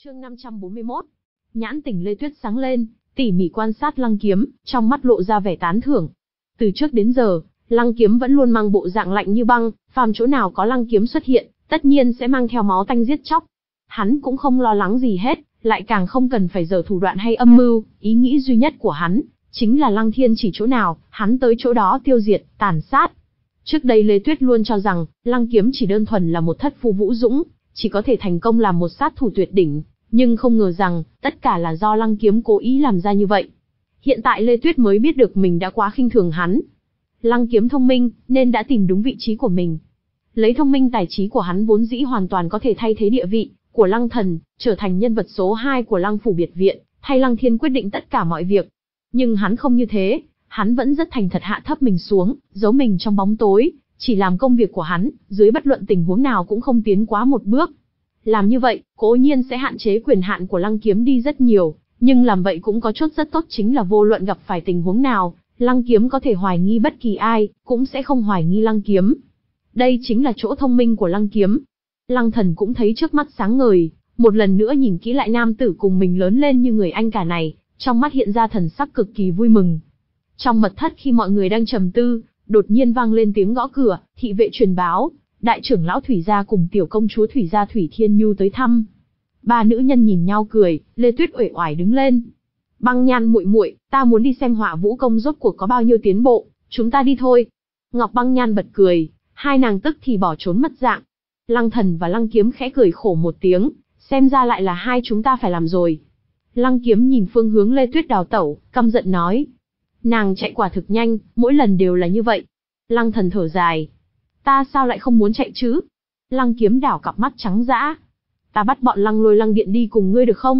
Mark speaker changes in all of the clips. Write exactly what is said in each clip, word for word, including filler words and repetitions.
Speaker 1: Chương năm trăm bốn mươi mốt. Nhãn tỉnh Lê Tuyết sáng lên, tỉ mỉ quan sát Lăng Kiếm, trong mắt lộ ra vẻ tán thưởng. Từ trước đến giờ, Lăng Kiếm vẫn luôn mang bộ dạng lạnh như băng, phàm chỗ nào có Lăng Kiếm xuất hiện, tất nhiên sẽ mang theo máu tanh giết chóc. Hắn cũng không lo lắng gì hết, lại càng không cần phải giở thủ đoạn hay âm mưu, ý nghĩ duy nhất của hắn chính là Lăng Thiên chỉ chỗ nào, hắn tới chỗ đó tiêu diệt, tàn sát. Trước đây Lê Tuyết luôn cho rằng, Lăng Kiếm chỉ đơn thuần là một thất phu vũ dũng, chỉ có thể thành công làm một sát thủ tuyệt đỉnh, nhưng không ngờ rằng, tất cả là do Lăng Kiếm cố ý làm ra như vậy. Hiện tại Lê Tuyết mới biết được mình đã quá khinh thường hắn. Lăng Kiếm thông minh, nên đã tìm đúng vị trí của mình. Lấy thông minh tài trí của hắn vốn dĩ hoàn toàn có thể thay thế địa vị của Lăng Thần, trở thành nhân vật số hai của Lăng phủ biệt viện, thay Lăng Thiên quyết định tất cả mọi việc. Nhưng hắn không như thế, hắn vẫn rất thành thật hạ thấp mình xuống, giấu mình trong bóng tối, chỉ làm công việc của hắn, dưới bất luận tình huống nào cũng không tiến quá một bước. Làm như vậy, cố nhiên sẽ hạn chế quyền hạn của Lăng Kiếm đi rất nhiều, nhưng làm vậy cũng có chút rất tốt, chính là vô luận gặp phải tình huống nào, Lăng Kiếm có thể hoài nghi bất kỳ ai, cũng sẽ không hoài nghi Lăng Kiếm. Đây chính là chỗ thông minh của Lăng Kiếm. Lăng Thần cũng thấy trước mắt sáng ngời, một lần nữa nhìn kỹ lại nam tử cùng mình lớn lên như người anh cả này, trong mắt hiện ra thần sắc cực kỳ vui mừng. Trong mật thất khi mọi người đang trầm tư, đột nhiên vang lên tiếng gõ cửa, thị vệ truyền báo, đại trưởng lão Thủy gia cùng tiểu công chúa Thủy gia Thủy Thiên Nhu tới thăm. Ba nữ nhân nhìn nhau cười, Lê Tuyết uể oải đứng lên. Băng Nhan muội muội, ta muốn đi xem Họa Vũ công rốt cuộc có bao nhiêu tiến bộ, chúng ta đi thôi. Ngọc Băng Nhan bật cười, hai nàng tức thì bỏ trốn mất dạng. Lăng Thần và Lăng Kiếm khẽ cười khổ một tiếng, xem ra lại là hai chúng ta phải làm rồi. Lăng Kiếm nhìn phương hướng Lê Tuyết đào tẩu, căm giận nói. Nàng chạy quả thực nhanh, mỗi lần đều là như vậy. Lăng Thần thở dài. Ta sao lại không muốn chạy chứ? Lăng Kiếm đảo cặp mắt trắng dã. Ta bắt bọn Lăng Lôi Lăng Điện đi cùng ngươi được không?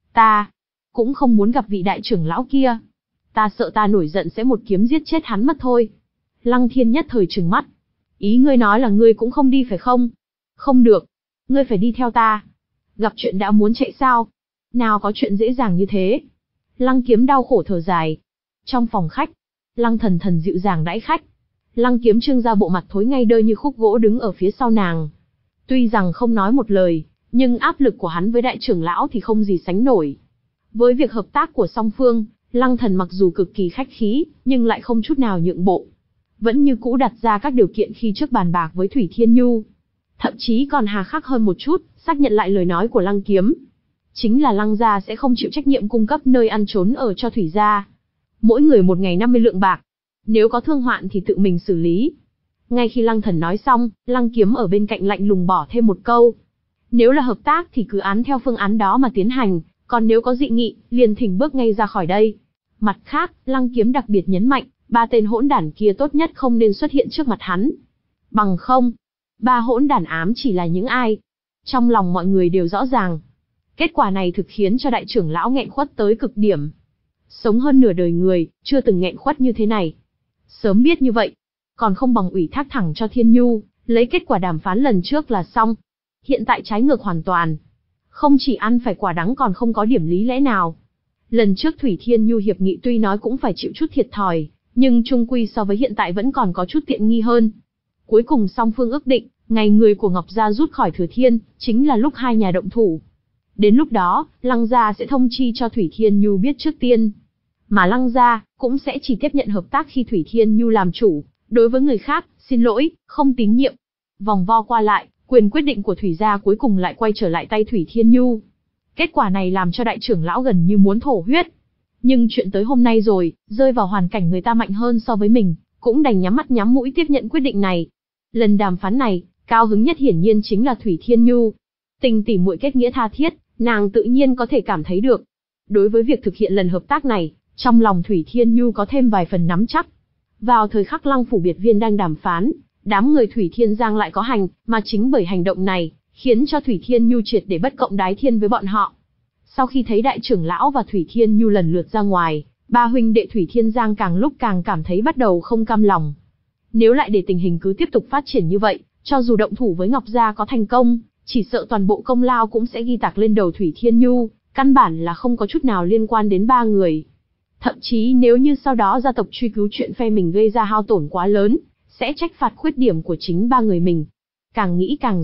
Speaker 1: Ta cũng không muốn gặp vị đại trưởng lão kia. Ta sợ ta nổi giận sẽ một kiếm giết chết hắn mất thôi. Lăng Thiên nhất thời trừng mắt. Ý ngươi nói là ngươi cũng không đi phải không? Không được. Ngươi phải đi theo ta. Gặp chuyện đã muốn chạy sao? Nào có chuyện dễ dàng như thế. Lăng Kiếm đau khổ thở dài. Trong phòng khách, Lăng Thần Thần dịu dàng đãi khách. Lăng Kiếm trương ra bộ mặt thối ngay đơ như khúc gỗ đứng ở phía sau nàng. Tuy rằng không nói một lời, nhưng áp lực của hắn với đại trưởng lão thì không gì sánh nổi. Với việc hợp tác của song phương, Lăng Thần mặc dù cực kỳ khách khí, nhưng lại không chút nào nhượng bộ. Vẫn như cũ đặt ra các điều kiện khi trước bàn bạc với Thủy Thiên Nhu. Thậm chí còn hà khắc hơn một chút, xác nhận lại lời nói của Lăng Kiếm. Chính là Lăng gia sẽ không chịu trách nhiệm cung cấp nơi ăn trốn ở cho Thủy gia. Mỗi người một ngày năm mươi lượng bạc. Nếu có thương hoạn thì tự mình xử lý. Ngay khi Lăng Thần nói xong, Lăng Kiếm ở bên cạnh lạnh lùng bỏ thêm một câu. Nếu là hợp tác thì cứ án theo phương án đó mà tiến hành, còn nếu có dị nghị, liền thỉnh bước ngay ra khỏi đây. Mặt khác, Lăng Kiếm đặc biệt nhấn mạnh, ba tên hỗn đản kia tốt nhất không nên xuất hiện trước mặt hắn. Bằng không, ba hỗn đản ám chỉ là những ai? Trong lòng mọi người đều rõ ràng. Kết quả này thực khiến cho đại trưởng lão nghẹn khuất tới cực điểm. Sống hơn nửa đời người, chưa từng nghẹn khuất như thế này. Sớm biết như vậy, còn không bằng ủy thác thẳng cho Thiên Nhu, lấy kết quả đàm phán lần trước là xong. Hiện tại trái ngược hoàn toàn. Không chỉ ăn phải quả đắng còn không có điểm lý lẽ nào. Lần trước Thủy Thiên Nhu hiệp nghị tuy nói cũng phải chịu chút thiệt thòi, nhưng chung quy so với hiện tại vẫn còn có chút tiện nghi hơn. Cuối cùng song phương ước định, ngày người của Ngọc Gia rút khỏi Thừa Thiên, chính là lúc hai nhà động thủ. Đến lúc đó, Lăng Gia sẽ thông chi cho Thủy Thiên Nhu biết trước tiên. Mà Lăng Gia cũng sẽ chỉ tiếp nhận hợp tác khi Thủy Thiên Nhu làm chủ, đối với người khác, xin lỗi, không tín nhiệm. Vòng vo qua lại, quyền quyết định của Thủy Gia cuối cùng lại quay trở lại tay Thủy Thiên Nhu. Kết quả này làm cho đại trưởng lão gần như muốn thổ huyết. Nhưng chuyện tới hôm nay rồi, rơi vào hoàn cảnh người ta mạnh hơn so với mình, cũng đành nhắm mắt nhắm mũi tiếp nhận quyết định này. Lần đàm phán này, cao hứng nhất hiển nhiên chính là Thủy Thiên Nhu. Tình tỉ muội kết nghĩa tha thiết, nàng tự nhiên có thể cảm thấy được. Đối với việc thực hiện lần hợp tác này, trong lòng Thủy Thiên Nhu có thêm vài phần nắm chắc. Vào thời khắc Lăng phủ biệt viên đang đàm phán, đám người Thủy Thiên Giang lại có hành, mà chính bởi hành động này, khiến cho Thủy Thiên Nhu triệt để bất cộng đái thiên với bọn họ. Sau khi thấy đại trưởng lão và Thủy Thiên Nhu lần lượt ra ngoài, ba huynh đệ Thủy Thiên Giang càng lúc càng cảm thấy bắt đầu không cam lòng. Nếu lại để tình hình cứ tiếp tục phát triển như vậy, cho dù động thủ với Ngọc Gia có thành công, chỉ sợ toàn bộ công lao cũng sẽ ghi tạc lên đầu Thủy Thiên Nhu, căn bản là không có chút nào liên quan đến ba người. Thậm chí nếu như sau đó gia tộc truy cứu chuyện phe mình gây ra hao tổn quá lớn, sẽ trách phạt khuyết điểm của chính ba người mình. Càng nghĩ càng giận,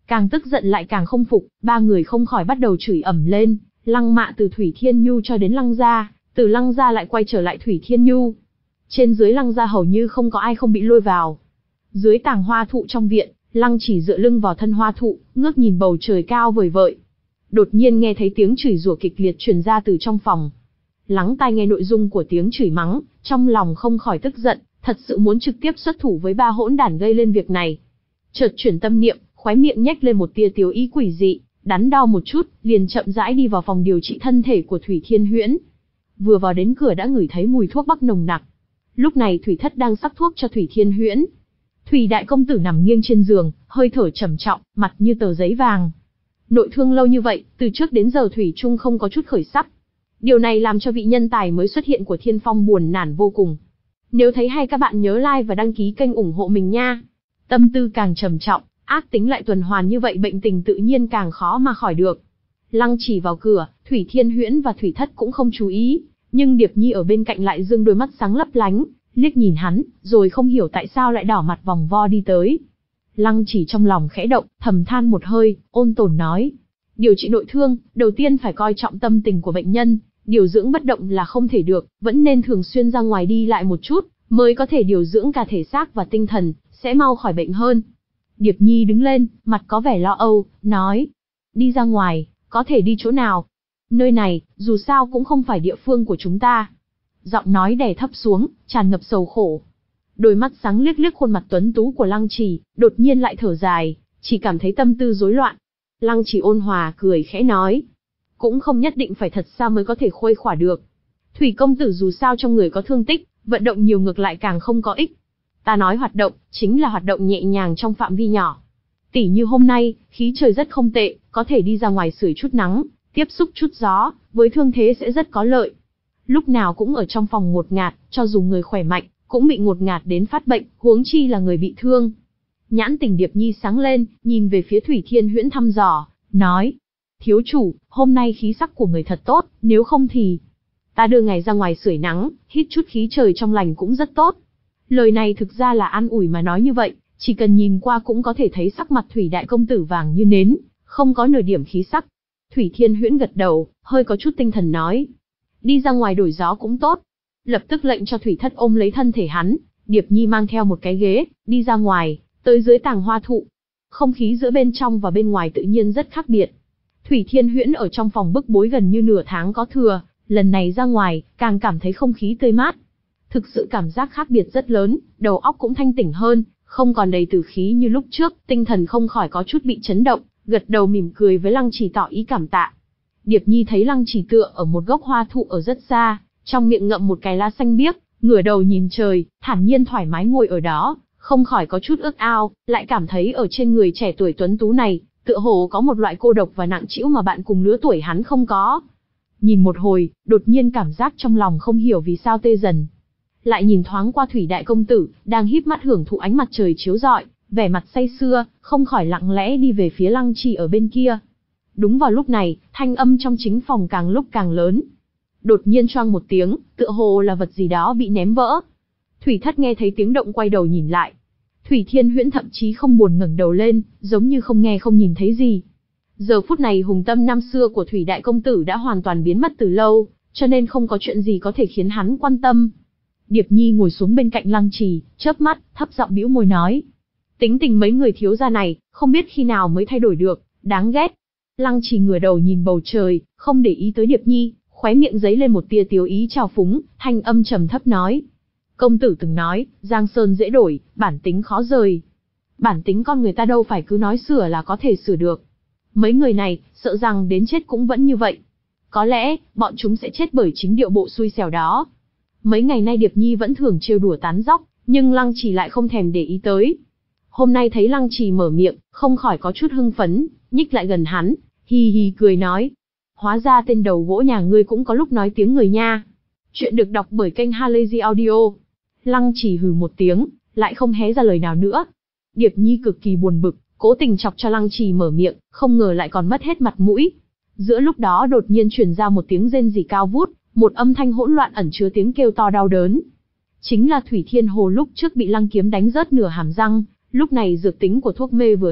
Speaker 1: càng tức giận lại càng không phục, ba người không khỏi bắt đầu chửi ầm lên, lăng mạ từ Thủy Thiên Nhu cho đến Lăng gia, từ Lăng gia lại quay trở lại Thủy Thiên Nhu. Trên dưới Lăng gia hầu như không có ai không bị lôi vào. Dưới tàng hoa thụ trong viện, Lăng Chỉ dựa lưng vào thân hoa thụ, ngước nhìn bầu trời cao vời vợi. Đột nhiên nghe thấy tiếng chửi rủa kịch liệt truyền ra từ trong phòng. Lắng tai nghe nội dung của tiếng chửi mắng, trong lòng không khỏi tức giận, thật sự muốn trực tiếp xuất thủ với ba hỗn đản gây lên việc này. Chợt chuyển tâm niệm, khóe miệng nhếch lên một tia tiếu ý quỷ dị, đắn đo một chút, liền chậm rãi đi vào phòng điều trị thân thể của Thủy Thiên Huyễn. Vừa vào đến cửa đã ngửi thấy mùi thuốc bắc nồng nặc. Lúc này Thủy Thất đang sắc thuốc cho Thủy Thiên Huyễn. Thủy đại công tử nằm nghiêng trên giường, hơi thở trầm trọng, mặt như tờ giấy vàng. Nội thương lâu như vậy, từ trước đến giờ Thủy Trung không có chút khởi sắc. Điều này làm cho vị nhân tài mới xuất hiện của Thiên Phong buồn nản vô cùng. Nếu thấy hay các bạn nhớ like và đăng ký kênh ủng hộ mình nha. Tâm tư càng trầm trọng, ác tính lại tuần hoàn như vậy, bệnh tình tự nhiên càng khó mà khỏi được. Lăng Chỉ vào cửa, Thủy Thiên Huyễn và Thủy Thất cũng không chú ý, nhưng Điệp Nhi ở bên cạnh lại dương đôi mắt sáng lấp lánh, liếc nhìn hắn, rồi không hiểu tại sao lại đỏ mặt vòng vo đi tới. Lăng Chỉ trong lòng khẽ động, thầm than một hơi, ôn tồn nói: điều trị nội thương, đầu tiên phải coi trọng tâm tình của bệnh nhân, điều dưỡng bất động là không thể được, vẫn nên thường xuyên ra ngoài đi lại một chút, mới có thể điều dưỡng cả thể xác và tinh thần, sẽ mau khỏi bệnh hơn. Điệp Nhi đứng lên, mặt có vẻ lo âu, nói: đi ra ngoài, có thể đi chỗ nào? Nơi này, dù sao cũng không phải địa phương của chúng ta. Giọng nói đè thấp xuống, tràn ngập sầu khổ. Đôi mắt sáng liếc liếc khuôn mặt tuấn tú của Lăng Chỉ, đột nhiên lại thở dài, chỉ cảm thấy tâm tư rối loạn. Lăng Chỉ ôn hòa cười khẽ nói: cũng không nhất định phải thật xa mới có thể khuây khỏa được. Thủy công tử dù sao trong người có thương tích, vận động nhiều ngược lại càng không có ích. Ta nói hoạt động, chính là hoạt động nhẹ nhàng trong phạm vi nhỏ. Tỉ như hôm nay, khí trời rất không tệ, có thể đi ra ngoài sưởi chút nắng, tiếp xúc chút gió, với thương thế sẽ rất có lợi. Lúc nào cũng ở trong phòng ngột ngạt, cho dù người khỏe mạnh, cũng bị ngột ngạt đến phát bệnh, huống chi là người bị thương. Nhãn tình Điệp Nhi sáng lên, nhìn về phía Thủy Thiên Huyễn thăm dò, nói: thiếu chủ, hôm nay khí sắc của người thật tốt, nếu không thì ta đưa ngài ra ngoài sưởi nắng, hít chút khí trời trong lành cũng rất tốt. Lời này thực ra là an ủi mà nói như vậy, chỉ cần nhìn qua cũng có thể thấy sắc mặt Thủy đại công tử vàng như nến, không có nửa điểm khí sắc. Thủy Thiên Huyễn gật đầu, hơi có chút tinh thần nói: đi ra ngoài đổi gió cũng tốt. Lập tức lệnh cho Thủy Thất ôm lấy thân thể hắn, Điệp Nhi mang theo một cái ghế, đi ra ngoài, tới dưới tàng hoa thụ. Không khí giữa bên trong và bên ngoài tự nhiên rất khác biệt. Thủy Thiên Huyễn ở trong phòng bức bối gần như nửa tháng có thừa, lần này ra ngoài, càng cảm thấy không khí tươi mát. Thực sự cảm giác khác biệt rất lớn, đầu óc cũng thanh tỉnh hơn, không còn đầy tử khí như lúc trước, tinh thần không khỏi có chút bị chấn động, gật đầu mỉm cười với Lăng Chỉ tỏ ý cảm tạ. Điệp Nhi thấy Lăng Chỉ tựa ở một gốc hoa thụ ở rất xa, trong miệng ngậm một cái lá xanh biếc, ngửa đầu nhìn trời, thản nhiên thoải mái ngồi ở đó, không khỏi có chút ước ao, lại cảm thấy ở trên người trẻ tuổi tuấn tú này, tựa hồ có một loại cô độc và nặng trĩu mà bạn cùng lứa tuổi hắn không có. Nhìn một hồi, đột nhiên cảm giác trong lòng không hiểu vì sao tê dần. Lại nhìn thoáng qua Thủy đại công tử, đang híp mắt hưởng thụ ánh mặt trời chiếu rọi, vẻ mặt say sưa, không khỏi lặng lẽ đi về phía Lăng Chỉ ở bên kia. Đúng vào lúc này, thanh âm trong chính phòng càng lúc càng lớn. Đột nhiên choang một tiếng, tựa hồ là vật gì đó bị ném vỡ. Thủy Thất nghe thấy tiếng động quay đầu nhìn lại. Thủy Thiên Huyễn thậm chí không buồn ngẩng đầu lên, giống như không nghe không nhìn thấy gì. Giờ phút này hùng tâm năm xưa của Thủy đại công tử đã hoàn toàn biến mất từ lâu, cho nên không có chuyện gì có thể khiến hắn quan tâm. Điệp Nhi ngồi xuống bên cạnh Lăng Chỉ, chớp mắt, thấp giọng bĩu môi nói: tính tình mấy người thiếu gia này, không biết khi nào mới thay đổi được, đáng ghét. Lăng Chỉ ngửa đầu nhìn bầu trời, không để ý tới Điệp Nhi, khóe miệng giấy lên một tia tiếu ý trào phúng, thanh âm trầm thấp nói: công tử từng nói, giang sơn dễ đổi, bản tính khó rời. Bản tính con người ta đâu phải cứ nói sửa là có thể sửa được. Mấy người này, sợ rằng đến chết cũng vẫn như vậy. Có lẽ, bọn chúng sẽ chết bởi chính điệu bộ xui xẻo đó. Mấy ngày nay Điệp Nhi vẫn thường trêu đùa tán dóc, nhưng Lăng Chỉ lại không thèm để ý tới. Hôm nay thấy Lăng Chỉ mở miệng, không khỏi có chút hưng phấn, nhích lại gần hắn, hì hì cười nói: hóa ra tên đầu gỗ nhà ngươi cũng có lúc nói tiếng người nha. Chuyện được đọc bởi kênh Halazy Audio. Lăng Chỉ hừ một tiếng, lại không hé ra lời nào nữa. Điệp Nhi cực kỳ buồn bực, cố tình chọc cho Lăng Chỉ mở miệng, không ngờ lại còn mất hết mặt mũi. Giữa lúc đó đột nhiên truyền ra một tiếng rên rỉ cao vút, một âm thanh hỗn loạn ẩn chứa tiếng kêu to đau đớn. Chính là Thủy Thiên Hồ lúc trước bị Lăng Kiếm đánh rớt nửa hàm răng, lúc này dược tính của thuốc mê vừa hết,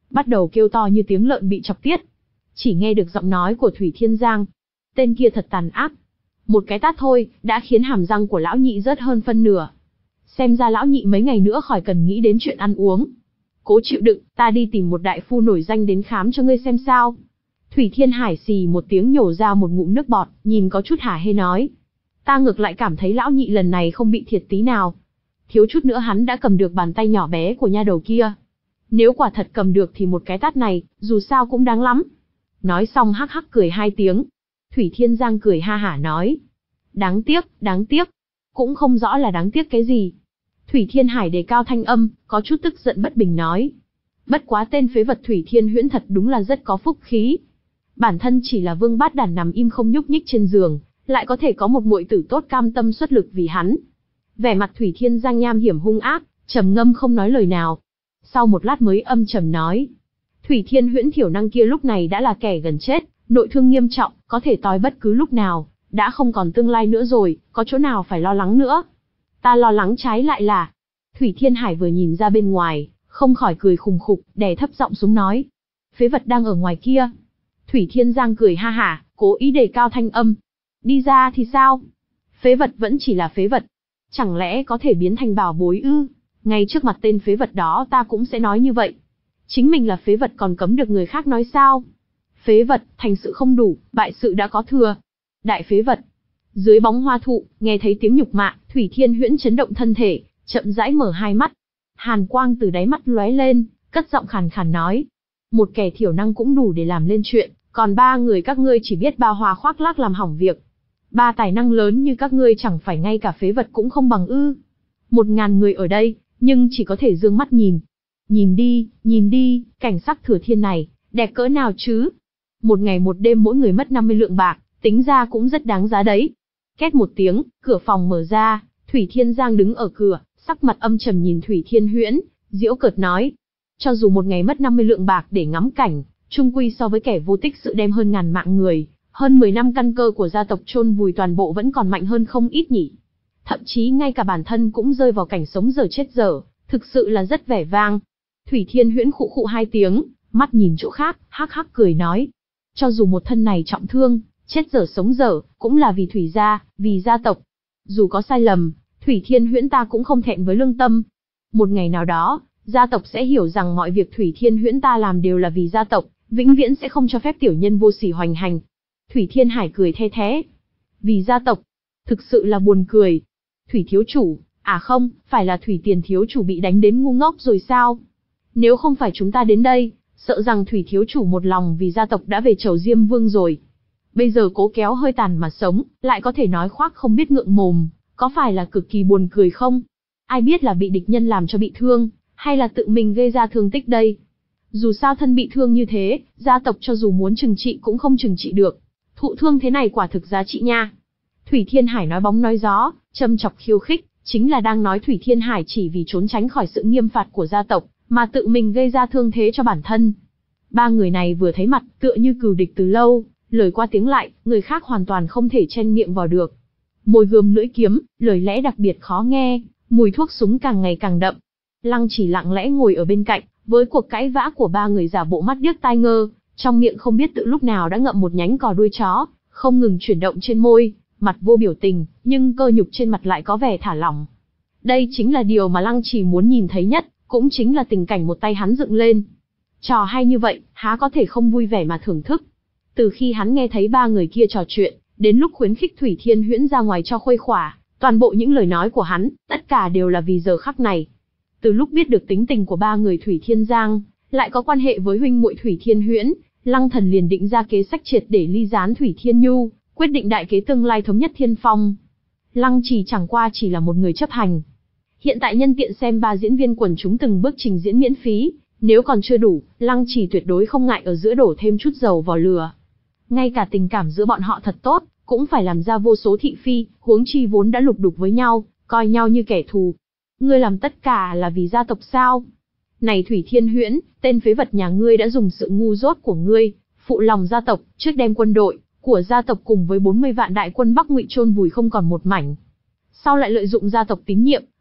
Speaker 1: bắt đầu kêu to như tiếng lợn bị chọc tiết. Chỉ nghe được giọng nói của Thủy Thiên Giang. Tên kia thật tàn ác. Một cái tát thôi, đã khiến hàm răng của lão nhị rớt hơn phân nửa. Xem ra lão nhị mấy ngày nữa khỏi cần nghĩ đến chuyện ăn uống. Cố chịu đựng, ta đi tìm một đại phu nổi danh đến khám cho ngươi xem sao. Thủy Thiên Hải xì một tiếng nhổ ra một ngụm nước bọt, nhìn có chút hả hê nói. Ta ngược lại cảm thấy lão nhị lần này không bị thiệt tí nào. Thiếu chút nữa hắn đã cầm được bàn tay nhỏ bé của nha đầu kia. Nếu quả thật cầm được thì một cái tát này, dù sao cũng đáng lắm. Nói xong hắc hắc cười hai tiếng. Thủy Thiên Giang cười ha hả nói. Đáng tiếc, đáng tiếc. Cũng không rõ là đáng tiếc cái gì. Thủy Thiên Hải đề cao thanh âm, có chút tức giận bất bình nói. Bất quá tên phế vật Thủy Thiên Huyễn thật đúng là rất có phúc khí. Bản thân chỉ là vương bát đàn nằm im không nhúc nhích trên giường, lại có thể có một muội tử tốt cam tâm xuất lực vì hắn. Vẻ mặt Thủy Thiên Giang nham hiểm hung ác, trầm ngâm không nói lời nào. Sau một lát mới âm trầm nói. Thủy Thiên Huyễn thiểu năng kia lúc này đã là kẻ gần chết, nội thương nghiêm trọng, có thể toi bất cứ lúc nào, đã không còn tương lai nữa rồi, có chỗ nào phải lo lắng nữa. Ta lo lắng trái lại là... Thủy Thiên Hải vừa nhìn ra bên ngoài, không khỏi cười khùng khục, đè thấp giọng xuống nói. Phế vật đang ở ngoài kia. Thủy Thiên Giang cười ha hả, cố ý đề cao thanh âm. Đi ra thì sao? Phế vật vẫn chỉ là phế vật. Chẳng lẽ có thể biến thành bảo bối ư? Ngay trước mặt tên phế vật đó ta cũng sẽ nói như vậy. Chính mình là phế vật còn cấm được người khác nói sao? Phế vật, thành sự không đủ, bại sự đã có thừa. Đại phế vật. Dưới bóng hoa thụ, nghe thấy tiếng nhục mạ, Thủy Thiên Huyễn chấn động thân thể, chậm rãi mở hai mắt. Hàn quang từ đáy mắt lóe lên, cất giọng khàn khàn nói. Một kẻ thiểu năng cũng đủ để làm lên chuyện, còn ba người các ngươi chỉ biết ba hoa khoác lác làm hỏng việc. Ba tài năng lớn như các ngươi chẳng phải ngay cả phế vật cũng không bằng ư. Một ngàn người ở đây, nhưng chỉ có thể dương mắt nhìn. Nhìn đi, nhìn đi, cảnh sắc Thừa Thiên này, đẹp cỡ nào chứ. Một ngày một đêm mỗi người mất năm mươi lượng bạc, tính ra cũng rất đáng giá đấy. Két một tiếng, cửa phòng mở ra, Thủy Thiên Giang đứng ở cửa, sắc mặt âm trầm nhìn Thủy Thiên Huyễn, giễu cợt nói. Cho dù một ngày mất năm mươi lượng bạc để ngắm cảnh, chung quy so với kẻ vô tích sự đem hơn ngàn mạng người, hơn mười năm căn cơ của gia tộc chôn vùi toàn bộ vẫn còn mạnh hơn không ít nhỉ. Thậm chí ngay cả bản thân cũng rơi vào cảnh sống dở chết dở, thực sự là rất vẻ vang. Thủy Thiên Huyễn khụ khụ hai tiếng, mắt nhìn chỗ khác, hắc hắc cười nói. Cho dù một thân này trọng thương, chết dở sống dở, cũng là vì Thủy gia, vì gia tộc. Dù có sai lầm, Thủy Thiên Huyễn ta cũng không thẹn với lương tâm. Một ngày nào đó, gia tộc sẽ hiểu rằng mọi việc Thủy Thiên Huyễn ta làm đều là vì gia tộc, vĩnh viễn sẽ không cho phép tiểu nhân vô sỉ hoành hành. Thủy Thiên Hải cười the thé. Vì gia tộc, thực sự là buồn cười. Thủy thiếu chủ, à không, phải là Thủy Tiền thiếu chủ bị đánh đến ngu ngốc rồi sao? Nếu không phải chúng ta đến đây, sợ rằng Thủy thiếu chủ một lòng vì gia tộc đã về chầu Diêm Vương rồi. Bây giờ cố kéo hơi tàn mà sống, lại có thể nói khoác không biết ngượng mồm, có phải là cực kỳ buồn cười không? Ai biết là bị địch nhân làm cho bị thương, hay là tự mình gây ra thương tích đây? Dù sao thân bị thương như thế, gia tộc cho dù muốn trừng trị cũng không trừng trị được. Thụ thương thế này quả thực giá trị nha. Thủy Thiên Hải nói bóng nói gió, châm chọc khiêu khích, chính là đang nói Thủy Thiên Hải chỉ vì trốn tránh khỏi sự nghiêm phạt của gia tộc, mà tự mình gây ra thương thế cho bản thân. Ba người này vừa thấy mặt, tựa như cừu địch từ lâu, lời qua tiếng lại, người khác hoàn toàn không thể chen miệng vào được. Môi gươm lưỡi kiếm, lời lẽ đặc biệt khó nghe, mùi thuốc súng càng ngày càng đậm. Lăng Chỉ lặng lẽ ngồi ở bên cạnh, với cuộc cãi vã của ba người giả bộ mắt điếc tai ngơ, trong miệng không biết tự lúc nào đã ngậm một nhánh cò đuôi chó, không ngừng chuyển động trên môi, mặt vô biểu tình, nhưng cơ nhục trên mặt lại có vẻ thả lỏng. Đây chính là điều mà Lăng Chỉ muốn nhìn thấy nhất, cũng chính là tình cảnh một tay hắn dựng lên. Trò hay như vậy, há có thể không vui vẻ mà thưởng thức. Từ khi hắn nghe thấy ba người kia trò chuyện, đến lúc khuyến khích Thủy Thiên Huyễn ra ngoài cho khuây khỏa, toàn bộ những lời nói của hắn, tất cả đều là vì giờ khắc này. Từ lúc biết được tính tình của ba người Thủy Thiên Giang, lại có quan hệ với huynh muội Thủy Thiên Huyễn, Lăng Thần liền định ra kế sách triệt để ly gián Thủy Thiên Nhu, quyết định đại kế tương lai thống nhất Thiên Phong. Lăng Trì chẳng qua chỉ là một người chấp hành. Hiện tại nhân tiện xem ba diễn viên quần chúng từng bước trình diễn miễn phí, nếu còn chưa đủ, Lăng Trì tuyệt đối không ngại ở giữa đổ thêm chút dầu vào lửa. Ngay cả tình cảm giữa bọn họ thật tốt, cũng phải làm ra vô số thị phi, huống chi vốn đã lục đục với nhau, coi nhau như kẻ thù. Ngươi làm tất cả là vì gia tộc sao? Này Thủy Thiên Huyễn, tên phế vật nhà ngươi đã dùng sự ngu dốt của ngươi, phụ lòng gia tộc, trước đem quân đội của gia tộc cùng với bốn mươi vạn đại quân Bắc Ngụy chôn vùi không còn một mảnh. Sau lại lợi dụng gia tộc tín nhiệm,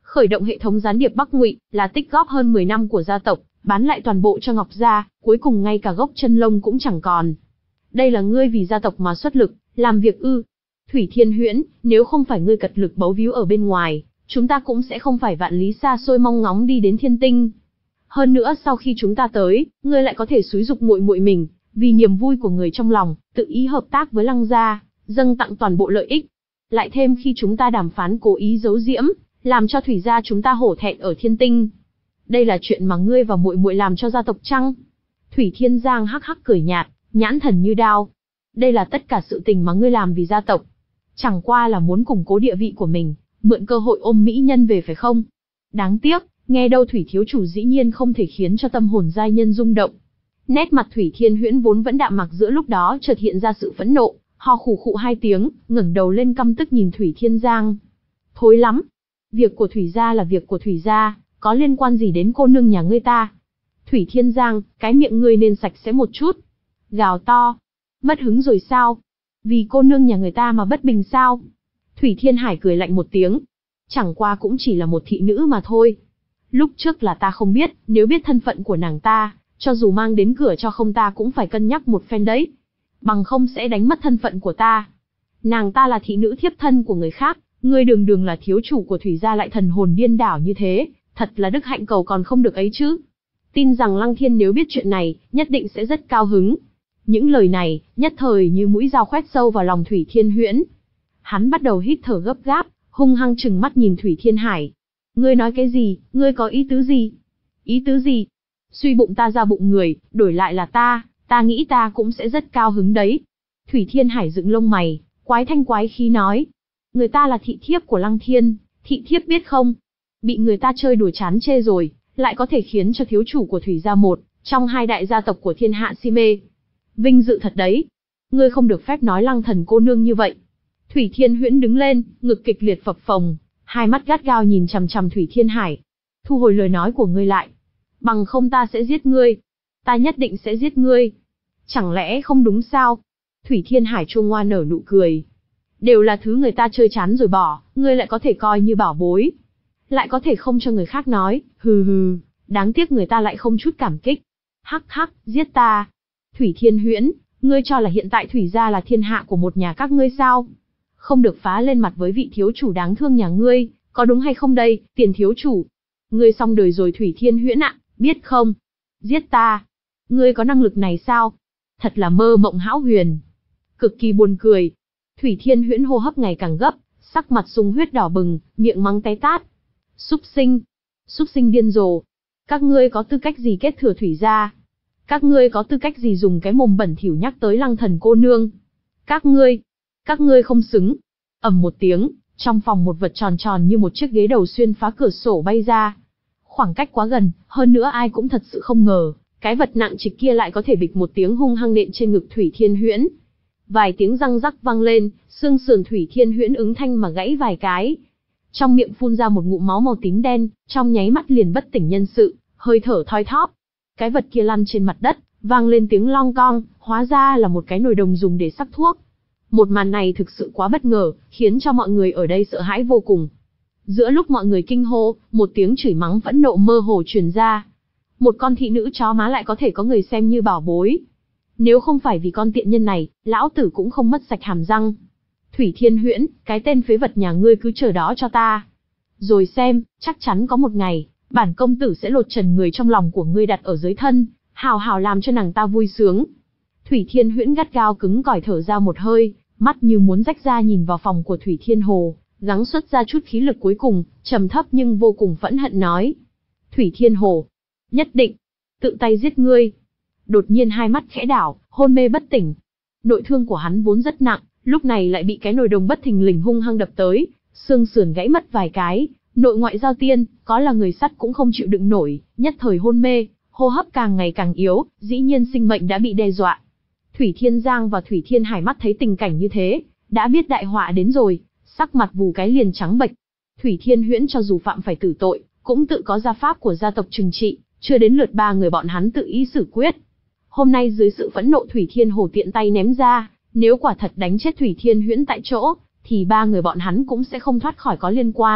Speaker 1: khởi động hệ thống gián điệp Bắc Ngụy, là tích góp hơn mười năm của gia tộc, bán lại toàn bộ cho Ngọc gia, cuối cùng ngay cả gốc chân lông cũng chẳng còn. Đây là ngươi vì gia tộc mà xuất lực, làm việc ư? Thủy Thiên Huyễn, nếu không phải ngươi cật lực bấu víu ở bên ngoài, chúng ta cũng sẽ không phải vạn lý xa xôi mong ngóng đi đến Thiên Tinh. Hơn nữa sau khi chúng ta tới, ngươi lại có thể xúi dục muội muội mình, vì niềm vui của người trong lòng, tự ý hợp tác với Lăng gia, dâng tặng toàn bộ lợi ích. Lại thêm khi chúng ta đàm phán cố ý giấu giễm, làm cho Thủy gia chúng ta hổ thẹn ở Thiên Tinh. Đây là chuyện mà ngươi và muội muội làm cho gia tộc chăng? Thủy Thiên Giang hắc hắc cười nhạt, nhãn thần như đao. Đây là tất cả sự tình mà ngươi làm vì gia tộc. Chẳng qua là muốn củng cố địa vị của mình, mượn cơ hội ôm mỹ nhân về phải không? Đáng tiếc, nghe đâu Thủy thiếu chủ dĩ nhiên không thể khiến cho tâm hồn giai nhân rung động. Nét mặt Thủy Thiên Huyễn vốn vẫn đạm mạc giữa lúc đó chợt hiện ra sự phẫn nộ, ho khủ khụ hai tiếng, ngẩng đầu lên căm tức nhìn Thủy Thiên Giang. Thối lắm, việc của Thủy gia là việc của Thủy gia, có liên quan gì đến cô nương nhà ngươi ta? Thủy Thiên Giang, cái miệng ngươi nên sạch sẽ một chút. Gào to, mất hứng rồi sao? Vì cô nương nhà người ta mà bất bình sao? Thủy Thiên Hải cười lạnh một tiếng. Chẳng qua cũng chỉ là một thị nữ mà thôi. Lúc trước là ta không biết, nếu biết thân phận của nàng ta, cho dù mang đến cửa cho không ta cũng phải cân nhắc một phen đấy. Bằng không sẽ đánh mất thân phận của ta. Nàng ta là thị nữ thiếp thân của người khác, ngươi đường đường là thiếu chủ của Thủy gia lại thần hồn điên đảo như thế, thật là đức hạnh cầu còn không được ấy chứ. Tin rằng Lăng Thiên nếu biết chuyện này, nhất định sẽ rất cao hứng. Những lời này, nhất thời như mũi dao khoét sâu vào lòng Thủy Thiên Huyễn. Hắn bắt đầu hít thở gấp gáp, hung hăng trừng mắt nhìn Thủy Thiên Hải. Ngươi nói cái gì, ngươi có ý tứ gì? Ý tứ gì? Suy bụng ta ra bụng người, đổi lại là ta, ta nghĩ ta cũng sẽ rất cao hứng đấy. Thủy Thiên Hải dựng lông mày, quái thanh quái khí nói. Người ta là thị thiếp của Lăng Thiên, thị thiếp biết không? Bị người ta chơi đùa chán chê rồi, lại có thể khiến cho thiếu chủ của Thủy gia một, trong hai đại gia tộc của thiên hạ si mê. Vinh dự thật đấy. Ngươi không được phép nói Lăng thần cô nương như vậy. Thủy Thiên Huyễn đứng lên, ngực kịch liệt phập phồng, hai mắt gắt gao nhìn chằm chằm Thủy Thiên Hải. Thu hồi lời nói của ngươi lại. Bằng không ta sẽ giết ngươi. Ta nhất định sẽ giết ngươi. Chẳng lẽ không đúng sao? Thủy Thiên Hải chua ngoa nở nụ cười. Đều là thứ người ta chơi chán rồi bỏ, ngươi lại có thể coi như bảo bối. Lại có thể không cho người khác nói, hừ hừ, đáng tiếc người ta lại không chút cảm kích. Hắc hắc, giết ta. Thủy Thiên Huyễn, ngươi cho là hiện tại Thủy gia là thiên hạ của một nhà các ngươi sao? Không được phá lên mặt với vị thiếu chủ đáng thương nhà ngươi, có đúng hay không đây, Tiền thiếu chủ? Ngươi xong đời rồi Thủy Thiên Huyễn ạ, biết không? Giết ta. Ngươi có năng lực này sao? Thật là mơ mộng hão huyền. Cực kỳ buồn cười. Thủy Thiên Huyễn hô hấp ngày càng gấp, sắc mặt sung huyết đỏ bừng, miệng mắng té tát. Súc sinh. Súc sinh điên rồ. Các ngươi có tư cách gì kết thừa Thủy gia? Các ngươi có tư cách gì dùng cái mồm bẩn thỉu nhắc tới Lăng thần cô nương? Các ngươi, các ngươi không xứng. Ầm một tiếng, trong phòng một vật tròn tròn như một chiếc ghế đầu xuyên phá cửa sổ bay ra. Khoảng cách quá gần, hơn nữa ai cũng thật sự không ngờ, cái vật nặng trịch kia lại có thể bịch một tiếng hung hăng nện trên ngực Thủy Thiên Huyễn. Vài tiếng răng rắc vang lên, xương sườn Thủy Thiên Huyễn ứng thanh mà gãy vài cái. Trong miệng phun ra một ngụm máu màu tím đen, trong nháy mắt liền bất tỉnh nhân sự, hơi thở thoi thóp. Cái vật kia lăn trên mặt đất, vang lên tiếng long cong, hóa ra là một cái nồi đồng dùng để sắc thuốc. Một màn này thực sự quá bất ngờ, khiến cho mọi người ở đây sợ hãi vô cùng. Giữa lúc mọi người kinh hô, một tiếng chửi mắng phẫn nộ mơ hồ truyền ra. Một con thị nữ chó má lại có thể có người xem như bảo bối. Nếu không phải vì con tiện nhân này, lão tử cũng không mất sạch hàm răng. Thủy Thiên Huyễn, cái tên phế vật nhà ngươi cứ chờ đó cho ta. Rồi xem, chắc chắn có một ngày, bản công tử sẽ lột trần người trong lòng của ngươi đặt ở dưới thân, hào hào làm cho nàng ta vui sướng. Thủy Thiên Huyễn gắt gao cứng cỏi thở ra một hơi, mắt như muốn rách ra nhìn vào phòng của Thủy Thiên Hồ, gắng xuất ra chút khí lực cuối cùng, trầm thấp nhưng vô cùng phẫn hận nói. Thủy Thiên Hồ, nhất định, tự tay giết ngươi. Đột nhiên hai mắt khẽ đảo, hôn mê bất tỉnh. Nội thương của hắn vốn rất nặng, lúc này lại bị cái nồi đồng bất thình lình hung hăng đập tới, xương sườn gãy mất vài cái, nội ngoại giao tiên, có là người sắt cũng không chịu đựng nổi, nhất thời hôn mê, hô hấp càng ngày càng yếu, dĩ nhiên sinh mệnh đã bị đe dọa. Thủy Thiên Giang và Thủy Thiên Hải mắt thấy tình cảnh như thế, đã biết đại họa đến rồi, sắc mặt vù cái liền trắng bệch. Thủy Thiên Huyễn cho dù phạm phải tử tội, cũng tự có gia pháp của gia tộc trừng trị, chưa đến lượt ba người bọn hắn tự ý xử quyết. Hôm nay dưới sự phẫn nộ Thủy Thiên Hồ tiện tay ném ra, nếu quả thật đánh chết Thủy Thiên Huyễn tại chỗ, thì ba người bọn hắn cũng sẽ không thoát khỏi có liên quan,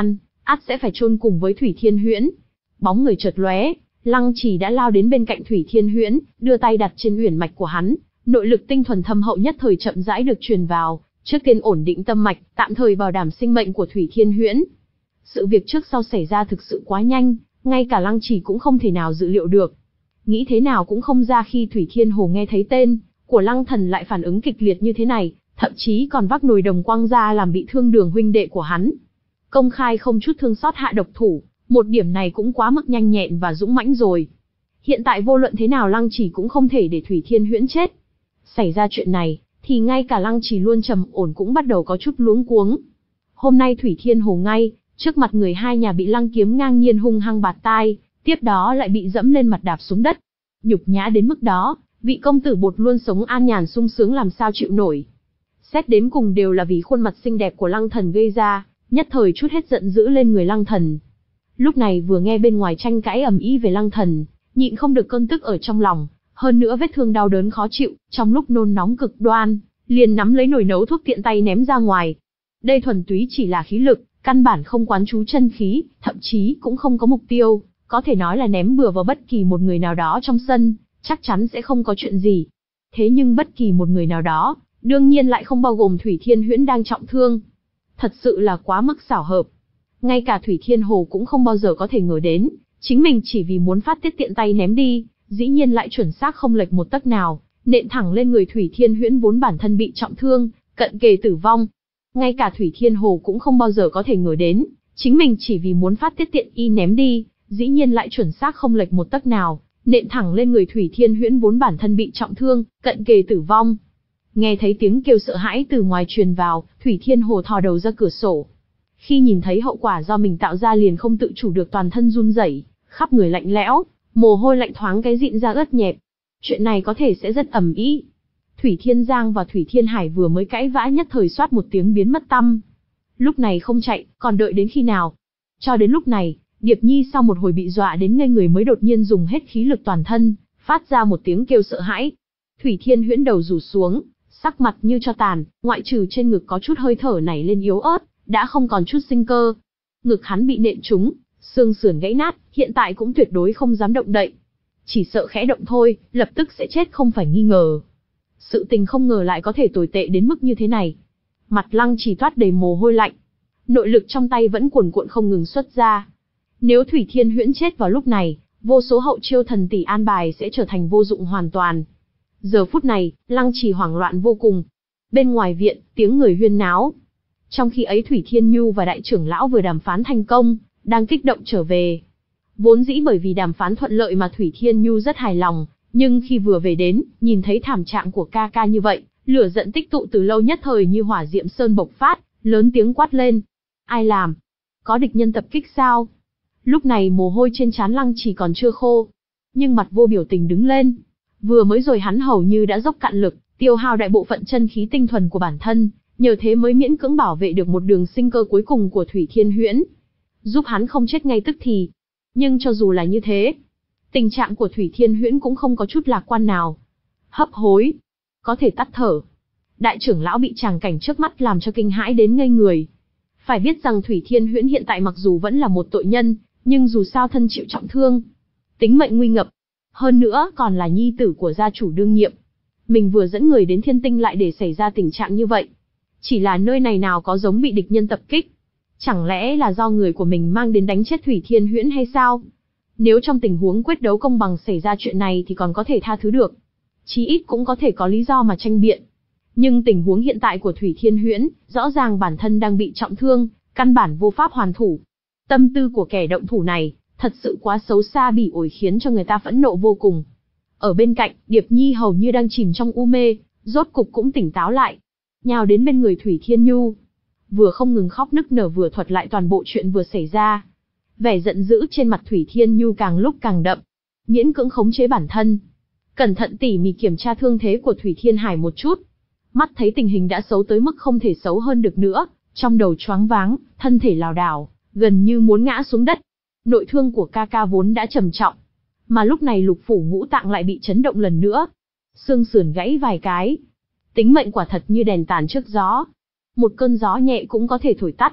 Speaker 1: ắt sẽ phải chôn cùng với Thủy Thiên Huyễn. Bóng người chợt lóe, Lăng Trì đã lao đến bên cạnh Thủy Thiên Huyễn, đưa tay đặt trên uyển mạch của hắn, nội lực tinh thuần thâm hậu nhất thời chậm rãi được truyền vào, trước tiên ổn định tâm mạch, tạm thời bảo đảm sinh mệnh của Thủy Thiên Huyễn. Sự việc trước sau xảy ra thực sự quá nhanh, ngay cả Lăng Trì cũng không thể nào dự liệu được. Nghĩ thế nào cũng không ra khi Thủy Thiên Hồ nghe thấy tên của Lăng Thần lại phản ứng kịch liệt như thế này, thậm chí còn vác nồi đồng quăng ra làm bị thương Đường huynh đệ của hắn. Công khai không chút thương xót hạ độc thủ, một điểm này cũng quá mức nhanh nhẹn và dũng mãnh rồi. Hiện tại vô luận thế nào Lăng Trì cũng không thể để Thủy Thiên Huyễn chết. Xảy ra chuyện này, thì ngay cả Lăng Trì luôn trầm ổn cũng bắt đầu có chút luống cuống. Hôm nay Thủy Thiên Hồ ngay trước mặt người hai nhà bị Lăng Kiếm ngang nhiên hung hăng bạt tai, tiếp đó lại bị dẫm lên mặt đạp xuống đất. Nhục nhã đến mức đó, vị công tử bột luôn sống an nhàn sung sướng làm sao chịu nổi. Xét đến cùng đều là vì khuôn mặt xinh đẹp của Lăng Thần gây ra, nhất thời chút hết giận dữ lên người Lăng Thần. Lúc này vừa nghe bên ngoài tranh cãi ầm ĩ về Lăng Thần, nhịn không được cơn tức ở trong lòng, hơn nữa vết thương đau đớn khó chịu, trong lúc nôn nóng cực đoan, liền nắm lấy nồi nấu thuốc tiện tay ném ra ngoài. Đây thuần túy chỉ là khí lực, căn bản không quán chú chân khí, thậm chí cũng không có mục tiêu, có thể nói là ném bừa vào bất kỳ một người nào đó trong sân, chắc chắn sẽ không có chuyện gì. Thế nhưng bất kỳ một người nào đó, đương nhiên lại không bao gồm Thủy Thiên Huyễn đang trọng thương. Thật sự là quá mức xảo hợp. Ngay cả Thủy Thiên Hồ cũng không bao giờ có thể ngờ đến, chính mình chỉ vì muốn phát tiết tiện tay ném đi, dĩ nhiên lại chuẩn xác không lệch một tấc nào, nện thẳng lên người Thủy Thiên Huyễn vốn bản thân bị trọng thương, cận kề tử vong. Ngay cả Thủy Thiên Hồ cũng không bao giờ có thể ngờ đến, chính mình chỉ vì muốn phát tiết tiện y ném đi, dĩ nhiên lại chuẩn xác không lệch một tấc nào, nện thẳng lên người Thủy Thiên Huyễn vốn bản thân bị trọng thương, cận kề tử vong. Nghe thấy tiếng kêu sợ hãi từ ngoài truyền vào, Thủy Thiên Hồ thò đầu ra cửa sổ. Khi nhìn thấy hậu quả do mình tạo ra liền không tự chủ được toàn thân run rẩy, khắp người lạnh lẽo, mồ hôi lạnh thoáng cái dịn ra ướt nhẹp. Chuyện này có thể sẽ rất ầm ĩ. Thủy Thiên Giang và Thủy Thiên Hải vừa mới cãi vã nhất thời xoát một tiếng biến mất tăm. Lúc này không chạy, còn đợi đến khi nào? Cho đến lúc này, Điệp Nhi sau một hồi bị dọa đến ngây người mới đột nhiên dùng hết khí lực toàn thân, phát ra một tiếng kêu sợ hãi. Thủy Thiên Huyễn đầu rủ xuống, sắc mặt như cho tàn, ngoại trừ trên ngực có chút hơi thở nảy lên yếu ớt, đã không còn chút sinh cơ. Ngực hắn bị nện trúng, xương sườn gãy nát, hiện tại cũng tuyệt đối không dám động đậy. Chỉ sợ khẽ động thôi, lập tức sẽ chết không phải nghi ngờ. Sự tình không ngờ lại có thể tồi tệ đến mức như thế này. Mặt Lăng Chỉ toát đầy mồ hôi lạnh. Nội lực trong tay vẫn cuồn cuộn không ngừng xuất ra. Nếu Thủy Thiên Huyễn chết vào lúc này, vô số hậu chiêu thần tỷ an bài sẽ trở thành vô dụng hoàn toàn. Giờ phút này, Lăng Chỉ hoảng loạn vô cùng. Bên ngoài viện, tiếng người huyên náo. Trong khi ấy Thủy Thiên Nhu và đại trưởng lão vừa đàm phán thành công, đang kích động trở về. Vốn dĩ bởi vì đàm phán thuận lợi mà Thủy Thiên Nhu rất hài lòng, nhưng khi vừa về đến, nhìn thấy thảm trạng của ca ca như vậy, lửa giận tích tụ từ lâu nhất thời như hỏa diệm sơn bộc phát, lớn tiếng quát lên. Ai làm? Có địch nhân tập kích sao? Lúc này mồ hôi trên trán Lăng Chỉ còn chưa khô, nhưng mặt vô biểu tình đứng lên. Vừa mới rồi hắn hầu như đã dốc cạn lực, tiêu hao đại bộ phận chân khí tinh thuần của bản thân, nhờ thế mới miễn cưỡng bảo vệ được một đường sinh cơ cuối cùng của Thủy Thiên Huyễn, giúp hắn không chết ngay tức thì. Nhưng cho dù là như thế, tình trạng của Thủy Thiên Huyễn cũng không có chút lạc quan nào. Hấp hối, có thể tắt thở. Đại trưởng lão bị tràng cảnh trước mắt làm cho kinh hãi đến ngây người. Phải biết rằng Thủy Thiên Huyễn hiện tại mặc dù vẫn là một tội nhân, nhưng dù sao thân chịu trọng thương, tính mệnh nguy ngập, hơn nữa còn là nhi tử của gia chủ đương nhiệm. Mình vừa dẫn người đến Thiên Tinh lại để xảy ra tình trạng như vậy. Chỉ là nơi này nào có giống bị địch nhân tập kích? Chẳng lẽ là do người của mình mang đến đánh chết Thủy Thiên Huyễn hay sao? Nếu trong tình huống quyết đấu công bằng xảy ra chuyện này thì còn có thể tha thứ được. Chí ít cũng có thể có lý do mà tranh biện. Nhưng tình huống hiện tại của Thủy Thiên Huyễn, rõ ràng bản thân đang bị trọng thương, căn bản vô pháp hoàn thủ. Tâm tư của kẻ động thủ này, thật sự quá xấu xa bỉ ổi khiến cho người ta phẫn nộ vô cùng. Ở bên cạnh, Điệp Nhi hầu như đang chìm trong u mê, rốt cục cũng tỉnh táo lại. Nhào đến bên người Thủy Thiên Nhu. Vừa không ngừng khóc nức nở vừa thuật lại toàn bộ chuyện vừa xảy ra. Vẻ giận dữ trên mặt Thủy Thiên Nhu càng lúc càng đậm. Miễn cưỡng khống chế bản thân. Cẩn thận tỉ mỉ kiểm tra thương thế của Thủy Thiên Hải một chút. Mắt thấy tình hình đã xấu tới mức không thể xấu hơn được nữa. Trong đầu choáng váng, thân thể lảo đảo, gần như muốn ngã xuống đất. Nội thương của ca ca vốn đã trầm trọng. Mà lúc này lục phủ ngũ tạng lại bị chấn động lần nữa. Xương sườn gãy vài cái. Tính mệnh quả thật như đèn tàn trước gió. Một cơn gió nhẹ cũng có thể thổi tắt.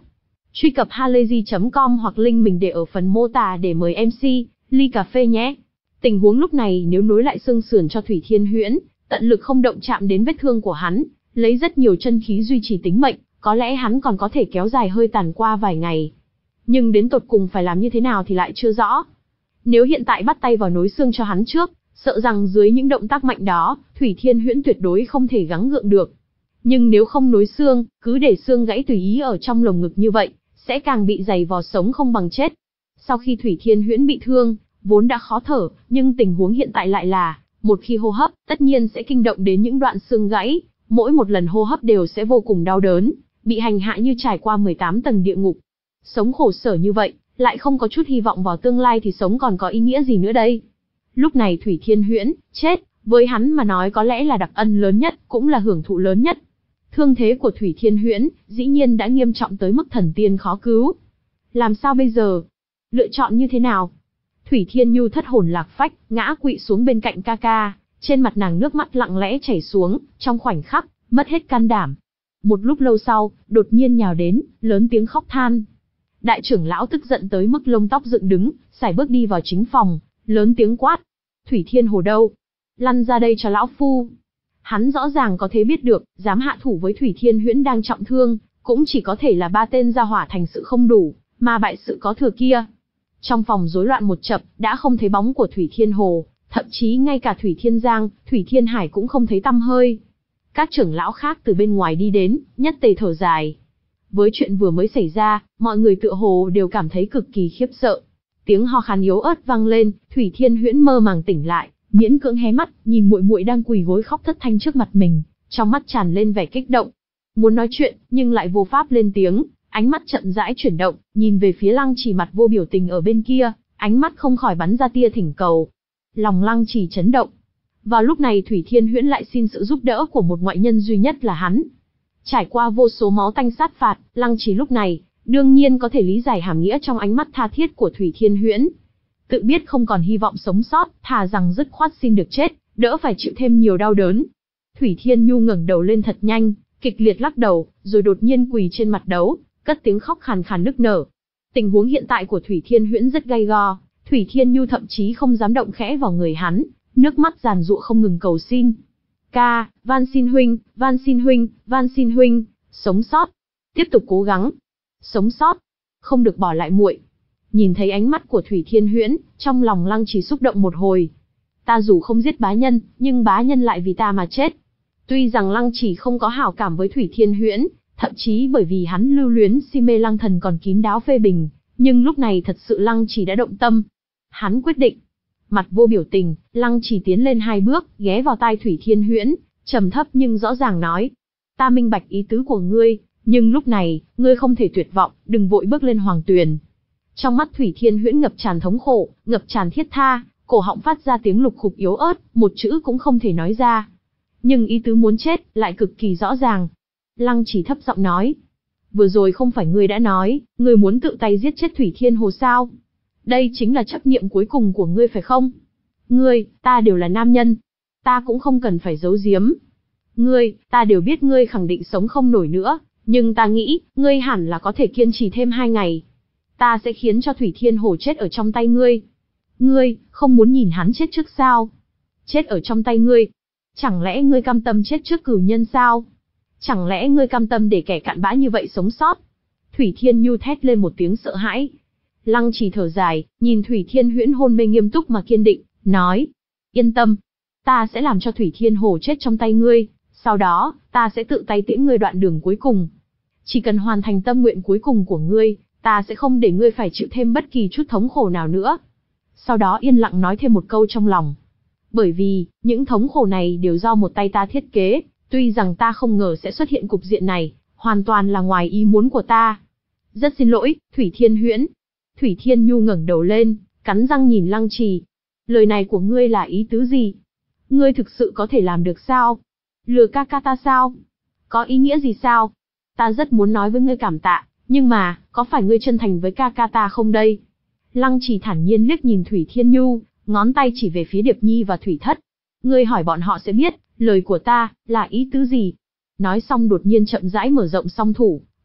Speaker 1: Truy cập halayzi chấm com hoặc link mình để ở phần mô tả để mời em xê, ly cà phê nhé. Tình huống lúc này nếu nối lại xương sườn cho Thủy Thiên Huyễn, tận lực không động chạm đến vết thương của hắn, lấy rất nhiều chân khí duy trì tính mệnh, có lẽ hắn còn có thể kéo dài hơi tàn qua vài ngày. Nhưng đến tột cùng phải làm như thế nào thì lại chưa rõ. Nếu hiện tại bắt tay vào nối xương cho hắn trước, sợ rằng dưới những động tác mạnh đó, Thủy Thiên Huyễn tuyệt đối không thể gắng gượng được. Nhưng nếu không nối xương, cứ để xương gãy tùy ý ở trong lồng ngực như vậy, sẽ càng bị dày vò sống không bằng chết. Sau khi Thủy Thiên Huyễn bị thương, vốn đã khó thở, nhưng tình huống hiện tại lại là, một khi hô hấp, tất nhiên sẽ kinh động đến những đoạn xương gãy, mỗi một lần hô hấp đều sẽ vô cùng đau đớn, bị hành hạ như trải qua mười tám tầng địa ngục. Sống khổ sở như vậy, lại không có chút hy vọng vào tương lai thì sống còn có ý nghĩa gì nữa đây? Lúc này Thủy Thiên Huyễn, chết, với hắn mà nói có lẽ là đặc ân lớn nhất, cũng là hưởng thụ lớn nhất. Thương thế của Thủy Thiên Huyễn, dĩ nhiên đã nghiêm trọng tới mức thần tiên khó cứu. Làm sao bây giờ? Lựa chọn như thế nào? Thủy Thiên Nhu thất hồn lạc phách, ngã quỵ xuống bên cạnh ca ca, trên mặt nàng nước mắt lặng lẽ chảy xuống, trong khoảnh khắc, mất hết can đảm. Một lúc lâu sau, đột nhiên nhào đến, lớn tiếng khóc than. Đại trưởng lão tức giận tới mức lông tóc dựng đứng, sải bước đi vào chính phòng, lớn tiếng quát. Thủy Thiên Hồ đâu? Lăn ra đây cho lão phu. Hắn rõ ràng có thể biết được, dám hạ thủ với Thủy Thiên Huyễn đang trọng thương, cũng chỉ có thể là ba tên gia hỏa thành sự không đủ, mà bại sự có thừa kia. Trong phòng rối loạn một chập, đã không thấy bóng của Thủy Thiên Hồ, thậm chí ngay cả Thủy Thiên Giang, Thủy Thiên Hải cũng không thấy tăm hơi. Các trưởng lão khác từ bên ngoài đi đến, nhất tề thở dài. Với chuyện vừa mới xảy ra, mọi người tựa hồ đều cảm thấy cực kỳ khiếp sợ. Tiếng ho khan yếu ớt vang lên, Thủy Thiên Huyễn mơ màng tỉnh lại, miễn cưỡng hé mắt, nhìn muội muội đang quỳ gối khóc thất thanh trước mặt mình, trong mắt tràn lên vẻ kích động. Muốn nói chuyện, nhưng lại vô pháp lên tiếng, ánh mắt chậm rãi chuyển động, nhìn về phía Lăng Chỉ mặt vô biểu tình ở bên kia, ánh mắt không khỏi bắn ra tia thỉnh cầu. Lòng Lăng Chỉ chấn động. Vào lúc này Thủy Thiên Huyễn lại xin sự giúp đỡ của một ngoại nhân duy nhất là hắn. Trải qua vô số máu tanh sát phạt, Lăng Chỉ lúc này, đương nhiên có thể lý giải hàm nghĩa trong ánh mắt tha thiết của Thủy Thiên Huyễn. Tự biết không còn hy vọng sống sót, thà rằng dứt khoát xin được chết, đỡ phải chịu thêm nhiều đau đớn. Thủy Thiên Nhu ngẩng đầu lên thật nhanh, kịch liệt lắc đầu, rồi đột nhiên quỳ trên mặt đấu, cất tiếng khóc khàn khàn nức nở. Tình huống hiện tại của Thủy Thiên Huyễn rất gay go, Thủy Thiên Nhu thậm chí không dám động khẽ vào người hắn, nước mắt giàn giụa không ngừng cầu xin. Ca, van xin huynh, van xin huynh, van xin huynh, sống sót, tiếp tục cố gắng, sống sót, không được bỏ lại muội. Nhìn thấy ánh mắt của Thủy Thiên Huyễn, trong lòng Lăng Chỉ xúc động một hồi. Ta dù không giết bá nhân, nhưng bá nhân lại vì ta mà chết. Tuy rằng Lăng Chỉ không có hảo cảm với Thủy Thiên Huyễn, thậm chí bởi vì hắn lưu luyến si mê Lăng Thần còn kín đáo phê bình, nhưng lúc này thật sự Lăng Chỉ đã động tâm. Hắn quyết định. Mặt vô biểu tình, Lăng Chỉ tiến lên hai bước, ghé vào tai Thủy Thiên Huyễn, trầm thấp nhưng rõ ràng nói. Ta minh bạch ý tứ của ngươi, nhưng lúc này, ngươi không thể tuyệt vọng, đừng vội bước lên hoàng tuyền. Trong mắt Thủy Thiên Huyễn ngập tràn thống khổ, ngập tràn thiết tha, cổ họng phát ra tiếng lục khục yếu ớt, một chữ cũng không thể nói ra. Nhưng ý tứ muốn chết, lại cực kỳ rõ ràng. Lăng Chỉ thấp giọng nói. Vừa rồi không phải ngươi đã nói, ngươi muốn tự tay giết chết Thủy Thiên Hồ sao? Đây chính là chấp niệm cuối cùng của ngươi phải không? Ngươi, ta đều là nam nhân. Ta cũng không cần phải giấu giếm. Ngươi, ta đều biết ngươi khẳng định sống không nổi nữa, nhưng ta nghĩ, ngươi hẳn là có thể kiên trì thêm hai ngày. Ta sẽ khiến cho Thủy Thiên Hồ chết ở trong tay ngươi. Ngươi, không muốn nhìn hắn chết trước sao? Chết ở trong tay ngươi. Chẳng lẽ ngươi cam tâm chết trước cửu nhân sao? Chẳng lẽ ngươi cam tâm để kẻ cặn bã như vậy sống sót? Thủy Thiên Nhu thét lên một tiếng sợ hãi. Lăng Chỉ thở dài, nhìn Thủy Thiên Huyễn hôn mê nghiêm túc mà kiên định, nói. Yên tâm. Ta sẽ làm cho Thủy Thiên Hồ chết trong tay ngươi, sau đó, ta sẽ tự tay tiễn ngươi đoạn đường cuối cùng. Chỉ cần hoàn thành tâm nguyện cuối cùng của ngươi, ta sẽ không để ngươi phải chịu thêm bất kỳ chút thống khổ nào nữa. Sau đó yên lặng nói thêm một câu trong lòng. Bởi vì, những thống khổ này đều do một tay ta thiết kế, tuy rằng ta không ngờ sẽ xuất hiện cục diện này, hoàn toàn là ngoài ý muốn của ta. Rất xin lỗi, Thủy Thiên Huyễn. Thủy Thiên Nhu ngẩng đầu lên, cắn răng nhìn Lăng Trì. Lời này của ngươi là ý tứ gì? Ngươi thực sự có thể làm được sao? Lừa ca ca ta sao? Có ý nghĩa gì sao? Ta rất muốn nói với ngươi cảm tạ, nhưng mà, có phải ngươi chân thành với ca ca ta không đây? Lăng Trì thản nhiên liếc nhìn Thủy Thiên Nhu, ngón tay chỉ về phía Điệp Nhi và Thủy Thất. Ngươi hỏi bọn họ sẽ biết, lời của ta, là ý tứ gì? Nói xong đột nhiên chậm rãi mở rộng song thủ,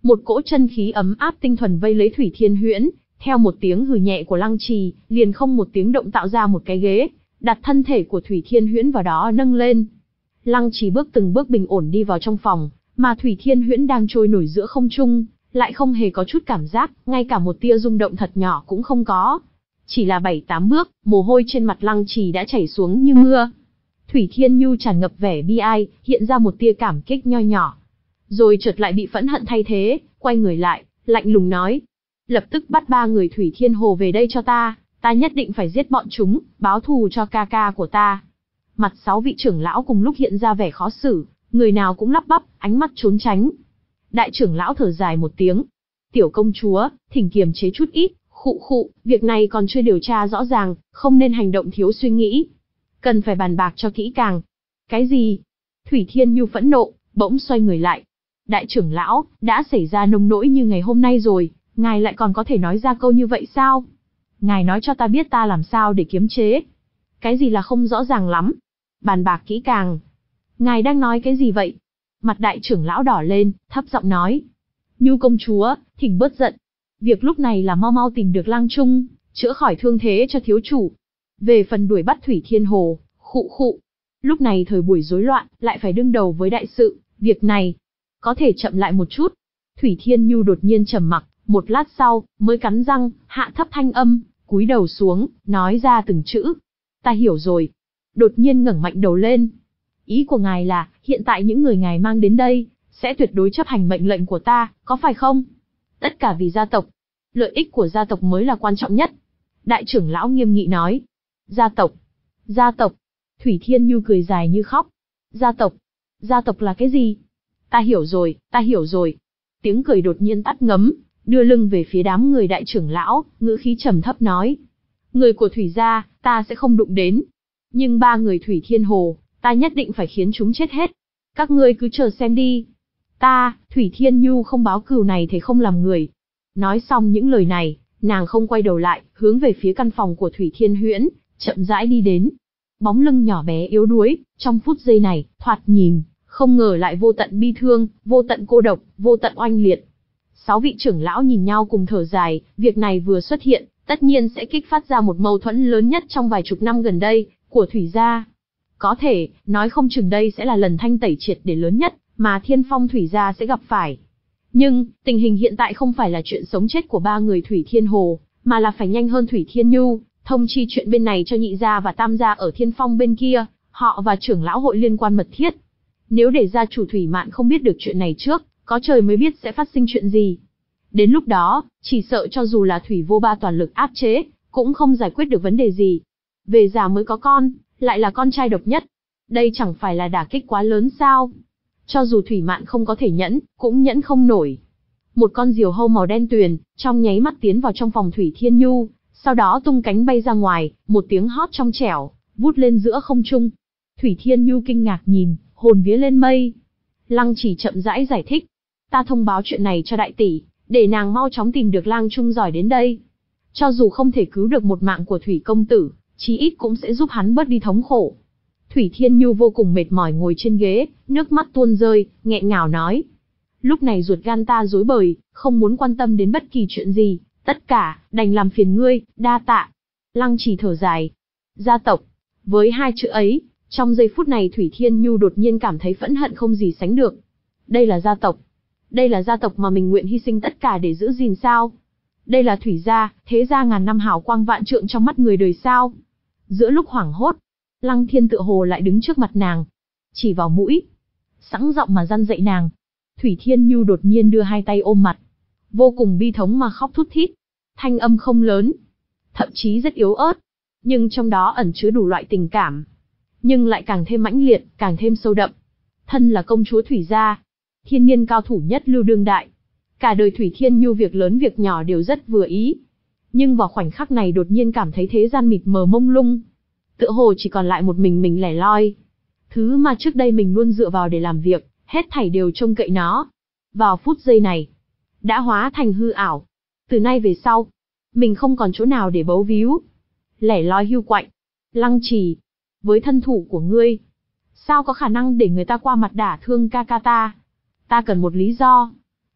Speaker 1: Một cỗ chân khí ấm áp tinh thuần vây lấy Thủy Thiên Huyễn, theo một tiếng hừ nhẹ của Lăng Trì, liền không một tiếng động tạo ra một cái ghế, đặt thân thể của Thủy Thiên Huyễn vào đó nâng lên. Lăng Trì bước từng bước bình ổn đi vào trong phòng, mà Thủy Thiên Huyễn đang trôi nổi giữa không trung, lại không hề có chút cảm giác, ngay cả một tia rung động thật nhỏ cũng không có. Chỉ là bảy tám bước, mồ hôi trên mặt Lăng Trì đã chảy xuống như mưa. Thủy Thiên Nhu tràn ngập vẻ bi ai, hiện ra một tia cảm kích nho nhỏ. Rồi chợt lại bị phẫn hận thay thế, quay người lại, lạnh lùng nói. Lập tức bắt ba người Thủy Thiên Hồ về đây cho ta, ta nhất định phải giết bọn chúng, báo thù cho ca ca của ta. Mặt sáu vị trưởng lão cùng lúc hiện ra vẻ khó xử, người nào cũng lắp bắp, ánh mắt trốn tránh. Đại trưởng lão thở dài một tiếng. Tiểu công chúa, thỉnh kiềm chế chút ít, khụ khụ, việc này còn chưa điều tra rõ ràng, không nên hành động thiếu suy nghĩ. Cần phải bàn bạc cho kỹ càng. Cái gì? Thủy Thiên Nhu phẫn nộ, bỗng xoay người lại. Đại trưởng lão, đã xảy ra nông nỗi như ngày hôm nay rồi, ngài lại còn có thể nói ra câu như vậy sao? Ngài nói cho ta biết ta làm sao để kiềm chế. Cái gì là không rõ ràng lắm? Bàn bạc kỹ càng. Ngài đang nói cái gì vậy? Mặt đại trưởng lão đỏ lên, thấp giọng nói. Nhu công chúa, thỉnh bớt giận. Việc lúc này là mau mau tìm được Lang Trung, chữa khỏi thương thế cho thiếu chủ. Về phần đuổi bắt Thủy Thiên Hồ, khụ khụ. Lúc này thời buổi rối loạn, lại phải đương đầu với đại sự, việc này có thể chậm lại một chút. Thủy Thiên Nhu đột nhiên trầm mặc, một lát sau, mới cắn răng, hạ thấp thanh âm, cúi đầu xuống, nói ra từng chữ. Ta hiểu rồi. Đột nhiên ngẩng mạnh đầu lên. Ý của ngài là, hiện tại những người ngài mang đến đây, sẽ tuyệt đối chấp hành mệnh lệnh của ta, có phải không? Tất cả vì gia tộc. Lợi ích của gia tộc mới là quan trọng nhất. Đại trưởng lão nghiêm nghị nói. Gia tộc. Gia tộc. Thủy Thiên Nhu cười dài như khóc. Gia tộc. Gia tộc là cái gì? Ta hiểu rồi, ta hiểu rồi. Tiếng cười đột nhiên tắt ngấm, đưa lưng về phía đám người đại trưởng lão, ngữ khí trầm thấp nói. Người của Thủy gia, ta sẽ không đụng đến. Nhưng ba người Thủy Thiên Hồ, ta nhất định phải khiến chúng chết hết. Các ngươi cứ chờ xem đi. Ta, Thủy Thiên Nhu không báo cừu này thì không làm người. Nói xong những lời này, nàng không quay đầu lại, hướng về phía căn phòng của Thủy Thiên Huyễn, chậm rãi đi đến. Bóng lưng nhỏ bé yếu đuối, trong phút giây này, thoạt nhìn, không ngờ lại vô tận bi thương, vô tận cô độc, vô tận oanh liệt. Sáu vị trưởng lão nhìn nhau cùng thở dài, việc này vừa xuất hiện, tất nhiên sẽ kích phát ra một mâu thuẫn lớn nhất trong vài chục năm gần đây, của Thủy gia. Có thể, nói không chừng đây sẽ là lần thanh tẩy triệt để lớn nhất, mà Thiên Phong Thủy gia sẽ gặp phải. Nhưng, tình hình hiện tại không phải là chuyện sống chết của ba người Thủy Thiên Hồ, mà là phải nhanh hơn Thủy Thiên Nhu, thông chi chuyện bên này cho nhị gia và tam gia ở Thiên Phong bên kia, họ và trưởng lão hội liên quan mật thiết. Nếu để gia chủ Thủy Mạn không biết được chuyện này trước, có trời mới biết sẽ phát sinh chuyện gì. Đến lúc đó, chỉ sợ cho dù là Thủy Vô Ba toàn lực áp chế, cũng không giải quyết được vấn đề gì. Về già mới có con, lại là con trai độc nhất. Đây chẳng phải là đả kích quá lớn sao? Cho dù Thủy Mạn không có thể nhẫn, cũng nhẫn không nổi. Một con diều hâu màu đen tuyền, trong nháy mắt tiến vào trong phòng Thủy Thiên Nhu, sau đó tung cánh bay ra ngoài, một tiếng hót trong trẻo, vút lên giữa không trung. Thủy Thiên Nhu kinh ngạc nhìn, hồn vía lên mây. Lăng Chỉ chậm rãi giải thích. Ta thông báo chuyện này cho đại tỷ, để nàng mau chóng tìm được Lang Trung giỏi đến đây. Cho dù không thể cứu được một mạng của Thủy công tử, chí ít cũng sẽ giúp hắn bớt đi thống khổ. Thủy Thiên Nhu vô cùng mệt mỏi ngồi trên ghế, nước mắt tuôn rơi, nghẹn ngào nói. Lúc này ruột gan ta rối bời, không muốn quan tâm đến bất kỳ chuyện gì, tất cả, đành làm phiền ngươi, đa tạ. Lăng Chỉ thở dài. Gia tộc. Với hai chữ ấy, trong giây phút này Thủy Thiên Nhu đột nhiên cảm thấy phẫn hận không gì sánh được. Đây là gia tộc. Đây là gia tộc mà mình nguyện hy sinh tất cả để giữ gìn sao? Đây là Thủy gia, thế gia ngàn năm hào quang vạn trượng trong mắt người đời sao? Giữa lúc hoảng hốt, Lăng Thiên tựa hồ lại đứng trước mặt nàng, chỉ vào mũi, sẵn giọng mà răn dạy nàng. Thủy Thiên Nhu đột nhiên đưa hai tay ôm mặt, vô cùng bi thống mà khóc thút thít. Thanh âm không lớn, thậm chí rất yếu ớt, nhưng trong đó ẩn chứa đủ loại tình cảm, nhưng lại càng thêm mãnh liệt, càng thêm sâu đậm. Thân là công chúa Thủy gia, thiên niên cao thủ nhất lưu đương đại, cả đời Thủy Thiên Nhu việc lớn việc nhỏ đều rất vừa ý. Nhưng vào khoảnh khắc này đột nhiên cảm thấy thế gian mịt mờ mông lung, tựa hồ chỉ còn lại một mình mình lẻ loi. Thứ mà trước đây mình luôn dựa vào để làm việc, hết thảy đều trông cậy nó. Vào phút giây này, đã hóa thành hư ảo. Từ nay về sau, mình không còn chỗ nào để bấu víu. Lẻ loi hưu quạnh. Lăng Trì, với thân thủ của ngươi, sao có khả năng để người ta qua mặt đả thương ca ca ta? Ta cần một lý do.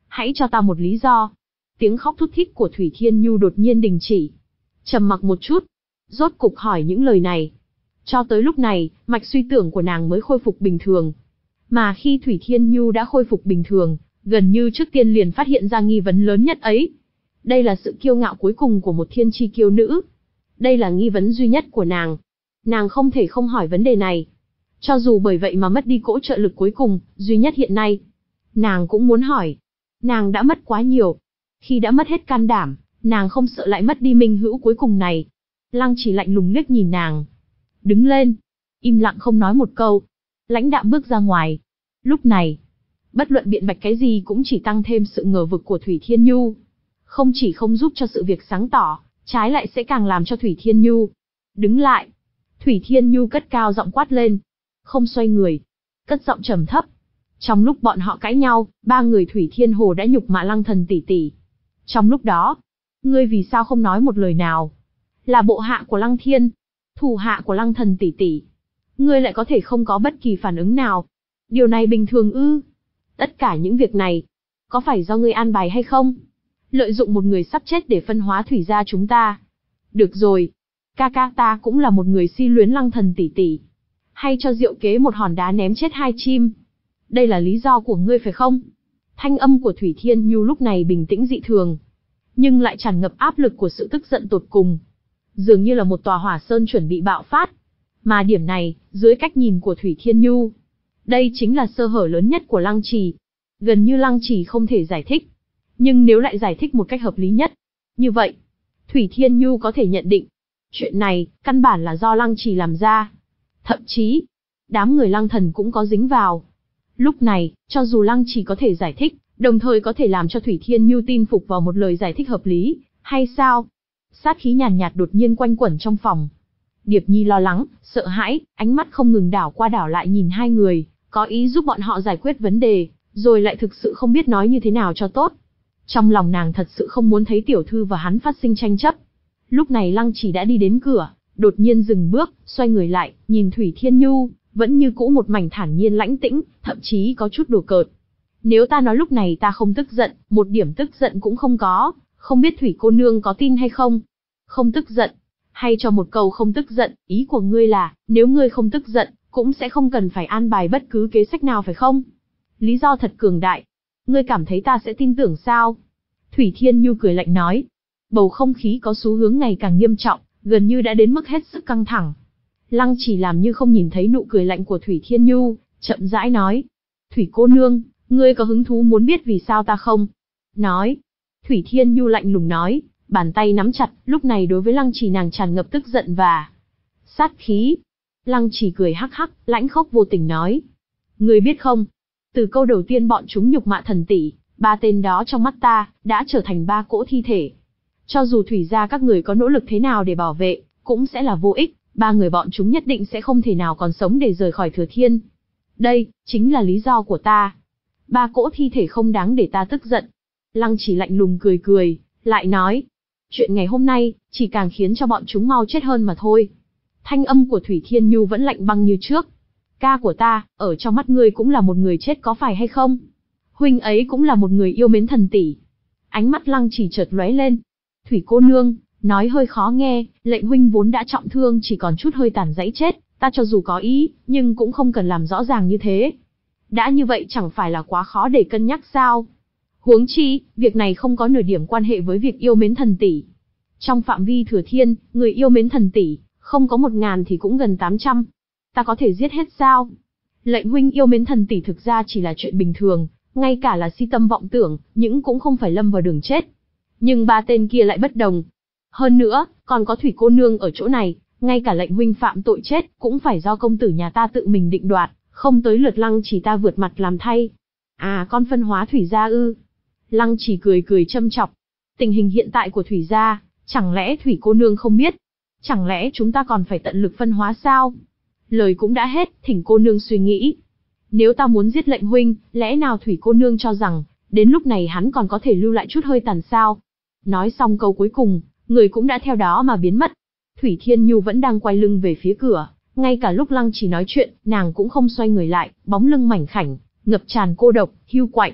Speaker 1: Hãy cho ta một lý do. Tiếng khóc thút thít của Thủy Thiên Nhu đột nhiên đình chỉ. Trầm mặc một chút, rốt cục hỏi những lời này. Cho tới lúc này, mạch suy tưởng của nàng mới khôi phục bình thường. Mà khi Thủy Thiên Nhu đã khôi phục bình thường, gần như trước tiên liền phát hiện ra nghi vấn lớn nhất ấy. Đây là sự kiêu ngạo cuối cùng của một thiên chi kiêu nữ. Đây là nghi vấn duy nhất của nàng. Nàng không thể không hỏi vấn đề này. Cho dù bởi vậy mà mất đi cỗ trợ lực cuối cùng, duy nhất hiện nay. Nàng cũng muốn hỏi. Nàng đã mất quá nhiều. Khi đã mất hết can đảm, nàng không sợ lại mất đi minh hữu cuối cùng này. Lăng Chỉ lạnh lùng liếc nhìn nàng. Đứng lên. Im lặng không nói một câu. Lãnh đạm bước ra ngoài. Lúc này, bất luận biện bạch cái gì cũng chỉ tăng thêm sự ngờ vực của Thủy Thiên Nhu. Không chỉ không giúp cho sự việc sáng tỏ, trái lại sẽ càng làm cho Thủy Thiên Nhu. Đứng lại. Thủy Thiên Nhu cất cao giọng quát lên. Không xoay người. Cất giọng trầm thấp. Trong lúc bọn họ cãi nhau, ba người Thủy Thiên Hồ đã nhục mạ Lăng Thần tỷ tỷ. Trong lúc đó, ngươi vì sao không nói một lời nào? Là bộ hạ của Lăng Thiên, thủ hạ của Lăng Thần tỷ tỷ, ngươi lại có thể không có bất kỳ phản ứng nào. Điều này bình thường ư? Tất cả những việc này, có phải do ngươi an bài hay không? Lợi dụng một người sắp chết để phân hóa Thủy gia chúng ta. Được rồi, ca ca ta cũng là một người si luyến Lăng Thần tỷ tỷ. Hay cho diệu kế một hòn đá ném chết hai chim. Đây là lý do của ngươi phải không? Thanh âm của Thủy Thiên Nhu lúc này bình tĩnh dị thường, nhưng lại tràn ngập áp lực của sự tức giận tột cùng. Dường như là một tòa hỏa sơn chuẩn bị bạo phát. Mà điểm này, dưới cách nhìn của Thủy Thiên Nhu, đây chính là sơ hở lớn nhất của Lăng Trì. Gần như Lăng Trì không thể giải thích. Nhưng nếu lại giải thích một cách hợp lý nhất, như vậy, Thủy Thiên Nhu có thể nhận định, chuyện này, căn bản là do Lăng Trì làm ra. Thậm chí, đám người Lăng Thần cũng có dính vào. Lúc này, cho dù Lăng Trì có thể giải thích, đồng thời có thể làm cho Thủy Thiên Nhu tin phục vào một lời giải thích hợp lý, hay sao? Sát khí nhàn nhạt đột nhiên quanh quẩn trong phòng. Điệp Nhi lo lắng, sợ hãi, ánh mắt không ngừng đảo qua đảo lại nhìn hai người, có ý giúp bọn họ giải quyết vấn đề, rồi lại thực sự không biết nói như thế nào cho tốt. Trong lòng nàng thật sự không muốn thấy tiểu thư và hắn phát sinh tranh chấp. Lúc này Lăng Trì đã đi đến cửa, đột nhiên dừng bước, xoay người lại, nhìn Thủy Thiên Nhu, vẫn như cũ một mảnh thản nhiên lãnh tĩnh, thậm chí có chút đùa cợt. Nếu ta nói lúc này ta không tức giận, một điểm tức giận cũng không có, không biết Thủy cô nương có tin hay không? Không tức giận, hay cho một câu không tức giận, ý của ngươi là, nếu ngươi không tức giận, cũng sẽ không cần phải an bài bất cứ kế sách nào phải không? Lý do thật cường đại. Ngươi cảm thấy ta sẽ tin tưởng sao? Thủy Thiên Nhu cười lạnh nói. Bầu không khí có xu hướng ngày càng nghiêm trọng, gần như đã đến mức hết sức căng thẳng. Lăng Chỉ làm như không nhìn thấy nụ cười lạnh của Thủy Thiên Nhu, chậm rãi nói. Thủy cô nương, ngươi có hứng thú muốn biết vì sao ta không? Nói. Thủy Thiên Nhu lạnh lùng nói, bàn tay nắm chặt, lúc này đối với Lăng Chỉ nàng tràn ngập tức giận và sát khí. Lăng Chỉ cười hắc hắc, lãnh khốc vô tình nói. Ngươi biết không? Từ câu đầu tiên bọn chúng nhục mạ thần tỷ, ba tên đó trong mắt ta, đã trở thành ba cỗ thi thể. Cho dù Thủy gia các người có nỗ lực thế nào để bảo vệ, cũng sẽ là vô ích, ba người bọn chúng nhất định sẽ không thể nào còn sống để rời khỏi Thừa Thiên. Đây, chính là lý do của ta. Ba cỗ thi thể không đáng để ta tức giận. Lăng Chỉ lạnh lùng cười cười, lại nói. Chuyện ngày hôm nay, chỉ càng khiến cho bọn chúng mau chết hơn mà thôi. Thanh âm của Thủy Thiên Nhu vẫn lạnh băng như trước. Ca của ta, ở trong mắt ngươi cũng là một người chết có phải hay không? Huynh ấy cũng là một người yêu mến thần tỷ. Ánh mắt Lăng Chỉ chợt lóe lên. Thủy cô nương, nói hơi khó nghe, lệnh huynh vốn đã trọng thương chỉ còn chút hơi tàn dãy chết, ta cho dù có ý, nhưng cũng không cần làm rõ ràng như thế. Đã như vậy chẳng phải là quá khó để cân nhắc sao? Huống chi, việc này không có nửa điểm quan hệ với việc yêu mến thần tỷ. Trong phạm vi Thừa Thiên, người yêu mến thần tỷ, không có một ngàn thì cũng gần tám trăm. Ta có thể giết hết sao? Lệnh huynh yêu mến thần tỷ thực ra chỉ là chuyện bình thường, ngay cả là si tâm vọng tưởng, nhưng cũng không phải lâm vào đường chết. Nhưng ba tên kia lại bất đồng. Hơn nữa, còn có Thủy cô nương ở chỗ này, ngay cả lệnh huynh phạm tội chết, cũng phải do công tử nhà ta tự mình định đoạt, không tới lượt Lăng Chỉ ta vượt mặt làm thay. À, con phân hóa Thủy gia ư? Lăng Chỉ cười cười châm chọc. Tình hình hiện tại của Thủy gia, chẳng lẽ Thủy cô nương không biết? Chẳng lẽ chúng ta còn phải tận lực phân hóa sao? Lời cũng đã hết, thỉnh cô nương suy nghĩ. Nếu ta muốn giết lệnh huynh, lẽ nào Thủy cô nương cho rằng, đến lúc này hắn còn có thể lưu lại chút hơi tàn sao? Nói xong câu cuối cùng, người cũng đã theo đó mà biến mất. Thủy Thiên Nhu vẫn đang quay lưng về phía cửa, ngay cả lúc Lăng Chỉ nói chuyện, nàng cũng không xoay người lại, bóng lưng mảnh khảnh, ngập tràn cô độc, hiu quạnh.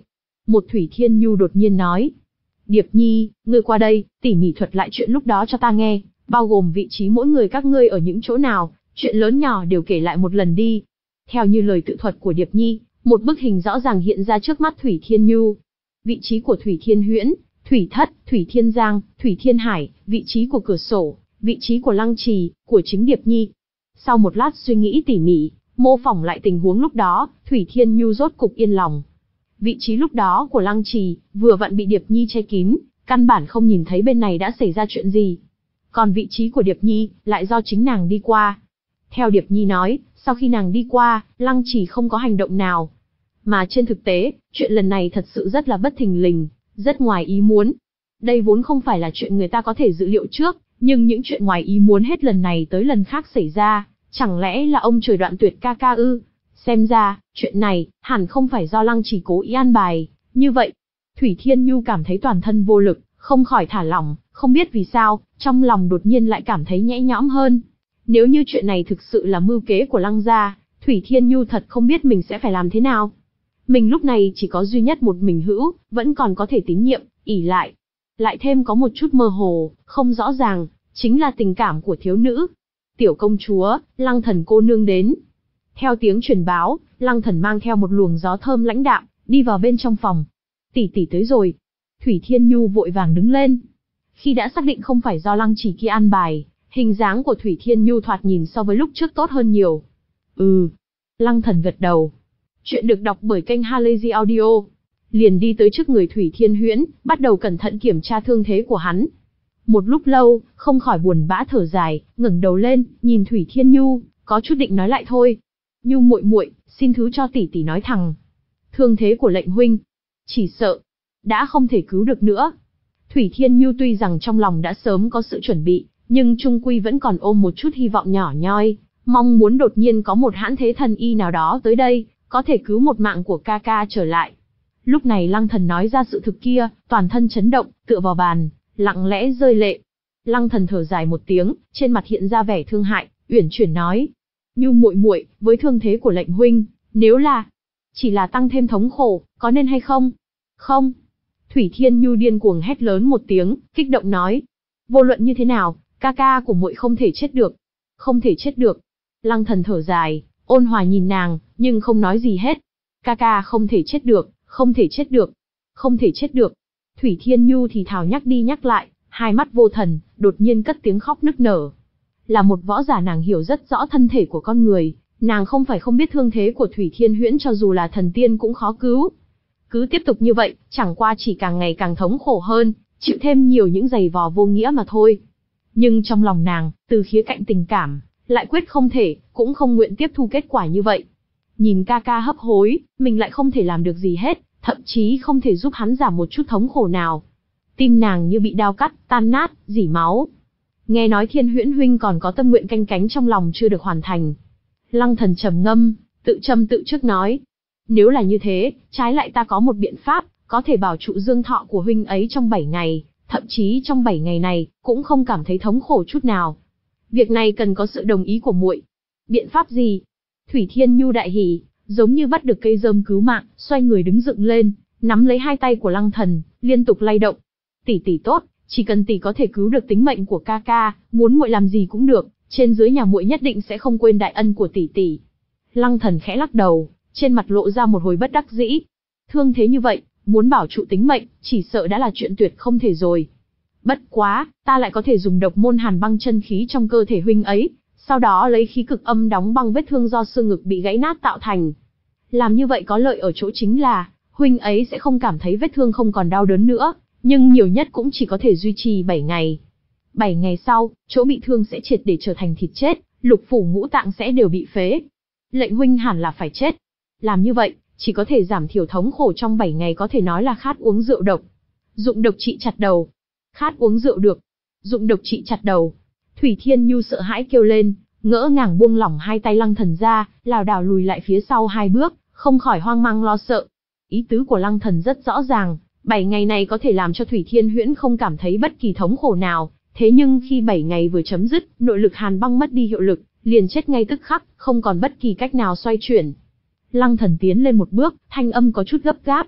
Speaker 1: Một Thủy Thiên Nhu đột nhiên nói. Điệp Nhi, ngươi qua đây, tỉ mỉ thuật lại chuyện lúc đó cho ta nghe, bao gồm vị trí mỗi người các ngươi ở những chỗ nào, chuyện lớn nhỏ đều kể lại một lần đi. Theo như lời tự thuật của Điệp Nhi, một bức hình rõ ràng hiện ra trước mắt Thủy Thiên Nhu. Vị trí của Thủy Thiên Huyễn, Thủy Thất, Thủy Thiên Giang, Thủy Thiên Hải, vị trí của cửa sổ, vị trí của lăng trì, của chính Điệp Nhi. Sau một lát suy nghĩ tỉ mỉ, mô phỏng lại tình huống lúc đó, Thủy Thiên Nhu rốt cục yên lòng. Vị trí lúc đó của lăng trì, vừa vặn bị Điệp Nhi che kín, căn bản không nhìn thấy bên này đã xảy ra chuyện gì. Còn vị trí của Điệp Nhi, lại do chính nàng đi qua. Theo Điệp Nhi nói, sau khi nàng đi qua, lăng trì không có hành động nào. Mà trên thực tế, chuyện lần này thật sự rất là bất thình lình, rất ngoài ý muốn. Đây vốn không phải là chuyện người ta có thể dự liệu trước, nhưng những chuyện ngoài ý muốn hết lần này tới lần khác xảy ra, chẳng lẽ là ông trời đoạn tuyệt ca ca ư? Xem ra, chuyện này, hẳn không phải do lăng trì cố ý an bài, như vậy. Thủy Thiên Nhu cảm thấy toàn thân vô lực, không khỏi thả lỏng, không biết vì sao, trong lòng đột nhiên lại cảm thấy nhẹ nhõm hơn. Nếu như chuyện này thực sự là mưu kế của lăng gia, Thủy Thiên Nhu thật không biết mình sẽ phải làm thế nào. Mình lúc này chỉ có duy nhất một mình hữu, vẫn còn có thể tín nhiệm, ỷ lại. Lại thêm có một chút mơ hồ, không rõ ràng, chính là tình cảm của thiếu nữ. Tiểu công chúa, Lăng Thần cô nương đến. Theo tiếng truyền báo, Lăng Thần mang theo một luồng gió thơm lãnh đạm, đi vào bên trong phòng. Tỷ tỷ tới rồi. Thủy Thiên Nhu vội vàng đứng lên. Khi đã xác định không phải do Lăng Trì kia an bài, hình dáng của Thủy Thiên Nhu thoạt nhìn so với lúc trước tốt hơn nhiều. Ừ. Lăng Thần gật đầu. Chuyện được đọc bởi kênh Halazy Audio. Liền đi tới trước người Thủy Thiên Huyễn, bắt đầu cẩn thận kiểm tra thương thế của hắn. Một lúc lâu, không khỏi buồn bã thở dài, ngẩng đầu lên, nhìn Thủy Thiên Nhu, có chút định nói lại thôi. Nhu muội muội, xin thứ cho tỷ tỷ nói thẳng. Thương thế của lệnh huynh, chỉ sợ đã không thể cứu được nữa. Thủy Thiên Nhu tuy rằng trong lòng đã sớm có sự chuẩn bị, nhưng trung quy vẫn còn ôm một chút hy vọng nhỏ nhoi, mong muốn đột nhiên có một hãn thế thần y nào đó tới đây, có thể cứu một mạng của ca ca trở lại. Lúc này Lăng Thần nói ra sự thực kia, toàn thân chấn động, tựa vào bàn, lặng lẽ rơi lệ. Lăng Thần thở dài một tiếng, trên mặt hiện ra vẻ thương hại, uyển chuyển nói: Nhu muội muội, với thương thế của lệnh huynh, nếu là chỉ là tăng thêm thống khổ, có nên hay không? Không. Thủy Thiên Nhu điên cuồng hét lớn một tiếng, kích động nói: Vô luận như thế nào, ca ca của muội không thể chết được. Không thể chết được. Lăng Thần thở dài, ôn hòa nhìn nàng, nhưng không nói gì hết. Ca ca không thể chết được, không thể chết được, không thể chết được. Thủy Thiên Nhu thì thào nhắc đi nhắc lại, hai mắt vô thần, đột nhiên cất tiếng khóc nức nở. Là một võ giả nàng hiểu rất rõ thân thể của con người, nàng không phải không biết thương thế của Thủy Thiên Huyễn cho dù là thần tiên cũng khó cứu. Cứ tiếp tục như vậy, chẳng qua chỉ càng ngày càng thống khổ hơn, chịu thêm nhiều những giày vò vô nghĩa mà thôi. Nhưng trong lòng nàng, từ khía cạnh tình cảm, lại quyết không thể, cũng không nguyện tiếp thu kết quả như vậy. Nhìn ca ca hấp hối, mình lại không thể làm được gì hết, thậm chí không thể giúp hắn giảm một chút thống khổ nào. Tim nàng như bị đao cắt, tan nát, rỉ máu. Nghe nói Thiên Huyễn huynh còn có tâm nguyện canh cánh trong lòng chưa được hoàn thành. Lăng Thần trầm ngâm, tự châm tự trước nói: Nếu là như thế, trái lại ta có một biện pháp, có thể bảo trụ dương thọ của huynh ấy trong bảy ngày, thậm chí trong bảy ngày này, cũng không cảm thấy thống khổ chút nào. Việc này cần có sự đồng ý của muội. Biện pháp gì? Thủy Thiên Nhu đại hỉ, giống như bắt được cây rơm cứu mạng, xoay người đứng dựng lên, nắm lấy hai tay của Lăng Thần, liên tục lay động. Tỷ tỷ tốt, chỉ cần tỷ có thể cứu được tính mệnh của ca ca, muốn muội làm gì cũng được, trên dưới nhà muội nhất định sẽ không quên đại ân của tỷ tỷ. Lăng Thần khẽ lắc đầu, trên mặt lộ ra một hồi bất đắc dĩ. Thương thế như vậy, muốn bảo trụ tính mệnh, chỉ sợ đã là chuyện tuyệt không thể rồi. Bất quá, ta lại có thể dùng độc môn hàn băng chân khí trong cơ thể huynh ấy, sau đó lấy khí cực âm đóng băng vết thương do xương ngực bị gãy nát tạo thành. Làm như vậy có lợi ở chỗ chính là, huynh ấy sẽ không cảm thấy vết thương không còn đau đớn nữa, nhưng nhiều nhất cũng chỉ có thể duy trì bảy ngày. bảy ngày sau, chỗ bị thương sẽ triệt để trở thành thịt chết, lục phủ ngũ tạng sẽ đều bị phế. Lệnh huynh hẳn là phải chết. Làm như vậy, chỉ có thể giảm thiểu thống khổ trong bảy ngày, có thể nói là khát uống rượu độc. Dụng độc trị chặt đầu. Khát uống rượu được. Dụng độc trị chặt đầu. Thủy Thiên Nhu sợ hãi kêu lên, ngỡ ngàng buông lỏng hai tay Lăng Thần ra, lảo đảo lùi lại phía sau hai bước, không khỏi hoang mang lo sợ. Ý tứ của Lăng Thần rất rõ ràng, bảy ngày này có thể làm cho Thủy Thiên Huyễn không cảm thấy bất kỳ thống khổ nào, thế nhưng khi bảy ngày vừa chấm dứt, nội lực hàn băng mất đi hiệu lực, liền chết ngay tức khắc, không còn bất kỳ cách nào xoay chuyển. Lăng Thần tiến lên một bước, thanh âm có chút gấp gáp.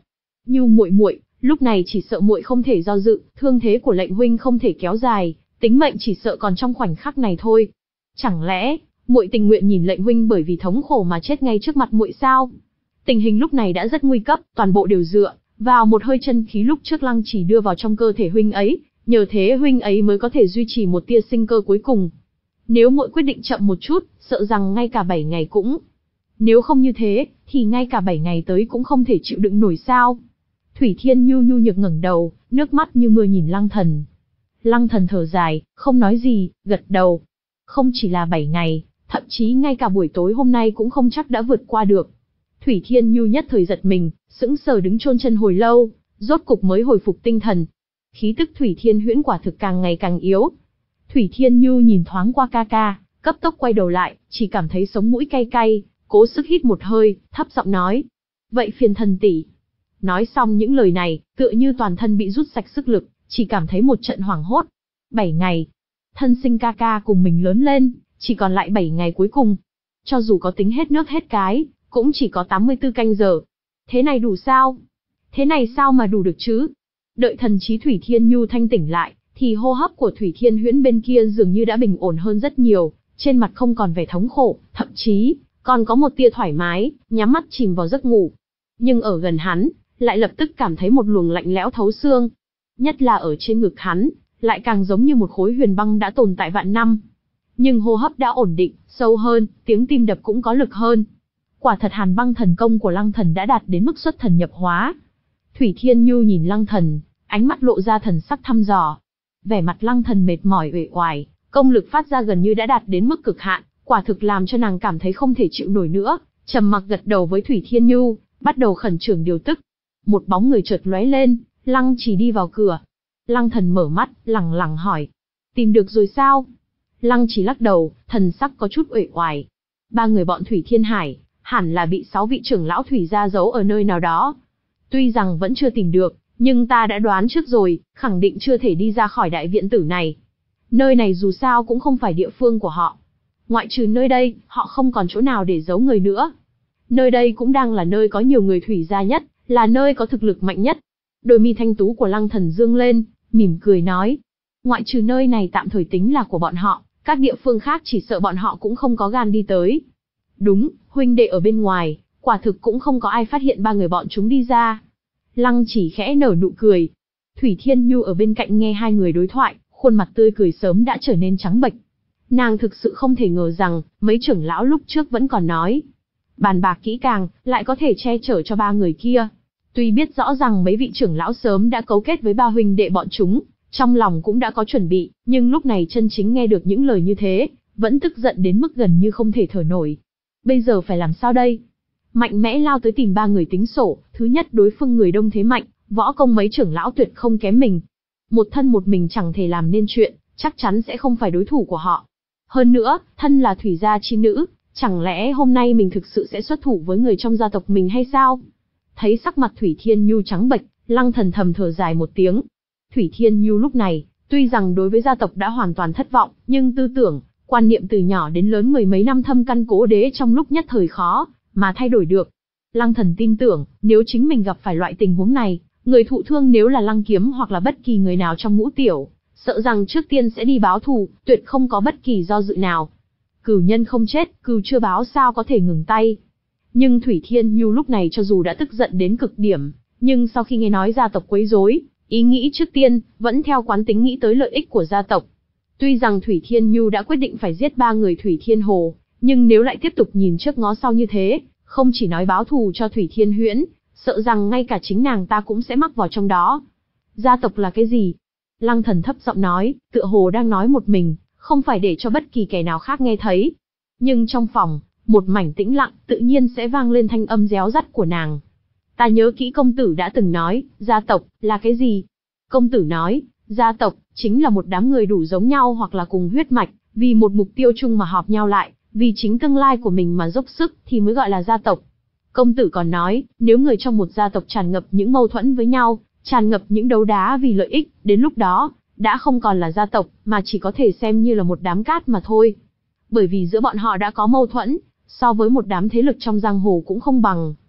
Speaker 1: Nhu muội muội, lúc này chỉ sợ muội không thể do dự, thương thế của lệnh huynh không thể kéo dài, tính mệnh chỉ sợ còn trong khoảnh khắc này thôi. Chẳng lẽ, muội tình nguyện nhìn lệnh huynh bởi vì thống khổ mà chết ngay trước mặt muội sao? Tình hình lúc này đã rất nguy cấp, toàn bộ đều dựa vào một hơi chân khí lúc trước Lăng Chỉ đưa vào trong cơ thể huynh ấy, nhờ thế huynh ấy mới có thể duy trì một tia sinh cơ cuối cùng. Nếu muội quyết định chậm một chút, sợ rằng ngay cả bảy ngày cũng... Nếu không như thế, thì ngay cả bảy ngày tới cũng không thể chịu đựng nổi sao? Thủy Thiên Nhu nhu nhược ngẩng đầu, nước mắt như mưa nhìn Lăng Thần. Lăng Thần thở dài, không nói gì, gật đầu. Không chỉ là bảy ngày, thậm chí ngay cả buổi tối hôm nay cũng không chắc đã vượt qua được. Thủy Thiên Nhu nhất thời giật mình, sững sờ đứng chôn chân hồi lâu, rốt cục mới hồi phục tinh thần. Khí tức Thủy Thiên Huyễn quả thực càng ngày càng yếu. Thủy Thiên Nhu nhìn thoáng qua ca ca, cấp tốc quay đầu lại, chỉ cảm thấy sống mũi cay cay, cố sức hít một hơi, thấp giọng nói. Vậy phiền thần tỷ. Nói xong những lời này, tựa như toàn thân bị rút sạch sức lực, chỉ cảm thấy một trận hoảng hốt. Bảy ngày. Thân sinh ca ca cùng mình lớn lên, chỉ còn lại bảy ngày cuối cùng. Cho dù có tính hết nước hết cái, cũng chỉ có tám mươi tư canh giờ. Thế này đủ sao? Thế này sao mà đủ được chứ? Đợi thần trí Thủy Thiên Nhu thanh tỉnh lại, thì hô hấp của Thủy Thiên Huyễn bên kia dường như đã bình ổn hơn rất nhiều, trên mặt không còn vẻ thống khổ, thậm chí còn có một tia thoải mái, nhắm mắt chìm vào giấc ngủ. Nhưng ở gần hắn, lại lập tức cảm thấy một luồng lạnh lẽo thấu xương. Nhất là ở trên ngực hắn, lại càng giống như một khối huyền băng đã tồn tại vạn năm. Nhưng hô hấp đã ổn định, sâu hơn, tiếng tim đập cũng có lực hơn. Quả thật Hàn Băng thần công của Lăng Thần đã đạt đến mức xuất thần nhập hóa. Thủy Thiên Nhu nhìn Lăng Thần, ánh mắt lộ ra thần sắc thăm dò. Vẻ mặt Lăng Thần mệt mỏi uể oải, công lực phát ra gần như đã đạt đến mức cực hạn, quả thực làm cho nàng cảm thấy không thể chịu nổi nữa, trầm mặc gật đầu với Thủy Thiên Nhu, bắt đầu khẩn trương điều tức. Một bóng người chợt lóe lên, Lăng Chỉ đi vào cửa. Lăng Thần mở mắt, lẳng lặng hỏi: "Tìm được rồi sao?" Lăng Chỉ lắc đầu, thần sắc có chút uể oải. Ba người bọn Thủy Thiên Hải hẳn là bị sáu vị trưởng lão Thủy gia giấu ở nơi nào đó. Tuy rằng vẫn chưa tìm được, nhưng ta đã đoán trước rồi, khẳng định chưa thể đi ra khỏi đại viện tử này. Nơi này dù sao cũng không phải địa phương của họ. Ngoại trừ nơi đây, họ không còn chỗ nào để giấu người nữa. Nơi đây cũng đang là nơi có nhiều người Thủy gia nhất, là nơi có thực lực mạnh nhất. Đôi mi thanh tú của Lăng Thần dương lên, mỉm cười nói. Ngoại trừ nơi này tạm thời tính là của bọn họ, các địa phương khác chỉ sợ bọn họ cũng không có gan đi tới. Đúng, huynh đệ ở bên ngoài, quả thực cũng không có ai phát hiện ba người bọn chúng đi ra. Lăng Chỉ khẽ nở nụ cười. Thủy Thiên Nhu ở bên cạnh nghe hai người đối thoại, khuôn mặt tươi cười sớm đã trở nên trắng bệch. Nàng thực sự không thể ngờ rằng, mấy trưởng lão lúc trước vẫn còn nói. Bàn bạc kỹ càng, lại có thể che chở cho ba người kia. Tuy biết rõ rằng mấy vị trưởng lão sớm đã cấu kết với ba huynh đệ bọn chúng, trong lòng cũng đã có chuẩn bị, nhưng lúc này chân chính nghe được những lời như thế, vẫn tức giận đến mức gần như không thể thở nổi. Bây giờ phải làm sao đây? Mạnh mẽ lao tới tìm ba người tính sổ, thứ nhất đối phương người đông thế mạnh, võ công mấy trưởng lão tuyệt không kém mình. Một thân một mình chẳng thể làm nên chuyện, chắc chắn sẽ không phải đối thủ của họ. Hơn nữa, thân là Thủy gia chi nữ, chẳng lẽ hôm nay mình thực sự sẽ xuất thủ với người trong gia tộc mình hay sao? Thấy sắc mặt Thủy Thiên Nhu trắng bệch, Lăng Thần thầm thở dài một tiếng. Thủy Thiên Nhu lúc này, tuy rằng đối với gia tộc đã hoàn toàn thất vọng, nhưng tư tưởng, quan niệm từ nhỏ đến lớn mười mấy năm thâm căn cố đế trong lúc nhất thời khó mà thay đổi được. Lăng Thần tin tưởng, nếu chính mình gặp phải loại tình huống này, người thụ thương nếu là Lăng Kiếm hoặc là bất kỳ người nào trong ngũ tiểu, sợ rằng trước tiên sẽ đi báo thù, tuyệt không có bất kỳ do dự nào. Cửu nhân không chết, cừu chưa báo sao có thể ngừng tay. Nhưng Thủy Thiên Nhu lúc này cho dù đã tức giận đến cực điểm, nhưng sau khi nghe nói gia tộc quấy rối, ý nghĩ trước tiên, vẫn theo quán tính nghĩ tới lợi ích của gia tộc. Tuy rằng Thủy Thiên Nhu đã quyết định phải giết ba người Thủy Thiên Hồ, nhưng nếu lại tiếp tục nhìn trước ngó sau như thế, không chỉ nói báo thù cho Thủy Thiên Huyễn, sợ rằng ngay cả chính nàng ta cũng sẽ mắc vào trong đó. Gia tộc là cái gì? Lăng Thần thấp giọng nói, tựa hồ đang nói một mình, không phải để cho bất kỳ kẻ nào khác nghe thấy. Nhưng trong phòng, một mảnh tĩnh lặng, tự nhiên sẽ vang lên thanh âm réo rắt của nàng. Ta nhớ kỹ công tử đã từng nói, gia tộc, là cái gì? Công tử nói, gia tộc, chính là một đám người đủ giống nhau hoặc là cùng huyết mạch, vì một mục tiêu chung mà họp nhau lại, vì chính tương lai của mình mà dốc sức thì mới gọi là gia tộc. Công tử còn nói, nếu người trong một gia tộc tràn ngập những mâu thuẫn với nhau, tràn ngập những đấu đá vì lợi ích, đến lúc đó, đã không còn là gia tộc, mà chỉ có thể xem như là một đám cát mà thôi. Bởi vì giữa bọn họ đã có mâu thuẫn, so với một đám thế lực trong giang hồ cũng không bằng.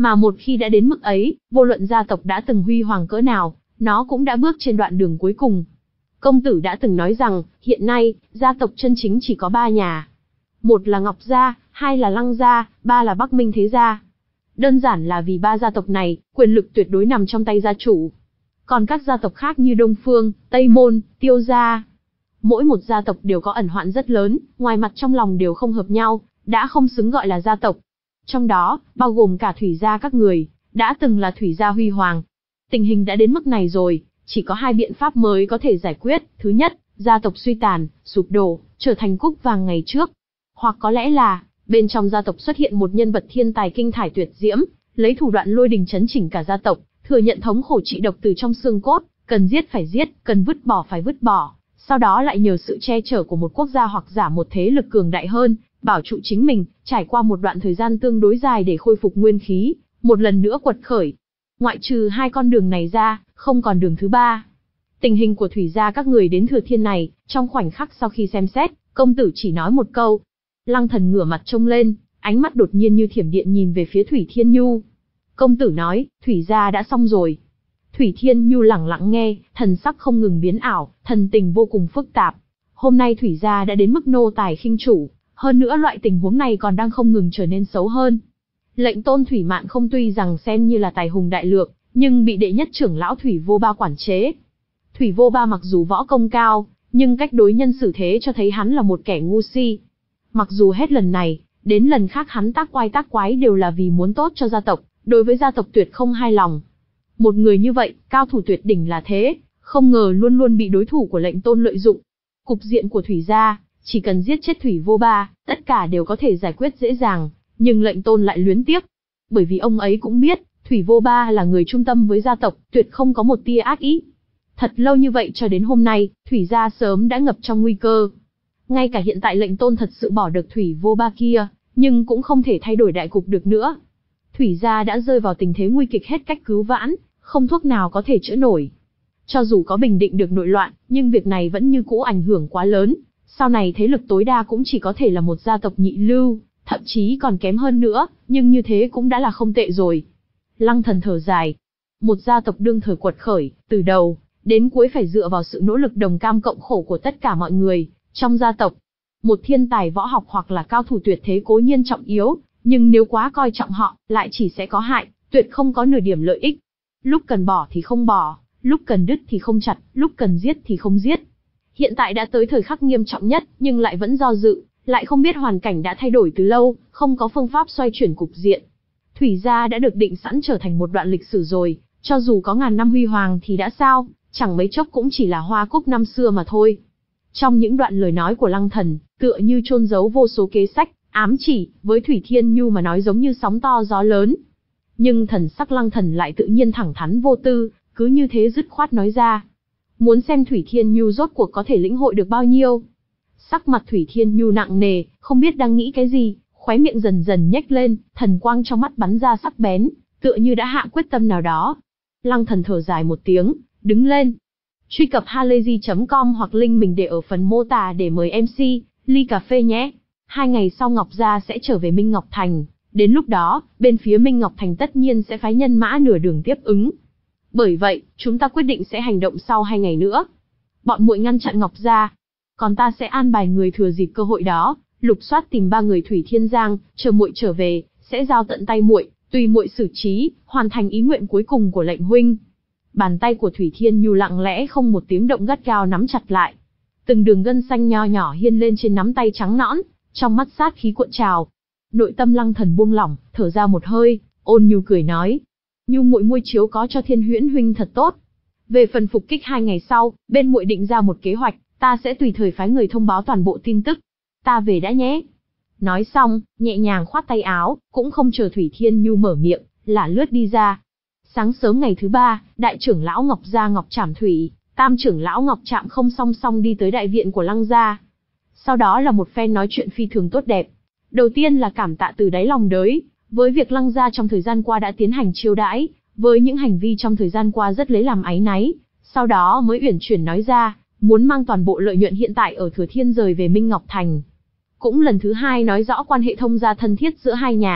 Speaker 1: Mà một khi đã đến mức ấy, vô luận gia tộc đã từng huy hoàng cỡ nào, nó cũng đã bước trên đoạn đường cuối cùng. Công tử đã từng nói rằng, hiện nay, gia tộc chân chính chỉ có ba nhà. Một là Ngọc gia, hai là Lăng gia, ba là Bắc Minh Thế gia. Đơn giản là vì ba gia tộc này, quyền lực tuyệt đối nằm trong tay gia chủ. Còn các gia tộc khác như Đông Phương, Tây Môn, Tiêu gia, mỗi một gia tộc đều có ẩn hoạn rất lớn, ngoài mặt trong lòng đều không hợp nhau, đã không xứng gọi là gia tộc. Trong đó, bao gồm cả Thủy gia các người, đã từng là Thủy gia huy hoàng. Tình hình đã đến mức này rồi, chỉ có hai biện pháp mới có thể giải quyết. Thứ nhất, gia tộc suy tàn, sụp đổ, trở thành cúc vàng ngày trước. Hoặc có lẽ là, bên trong gia tộc xuất hiện một nhân vật thiên tài kinh thải tuyệt diễm, lấy thủ đoạn lôi đình chấn chỉnh cả gia tộc, thừa nhận thống khổ trị độc từ trong xương cốt, cần giết phải giết, cần vứt bỏ phải vứt bỏ. Sau đó lại nhờ sự che chở của một quốc gia hoặc giả một thế lực cường đại hơn, bảo trụ chính mình, trải qua một đoạn thời gian tương đối dài để khôi phục nguyên khí, một lần nữa quật khởi. Ngoại trừ hai con đường này ra, không còn đường thứ ba. Tình hình của Thủy gia các người đến Thừa Thiên này, trong khoảnh khắc sau khi xem xét, công tử chỉ nói một câu. Lăng Thần ngửa mặt trông lên, ánh mắt đột nhiên như thiểm điện nhìn về phía Thủy Thiên Nhu. Công tử nói, Thủy gia đã xong rồi. Thủy Thiên Nhu lẳng lặng nghe, thần sắc không ngừng biến ảo, thần tình vô cùng phức tạp. Hôm nay Thủy gia đã đến mức nô tài khinh chủ, hơn nữa loại tình huống này còn đang không ngừng trở nên xấu hơn. Lệnh tôn Thủy Mạn không tuy rằng xem như là tài hùng đại lược, nhưng bị đệ nhất trưởng lão Thủy Vô Ba quản chế. Thủy Vô Ba mặc dù võ công cao, nhưng cách đối nhân xử thế cho thấy hắn là một kẻ ngu si. Mặc dù hết lần này, đến lần khác hắn tác oai tác quái đều là vì muốn tốt cho gia tộc, đối với gia tộc tuyệt không hài lòng. Một người như vậy, cao thủ tuyệt đỉnh là thế, không ngờ luôn luôn bị đối thủ của lệnh tôn lợi dụng. Cục diện của Thủy gia, chỉ cần giết chết Thủy Vô Ba, tất cả đều có thể giải quyết dễ dàng, nhưng lệnh tôn lại luyến tiếc. Bởi vì ông ấy cũng biết, Thủy Vô Ba là người trung tâm với gia tộc, tuyệt không có một tia ác ý. Thật lâu như vậy cho đến hôm nay, Thủy gia sớm đã ngập trong nguy cơ. Ngay cả hiện tại lệnh tôn thật sự bỏ được Thủy Vô Ba kia, nhưng cũng không thể thay đổi đại cục được nữa. Thủy gia đã rơi vào tình thế nguy kịch hết cách cứu vãn, không thuốc nào có thể chữa nổi. Cho dù có bình định được nội loạn, nhưng việc này vẫn như cũ ảnh hưởng quá lớn. Sau này thế lực tối đa cũng chỉ có thể là một gia tộc nhị lưu, thậm chí còn kém hơn nữa, nhưng như thế cũng đã là không tệ rồi. Lăng Thần thở dài. Một gia tộc đương thời quật khởi, từ đầu đến cuối phải dựa vào sự nỗ lực đồng cam cộng khổ của tất cả mọi người trong gia tộc. Một thiên tài võ học hoặc là cao thủ tuyệt thế cố nhiên trọng yếu, nhưng nếu quá coi trọng họ, lại chỉ sẽ có hại, tuyệt không có nửa điểm lợi ích. Lúc cần bỏ thì không bỏ, lúc cần đứt thì không chặt, lúc cần giết thì không giết. Hiện tại đã tới thời khắc nghiêm trọng nhất, nhưng lại vẫn do dự, lại không biết hoàn cảnh đã thay đổi từ lâu, không có phương pháp xoay chuyển cục diện. Thủy gia đã được định sẵn trở thành một đoạn lịch sử rồi, cho dù có ngàn năm huy hoàng thì đã sao, chẳng mấy chốc cũng chỉ là hoa cúc năm xưa mà thôi. Trong những đoạn lời nói của Lăng Thần, tựa như chôn giấu vô số kế sách, ám chỉ, với Thủy Thiên Nhu mà nói giống như sóng to gió lớn. Nhưng thần sắc Lăng Thần lại tự nhiên thẳng thắn vô tư, cứ như thế dứt khoát nói ra. Muốn xem Thủy Thiên Nhu rốt cuộc có thể lĩnh hội được bao nhiêu. Sắc mặt Thủy Thiên Nhu nặng nề, không biết đang nghĩ cái gì, khóe miệng dần dần nhếch lên, thần quang trong mắt bắn ra sắc bén, tựa như đã hạ quyết tâm nào đó. Lăng Thần thở dài một tiếng, đứng lên. Truy cập halayzi chấm com hoặc link mình để ở phần mô tả để mời em xê, ly cà phê nhé. Hai ngày sau Ngọc Gia sẽ trở về Minh Ngọc Thành, đến lúc đó, bên phía Minh Ngọc Thành tất nhiên sẽ phái nhân mã nửa đường tiếp ứng. Bởi vậy, chúng ta quyết định sẽ hành động sau hai ngày nữa. Bọn muội ngăn chặn Ngọc Gia, còn ta sẽ an bài người thừa dịp cơ hội đó, lục soát tìm ba người Thủy Thiên Giang, chờ muội trở về, sẽ giao tận tay muội, tùy muội xử trí, hoàn thành ý nguyện cuối cùng của lệnh huynh. Bàn tay của Thủy Thiên Nhu lặng lẽ không một tiếng động gắt gao nắm chặt lại. Từng đường gân xanh nho nhỏ hiên lên trên nắm tay trắng nõn, trong mắt sát khí cuộn trào. Nội tâm Lăng Thần buông lỏng, thở ra một hơi, ôn nhu cười nói: "Nhu muội muội chiếu có cho Thiên Huyễn huynh thật tốt. Về phần phục kích hai ngày sau, bên muội định ra một kế hoạch, ta sẽ tùy thời phái người thông báo toàn bộ tin tức. Ta về đã nhé." Nói xong, nhẹ nhàng khoát tay áo, cũng không chờ Thủy Thiên Nhu mở miệng, là lướt đi ra. Sáng sớm ngày thứ ba, đại trưởng lão Ngọc Gia Ngọc Trảm Thủy, tam trưởng lão Ngọc Trạm không song song đi tới đại viện của Lăng gia. Sau đó là một phen nói chuyện phi thường tốt đẹp. Đầu tiên là cảm tạ từ đáy lòng đới, với việc Lăng gia trong thời gian qua đã tiến hành chiêu đãi, với những hành vi trong thời gian qua rất lấy làm áy náy. Sau đó mới uyển chuyển nói ra, muốn mang toàn bộ lợi nhuận hiện tại ở Thừa Thiên rời về Minh Ngọc Thành. Cũng lần thứ hai nói rõ quan hệ thông gia thân thiết giữa hai nhà,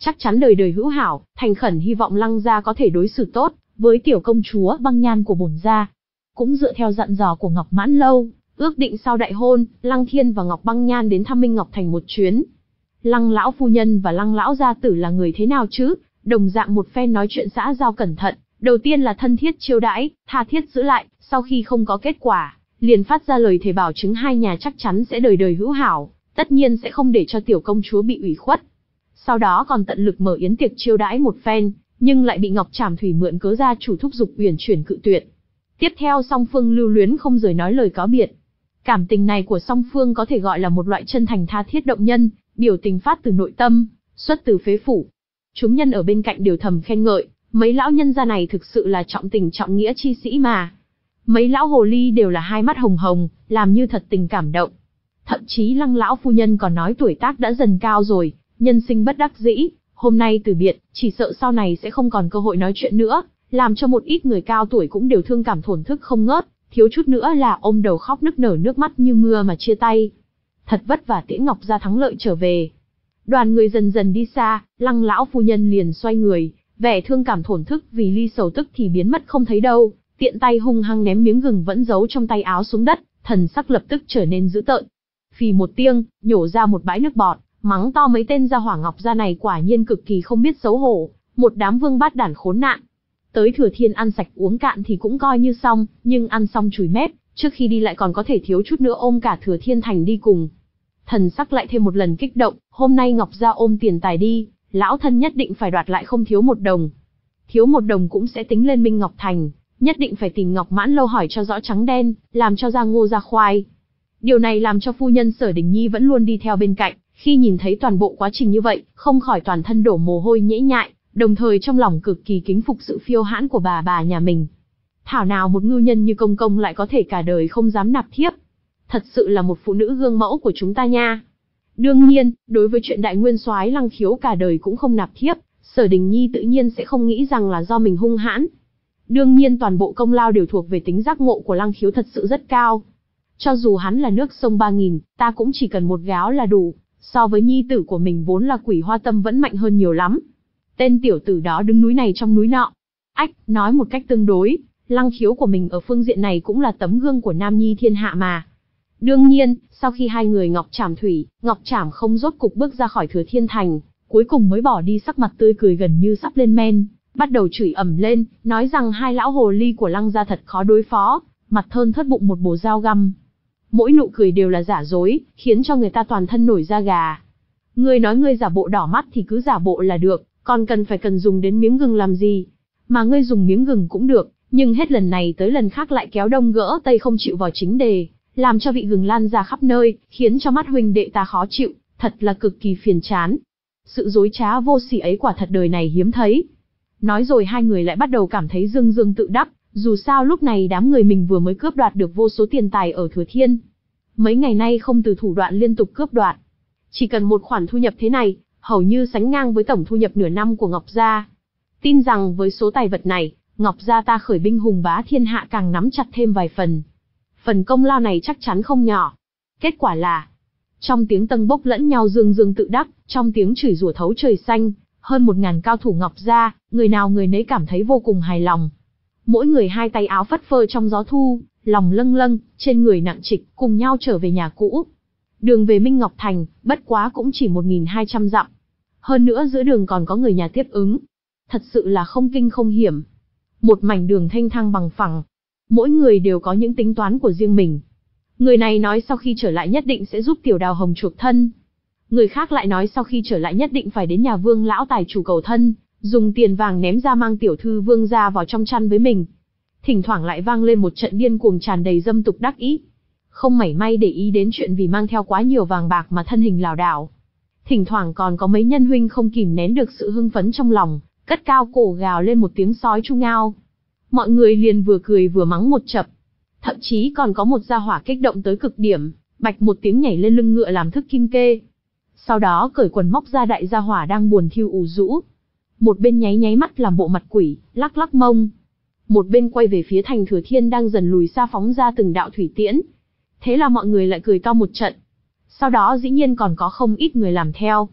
Speaker 1: chắc chắn đời đời hữu hảo, thành khẩn hy vọng Lăng gia có thể đối xử tốt với tiểu công chúa Băng Nhan của bổn gia. Cũng dựa theo dặn dò của Ngọc Mãn Lâu, ước định sau đại hôn, Lăng Thiên và Ngọc Băng Nhan đến thăm Minh Ngọc Thành một chuyến. Lăng lão phu nhân và Lăng lão gia tử là người thế nào chứ? Đồng dạng một phen nói chuyện xã giao cẩn thận, đầu tiên là thân thiết chiêu đãi, tha thiết giữ lại, sau khi không có kết quả, liền phát ra lời thề bảo chứng hai nhà chắc chắn sẽ đời đời hữu hảo, tất nhiên sẽ không để cho tiểu công chúa bị ủy khuất. Sau đó còn tận lực mở yến tiệc chiêu đãi một phen, nhưng lại bị Ngọc Trảm Thủy mượn cớ gia chủ thúc giục uyển chuyển cự tuyệt. Tiếp theo song phương lưu luyến không rời nói lời cáo biệt. Cảm tình này của song phương có thể gọi là một loại chân thành tha thiết động nhân, biểu tình phát từ nội tâm, xuất từ phế phủ. Chúng nhân ở bên cạnh đều thầm khen ngợi, mấy lão nhân gia này thực sự là trọng tình trọng nghĩa chi sĩ mà. Mấy lão hồ ly đều là hai mắt hồng hồng, làm như thật tình cảm động. Thậm chí Lăng lão phu nhân còn nói tuổi tác đã dần cao rồi, nhân sinh bất đắc dĩ, hôm nay từ biệt, chỉ sợ sau này sẽ không còn cơ hội nói chuyện nữa, làm cho một ít người cao tuổi cũng đều thương cảm thổn thức không ngớt, thiếu chút nữa là ôm đầu khóc nức nở nước mắt như mưa mà chia tay. Thật vất vả tiễn Ngọc gia thắng lợi trở về. Đoàn người dần dần đi xa, Lăng lão phu nhân liền xoay người, vẻ thương cảm thổn thức vì ly sầu tức thì biến mất không thấy đâu, tiện tay hung hăng ném miếng gừng vẫn giấu trong tay áo xuống đất, thần sắc lập tức trở nên dữ tợn. Phì một tiếng, nhổ ra một bãi nước bọt, mắng to mấy tên gia hỏa Ngọc gia này quả nhiên cực kỳ không biết xấu hổ, một đám vương bát đản khốn nạn. Tới Thừa Thiên ăn sạch uống cạn thì cũng coi như xong, nhưng ăn xong chùi mép, trước khi đi lại còn có thể thiếu chút nữa ôm cả Thừa Thiên Thành đi cùng. Thần sắc lại thêm một lần kích động, hôm nay Ngọc gia ôm tiền tài đi, lão thân nhất định phải đoạt lại không thiếu một đồng. Thiếu một đồng cũng sẽ tính lên Minh Ngọc Thành, nhất định phải tìm Ngọc Mãn Lâu hỏi cho rõ trắng đen, làm cho ra ngô ra khoai. Điều này làm cho phu nhân Sở Đình Nhi vẫn luôn đi theo bên cạnh, khi nhìn thấy toàn bộ quá trình như vậy, không khỏi toàn thân đổ mồ hôi nhễ nhại, đồng thời trong lòng cực kỳ kính phục sự phiêu hãn của bà bà nhà mình. Thảo nào một ngưu nhân như công công lại có thể cả đời không dám nạp thiếp. Thật sự là một phụ nữ gương mẫu của chúng ta nha. Đương nhiên, đối với chuyện đại nguyên soái Lăng Khiếu cả đời cũng không nạp thiếp, Sở Đình Nhi tự nhiên sẽ không nghĩ rằng là do mình hung hãn. Đương nhiên toàn bộ công lao đều thuộc về tính giác ngộ của Lăng Khiếu thật sự rất cao. Cho dù hắn là nước sông ba nghìn, ta cũng chỉ cần một gáo là đủ, so với nhi tử của mình vốn là Quỷ Hoa Tâm vẫn mạnh hơn nhiều lắm. Tên tiểu tử đó đứng núi này trong núi nọ. Ách, nói một cách tương đối, Lăng Khiếu của mình ở phương diện này cũng là tấm gương của nam nhi thiên hạ mà. Đương nhiên, sau khi hai người Ngọc Trảm Thủy, Ngọc Trảm không rốt cục bước ra khỏi Thừa Thiên Thành, cuối cùng mới bỏ đi sắc mặt tươi cười gần như sắp lên men, bắt đầu chửi ầm lên, nói rằng hai lão hồ ly của Lăng gia thật khó đối phó, mặt thơn thớt bụng một bồ dao găm. Mỗi nụ cười đều là giả dối, khiến cho người ta toàn thân nổi da gà. Ngươi nói ngươi giả bộ đỏ mắt thì cứ giả bộ là được, còn cần phải cần dùng đến miếng gừng làm gì? Mà ngươi dùng miếng gừng cũng được, nhưng hết lần này tới lần khác lại kéo đông gỡ tây không chịu vào chính đề, làm cho vị gừng lan ra khắp nơi, khiến cho mắt huynh đệ ta khó chịu, thật là cực kỳ phiền chán. Sự dối trá vô sỉ ấy quả thật đời này hiếm thấy. Nói rồi hai người lại bắt đầu cảm thấy dương dương tự đắc, dù sao lúc này đám người mình vừa mới cướp đoạt được vô số tiền tài ở Thừa Thiên. Mấy ngày nay không từ thủ đoạn liên tục cướp đoạt. Chỉ cần một khoản thu nhập thế này, hầu như sánh ngang với tổng thu nhập nửa năm của Ngọc gia. Tin rằng với số tài vật này, Ngọc gia ta khởi binh hùng bá thiên hạ càng nắm chặt thêm vài phần. Phần công lao này chắc chắn không nhỏ. Kết quả là, trong tiếng tâng bốc lẫn nhau dương dương tự đắc, trong tiếng chửi rủa thấu trời xanh, hơn một ngàn cao thủ Ngọc gia, người nào người nấy cảm thấy vô cùng hài lòng. Mỗi người hai tay áo phất phơ trong gió thu, lòng lâng lâng, trên người nặng trịch, cùng nhau trở về nhà cũ. Đường về Minh Ngọc Thành, bất quá cũng chỉ một nghìn hai trăm dặm. Hơn nữa giữa đường còn có người nhà tiếp ứng. Thật sự là không kinh không hiểm. Một mảnh đường thanh thang bằng phẳng. Mỗi người đều có những tính toán của riêng mình. Người này nói sau khi trở lại nhất định sẽ giúp Tiểu Đào Hồng chuộc thân. Người khác lại nói sau khi trở lại nhất định phải đến nhà Vương lão tài chủ cầu thân, dùng tiền vàng ném ra mang tiểu thư Vương gia vào trong chăn với mình. Thỉnh thoảng lại vang lên một trận điên cuồng tràn đầy dâm tục đắc ý. Không mảy may để ý đến chuyện vì mang theo quá nhiều vàng bạc mà thân hình lảo đảo. Thỉnh thoảng còn có mấy nhân huynh không kìm nén được sự hưng phấn trong lòng, cất cao cổ gào lên một tiếng sói chu ngao. Mọi người liền vừa cười vừa mắng một chập. Thậm chí còn có một gia hỏa kích động tới cực điểm, bạch một tiếng nhảy lên lưng ngựa làm thức kim kê. Sau đó cởi quần móc ra đại gia hỏa đang buồn thiu ủ rũ. Một bên nháy nháy mắt làm bộ mặt quỷ, lắc lắc mông. Một bên quay về phía thành Thừa Thiên đang dần lùi xa phóng ra từng đạo thủy tiễn. Thế là mọi người lại cười to một trận. Sau đó dĩ nhiên còn có không ít người làm theo.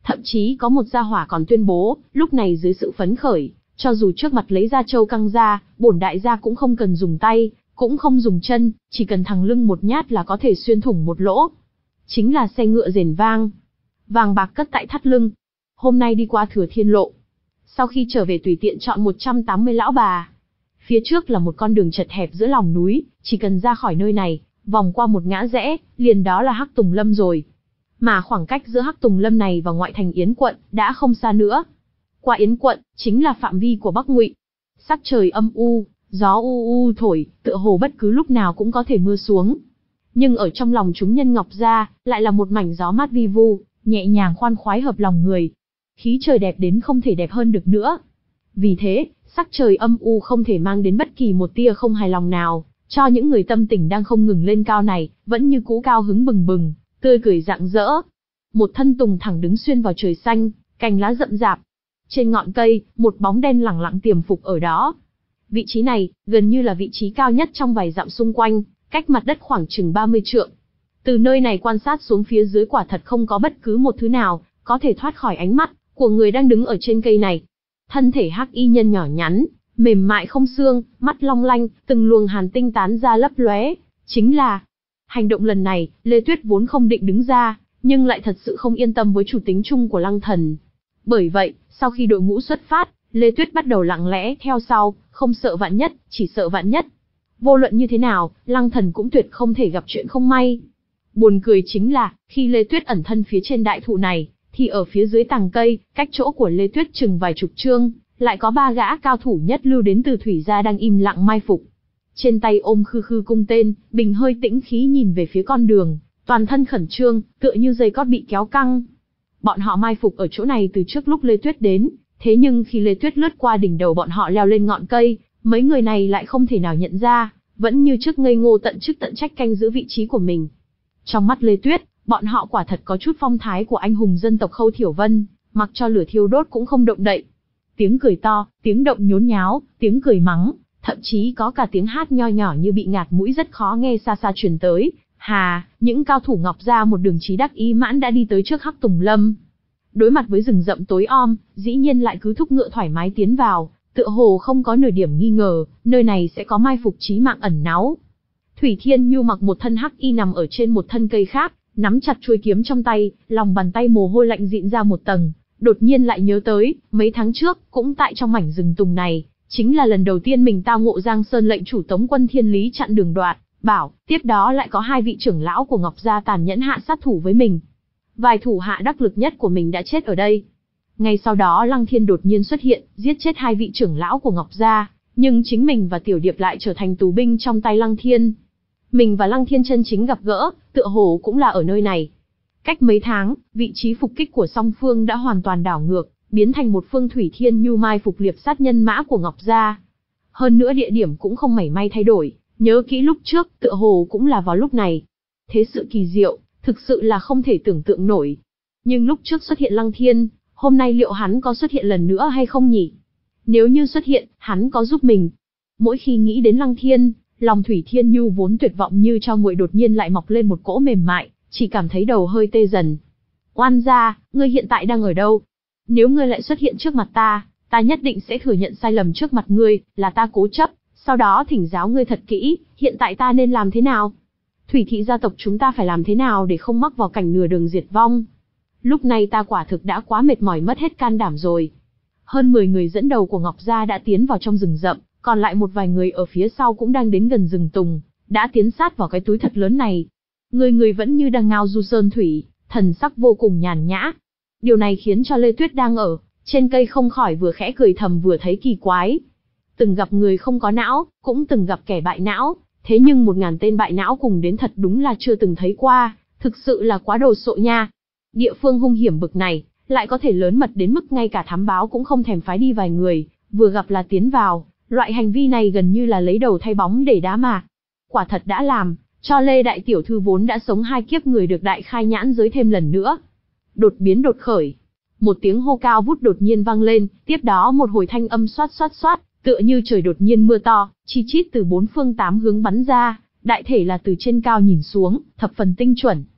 Speaker 1: Thậm chí có một gia hỏa còn tuyên bố, lúc này dưới sự phấn khởi, cho dù trước mặt lấy ra châu căng ra, bổn đại gia cũng không cần dùng tay, cũng không dùng chân, chỉ cần thẳng lưng một nhát là có thể xuyên thủng một lỗ. Chính là xe ngựa rền vang, vàng bạc cất tại thắt lưng. Hôm nay đi qua Thừa Thiên Lộ, sau khi trở về tùy tiện chọn một trăm tám mươi lão bà. Phía trước là một con đường chật hẹp giữa lòng núi, chỉ cần ra khỏi nơi này, vòng qua một ngã rẽ, liền đó là Hắc Tùng Lâm rồi. Mà khoảng cách giữa Hắc Tùng Lâm này và ngoại thành Yến quận đã không xa nữa. Qua Yến quận chính là phạm vi của Bắc Ngụy. Sắc trời âm u, gió u u thổi, tựa hồ bất cứ lúc nào cũng có thể mưa xuống. Nhưng ở trong lòng chúng nhân Ngọc gia, lại là một mảnh gió mát vi vu, nhẹ nhàng khoan khoái hợp lòng người. Khí trời đẹp đến không thể đẹp hơn được nữa. Vì thế, sắc trời âm u không thể mang đến bất kỳ một tia không hài lòng nào, cho những người tâm tình đang không ngừng lên cao này, vẫn như cũ cao hứng bừng bừng, tươi cười rạng rỡ. Một thân tùng thẳng đứng xuyên vào trời xanh, cành lá rậm rạp. Trên ngọn cây, một bóng đen lẳng lặng tiềm phục ở đó. Vị trí này, gần như là vị trí cao nhất trong vài dặm xung quanh, cách mặt đất khoảng chừng ba mươi trượng. Từ nơi này quan sát xuống phía dưới quả thật không có bất cứ một thứ nào có thể thoát khỏi ánh mắt của người đang đứng ở trên cây này. Thân thể hắc y nhân nhỏ nhắn, mềm mại không xương, mắt long lanh, từng luồng hàn tinh tán ra lấp lóe, chính là hành động lần này, Lê Tuyết vốn không định đứng ra, nhưng lại thật sự không yên tâm với chủ tính chung của Lăng Thần. Bởi vậy, sau khi đội ngũ xuất phát, Lê Tuyết bắt đầu lặng lẽ theo sau, không sợ vạn nhất, chỉ sợ vạn nhất. Vô luận như thế nào, Lăng Thần cũng tuyệt không thể gặp chuyện không may. Buồn cười chính là, khi Lê Tuyết ẩn thân phía trên đại thụ này, thì ở phía dưới tàng cây, cách chỗ của Lê Tuyết chừng vài chục trượng, lại có ba gã cao thủ nhất lưu đến từ Thủy gia đang im lặng mai phục. Trên tay ôm khư khư cung tên, bình hơi tĩnh khí nhìn về phía con đường, toàn thân khẩn trương, tựa như dây cót bị kéo căng. Bọn họ mai phục ở chỗ này từ trước lúc Lê Tuyết đến, thế nhưng khi Lê Tuyết lướt qua đỉnh đầu bọn họ leo lên ngọn cây, mấy người này lại không thể nào nhận ra, vẫn như trước ngây ngô tận chức tận trách canh giữ vị trí của mình. Trong mắt Lê Tuyết, bọn họ quả thật có chút phong thái của anh hùng dân tộc Khâu Thiểu Vân, mặc cho lửa thiêu đốt cũng không động đậy. Tiếng cười to, tiếng động nhốn nháo, tiếng cười mắng, thậm chí có cả tiếng hát nho nhỏ như bị ngạt mũi rất khó nghe xa xa truyền tới. Hà, những cao thủ Ngọc gia một đường chí đắc ý mãn đã đi tới trước Hắc Tùng Lâm. Đối mặt với rừng rậm tối om, dĩ nhiên lại cứ thúc ngựa thoải mái tiến vào, tựa hồ không có nửa điểm nghi ngờ, nơi này sẽ có mai phục chí mạng ẩn náu. Thủy Thiên Nhu mặc một thân hắc y nằm ở trên một thân cây khác, nắm chặt chuôi kiếm trong tay, lòng bàn tay mồ hôi lạnh dịn ra một tầng, đột nhiên lại nhớ tới, mấy tháng trước, cũng tại trong mảnh rừng tùng này, chính là lần đầu tiên mình tao ngộ Giang Sơn lệnh chủ Tống quân Thiên Lý chặn đường đoạt, bảo, tiếp đó lại có hai vị trưởng lão của Ngọc gia tàn nhẫn hạ sát thủ với mình. Vài thủ hạ đắc lực nhất của mình đã chết ở đây. Ngay sau đó Lăng Thiên đột nhiên xuất hiện, giết chết hai vị trưởng lão của Ngọc gia, nhưng chính mình và Tiểu Điệp lại trở thành tù binh trong tay Lăng Thiên. Mình và Lăng Thiên chân chính gặp gỡ, tựa hồ cũng là ở nơi này. Cách mấy tháng, vị trí phục kích của song phương đã hoàn toàn đảo ngược, biến thành một phương Thủy Thiên Nhu mai phục liệp sát nhân mã của Ngọc gia. Hơn nữa địa điểm cũng không mảy may thay đổi, nhớ kỹ lúc trước, tựa hồ cũng là vào lúc này. Thế sự kỳ diệu, thực sự là không thể tưởng tượng nổi. Nhưng lúc trước xuất hiện Lăng Thiên, hôm nay liệu hắn có xuất hiện lần nữa hay không nhỉ? Nếu như xuất hiện, hắn có giúp mình. Mỗi khi nghĩ đến Lăng Thiên, lòng Thủy Thiên Nhu vốn tuyệt vọng như cho nguội đột nhiên lại mọc lên một cỗ mềm mại, chỉ cảm thấy đầu hơi tê dần. Oan gia, ngươi hiện tại đang ở đâu? Nếu ngươi lại xuất hiện trước mặt ta, ta nhất định sẽ thừa nhận sai lầm trước mặt ngươi, là ta cố chấp, sau đó thỉnh giáo ngươi thật kỹ, hiện tại ta nên làm thế nào? Thủy thị gia tộc chúng ta phải làm thế nào để không mắc vào cảnh nửa đường diệt vong? Lúc này ta quả thực đã quá mệt mỏi mất hết can đảm rồi. Hơn mười người dẫn đầu của Ngọc gia đã tiến vào trong rừng rậm, còn lại một vài người ở phía sau cũng đang đến gần rừng tùng, đã tiến sát vào cái túi thật lớn này. Người người vẫn như đang ngao du sơn thủy, thần sắc vô cùng nhàn nhã. Điều này khiến cho Lê Tuyết đang ở trên cây không khỏi vừa khẽ cười thầm vừa thấy kỳ quái. Từng gặp người không có não, cũng từng gặp kẻ bại não, thế nhưng một ngàn tên bại não cùng đến thật đúng là chưa từng thấy qua, thực sự là quá đồ sộ nha. Địa phương hung hiểm bực này, lại có thể lớn mật đến mức ngay cả thám báo cũng không thèm phái đi vài người, vừa gặp là tiến vào, loại hành vi này gần như là lấy đầu thay bóng để đá mà. Quả thật đã làm cho Lê đại tiểu thư vốn đã sống hai kiếp người được đại khai nhãn giới thêm lần nữa. Đột biến đột khởi, một tiếng hô cao vút đột nhiên vang lên, tiếp đó một hồi thanh âm xoát xoát xoát, tựa như trời đột nhiên mưa to, chi chít từ bốn phương tám hướng bắn ra, đại thể là từ trên cao nhìn xuống, thập phần tinh chuẩn.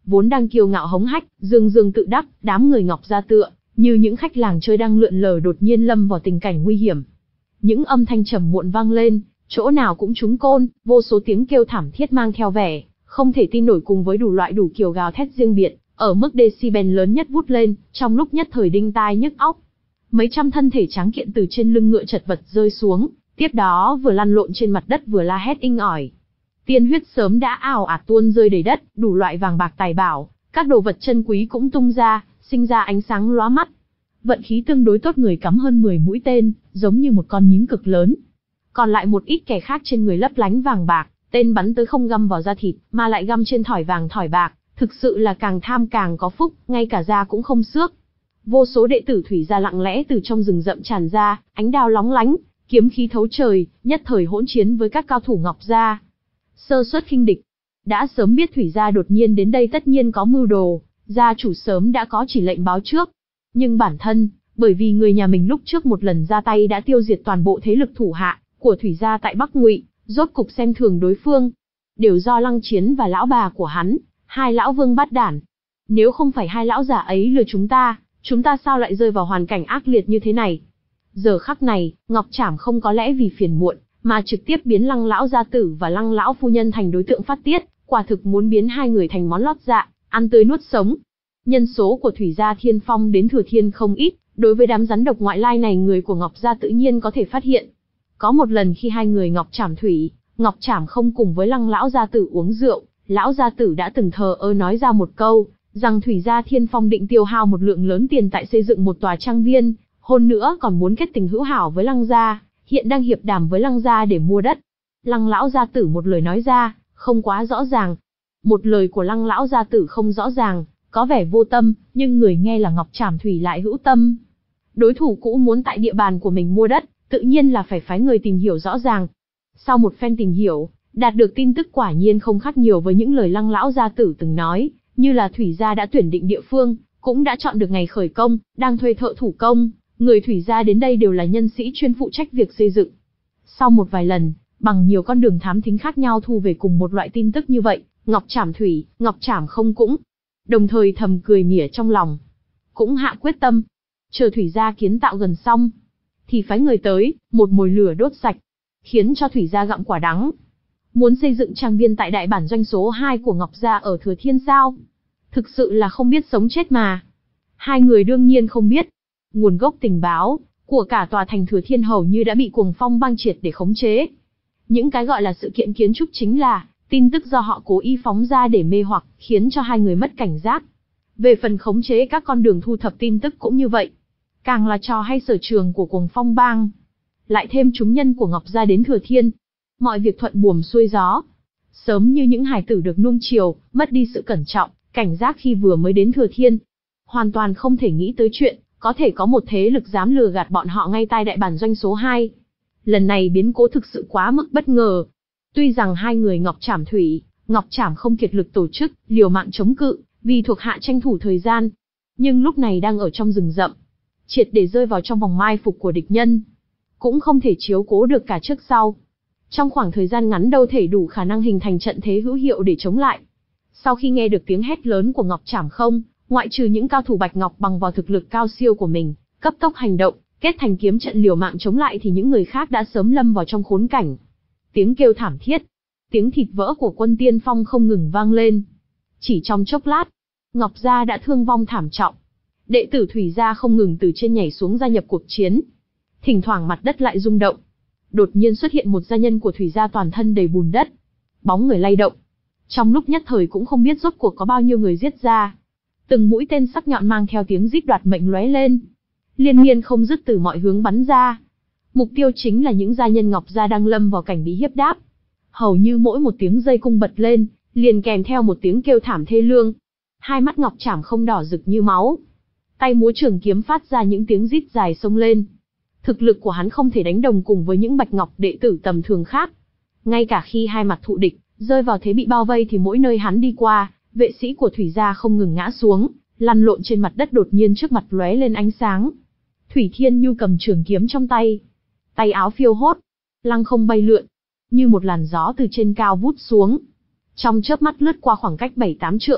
Speaker 1: vốn đang kiêu ngạo hống hách, dương dương tự đắc, đám người Ngọc Gia tựa như những khách làng chơi đang lượn lờ đột nhiên lâm vào tình cảnh nguy hiểm. Những âm thanh trầm muộn vang lên, chỗ nào cũng trúng côn, vô số tiếng kêu thảm thiết mang theo vẻ không thể tin nổi cùng với đủ loại đủ kiểu gào thét riêng biệt, ở mức decibel lớn nhất vút lên, trong lúc nhất thời đinh tai nhức óc. Mấy trăm thân thể tráng kiện từ trên lưng ngựa chật vật rơi xuống, tiếp đó vừa lăn lộn trên mặt đất vừa la hét inh ỏi. Tiên huyết sớm đã ào ạt tuôn rơi đầy đất, đủ loại vàng bạc tài bảo, các đồ vật chân quý cũng tung ra, sinh ra ánh sáng lóa mắt. Vận khí tương đối tốt người cắm hơn mười mũi tên, giống như một con nhím cực lớn. Còn lại một ít kẻ khác trên người lấp lánh vàng bạc, tên bắn tới không găm vào da thịt, mà lại găm trên thỏi vàng thỏi bạc, thực sự là càng tham càng có phúc, ngay cả da cũng không xước. Vô số đệ tử Thủy gia lặng lẽ từ trong rừng rậm tràn ra, ánh đao lóng lánh, kiếm khí thấu trời, nhất thời hỗn chiến với các cao thủ Ngọc gia. Sơ suất khinh địch. Đã sớm biết Thủy gia đột nhiên đến đây tất nhiên có mưu đồ, gia chủ sớm đã có chỉ lệnh báo trước. Nhưng bản thân, bởi vì người nhà mình lúc trước một lần ra tay đã tiêu diệt toàn bộ thế lực thủ hạ của Thủy gia tại Bắc Ngụy, rốt cục xem thường đối phương. Đều do Lăng Chiến và lão bà của hắn, hai lão vương bát đản. Nếu không phải hai lão già ấy lừa chúng ta, chúng ta sao lại rơi vào hoàn cảnh ác liệt như thế này? Giờ khắc này, Ngọc Trảm không có lẽ vì phiền muộn, mà trực tiếp biến Lăng lão gia tử và Lăng lão phu nhân thành đối tượng phát tiết, quả thực muốn biến hai người thành món lót dạ, ăn tươi nuốt sống. Nhân số của Thủy gia Thiên Phong đến Thừa Thiên không ít, đối với đám rắn độc ngoại lai này người của Ngọc gia tự nhiên có thể phát hiện. Có một lần khi hai người Ngọc Trảm Thủy, Ngọc Trảm không cùng với Lăng lão gia tử uống rượu, lão gia tử đã từng thờ ơ nói ra một câu, rằng Thủy gia Thiên Phong định tiêu hao một lượng lớn tiền tại xây dựng một tòa trang viên, hơn nữa còn muốn kết tình hữu hảo với Lăng gia, hiện đang hiệp đàm với Lăng gia để mua đất. Lăng lão gia tử một lời nói ra, không quá rõ ràng. Một lời của Lăng lão gia tử không rõ ràng, có vẻ vô tâm, nhưng người nghe là Ngọc Trảm Thủy lại hữu tâm. Đối thủ cũ muốn tại địa bàn của mình mua đất, tự nhiên là phải phái người tìm hiểu rõ ràng. Sau một phen tìm hiểu, đạt được tin tức quả nhiên không khác nhiều với những lời Lăng lão gia tử từng nói, như là Thủy gia đã tuyển định địa phương, cũng đã chọn được ngày khởi công, đang thuê thợ thủ công, người Thủy gia đến đây đều là nhân sĩ chuyên phụ trách việc xây dựng. Sau một vài lần, bằng nhiều con đường thám thính khác nhau thu về cùng một loại tin tức như vậy, Ngọc Trảm Thủy, Ngọc Trảm không cũng đồng thời thầm cười mỉa trong lòng, cũng hạ quyết tâm, chờ Thủy gia kiến tạo gần xong, thì phái người tới, một mồi lửa đốt sạch, khiến cho Thủy gia gặm quả đắng. Muốn xây dựng trang viên tại đại bản doanh số hai của Ngọc gia ở Thừa Thiên sao? Thực sự là không biết sống chết mà. Hai người đương nhiên không biết. Nguồn gốc tình báo của cả tòa thành Thừa Thiên hầu như đã bị Cuồng Phong bang triệt để khống chế. Những cái gọi là sự kiện kiến trúc chính là tin tức do họ cố ý phóng ra để mê hoặc, khiến cho hai người mất cảnh giác. Về phần khống chế các con đường thu thập tin tức cũng như vậy. Càng là trò hay sở trường của Cuồng Phong bang. Lại thêm chúng nhân của Ngọc gia đến Thừa Thiên. Mọi việc thuận buồm xuôi gió. Sớm như những hài tử được nuông chiều, mất đi sự cẩn trọng, cảnh giác khi vừa mới đến Thừa Thiên. Hoàn toàn không thể nghĩ tới chuyện, có thể có một thế lực dám lừa gạt bọn họ ngay tại đại bản doanh số hai. Lần này biến cố thực sự quá mức bất ngờ. Tuy rằng hai người Ngọc Trảm Thủy, Ngọc Trảm không kiệt lực tổ chức, liều mạng chống cự, vì thuộc hạ tranh thủ thời gian. Nhưng lúc này đang ở trong rừng rậm, triệt để rơi vào trong vòng mai phục của địch nhân. Cũng không thể chiếu cố được cả trước sau. Trong khoảng thời gian ngắn đâu thể đủ khả năng hình thành trận thế hữu hiệu để chống lại. Sau khi nghe được tiếng hét lớn của Ngọc Trảm không, ngoại trừ những cao thủ Bạch Ngọc bằng vào thực lực cao siêu của mình, cấp tốc hành động, kết thành kiếm trận liều mạng chống lại thì những người khác đã sớm lâm vào trong khốn cảnh. Tiếng kêu thảm thiết, tiếng thịt vỡ của quân tiên phong không ngừng vang lên. Chỉ trong chốc lát, Ngọc gia đã thương vong thảm trọng. Đệ tử Thủy gia không ngừng từ trên nhảy xuống gia nhập cuộc chiến. Thỉnh thoảng mặt đất lại rung động. Đột nhiên xuất hiện một gia nhân của Thủy gia toàn thân đầy bùn đất. Bóng người lay động. Trong lúc nhất thời cũng không biết rốt cuộc có bao nhiêu người giết ra. Từng mũi tên sắc nhọn mang theo tiếng rít đoạt mệnh lóe lên. Liên miên không dứt từ mọi hướng bắn ra. Mục tiêu chính là những gia nhân Ngọc gia đang lâm vào cảnh bị hiếp đáp. Hầu như mỗi một tiếng dây cung bật lên, liền kèm theo một tiếng kêu thảm thê lương. Hai mắt Ngọc Trảm không đỏ rực như máu. Tay múa trường kiếm phát ra những tiếng rít dài xông lên. Thực lực của hắn không thể đánh đồng cùng với những Bạch Ngọc đệ tử tầm thường khác. Ngay cả khi hai mặt thụ địch, rơi vào thế bị bao vây thì mỗi nơi hắn đi qua, vệ sĩ của Thủy gia không ngừng ngã xuống, lăn lộn trên mặt đất đột nhiên trước mặt lóe lên ánh sáng. Thủy Thiên Nhu cầm trường kiếm trong tay, tay áo phiêu hốt, lăng không bay lượn, như một làn gió từ trên cao vút xuống. Trong chớp mắt lướt qua khoảng cách bảy tám trượng.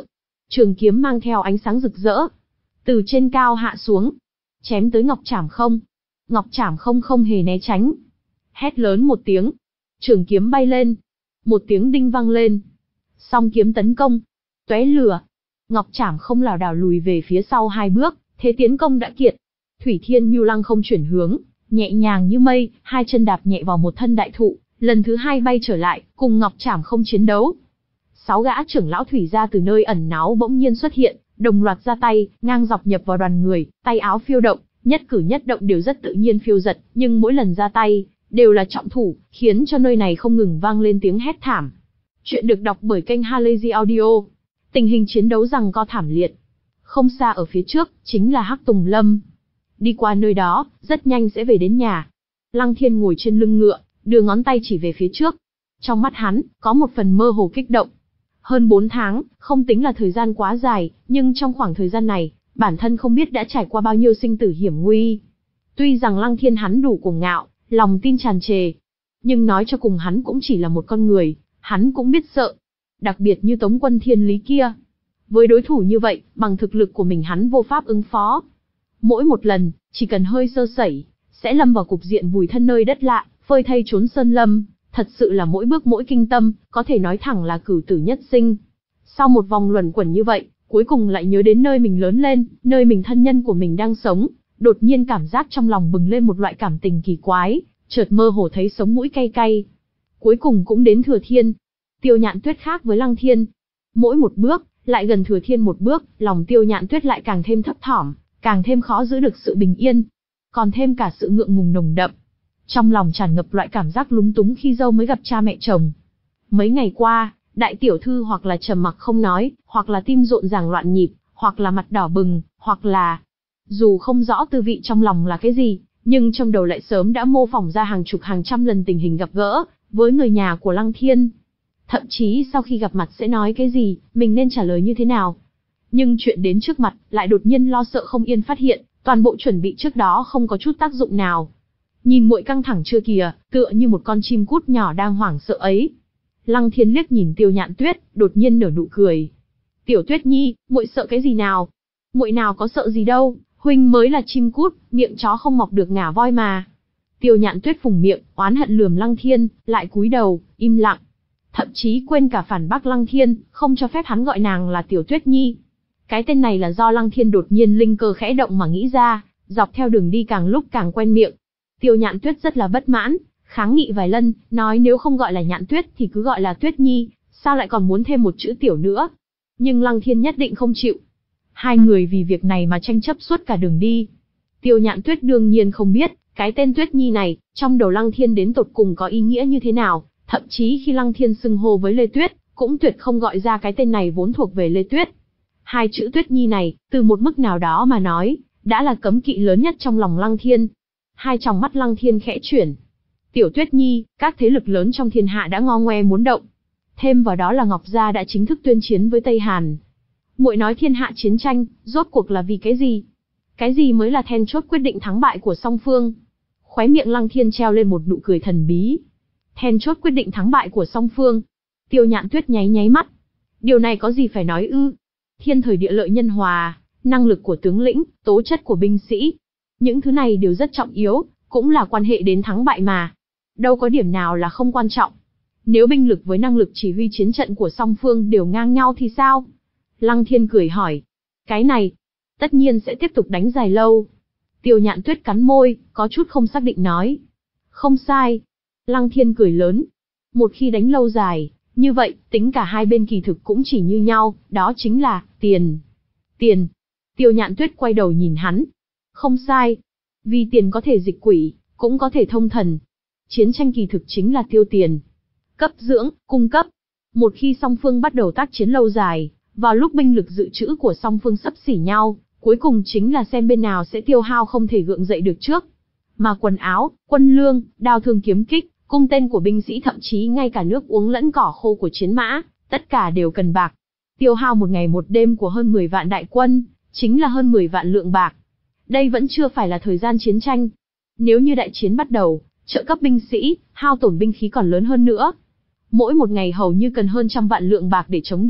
Speaker 1: Trường kiếm mang theo ánh sáng rực rỡ, từ trên cao hạ xuống, chém tới Ngọc Trảm Không. Ngọc Trảm Không không hề né tránh, hét lớn một tiếng, trường kiếm bay lên, một tiếng đinh vang lên, song kiếm tấn công, tóe lửa. Ngọc Trảm Không lảo đảo lùi về phía sau hai bước, thế tiến công đã kiệt. Thủy Thiên Nhu Lăng không chuyển hướng, nhẹ nhàng như mây, hai chân đạp nhẹ vào một thân đại thụ, lần thứ hai bay trở lại, cùng Ngọc Trảm Không chiến đấu. Sáu gã trưởng lão thủy gia từ nơi ẩn náu bỗng nhiên xuất hiện, đồng loạt ra tay, ngang dọc nhập vào đoàn người, tay áo phiêu động, nhất cử nhất động đều rất tự nhiên phiêu dật, nhưng mỗi lần ra tay, đều là trọng thủ, khiến cho nơi này không ngừng vang lên tiếng hét thảm. Chuyện được đọc bởi kênh Halazy Audio. Tình hình chiến đấu giằng co thảm liệt. Không xa ở phía trước, chính là Hắc Tùng Lâm. Đi qua nơi đó, rất nhanh sẽ về đến nhà. Lăng Thiên ngồi trên lưng ngựa, đưa ngón tay chỉ về phía trước. Trong mắt hắn, có một phần mơ hồ kích động. Hơn bốn tháng, không tính là thời gian quá dài, nhưng trong khoảng thời gian này, bản thân không biết đã trải qua bao nhiêu sinh tử hiểm nguy. Tuy rằng Lăng Thiên hắn đủ cuồng ngạo, lòng tin tràn trề, nhưng nói cho cùng hắn cũng chỉ là một con người, hắn cũng biết sợ. Đặc biệt như Tống Quân Thiên Lý kia. Với đối thủ như vậy, bằng thực lực của mình hắn vô pháp ứng phó. Mỗi một lần, chỉ cần hơi sơ sẩy, sẽ lâm vào cục diện vùi thân nơi đất lạ, phơi thây trốn sơn lâm, thật sự là mỗi bước mỗi kinh tâm, có thể nói thẳng là cửu tử nhất sinh. Sau một vòng luẩn quẩn như vậy, cuối cùng lại nhớ đến nơi mình lớn lên, nơi mình thân nhân của mình đang sống, đột nhiên cảm giác trong lòng bừng lên một loại cảm tình kỳ quái, chợt mơ hồ thấy sống mũi cay cay. Cuối cùng cũng đến Thừa Thiên. Tiêu Nhạn Tuyết khác với Lăng Thiên, mỗi một bước lại gần Thừa Thiên một bước, lòng Tiêu Nhạn Tuyết lại càng thêm thấp thỏm, càng thêm khó giữ được sự bình yên, còn thêm cả sự ngượng ngùng nồng đậm. Trong lòng tràn ngập loại cảm giác lúng túng khi dâu mới gặp cha mẹ chồng. Mấy ngày qua, đại tiểu thư hoặc là trầm mặc không nói, hoặc là tim rộn ràng loạn nhịp, hoặc là mặt đỏ bừng, hoặc là... Dù không rõ tư vị trong lòng là cái gì, nhưng trong đầu lại sớm đã mô phỏng ra hàng chục hàng trăm lần tình hình gặp gỡ với người nhà của Lăng Thiên. Thậm chí sau khi gặp mặt sẽ nói cái gì, mình nên trả lời như thế nào. Nhưng chuyện đến trước mặt, lại đột nhiên lo sợ không yên phát hiện, toàn bộ chuẩn bị trước đó không có chút tác dụng nào. Nhìn muội căng thẳng chưa kìa, tựa như một con chim cút nhỏ đang hoảng sợ ấy. Lăng Thiên liếc nhìn Tiêu Nhạn Tuyết, đột nhiên nở nụ cười. Tiểu Tuyết Nhi, muội sợ cái gì nào? Muội nào có sợ gì đâu, huynh mới là chim cút, miệng chó không mọc được ngả voi mà. Tiêu Nhạn Tuyết phùng miệng, oán hận lườm Lăng Thiên, lại cúi đầu, im lặng. Thậm chí quên cả phản bác Lăng Thiên, không cho phép hắn gọi nàng là Tiểu Tuyết Nhi. Cái tên này là do Lăng Thiên đột nhiên linh cơ khẽ động mà nghĩ ra, dọc theo đường đi càng lúc càng quen miệng. Tiêu Nhạn Tuyết rất là bất mãn, kháng nghị vài lần, nói nếu không gọi là Nhạn Tuyết thì cứ gọi là Tuyết Nhi, sao lại còn muốn thêm một chữ tiểu nữa. Nhưng Lăng Thiên nhất định không chịu. Hai người vì việc này mà tranh chấp suốt cả đường đi. Tiêu Nhạn Tuyết đương nhiên không biết, cái tên Tuyết Nhi này, trong đầu Lăng Thiên đến tột cùng có ý nghĩa như thế nào, thậm chí khi Lăng Thiên xưng hô với Lê Tuyết, cũng tuyệt không gọi ra cái tên này vốn thuộc về Lê Tuyết. Hai chữ Tuyết Nhi này, từ một mức nào đó mà nói, đã là cấm kỵ lớn nhất trong lòng Lăng Thiên. Hai tròng mắt Lăng Thiên khẽ chuyển. Tiểu Tuyết Nhi, các thế lực lớn trong thiên hạ đã ngo ngoe muốn động. Thêm vào đó là Ngọc Gia đã chính thức tuyên chiến với Tây Hàn. Muội nói thiên hạ chiến tranh, rốt cuộc là vì cái gì? Cái gì mới là then chốt quyết định thắng bại của song phương? Khóe miệng Lăng Thiên treo lên một nụ cười thần bí. Then chốt quyết định thắng bại của song phương. Tiêu Nhạn Tuyết nháy nháy mắt. Điều này có gì phải nói ư? Thiên thời địa lợi nhân hòa, năng lực của tướng lĩnh, tố chất của binh sĩ. Những thứ này đều rất trọng yếu, cũng là quan hệ đến thắng bại mà. Đâu có điểm nào là không quan trọng. Nếu binh lực với năng lực chỉ huy chiến trận của song phương đều ngang nhau thì sao? Lăng Thiên cười hỏi. Cái này, tất nhiên sẽ tiếp tục đánh dài lâu. Tiêu Nhạn Tuyết cắn môi, có chút không xác định nói. Không sai. Lăng Thiên cười lớn. Một khi đánh lâu dài, như vậy, tính cả hai bên kỳ thực cũng chỉ như nhau, đó chính là, tiền. Tiền. Tiêu Nhạn Tuyết quay đầu nhìn hắn. Không sai. Vì tiền có thể dịch quỷ, cũng có thể thông thần. Chiến tranh kỳ thực chính là tiêu tiền. Cấp dưỡng, cung cấp. Một khi song phương bắt đầu tác chiến lâu dài, vào lúc binh lực dự trữ của song phương xấp xỉ nhau, cuối cùng chính là xem bên nào sẽ tiêu hao không thể gượng dậy được trước. Mà quần áo, quân lương, đao thương kiếm kích, cung tên của binh sĩ thậm chí ngay cả nước uống lẫn cỏ khô của chiến mã, tất cả đều cần bạc. Tiêu hao một ngày một đêm của hơn mười vạn đại quân, chính là hơn mười vạn lượng bạc. Đây vẫn chưa phải là thời gian chiến tranh. Nếu như đại chiến bắt đầu, trợ cấp binh sĩ, hao tổn binh khí còn lớn hơn nữa. Mỗi một ngày hầu như cần hơn trăm vạn lượng bạc để chống đỡ,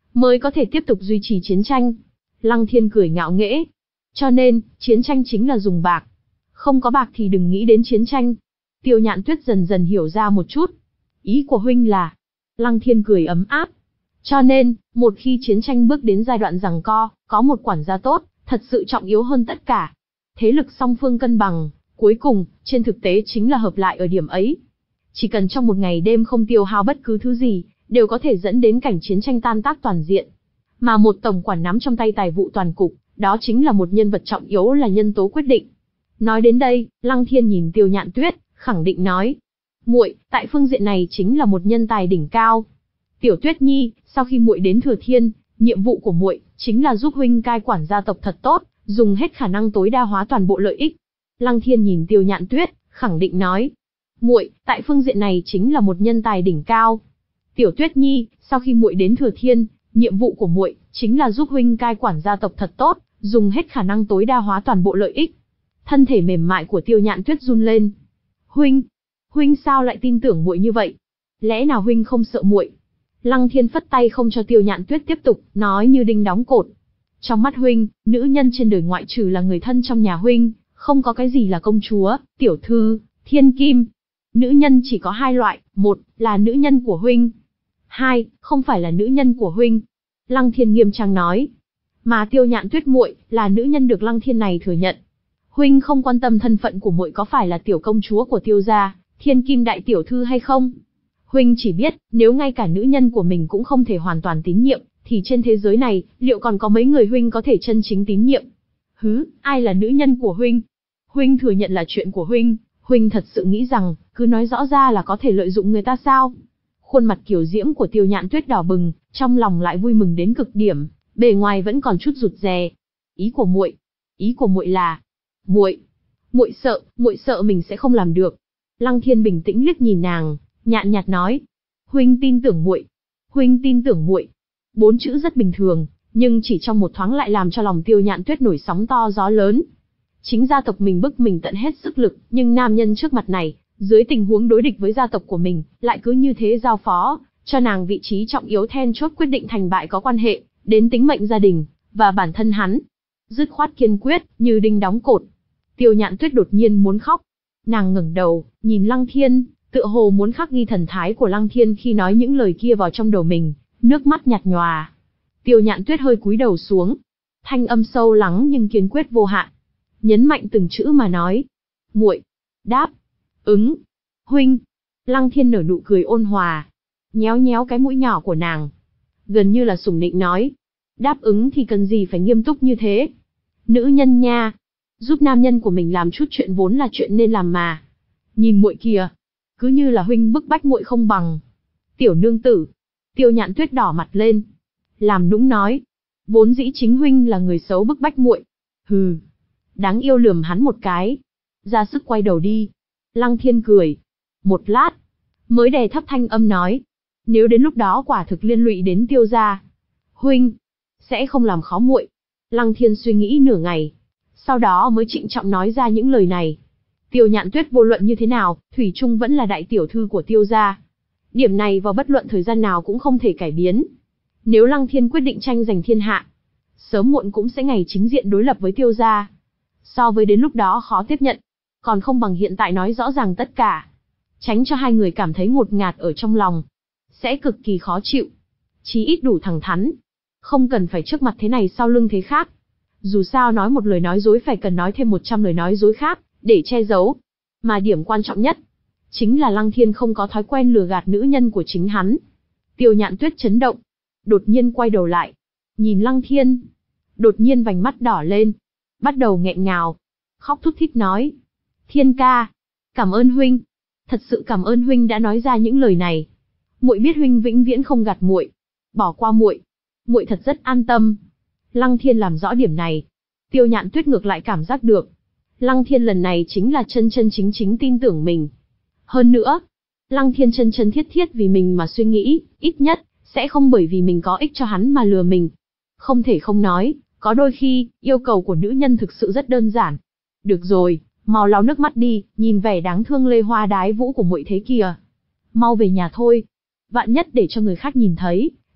Speaker 1: mới có thể tiếp tục duy trì chiến tranh. Lăng Thiên cười ngạo nghễ. Cho nên, chiến tranh chính là dùng bạc. Không có bạc thì đừng nghĩ đến chiến tranh. Tiêu Nhạn Tuyết dần dần hiểu ra một chút. Ý của huynh là... Lăng Thiên cười ấm áp. Cho nên, một khi chiến tranh bước đến giai đoạn giằng co, có một quản gia tốt, thật sự trọng yếu hơn tất cả. Thế lực song phương cân bằng, cuối cùng, trên thực tế chính là hợp lại ở điểm ấy. Chỉ cần trong một ngày đêm không tiêu hao bất cứ thứ gì, đều có thể dẫn đến cảnh chiến tranh tan tác toàn diện. Mà một tổng quản nắm trong tay tài vụ toàn cục, đó chính là một nhân vật trọng yếu, là nhân tố quyết định. Nói đến đây, Lăng Thiên nhìn Tiêu Nhạn Tuyết, khẳng định nói: muội, tại phương diện này chính là một nhân tài đỉnh cao. Tiểu Tuyết Nhi, sau khi muội đến Thừa Thiên, nhiệm vụ của muội chính là giúp huynh cai quản gia tộc thật tốt, dùng hết khả năng tối đa hóa toàn bộ lợi ích. Lăng Thiên nhìn Tiêu Nhạn Tuyết, khẳng định nói: muội, tại phương diện này chính là một nhân tài đỉnh cao. Tiểu Tuyết Nhi, sau khi muội đến Thừa Thiên, nhiệm vụ của muội chính là giúp huynh cai quản gia tộc thật tốt, dùng hết khả năng tối đa hóa toàn bộ lợi ích. Thân thể mềm mại của Tiêu Nhạn Tuyết run lên. Huynh, huynh sao lại tin tưởng muội như vậy? Lẽ nào huynh không sợ muội? Lăng Thiên phất tay không cho Tiêu Nhạn Tuyết tiếp tục, nói như đinh đóng cột. Trong mắt huynh, nữ nhân trên đời ngoại trừ là người thân trong nhà huynh, không có cái gì là công chúa, tiểu thư, thiên kim. Nữ nhân chỉ có hai loại, một là nữ nhân của huynh, hai không phải là nữ nhân của huynh. Lăng Thiên nghiêm trang nói. Mà Tiêu Nhạn Tuyết muội là nữ nhân được Lăng Thiên này thừa nhận. Huynh không quan tâm thân phận của muội có phải là tiểu công chúa của Tiêu gia, thiên kim đại tiểu thư hay không. Huynh chỉ biết, nếu ngay cả nữ nhân của mình cũng không thể hoàn toàn tín nhiệm, thì trên thế giới này, liệu còn có mấy người huynh có thể chân chính tín nhiệm? Hứ, ai là nữ nhân của huynh? Huynh thừa nhận là chuyện của huynh, huynh thật sự nghĩ rằng, cứ nói rõ ra là có thể lợi dụng người ta sao? Khuôn mặt kiều diễm của Tiêu Nhạn Tuyết đỏ bừng, trong lòng lại vui mừng đến cực điểm, bề ngoài vẫn còn chút rụt rè. Ý của muội, ý của muội là, muội, muội sợ, muội sợ mình sẽ không làm được. Lăng Thiên bình tĩnh liếc nhìn nàng, nhàn nhạt nói, huynh tin tưởng muội, huynh tin tưởng muội. Bốn chữ rất bình thường, nhưng chỉ trong một thoáng lại làm cho lòng Tiêu Nhạn Tuyết nổi sóng to gió lớn. Chính gia tộc mình bức mình tận hết sức lực, nhưng nam nhân trước mặt này, dưới tình huống đối địch với gia tộc của mình, lại cứ như thế giao phó, cho nàng vị trí trọng yếu then chốt quyết định thành bại có quan hệ, đến tính mệnh gia đình, và bản thân hắn. Dứt khoát kiên quyết, như đinh đóng cột. Tiêu Nhạn Tuyết đột nhiên muốn khóc. Nàng ngẩng đầu, nhìn Lăng Thiên, tựa hồ muốn khắc ghi thần thái của Lăng Thiên khi nói những lời kia vào trong đầu mình, nước mắt nhạt nhòa. Tiêu Nhạn Tuyết hơi cúi đầu xuống, thanh âm sâu lắng nhưng kiên quyết vô hạn, nhấn mạnh từng chữ mà nói. Muội, đáp, ứng, huynh. Lăng Thiên nở nụ cười ôn hòa, nhéo nhéo cái mũi nhỏ của nàng, gần như là sủng nịnh nói, đáp ứng thì cần gì phải nghiêm túc như thế. Nữ nhân nha, giúp nam nhân của mình làm chút chuyện vốn là chuyện nên làm mà. Nhìn muội kìa, cứ như là huynh bức bách muội không bằng. Tiểu nương tử. Tiêu Nhạn Tuyết đỏ mặt lên, làm nũng nói, vốn dĩ chính huynh là người xấu bức bách muội. Hừ. Đáng yêu lườm hắn một cái, ra sức quay đầu đi. Lăng Thiên cười một lát, mới đè thấp thanh âm nói, nếu đến lúc đó quả thực liên lụy đến Tiêu gia, huynh sẽ không làm khó muội. Lăng Thiên suy nghĩ nửa ngày, sau đó mới trịnh trọng nói ra những lời này. Tiêu Nhạn Tuyết vô luận như thế nào, thủy chung vẫn là đại tiểu thư của Tiêu gia. Điểm này vào bất luận thời gian nào cũng không thể cải biến. Nếu Lăng Thiên quyết định tranh giành thiên hạ, sớm muộn cũng sẽ ngày chính diện đối lập với Tiêu gia. So với đến lúc đó khó tiếp nhận, còn không bằng hiện tại nói rõ ràng tất cả, tránh cho hai người cảm thấy ngột ngạt ở trong lòng, sẽ cực kỳ khó chịu. Chí ít đủ thẳng thắn, không cần phải trước mặt thế này sau lưng thế khác. Dù sao nói một lời nói dối phải cần nói thêm một trăm lời nói dối khác, để che giấu. Mà điểm quan trọng nhất, chính là Lăng Thiên không có thói quen lừa gạt nữ nhân của chính hắn. Tiêu Nhạn Tuyết chấn động, đột nhiên quay đầu lại, nhìn Lăng Thiên, đột nhiên vành mắt đỏ lên, bắt đầu nghẹn ngào, khóc thút thít nói, Thiên ca, cảm ơn huynh, thật sự cảm ơn huynh đã nói ra những lời này. Muội biết huynh vĩnh viễn không gạt muội, bỏ qua muội, muội thật rất an tâm. Lăng Thiên làm rõ điểm này, Tiêu Nhạn Tuyết ngược lại cảm giác được, Lăng Thiên lần này chính là chân chân chính chính tin tưởng mình. Hơn nữa, Lăng Thiên chân chân thiết thiết vì mình mà suy nghĩ, ít nhất sẽ không bởi vì mình có ích cho hắn mà lừa mình. Không thể không nói, có đôi khi, yêu cầu của nữ nhân thực sự rất đơn giản. Được rồi, mau lau nước mắt đi, nhìn vẻ đáng thương lê hoa đái vũ của muội thế kìa. Mau về nhà thôi. Vạn nhất để cho người khác nhìn thấy,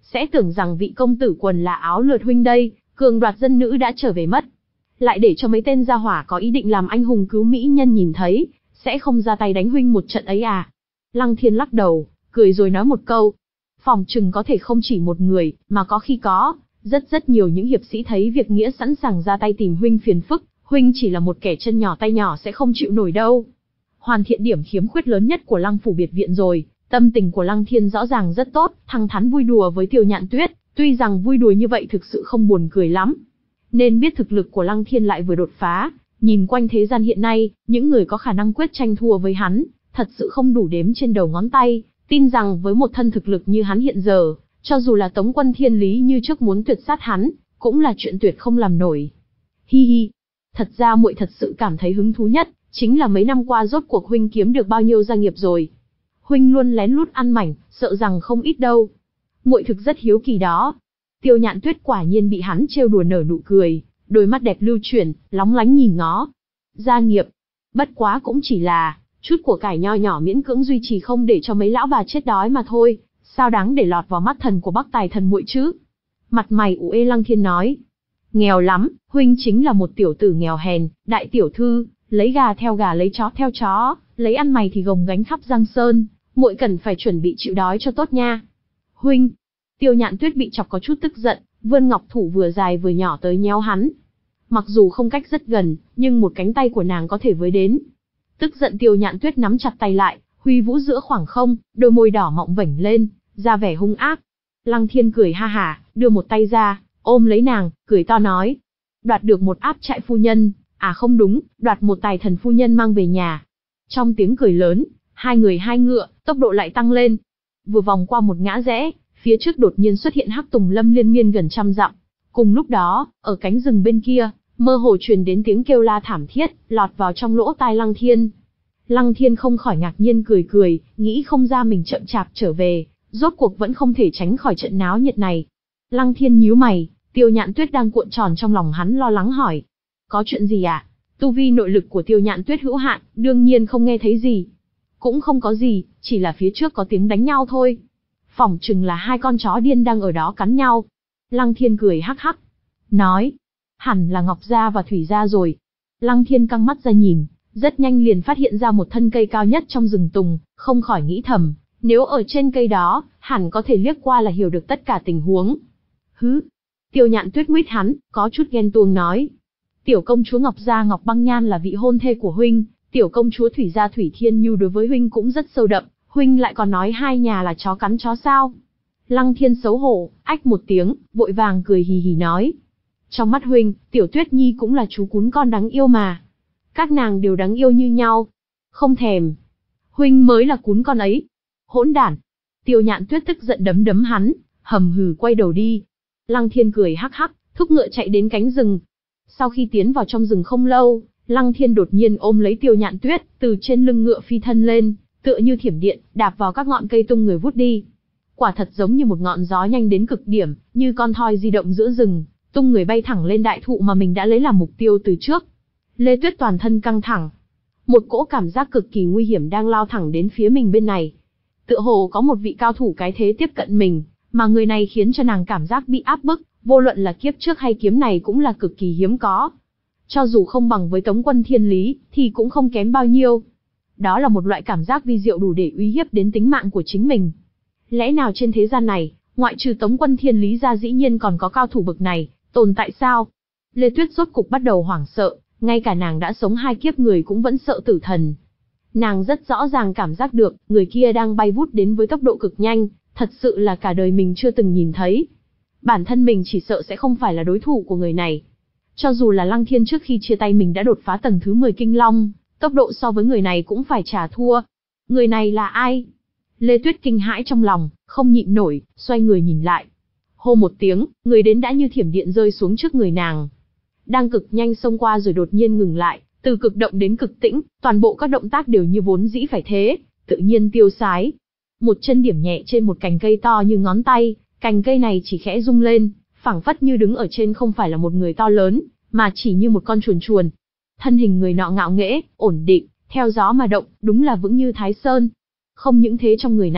Speaker 1: sẽ tưởng rằng vị công tử quần là áo lượt huynh đây, cường đoạt dân nữ đã trở về mất. Lại để cho mấy tên gia hỏa có ý định làm anh hùng cứu mỹ nhân nhìn thấy, sẽ không ra tay đánh huynh một trận ấy à? Lăng Thiên lắc đầu, cười rồi nói một câu. Phòng chừng có thể không chỉ một người, mà có khi có, rất rất nhiều những hiệp sĩ thấy việc nghĩa sẵn sàng ra tay tìm huynh phiền phức, huynh chỉ là một kẻ chân nhỏ tay nhỏ sẽ không chịu nổi đâu. Hoàn thiện điểm khiếm khuyết lớn nhất của Lăng phủ biệt viện rồi, tâm tình của Lăng Thiên rõ ràng rất tốt, thẳng thắn vui đùa với Tiêu Nhạn Tuyết, tuy rằng vui đùa như vậy thực sự không buồn cười lắm. Nên biết thực lực của Lăng Thiên lại vừa đột phá, nhìn quanh thế gian hiện nay, những người có khả năng quyết tranh thua với hắn, thật sự không đủ đếm trên đầu ngón tay, tin rằng với một thân thực lực như hắn hiện giờ, cho dù là Tống quân Thiên Lý như trước muốn tuyệt sát hắn, cũng là chuyện tuyệt không làm nổi. Hi hi, thật ra muội thật sự cảm thấy hứng thú nhất, chính là mấy năm qua rốt cuộc huynh kiếm được bao nhiêu gia nghiệp rồi. Huynh luôn lén lút ăn mảnh, sợ rằng không ít đâu. Muội thực rất hiếu kỳ đó. Tiêu Nhạn Tuyết quả nhiên bị hắn trêu đùa nở nụ cười, đôi mắt đẹp lưu chuyển, lóng lánh nhìn ngó. Gia nghiệp, bất quá cũng chỉ là chút của cải nho nhỏ miễn cưỡng duy trì không để cho mấy lão bà chết đói mà thôi, sao đáng để lọt vào mắt thần của Bắc Tài thần muội chứ? Mặt mày ủ ê Lăng Thiên nói, nghèo lắm, huynh chính là một tiểu tử nghèo hèn, đại tiểu thư, lấy gà theo gà lấy chó theo chó, lấy ăn mày thì gồng gánh khắp Giang Sơn, muội cần phải chuẩn bị chịu đói cho tốt nha. Huynh, Tiêu Nhạn Tuyết bị chọc có chút tức giận, vươn ngọc thủ vừa dài vừa nhỏ tới nhéo hắn. Mặc dù không cách rất gần, nhưng một cánh tay của nàng có thể với đến. Tức giận Tiêu Nhạn Tuyết nắm chặt tay lại, huy vũ giữa khoảng không, đôi môi đỏ mọng vểnh lên, ra vẻ hung ác. Lăng Thiên cười ha hả, đưa một tay ra, ôm lấy nàng, cười to nói. Đoạt được một áp trại phu nhân, à không đúng, đoạt một tài thần phu nhân mang về nhà. Trong tiếng cười lớn, hai người hai ngựa, tốc độ lại tăng lên. Vừa vòng qua một ngã rẽ, phía trước đột nhiên xuất hiện hắc tùng lâm liên miên gần trăm dặm. Cùng lúc đó, ở cánh rừng bên kia, mơ hồ truyền đến tiếng kêu la thảm thiết, lọt vào trong lỗ tai Lăng Thiên. Lăng Thiên không khỏi ngạc nhiên cười cười, nghĩ không ra mình chậm chạp trở về, rốt cuộc vẫn không thể tránh khỏi trận náo nhiệt này. Lăng Thiên nhíu mày, Tiêu Nhạn Tuyết đang cuộn tròn trong lòng hắn lo lắng hỏi. Có chuyện gì à? Tu vi nội lực của Tiêu Nhạn Tuyết hữu hạn, đương nhiên không nghe thấy gì. Cũng không có gì, chỉ là phía trước có tiếng đánh nhau thôi. Phỏng chừng là hai con chó điên đang ở đó cắn nhau. Lăng Thiên cười hắc hắc, nói, hẳn là Ngọc Gia và Thủy Gia rồi. Lăng Thiên căng mắt ra nhìn, rất nhanh liền phát hiện ra một thân cây cao nhất trong rừng tùng, không khỏi nghĩ thầm, nếu ở trên cây đó, hẳn có thể liếc qua là hiểu được tất cả tình huống. Hứ, Tiêu Nhạn Tuyết nguyết hắn, có chút ghen tuông nói. Tiểu công chúa Ngọc Gia Ngọc Băng Nhan là vị hôn thê của huynh, tiểu công chúa Thủy Gia Thủy Thiên Nhu đối với huynh cũng rất sâu đậm, huynh lại còn nói hai nhà là chó cắn chó sao? Lăng Thiên xấu hổ, ách một tiếng, vội vàng cười hì hì nói. Trong mắt huynh, tiểu Tuyết Nhi cũng là chú cún con đáng yêu mà. Các nàng đều đáng yêu như nhau. Không thèm. Huynh mới là cún con ấy. Hỗn đản. Tiêu Nhạn Tuyết tức giận đấm đấm hắn, hầm hừ quay đầu đi. Lăng Thiên cười hắc hắc, thúc ngựa chạy đến cánh rừng. Sau khi tiến vào trong rừng không lâu, Lăng Thiên đột nhiên ôm lấy Tiêu Nhạn Tuyết, từ trên lưng ngựa phi thân lên, tựa như thiểm điện, đạp vào các ngọn cây tung người vút đi. Quả thật giống như một ngọn gió nhanh đến cực điểm, như con thoi di động giữa rừng, tung người bay thẳng lên đại thụ mà mình đã lấy làm mục tiêu từ trước. Lê Tuyết toàn thân căng thẳng. Một cỗ cảm giác cực kỳ nguy hiểm đang lao thẳng đến phía mình bên này. Tựa hồ có một vị cao thủ cái thế tiếp cận mình, mà người này khiến cho nàng cảm giác bị áp bức, vô luận là kiếp trước hay kiếm này cũng là cực kỳ hiếm có. Cho dù không bằng với Tống quân Thiên Lý, thì cũng không kém bao nhiêu. Đó là một loại cảm giác vi diệu đủ để uy hiếp đến tính mạng của chính mình. Lẽ nào trên thế gian này, ngoại trừ Tống quân Thiên Lý ra dĩ nhiên còn có cao thủ bực này, tồn tại sao? Lê Tuyết rốt cục bắt đầu hoảng sợ, ngay cả nàng đã sống hai kiếp người cũng vẫn sợ tử thần. Nàng rất rõ ràng cảm giác được, người kia đang bay vút đến với tốc độ cực nhanh, thật sự là cả đời mình chưa từng nhìn thấy. Bản thân mình chỉ sợ sẽ không phải là đối thủ của người này. Cho dù là Lăng Thiên trước khi chia tay mình đã đột phá tầng thứ mười kinh long, tốc độ so với người này cũng phải trả thua. Người này là ai? Lê Tuyết kinh hãi trong lòng, không nhịn nổi, xoay người nhìn lại. Hô một tiếng, người đến đã như thiểm điện rơi xuống trước người nàng. Đang cực nhanh xông qua rồi đột nhiên ngừng lại, từ cực động đến cực tĩnh, toàn bộ các động tác đều như vốn dĩ phải thế, tự nhiên tiêu sái. Một chân điểm nhẹ trên một cành cây to như ngón tay, cành cây này chỉ khẽ rung lên, phảng phất như đứng ở trên không phải là một người to lớn, mà chỉ như một con chuồn chuồn. Thân hình người nọ ngạo nghễ, ổn định, theo gió mà động, đúng là vững như Thái Sơn. Không những thế trong người này,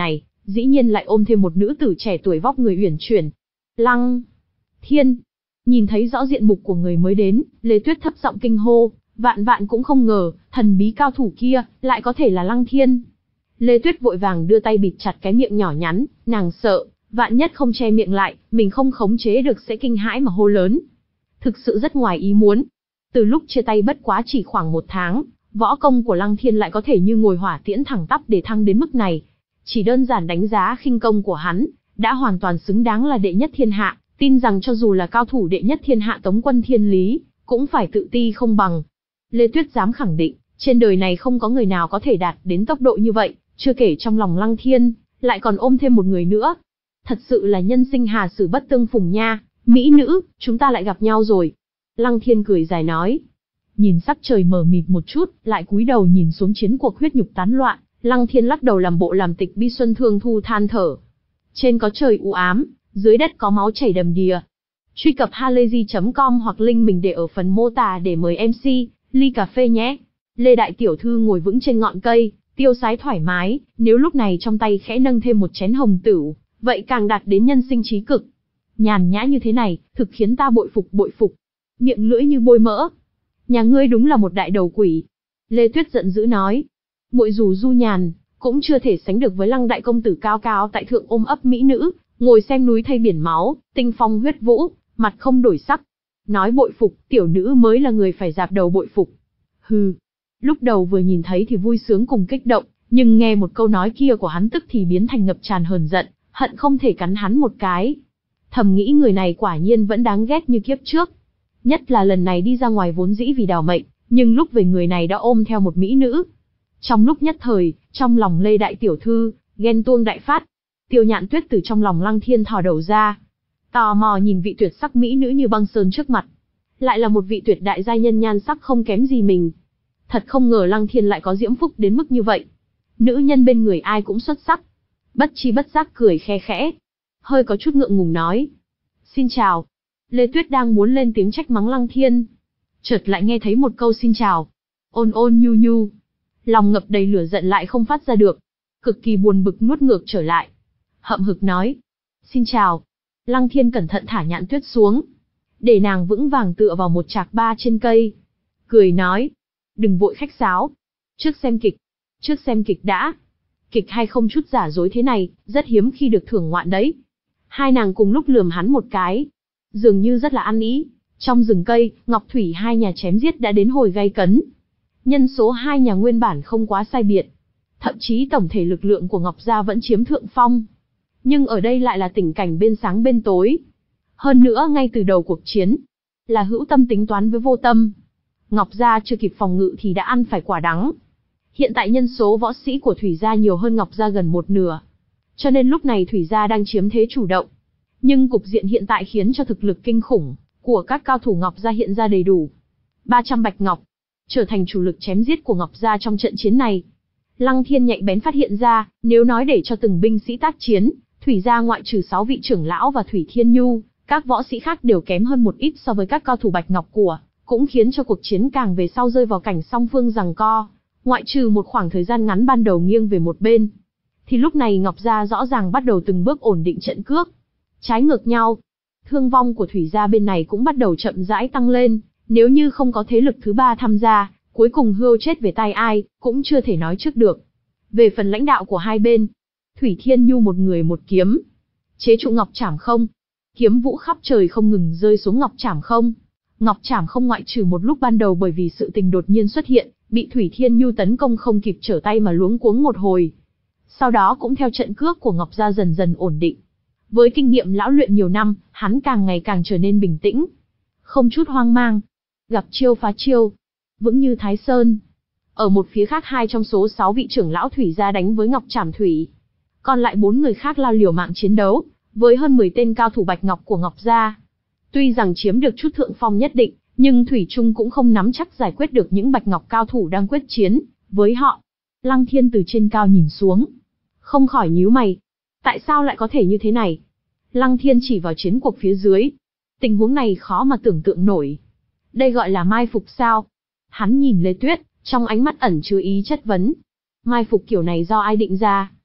Speaker 1: dĩ nhiên lại ôm thêm một nữ tử trẻ tuổi vóc người uyển chuyển. Lăng Thiên. Nhìn thấy rõ diện mục của người mới đến, Lê Tuyết thấp giọng kinh hô, vạn vạn cũng không ngờ, thần bí cao thủ kia, lại có thể là Lăng Thiên. Lê Tuyết vội vàng đưa tay bịt chặt cái miệng nhỏ nhắn, nàng sợ, vạn nhất không che miệng lại, mình không khống chế được sẽ kinh hãi mà hô lớn. Thực sự rất ngoài ý muốn. Từ lúc chia tay bất quá chỉ khoảng một tháng, võ công của Lăng Thiên lại có thể như ngồi hỏa tiễn thẳng tắp để thăng đến mức này. Chỉ đơn giản đánh giá khinh công của hắn, đã hoàn toàn xứng đáng là đệ nhất thiên hạ, tin rằng cho dù là cao thủ đệ nhất thiên hạ Tống Quân Thiên Lý, cũng phải tự ti không bằng. Lê Tuyết dám khẳng định, trên đời này không có người nào có thể đạt đến tốc độ như vậy, chưa kể trong lòng Lăng Thiên, lại còn ôm thêm một người nữa. Thật sự là nhân sinh hà sử bất tương phùng nha, mỹ nữ, chúng ta lại gặp nhau rồi. Lăng Thiên cười dài nói. Nhìn sắc trời mờ mịt một chút, lại cúi đầu nhìn xuống chiến cuộc huyết nhục tán loạn, Lăng Thiên lắc đầu làm bộ làm tịch bi xuân thương thu than thở. Trên có trời u ám, dưới đất có máu chảy đầm đìa. Truy cập halayzi chấm com hoặc link mình để ở phần mô tả để mời em xê, ly cà phê nhé. Lê Đại Tiểu Thư ngồi vững trên ngọn cây, tiêu sái thoải mái, nếu lúc này trong tay khẽ nâng thêm một chén hồng tửu, vậy càng đạt đến nhân sinh trí cực. Nhàn nhã như thế này, thực khiến ta bội phục bội phục. Miệng lưỡi như bôi mỡ. Nhà ngươi đúng là một đại đầu quỷ. Lê Tuyết giận dữ nói. Muội dù du nhàn, cũng chưa thể sánh được với Lăng đại công tử cao cao tại thượng ôm ấp mỹ nữ, ngồi xem núi thay biển máu, tinh phong huyết vũ, mặt không đổi sắc. Nói bội phục, tiểu nữ mới là người phải dạp đầu bội phục. Hừ. Lúc đầu vừa nhìn thấy thì vui sướng cùng kích động, nhưng nghe một câu nói kia của hắn tức thì biến thành ngập tràn hờn giận, hận không thể cắn hắn một cái. Thầm nghĩ người này quả nhiên vẫn đáng ghét như kiếp trước. Nhất là lần này đi ra ngoài vốn dĩ vì đào mệnh, nhưng lúc về người này đã ôm theo một mỹ nữ. Trong lúc nhất thời, trong lòng Lê Đại Tiểu Thư, ghen tuông đại phát. Tiêu Nhạn Tuyết từ trong lòng Lăng Thiên thò đầu ra, tò mò nhìn vị tuyệt sắc mỹ nữ như băng sơn trước mặt. Lại là một vị tuyệt đại giai nhân nhan sắc không kém gì mình. Thật không ngờ Lăng Thiên lại có diễm phúc đến mức như vậy. Nữ nhân bên người ai cũng xuất sắc. Bất chi bất giác cười khe khẽ. Hơi có chút ngượng ngùng nói. Xin chào. Lê Tuyết đang muốn lên tiếng trách mắng Lăng Thiên. Chợt lại nghe thấy một câu xin chào. Ôn ôn nhu nhu. Lòng ngập đầy lửa giận lại không phát ra được. Cực kỳ buồn bực nuốt ngược trở lại. Hậm hực nói. Xin chào. Lăng Thiên cẩn thận thả Nhạn Tuyết xuống. Để nàng vững vàng tựa vào một trạc ba trên cây. Cười nói. Đừng vội khách sáo. Trước xem kịch. Trước xem kịch đã. Kịch hay không chút giả dối thế này, rất hiếm khi được thưởng ngoạn đấy. Hai nàng cùng lúc lườm hắn một cái. Dường như rất là ăn ý. Trong rừng cây, Ngọc Thủy hai nhà chém giết đã đến hồi gay cấn. Nhân số hai nhà nguyên bản không quá sai biệt. Thậm chí tổng thể lực lượng của Ngọc Gia vẫn chiếm thượng phong. Nhưng ở đây lại là tình cảnh bên sáng bên tối. Hơn nữa ngay từ đầu cuộc chiến, là hữu tâm tính toán với vô tâm. Ngọc Gia chưa kịp phòng ngự thì đã ăn phải quả đắng. Hiện tại nhân số võ sĩ của Thủy Gia nhiều hơn Ngọc Gia gần một nửa. Cho nên lúc này Thủy Gia đang chiếm thế chủ động. Nhưng cục diện hiện tại khiến cho thực lực kinh khủng của các cao thủ Ngọc Gia hiện ra đầy đủ. ba trăm bạch ngọc, trở thành chủ lực chém giết của Ngọc Gia trong trận chiến này. Lăng Thiên nhạy bén phát hiện ra, nếu nói để cho từng binh sĩ tác chiến, Thủy Gia ngoại trừ sáu vị trưởng lão và Thủy Thiên Nhu, các võ sĩ khác đều kém hơn một ít so với các cao thủ bạch ngọc của, cũng khiến cho cuộc chiến càng về sau rơi vào cảnh song phương giằng co. Ngoại trừ một khoảng thời gian ngắn ban đầu nghiêng về một bên, thì lúc này Ngọc Gia rõ ràng bắt đầu từng bước ổn định trận cước. Trái ngược nhau, thương vong của Thủy Gia bên này cũng bắt đầu chậm rãi tăng lên, nếu như không có thế lực thứ ba tham gia, cuối cùng hươu chết về tay ai, cũng chưa thể nói trước được. Về phần lãnh đạo của hai bên, Thủy Thiên Nhu một người một kiếm, chế trụ Ngọc Trảm Không, kiếm vũ khắp trời không ngừng rơi xuống Ngọc Trảm Không. Ngọc Trảm Không ngoại trừ một lúc ban đầu bởi vì sự tình đột nhiên xuất hiện, bị Thủy Thiên Nhu tấn công không kịp trở tay mà luống cuống một hồi. Sau đó cũng theo trận cước của Ngọc Gia dần dần ổn định. Với kinh nghiệm lão luyện nhiều năm, hắn càng ngày càng trở nên bình tĩnh, không chút hoang mang, gặp chiêu phá chiêu, vững như Thái Sơn. Ở một phía khác, hai trong số sáu vị trưởng lão Thủy Gia đánh với Ngọc Trảm Thủy, còn lại bốn người khác lao liều mạng chiến đấu với hơn mười tên cao thủ bạch ngọc của Ngọc Gia. Tuy rằng chiếm được chút thượng phong nhất định, nhưng Thủy Trung cũng không nắm chắc giải quyết được những bạch ngọc cao thủ đang quyết chiến với họ. Lăng Thiên từ trên cao nhìn xuống, không khỏi nhíu mày. Tại sao lại có thể như thế này? Lăng Thiên chỉ vào chiến cuộc phía dưới. Tình huống này khó mà tưởng tượng nổi. Đây gọi là mai phục sao? Hắn nhìn Lê Tuyết, trong ánh mắt ẩn chứa ý chất vấn. Mai phục kiểu này do ai định ra?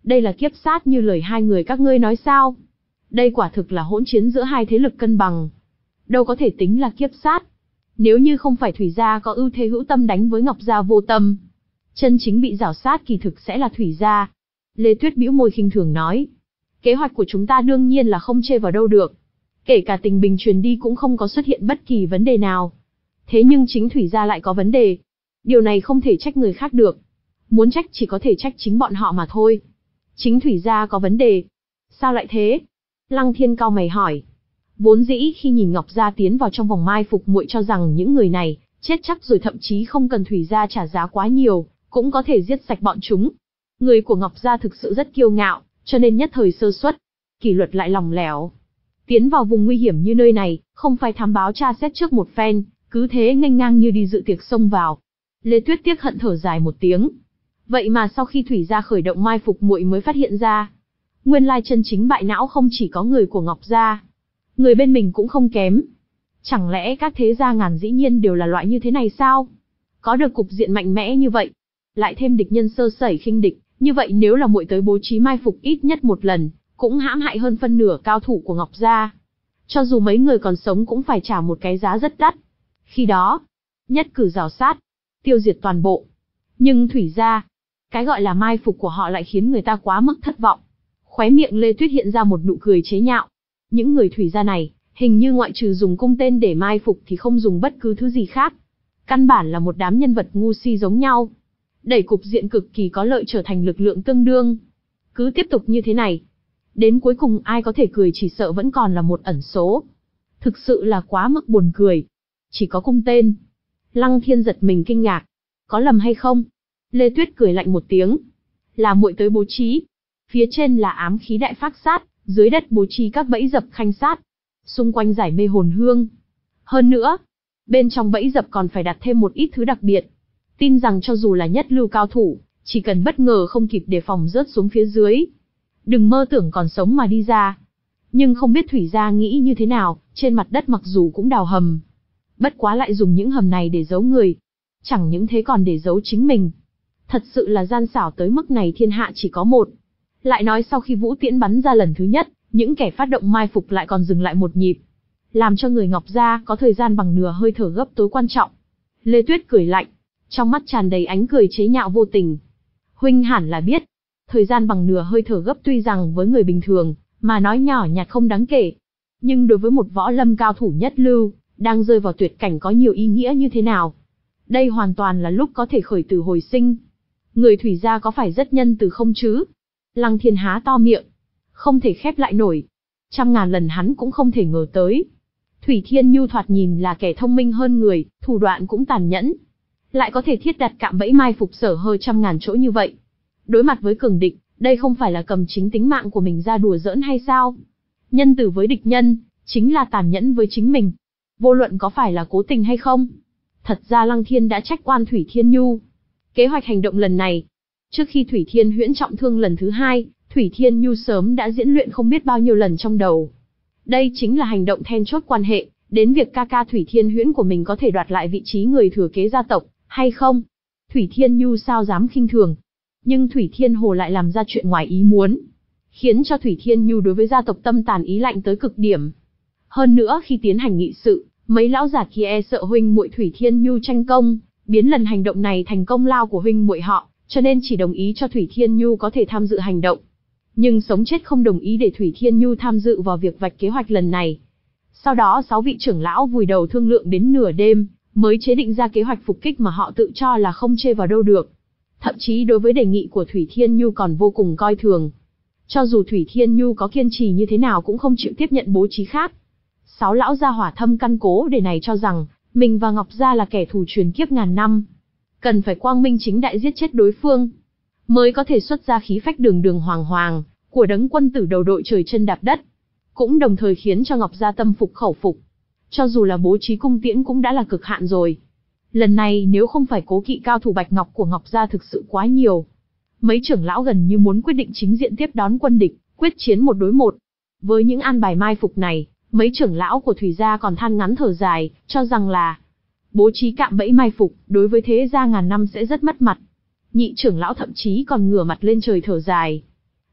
Speaker 1: Đây là kiếp sát như lời hai người các ngươi nói sao? Đây quả thực là hỗn chiến giữa hai thế lực cân bằng. Đâu có thể tính là kiếp sát. Nếu như không phải Thủy gia có ưu thế hữu tâm đánh với Ngọc gia vô tâm, chân chính bị giảo sát kỳ thực sẽ là Thủy gia. Lê Tuyết bĩu môi khinh thường nói. Kế hoạch của chúng ta đương nhiên là không chê vào đâu được. Kể cả tình bình truyền đi cũng không có xuất hiện bất kỳ vấn đề nào. Thế nhưng chính Thủy gia lại có vấn đề. Điều này không thể trách người khác được. Muốn trách chỉ có thể trách chính bọn họ mà thôi. Chính Thủy gia có vấn đề. Sao lại thế? Lăng Thiên cau mày hỏi. Vốn dĩ khi nhìn Ngọc gia tiến vào trong vòng mai phục, muội cho rằng những người này chết chắc rồi, thậm chí không cần Thủy gia trả giá quá nhiều, cũng có thể giết sạch bọn chúng. Người của Ngọc gia thực sự rất kiêu ngạo, cho nên nhất thời sơ suất, kỷ luật lại lỏng lẻo. Tiến vào vùng nguy hiểm như nơi này, không phải thám báo tra xét trước một phen, cứ thế nghênh ngang như đi dự tiệc xông vào. Lê Tuyết tiếc hận thở dài một tiếng. Vậy mà sau khi Thủy gia khởi động mai phục, muội mới phát hiện ra, nguyên lai chân chính bại não không chỉ có người của Ngọc gia, người bên mình cũng không kém. Chẳng lẽ các thế gia ngàn dĩ nhiên đều là loại như thế này sao? Có được cục diện mạnh mẽ như vậy, lại thêm địch nhân sơ sẩy khinh địch, như vậy nếu là muội tới bố trí mai phục ít nhất một lần, cũng hãm hại hơn phân nửa cao thủ của Ngọc gia. Cho dù mấy người còn sống cũng phải trả một cái giá rất đắt. Khi đó, nhất cử rào sát, tiêu diệt toàn bộ. Nhưng Thủy gia, cái gọi là mai phục của họ lại khiến người ta quá mức thất vọng. Khóe miệng Lê Tuyết hiện ra một nụ cười chế nhạo. Những người Thủy gia này, hình như ngoại trừ dùng cung tên để mai phục thì không dùng bất cứ thứ gì khác. Căn bản là một đám nhân vật ngu si giống nhau. Đẩy cục diện cực kỳ có lợi trở thành lực lượng tương đương. Cứ tiếp tục như thế này, đến cuối cùng ai có thể cười chỉ sợ vẫn còn là một ẩn số. Thực sự là quá mức buồn cười. Chỉ có cung tên. Lăng Thiên giật mình kinh ngạc. Có lầm hay không? Lê Tuyết cười lạnh một tiếng. Là muội tới bố trí. Phía trên là ám khí đại phác sát, dưới đất bố trí các bẫy dập khanh sát. Xung quanh giải mê hồn hương. Hơn nữa, bên trong bẫy dập còn phải đặt thêm một ít thứ đặc biệt. Tin rằng cho dù là nhất lưu cao thủ, chỉ cần bất ngờ không kịp đề phòng rớt xuống phía dưới, đừng mơ tưởng còn sống mà đi ra. Nhưng không biết Thủy gia nghĩ như thế nào, trên mặt đất mặc dù cũng đào hầm, bất quá lại dùng những hầm này để giấu người. Chẳng những thế còn để giấu chính mình. Thật sự là gian xảo tới mức này, thiên hạ chỉ có một. Lại nói sau khi vũ tiễn bắn ra lần thứ nhất, những kẻ phát động mai phục lại còn dừng lại một nhịp, làm cho người Ngọc gia có thời gian bằng nửa hơi thở gấp tối quan trọng. Lê Tuyết cười lạnh, trong mắt tràn đầy ánh cười chế nhạo vô tình. Huynh hẳn là biết, thời gian bằng nửa hơi thở gấp tuy rằng với người bình thường mà nói nhỏ nhặt không đáng kể, nhưng đối với một võ lâm cao thủ nhất lưu, đang rơi vào tuyệt cảnh có nhiều ý nghĩa như thế nào. Đây hoàn toàn là lúc có thể khởi tử hồi sinh. Người Thủy gia có phải rất nhân từ không chứ? Lăng Thiên há to miệng, không thể khép lại nổi. Trăm ngàn lần hắn cũng không thể ngờ tới. Thủy Thiên Nhu thoạt nhìn là kẻ thông minh hơn người, thủ đoạn cũng tàn nhẫn, lại có thể thiết đặt cạm bẫy mai phục sở hơi trăm ngàn chỗ như vậy. Đối mặt với cường địch, đây không phải là cầm chính tính mạng của mình ra đùa giỡn hay sao? Nhân từ với địch nhân, chính là tàn nhẫn với chính mình. Vô luận có phải là cố tình hay không. Thật ra Lăng Thiên đã trách oan Thủy Thiên Nhu. Kế hoạch hành động lần này, trước khi Thủy Thiên Huyễn trọng thương lần thứ hai, Thủy Thiên Nhu sớm đã diễn luyện không biết bao nhiêu lần trong đầu. Đây chính là hành động then chốt quan hệ đến việc ca ca Thủy Thiên Huyễn của mình có thể đoạt lại vị trí người thừa kế gia tộc hay không. Thủy Thiên Nhu sao dám khinh thường. Nhưng Thủy Thiên Hồ lại làm ra chuyện ngoài ý muốn, khiến cho Thủy Thiên Nhu đối với gia tộc tâm tàn ý lạnh tới cực điểm. Hơn nữa khi tiến hành nghị sự, mấy lão già kia e sợ huynh muội Thủy Thiên Nhu tranh công, biến lần hành động này thành công lao của huynh muội họ, cho nên chỉ đồng ý cho Thủy Thiên Nhu có thể tham dự hành động. Nhưng sống chết không đồng ý để Thủy Thiên Nhu tham dự vào việc vạch kế hoạch lần này. Sau đó sáu vị trưởng lão vùi đầu thương lượng đến nửa đêm, mới chế định ra kế hoạch phục kích mà họ tự cho là không chê vào đâu được. Thậm chí đối với đề nghị của Thủy Thiên Nhu còn vô cùng coi thường. Cho dù Thủy Thiên Nhu có kiên trì như thế nào cũng không chịu tiếp nhận bố trí khác. Sáu lão gia hỏa thâm căn cố để này cho rằng, mình và Ngọc gia là kẻ thù truyền kiếp ngàn năm. Cần phải quang minh chính đại giết chết đối phương, mới có thể xuất ra khí phách đường đường hoàng hoàng, của đấng quân tử đầu đội trời chân đạp đất. Cũng đồng thời khiến cho Ngọc gia tâm phục khẩu phục. Cho dù là bố trí cung tiễn cũng đã là cực hạn rồi. Lần này nếu không phải cố kỵ cao thủ bạch ngọc của Ngọc gia thực sự quá nhiều, mấy trưởng lão gần như muốn quyết định chính diện tiếp đón quân địch, quyết chiến một đối một. Với những an bài mai phục này, mấy trưởng lão của Thủy gia còn than ngắn thở dài, cho rằng là bố trí cạm bẫy mai phục, đối với thế gia ngàn năm sẽ rất mất mặt. Nhị trưởng lão thậm chí còn ngửa mặt lên trời thở dài.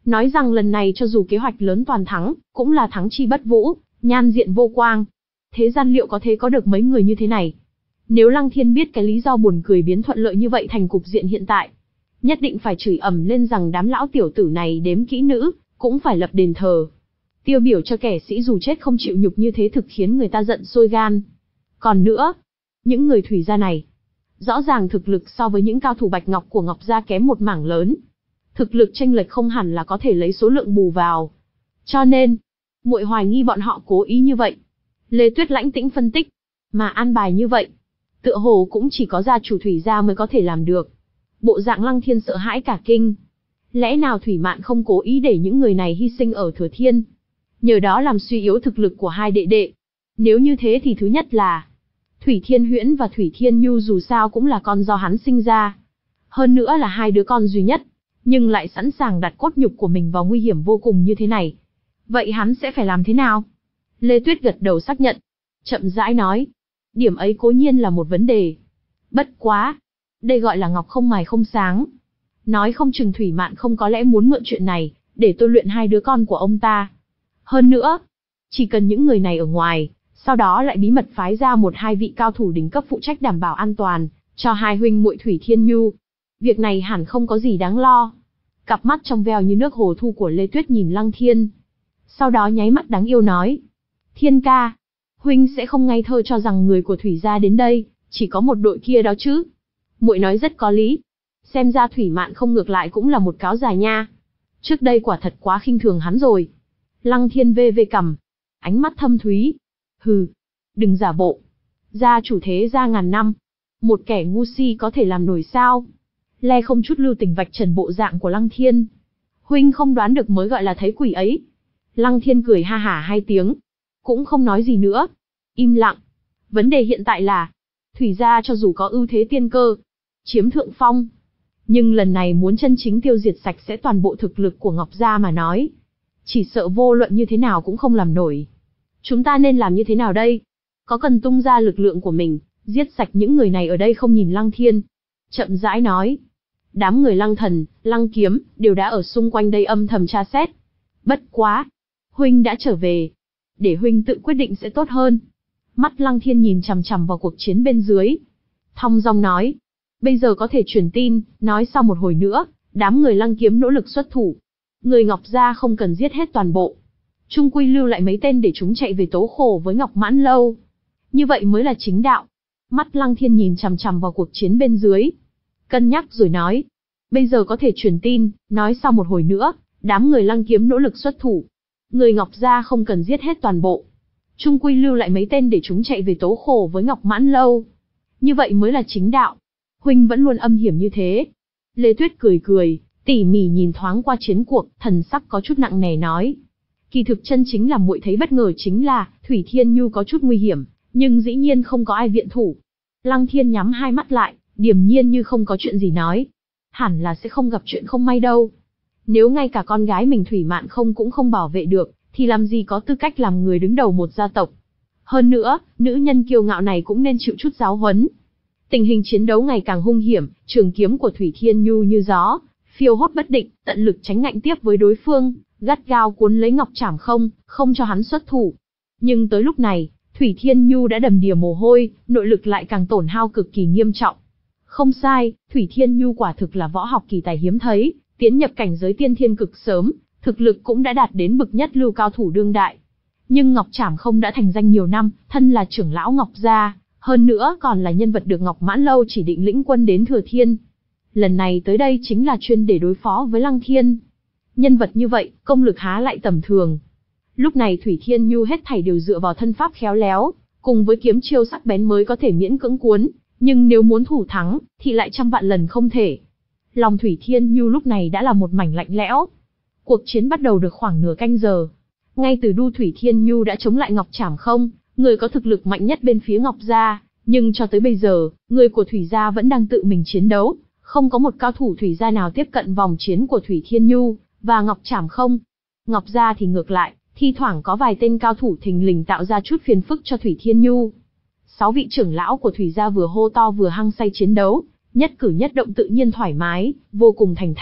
Speaker 1: nói rằng lần này cho dù kế hoạch lớn toàn thắng, cũng là thắng chi bất vũ, nhan diện vô quang. Thế gian liệu có thế có được mấy người như thế này? Nếu Lăng Thiên biết cái lý do buồn cười biến thuận lợi như vậy thành cục diện hiện tại, nhất định phải chửi ầm lên rằng đám lão tiểu tử này đếm kỹ nữ, cũng phải lập đền thờ. Tiêu biểu cho kẻ sĩ dù chết không chịu nhục như thế thực khiến người ta giận sôi gan. Còn nữa, những người Thủy gia này, rõ ràng thực lực so với những cao thủ Bạch Ngọc của Ngọc gia kém một mảng lớn. Thực lực chênh lệch không hẳn là có thể lấy số lượng bù vào. Cho nên, muội hoài nghi bọn họ cố ý như vậy. Lê Tuyết lãnh tĩnh phân tích, mà an bài như vậy, tựa hồ cũng chỉ có gia chủ Thủy gia mới có thể làm được. Bộ dạng Lăng Thiên sợ hãi cả kinh. Lẽ nào Thủy Mạn không cố ý để những người này hy sinh ở Thừa Thiên, nhờ đó làm suy yếu thực lực của hai đệ đệ? Nếu như thế thì thứ nhất là, Thủy Thiên Huyễn và Thủy Thiên Nhu dù sao cũng là con do hắn sinh ra. Hơn nữa là hai đứa con duy nhất, nhưng lại sẵn sàng đặt cốt nhục của mình vào nguy hiểm vô cùng như thế này. Vậy hắn sẽ phải làm thế nào? Lê Tuyết gật đầu xác nhận, chậm rãi nói, điểm ấy cố nhiên là một vấn đề. Bất quá, đây gọi là ngọc không mài không sáng. Nói không chừng Thủy Mạn không có lẽ muốn mượn chuyện này, để tôi luyện hai đứa con của ông ta. Hơn nữa, chỉ cần những người này ở ngoài, sau đó lại bí mật phái ra một hai vị cao thủ đỉnh cấp phụ trách đảm bảo an toàn, cho hai huynh muội Thủy Thiên Nhu. Việc này hẳn không có gì đáng lo. Cặp mắt trong veo như nước hồ thu của Lê Tuyết nhìn Lăng Thiên. Sau đó nháy mắt đáng yêu nói, Thiên ca, huynh sẽ không ngây thơ cho rằng người của Thủy gia đến đây, chỉ có một đội kia đó chứ. Muội nói rất có lý. Xem ra Thủy Mạn không ngược lại cũng là một cáo già nha. Trước đây quả thật quá khinh thường hắn rồi. Lăng Thiên vê vê cằm, ánh mắt thâm thúy. Hừ, đừng giả bộ. Gia chủ thế gia ngàn năm, một kẻ ngu si có thể làm nổi sao? Le không chút lưu tình vạch trần bộ dạng của Lăng Thiên. Huynh không đoán được mới gọi là thấy quỷ ấy. Lăng Thiên cười ha hả hai tiếng, cũng không nói gì nữa. Im lặng. Vấn đề hiện tại là, Thủy gia cho dù có ưu thế tiên cơ, chiếm thượng phong, nhưng lần này muốn chân chính tiêu diệt sạch sẽ toàn bộ thực lực của Ngọc gia mà nói, chỉ sợ vô luận như thế nào cũng không làm nổi. Chúng ta nên làm như thế nào đây? Có cần tung ra lực lượng của mình, giết sạch những người này ở đây không? Nhìn Lăng Thiên, chậm rãi nói. Đám người Lăng Thần, Lăng Kiếm, đều đã ở xung quanh đây âm thầm tra xét. Bất quá, huynh đã trở về, để huynh tự quyết định sẽ tốt hơn. Mắt Lăng Thiên nhìn chằm chằm vào cuộc chiến bên dưới, thong dong nói, bây giờ có thể truyền tin, nói sau một hồi nữa, đám người Lăng Kiếm nỗ lực xuất thủ. Người Ngọc gia không cần giết hết toàn bộ, chung quy lưu lại mấy tên để chúng chạy về tố khổ với Ngọc Mãn Lâu. Như vậy mới là chính đạo. Mắt Lăng Thiên nhìn chằm chằm vào cuộc chiến bên dưới, cân nhắc rồi nói, bây giờ có thể truyền tin, nói sau một hồi nữa, đám người Lăng Kiếm nỗ lực xuất thủ. Người Ngọc gia không cần giết hết toàn bộ, chung quy lưu lại mấy tên để chúng chạy về tố khổ với Ngọc Mãn Lâu. Như vậy mới là chính đạo. Huynh vẫn luôn âm hiểm như thế. Lê Tuyết cười cười, tỉ mỉ nhìn thoáng qua chiến cuộc, thần sắc có chút nặng nề nói. Kỳ thực chân chính là muội thấy bất ngờ chính là, Thủy Thiên Nhu có chút nguy hiểm, nhưng dĩ nhiên không có ai viện thủ. Lăng Thiên nhắm hai mắt lại, điềm nhiên như không có chuyện gì nói. Hẳn là sẽ không gặp chuyện không may đâu. Nếu ngay cả con gái mình Thủy Mạn không cũng không bảo vệ được, thì làm gì có tư cách làm người đứng đầu một gia tộc. Hơn nữa, nữ nhân kiêu ngạo này cũng nên chịu chút giáo huấn. Tình hình chiến đấu ngày càng hung hiểm, trường kiếm của Thủy Thiên Nhu như gió, phiêu hốt bất định, tận lực tránh ngạnh tiếp với đối phương, gắt gao cuốn lấy Ngọc Trảm Không, không cho hắn xuất thủ. Nhưng tới lúc này, Thủy Thiên Nhu đã đầm đìa mồ hôi, nội lực lại càng tổn hao cực kỳ nghiêm trọng. Không sai, Thủy Thiên Nhu quả thực là võ học kỳ tài hiếm thấy, tiến nhập cảnh giới tiên thiên cực sớm, thực lực cũng đã đạt đến bậc nhất lưu cao thủ đương đại. Nhưng Ngọc Trảm Không đã thành danh nhiều năm, thân là trưởng lão Ngọc gia, hơn nữa còn là nhân vật được Ngọc Mãn Lâu chỉ định lĩnh quân đến Thừa Thiên. Lần này tới đây chính là chuyên để đối phó với Lăng Thiên. Nhân vật như vậy, công lực há lại tầm thường. Lúc này Thủy Thiên Nhu hết thảy đều dựa vào thân pháp khéo léo, cùng với kiếm chiêu sắc bén mới có thể miễn cưỡng cuốn, nhưng nếu muốn thủ thắng, thì lại trăm vạn lần không thể. Lòng Thủy Thiên Nhu lúc này đã là một mảnh lạnh lẽo. Cuộc chiến bắt đầu được khoảng nửa canh giờ. Ngay từ đu Thủy Thiên Nhu đã chống lại Ngọc Trảm Không, người có thực lực mạnh nhất bên phía Ngọc gia, nhưng cho tới bây giờ, người của Thủy gia vẫn đang tự mình chiến đấu, không có một cao thủ Thủy gia nào tiếp cận vòng chiến của Thủy Thiên Nhu và Ngọc Trảm Không. Ngọc gia thì ngược lại, thi thoảng có vài tên cao thủ thình lình tạo ra chút phiền phức cho Thủy Thiên Nhu. Sáu vị trưởng lão của Thủy gia vừa hô to vừa hăng say chiến đấu, nhất cử nhất động tự nhiên thoải mái, vô cùng thành thạo,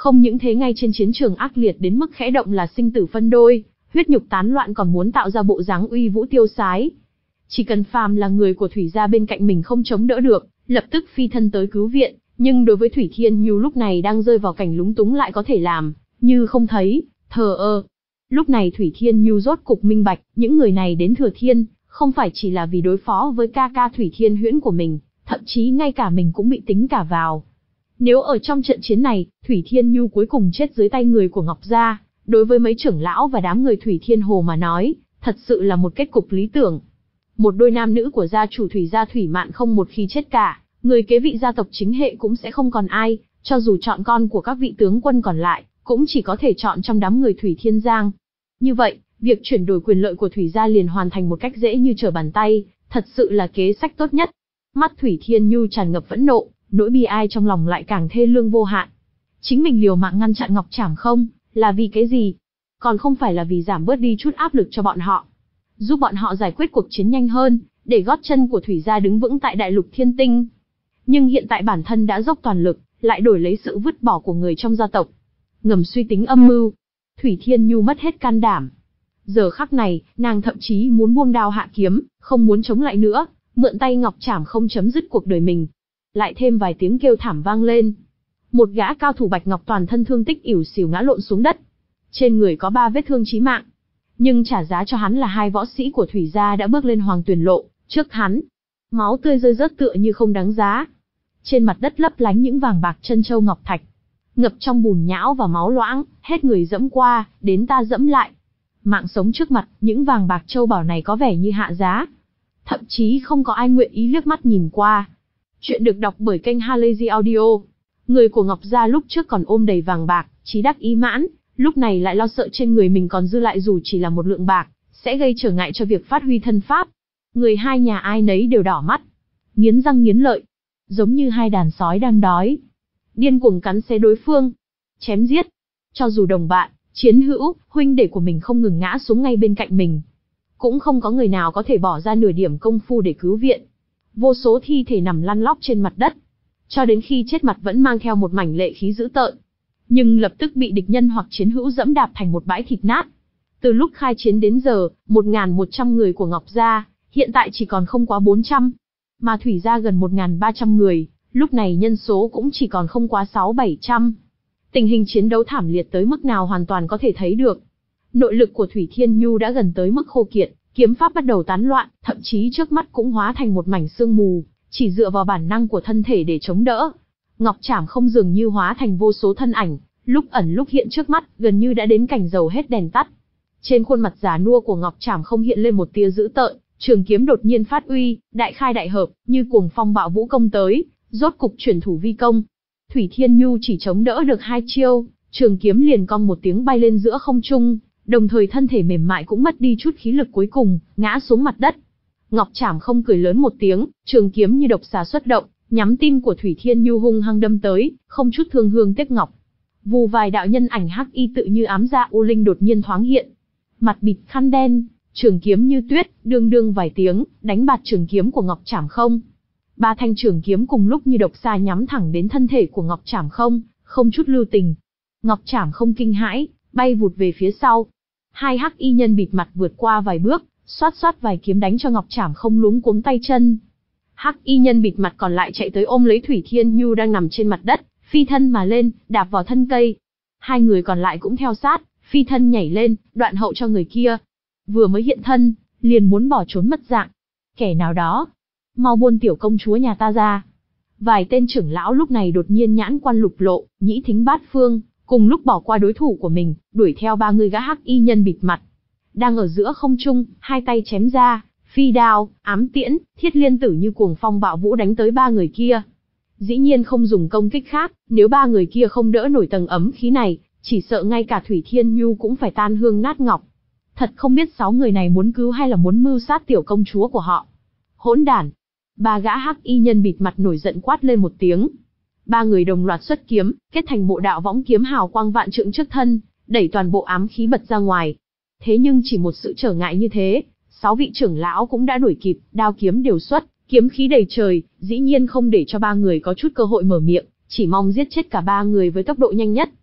Speaker 1: Không những thế, ngay trên chiến trường ác liệt đến mức khẽ động là sinh tử phân đôi, huyết nhục tán loạn, còn muốn tạo ra bộ dáng uy vũ tiêu sái. Chỉ cần phàm là người của Thủy gia bên cạnh mình không chống đỡ được, lập tức phi thân tới cứu viện, nhưng đối với Thủy Thiên Nhu lúc này đang rơi vào cảnh lúng túng lại có thể làm như không thấy, thờ ơ. Lúc này Thủy Thiên Nhu rốt cục minh bạch, những người này đến Thừa Thiên, không phải chỉ là vì đối phó với ca ca Thủy Thiên Huyễn của mình, thậm chí ngay cả mình cũng bị tính cả vào. Nếu ở trong trận chiến này, Thủy Thiên Nhu cuối cùng chết dưới tay người của Ngọc Gia, đối với mấy trưởng lão và đám người Thủy Thiên Hồ mà nói, thật sự là một kết cục lý tưởng. Một đôi nam nữ của gia chủ Thủy gia Thủy Mạn không một khi chết cả, người kế vị gia tộc chính hệ cũng sẽ không còn ai, cho dù chọn con của các vị tướng quân còn lại, cũng chỉ có thể chọn trong đám người Thủy Thiên Giang. Như vậy, việc chuyển đổi quyền lợi của Thủy gia liền hoàn thành một cách dễ như trở bàn tay, thật sự là kế sách tốt nhất. Mắt Thủy Thiên Nhu tràn ngập phẫn nộ, nỗi bi ai trong lòng lại càng thê lương vô hạn. Chính mình liều mạng ngăn chặn Ngọc Trảm Không, là vì cái gì? Còn không phải là vì giảm bớt đi chút áp lực cho bọn họ, giúp bọn họ giải quyết cuộc chiến nhanh hơn, để gót chân của Thủy gia đứng vững tại đại lục Thiên Tinh. Nhưng hiện tại bản thân đã dốc toàn lực, lại đổi lấy sự vứt bỏ của người trong gia tộc. Ngầm suy tính âm mưu, Thủy Thiên Nhu mất hết can đảm. Giờ khắc này, nàng thậm chí muốn buông đao hạ kiếm, không muốn chống lại nữa, mượn tay Ngọc Trảm Không chấm dứt cuộc đời mình. Lại thêm vài tiếng kêu thảm vang lên. Một gã cao thủ Bạch Ngọc toàn thân thương tích ỉu xìu ngã lộn xuống đất. Trên người có ba vết thương chí mạng. Nhưng trả giá cho hắn là hai võ sĩ của Thủy gia đã bước lên Hoàng Tuyền Lộ, trước hắn. Máu tươi rơi rớt tựa như không đáng giá. Trên mặt đất lấp lánh những vàng bạc chân châu ngọc thạch. Ngập trong bùn nhão và máu loãng, hết người dẫm qua, đến ta dẫm lại. Mạng sống trước mặt, những vàng bạc châu bảo này có vẻ như hạ giá. Thậm chí không có ai nguyện ý liếc mắt nhìn qua. Chuyện được đọc bởi kênh Halazy Audio. Người của Ngọc Gia lúc trước còn ôm đầy vàng bạc, chí đắc ý mãn, lúc này lại lo sợ trên người mình còn dư lại dù chỉ là một lượng bạc, sẽ gây trở ngại cho việc phát huy thân pháp. Người hai nhà ai nấy đều đỏ mắt, nghiến răng nghiến lợi, giống như hai đàn sói đang đói, điên cuồng cắn xé đối phương, chém giết. Cho dù đồng bạn, chiến hữu, huynh đệ của mình không ngừng ngã xuống ngay bên cạnh mình, cũng không có người nào có thể bỏ ra nửa điểm công phu để cứu viện. Vô số thi thể nằm lăn lóc trên mặt đất, cho đến khi chết mặt vẫn mang theo một mảnh lệ khí dữ tợn, nhưng lập tức bị địch nhân hoặc chiến hữu dẫm đạp thành một bãi thịt nát. Từ lúc khai chiến đến giờ, một nghìn một trăm người của Ngọc Gia, hiện tại chỉ còn không quá bốn trăm, mà Thủy Gia gần một nghìn ba trăm người, lúc này nhân số cũng chỉ còn không quá sáu bảy trăm. Tình hình chiến đấu thảm liệt tới mức nào hoàn toàn có thể thấy được. Nội lực của Thủy Thiên Nhu đã gần tới mức khô kiệt, kiếm pháp bắt đầu tán loạn, thậm chí trước mắt cũng hóa thành một mảnh sương mù, chỉ dựa vào bản năng của thân thể để chống đỡ. Ngọc Trảm Không dường như hóa thành vô số thân ảnh, lúc ẩn lúc hiện trước mắt, gần như đã đến cảnh dầu hết đèn tắt. Trên khuôn mặt già nua của Ngọc Trảm Không hiện lên một tia dữ tợn, trường kiếm đột nhiên phát uy, đại khai đại hợp, như cuồng phong bạo vũ công tới, rốt cục chuyển thủ vi công. Thủy Thiên Nhu chỉ chống đỡ được hai chiêu, trường kiếm liền cong một tiếng bay lên giữa không trung, đồng thời thân thể mềm mại cũng mất đi chút khí lực cuối cùng, ngã xuống mặt đất. Ngọc Trảm Không cười lớn một tiếng, trường kiếm như độc xà xuất động, nhắm tim của Thủy Thiên Nhu hung hăng đâm tới, không chút thương hương tiếc ngọc. Vù vài đạo nhân ảnh hắc y tự như ám dạ u linh đột nhiên thoáng hiện, mặt bịt khăn đen, trường kiếm như tuyết, đương đương vài tiếng, đánh bạt trường kiếm của Ngọc Trảm Không. Ba thanh trường kiếm cùng lúc như độc xà nhắm thẳng đến thân thể của Ngọc Trảm Không, không chút lưu tình. Ngọc Trảm Không kinh hãi, bay vụt về phía sau. Hai hắc y nhân bịt mặt vượt qua vài bước, xoát xoát vài kiếm đánh cho Ngọc Trảm Không luống cuống tay chân. Hắc y nhân bịt mặt còn lại chạy tới ôm lấy Thủy Thiên Nhu đang nằm trên mặt đất, phi thân mà lên, đạp vào thân cây. Hai người còn lại cũng theo sát, phi thân nhảy lên, đoạn hậu cho người kia. Vừa mới hiện thân, liền muốn bỏ trốn mất dạng. Kẻ nào đó, mau buôn tiểu công chúa nhà ta ra. Vài tên trưởng lão lúc này đột nhiên nhãn quan lục lộ, nhĩ thính bát phương, cùng lúc bỏ qua đối thủ của mình, đuổi theo ba người gã hắc y nhân bịt mặt. Đang ở giữa không trung, hai tay chém ra, phi đao, ám tiễn, thiết liên tử như cuồng phong bạo vũ đánh tới ba người kia. Dĩ nhiên không dùng công kích khác, nếu ba người kia không đỡ nổi tầng ấm khí này, chỉ sợ ngay cả Thủy Thiên Nhu cũng phải tan hương nát ngọc. Thật không biết sáu người này muốn cứu hay là muốn mưu sát tiểu công chúa của họ. Hỗn đản! Ba gã hắc y nhân bịt mặt nổi giận quát lên một tiếng. Ba người đồng loạt xuất kiếm, kết thành bộ đạo võng kiếm hào quang vạn trượng trước thân, đẩy toàn bộ ám khí bật ra ngoài. Thế nhưng chỉ một sự trở ngại như thế, sáu vị trưởng lão cũng đã đuổi kịp, đao kiếm đều xuất, kiếm khí đầy trời, dĩ nhiên không để cho ba người có chút cơ hội mở miệng, chỉ mong giết chết cả ba người với tốc độ nhanh nhất.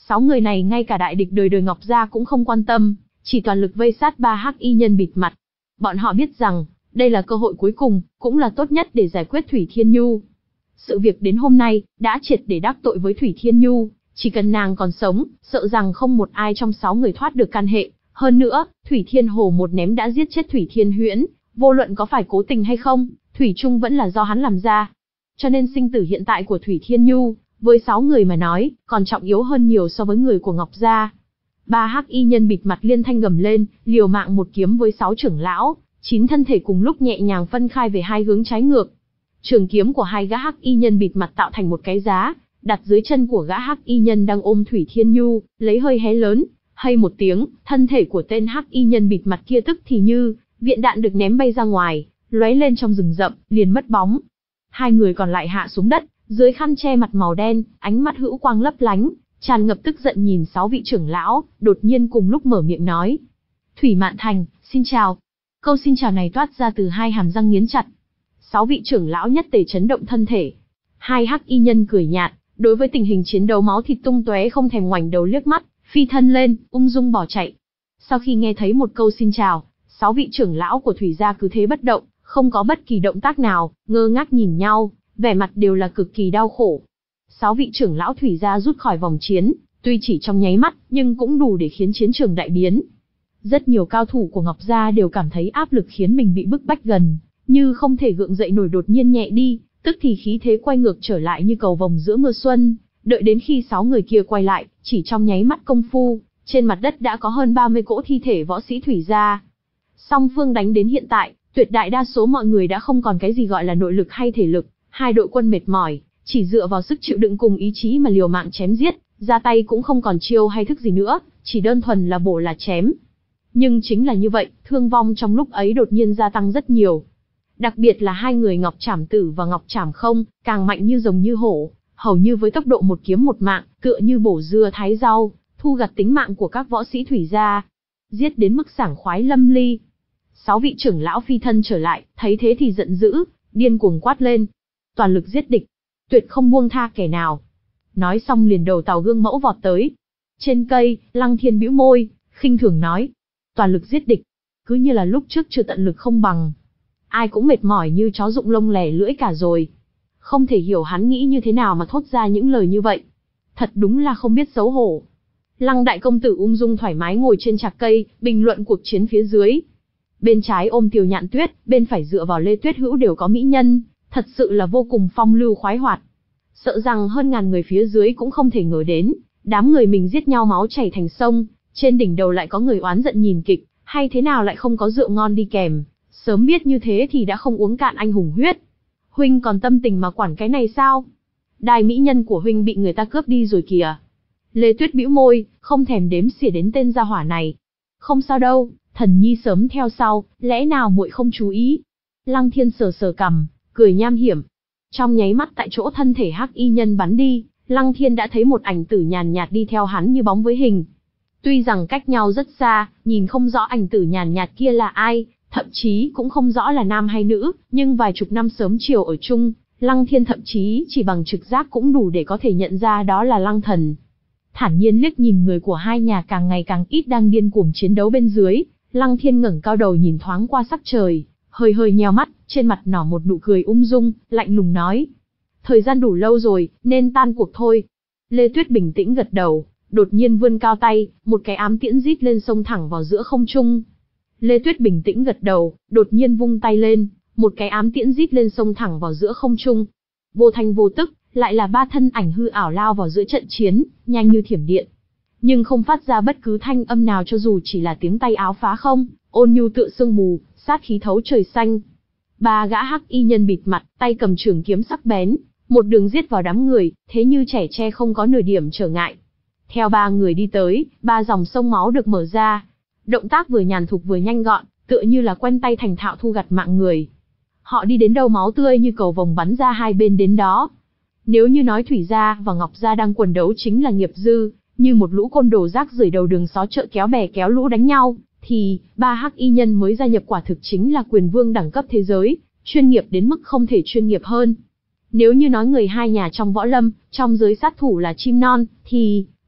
Speaker 1: Sáu người này ngay cả đại địch đời đời Ngọc gia cũng không quan tâm, chỉ toàn lực vây sát ba hắc y nhân bịt mặt. Bọn họ biết rằng, đây là cơ hội cuối cùng, cũng là tốt nhất để giải quyết Thủy Thiên Nhu. Sự việc đến hôm nay, đã triệt để đắc tội với Thủy Thiên Nhu, chỉ cần nàng còn sống, sợ rằng không một ai trong sáu người thoát được can hệ. Hơn nữa, Thủy Thiên Hồ một ném đã giết chết Thủy Thiên Huyễn, vô luận có phải cố tình hay không, Thủy Trung vẫn là do hắn làm ra. Cho nên sinh tử hiện tại của Thủy Thiên Nhu, với sáu người mà nói, còn trọng yếu hơn nhiều so với người của Ngọc gia. Ba hắc y nhân bịt mặt liên thanh gầm lên, liều mạng một kiếm với sáu trưởng lão, chín thân thể cùng lúc nhẹ nhàng phân khai về hai hướng trái ngược. Trường kiếm của hai gã hắc y nhân bịt mặt tạo thành một cái giá, đặt dưới chân của gã hắc y nhân đang ôm Thủy Thiên Nhu, lấy hơi hé lớn, hay một tiếng, thân thể của tên hắc y nhân bịt mặt kia tức thì như viện đạn được ném bay ra ngoài, lóe lên trong rừng rậm, liền mất bóng. Hai người còn lại hạ xuống đất, dưới khăn che mặt màu đen, ánh mắt hữu quang lấp lánh, tràn ngập tức giận nhìn sáu vị trưởng lão, đột nhiên cùng lúc mở miệng nói: "Thủy Mạn Thành, xin chào." Câu xin chào này toát ra từ hai hàm răng nghiến chặt. Sáu vị trưởng lão nhất tề chấn động thân thể. Hai hắc y nhân cười nhạt, đối với tình hình chiến đấu máu thịt tung tóe không thèm ngoảnh đầu liếc mắt, phi thân lên, ung dung bỏ chạy. Sau khi nghe thấy một câu xin chào, sáu vị trưởng lão của Thủy gia cứ thế bất động, không có bất kỳ động tác nào, ngơ ngác nhìn nhau, vẻ mặt đều là cực kỳ đau khổ. Sáu vị trưởng lão Thủy gia rút khỏi vòng chiến, tuy chỉ trong nháy mắt, nhưng cũng đủ để khiến chiến trường đại biến. Rất nhiều cao thủ của Ngọc gia đều cảm thấy áp lực khiến mình bị bức bách gần, như không thể gượng dậy nổi đột nhiên nhẹ đi, tức thì khí thế quay ngược trở lại như cầu vồng giữa mưa xuân. Đợi đến khi sáu người kia quay lại, chỉ trong nháy mắt công phu, trên mặt đất đã có hơn ba mươi cỗ thi thể võ sĩ Thủy gia. Song phương đánh đến hiện tại, tuyệt đại đa số mọi người đã không còn cái gì gọi là nội lực hay thể lực, hai đội quân mệt mỏi, chỉ dựa vào sức chịu đựng cùng ý chí mà liều mạng chém giết, ra tay cũng không còn chiêu hay thức gì nữa, chỉ đơn thuần là bổ là chém. Nhưng chính là như vậy, thương vong trong lúc ấy đột nhiên gia tăng rất nhiều. Đặc biệt là hai người Ngọc Trảm Tử và Ngọc Trảm Không, càng mạnh như rồng như hổ, hầu như với tốc độ một kiếm một mạng, tựa như bổ dưa thái rau, thu gặt tính mạng của các võ sĩ Thủy gia. Giết đến mức sảng khoái lâm ly. Sáu vị trưởng lão phi thân trở lại, thấy thế thì giận dữ, điên cuồng quát lên: "Toàn lực giết địch, tuyệt không buông tha kẻ nào." Nói xong liền đầu tàu gương mẫu vọt tới. Trên cây, Lăng Thiên bĩu môi, khinh thường nói: "Toàn lực giết địch, cứ như là lúc trước chưa tận lực không bằng. Ai cũng mệt mỏi như chó rụng lông lẻ lưỡi cả rồi." Không thể hiểu hắn nghĩ như thế nào mà thốt ra những lời như vậy. Thật đúng là không biết xấu hổ. Lăng đại công tử ung dung thoải mái ngồi trên trạc cây, bình luận cuộc chiến phía dưới. Bên trái ôm Tiêu Nhạn Tuyết, bên phải dựa vào Lê Tuyết Hữu đều có mỹ nhân, thật sự là vô cùng phong lưu khoái hoạt. Sợ rằng hơn ngàn người phía dưới cũng không thể ngờ đến, đám người mình giết nhau máu chảy thành sông, trên đỉnh đầu lại có người oán giận nhìn kịch, hay thế nào lại không có rượu ngon đi kèm, sớm biết như thế thì đã không uống cạn anh hùng huyết. Huynh còn tâm tình mà quản cái này sao? Đài mỹ nhân của huynh bị người ta cướp đi rồi kìa. Lê Tuyết bĩu môi, không thèm đếm xỉa đến tên gia hỏa này. Không sao đâu, thần nhi sớm theo sau, lẽ nào muội không chú ý? Lăng Thiên sờ sờ cằm, cười nham hiểm. Trong nháy mắt tại chỗ thân thể hắc y nhân bắn đi, Lăng Thiên đã thấy một ảnh tử nhàn nhạt đi theo hắn như bóng với hình. Tuy rằng cách nhau rất xa, nhìn không rõ ảnh tử nhàn nhạt kia là ai, thậm chí cũng không rõ là nam hay nữ, nhưng vài chục năm sớm chiều ở chung, Lăng Thiên thậm chí chỉ bằng trực giác cũng đủ để có thể nhận ra đó là Lăng Thần. Thản nhiên liếc nhìn người của hai nhà càng ngày càng ít đang điên cuồng chiến đấu bên dưới, Lăng Thiên ngẩng cao đầu nhìn thoáng qua sắc trời, hơi hơi nheo mắt, trên mặt nở một nụ cười ung dung, lạnh lùng nói: "Thời gian đủ lâu rồi, nên tan cuộc thôi." Lê Tuyết bình tĩnh gật đầu, đột nhiên vươn cao tay, một cái ám tiễn rít lên xông thẳng vào giữa không trung. Lê Tuyết bình tĩnh gật đầu, đột nhiên vung tay lên, một cái ám tiễn rít lên xông thẳng vào giữa không trung. Vô thanh vô tức, lại là ba thân ảnh hư ảo lao vào giữa trận chiến, nhanh như thiểm điện. Nhưng không phát ra bất cứ thanh âm nào cho dù chỉ là tiếng tay áo phá không, ôn nhu tựa sương mù, sát khí thấu trời xanh. Ba gã hắc y nhân bịt mặt, tay cầm trường kiếm sắc bén, một đường giết vào đám người, thế như trẻ tre không có nửa điểm trở ngại. Theo ba người đi tới, ba dòng sông máu được mở ra. Động tác vừa nhàn thục vừa nhanh gọn, tựa như là quen tay thành thạo thu gặt mạng người. Họ đi đến đâu máu tươi như cầu vồng bắn ra hai bên đến đó. Nếu như nói Thủy gia và Ngọc gia đang quần đấu chính là nghiệp dư, như một lũ côn đồ rác rưởi đầu đường xó chợ kéo bè kéo lũ đánh nhau, thì ba hắc y nhân mới gia nhập quả thực chính là quyền vương đẳng cấp thế giới, chuyên nghiệp đến mức không thể chuyên nghiệp hơn. Nếu như nói người hai nhà trong võ lâm, trong giới sát thủ là chim non, thì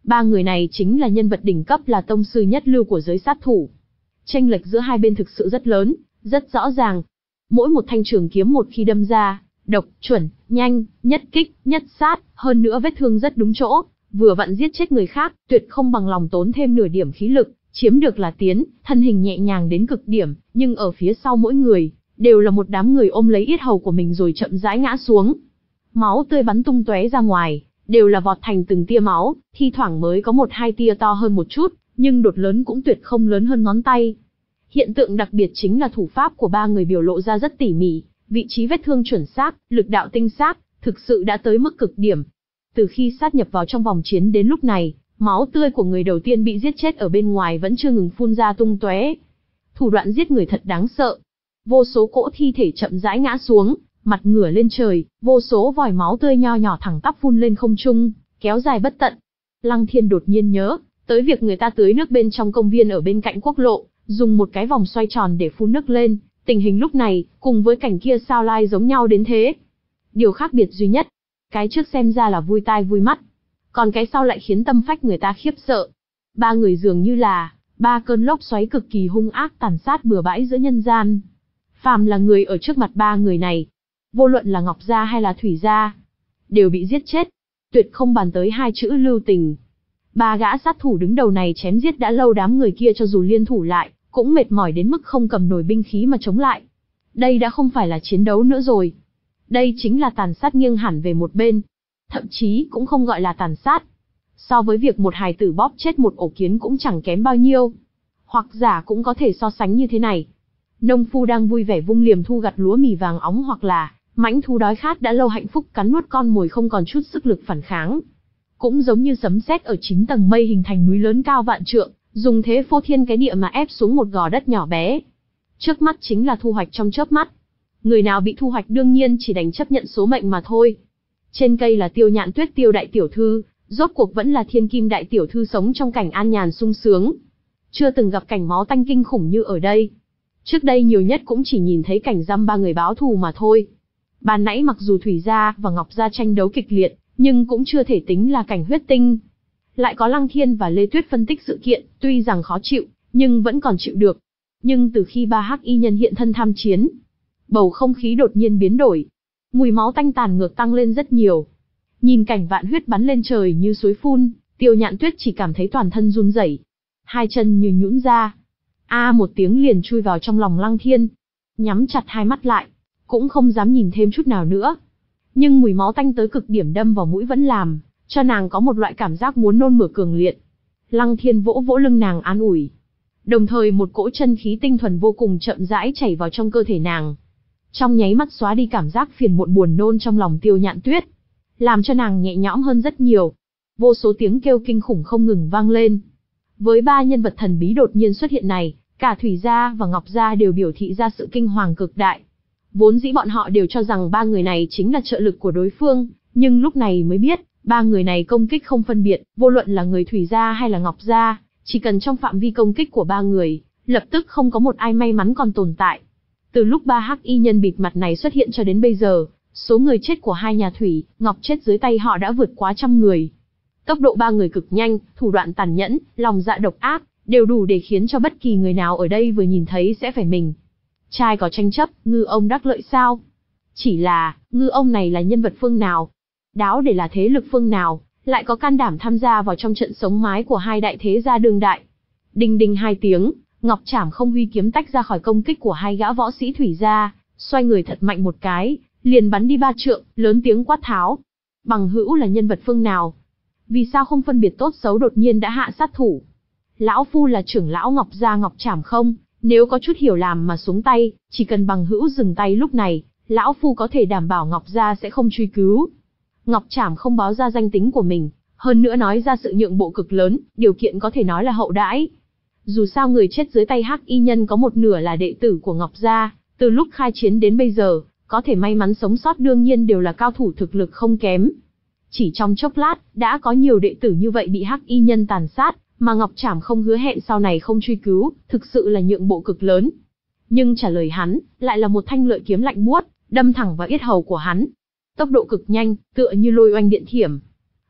Speaker 1: Ba người này chính là nhân vật đỉnh cấp, là tông sư nhất lưu của giới sát thủ. Chênh lệch giữa hai bên thực sự rất lớn, rất rõ ràng. Mỗi một thanh trường kiếm một khi đâm ra, độc, chuẩn, nhanh, nhất kích, nhất sát, hơn nữa vết thương rất đúng chỗ, vừa vặn giết chết người khác, tuyệt không bằng lòng tốn thêm nửa điểm khí lực, chiếm được là tiến, thân hình nhẹ nhàng đến cực điểm, nhưng ở phía sau mỗi người, đều là một đám người ôm lấy yết hầu của mình rồi chậm rãi ngã xuống. Máu tươi bắn tung tóe ra ngoài, đều là vọt thành từng tia máu, thi thoảng mới có một hai tia to hơn một chút, nhưng đột lớn cũng tuyệt không lớn hơn ngón tay. Hiện tượng đặc biệt chính là thủ pháp của ba người biểu lộ ra rất tỉ mỉ, vị trí vết thương chuẩn xác, lực đạo tinh xác, thực sự đã tới mức cực điểm. Từ khi sát nhập vào trong vòng chiến đến lúc này, máu tươi của người đầu tiên bị giết chết ở bên ngoài vẫn chưa ngừng phun ra tung tóe. Thủ đoạn giết người thật đáng sợ. Vô số cỗ thi thể chậm rãi ngã xuống, mặt ngửa lên trời, vô số vòi máu tươi nho nhỏ thẳng tắp phun lên không trung, kéo dài bất tận. Lăng Thiên đột nhiên nhớ tới việc người ta tưới nước bên trong công viên ở bên cạnh quốc lộ, dùng một cái vòng xoay tròn để phun nước lên, tình hình lúc này, cùng với cảnh kia sao lai giống nhau đến thế. Điều khác biệt duy nhất, cái trước xem ra là vui tai vui mắt, còn cái sau lại khiến tâm phách người ta khiếp sợ. Ba người dường như là ba cơn lốc xoáy cực kỳ hung ác tàn sát bừa bãi giữa nhân gian. Phàm là người ở trước mặt ba người này, vô luận là Ngọc Gia hay là Thủy Gia, đều bị giết chết, tuyệt không bàn tới hai chữ lưu tình. Ba gã sát thủ đứng đầu này chém giết đã lâu, đám người kia cho dù liên thủ lại, cũng mệt mỏi đến mức không cầm nổi binh khí mà chống lại. Đây đã không phải là chiến đấu nữa rồi. Đây chính là tàn sát nghiêng hẳn về một bên. Thậm chí cũng không gọi là tàn sát. So với việc một hài tử bóp chết một ổ kiến cũng chẳng kém bao nhiêu. Hoặc giả cũng có thể so sánh như thế này. Nông phu đang vui vẻ vung liềm thu gặt lúa mì vàng óng, hoặc là mãnh thú đói khát đã lâu hạnh phúc cắn nuốt con mồi không còn chút sức lực phản kháng. Cũng giống như sấm sét ở chín tầng mây hình thành núi lớn cao vạn trượng, dùng thế phô thiên cái địa mà ép xuống một gò đất nhỏ bé. Trước mắt chính là thu hoạch trong chớp mắt. Người nào bị thu hoạch đương nhiên chỉ đành chấp nhận số mệnh mà thôi. Trên cây là Tiêu Nhạn Tuyết, Tiêu đại tiểu thư, rốt cuộc vẫn là Thiên Kim đại tiểu thư sống trong cảnh an nhàn sung sướng. Chưa từng gặp cảnh máu tanh kinh khủng như ở đây. Trước đây nhiều nhất cũng chỉ nhìn thấy cảnh dăm ba người báo thù mà thôi. Ban nãy mặc dù Thủy Gia và Ngọc Gia tranh đấu kịch liệt, nhưng cũng chưa thể tính là cảnh huyết tinh. Lại có Lăng Thiên và Lê Tuyết phân tích sự kiện, tuy rằng khó chịu, nhưng vẫn còn chịu được. Nhưng từ khi ba hắc y nhân hiện thân tham chiến, bầu không khí đột nhiên biến đổi. Mùi máu tanh tàn ngược tăng lên rất nhiều. Nhìn cảnh vạn huyết bắn lên trời như suối phun, Tiêu Nhạn Tuyết chỉ cảm thấy toàn thân run rẩy, hai chân như nhũn ra. A một tiếng liền chui vào trong lòng Lăng Thiên. Nhắm chặt hai mắt lại, cũng không dám nhìn thêm chút nào nữa. Nhưng mùi máu tanh tới cực điểm đâm vào mũi vẫn làm cho nàng có một loại cảm giác muốn nôn mửa cường liệt. Lăng Thiên vỗ vỗ lưng nàng an ủi. Đồng thời một cỗ chân khí tinh thuần vô cùng chậm rãi chảy vào trong cơ thể nàng. Trong nháy mắt xóa đi cảm giác phiền muộn buồn nôn trong lòng Tiêu Nhạn Tuyết, làm cho nàng nhẹ nhõm hơn rất nhiều. Vô số tiếng kêu kinh khủng không ngừng vang lên. Với ba nhân vật thần bí đột nhiên xuất hiện này, cả Thủy Gia và Ngọc Gia đều biểu thị ra sự kinh hoàng cực đại. Vốn dĩ bọn họ đều cho rằng ba người này chính là trợ lực của đối phương, nhưng lúc này mới biết, ba người này công kích không phân biệt, vô luận là người Thủy Gia hay là Ngọc Gia, chỉ cần trong phạm vi công kích của ba người, lập tức không có một ai may mắn còn tồn tại. Từ lúc ba hắc y nhân bịt mặt này xuất hiện cho đến bây giờ, số người chết của hai nhà Thủy, Ngọc chết dưới tay họ đã vượt quá trăm người. Tốc độ ba người cực nhanh, thủ đoạn tàn nhẫn, lòng dạ độc ác, đều đủ để khiến cho bất kỳ người nào ở đây vừa nhìn thấy sẽ phải mình. Trai có tranh chấp, ngư ông đắc lợi sao? Chỉ là, ngư ông này là nhân vật phương nào? Đáo để là thế lực phương nào, lại có can đảm tham gia vào trong trận sống mái của hai đại thế gia đương đại? Đinh đinh hai tiếng, Ngọc Trảm Không Huy kiếm tách ra khỏi công kích của hai gã võ sĩ Thủy Gia, xoay người thật mạnh một cái, liền bắn đi ba trượng, lớn tiếng quát tháo. Bằng hữu là nhân vật phương nào? Vì sao không phân biệt tốt xấu đột nhiên đã hạ sát thủ? Lão phu là trưởng lão Ngọc Gia Ngọc Trảm Không, nếu có chút hiểu làm mà xuống tay, chỉ cần bằng hữu dừng tay lúc này, lão phu có thể đảm bảo Ngọc Gia sẽ không truy cứu. Ngọc Trảm Không báo ra danh tính của mình, hơn nữa nói ra sự nhượng bộ cực lớn, điều kiện có thể nói là hậu đãi. Dù sao người chết dưới tay hắc y nhân có một nửa là đệ tử của Ngọc Gia, từ lúc khai chiến đến bây giờ, có thể may mắn sống sót đương nhiên đều là cao thủ thực lực không kém. Chỉ trong chốc lát, đã có nhiều đệ tử như vậy bị hắc y nhân tàn sát, mà Ngọc Trảm Không hứa hẹn sau này không truy cứu, thực sự là nhượng bộ cực lớn. Nhưng trả lời hắn, lại là một thanh lợi kiếm lạnh buốt, đâm thẳng vào yết hầu của hắn. Tốc độ cực nhanh, tựa như lôi oanh điện thiểm.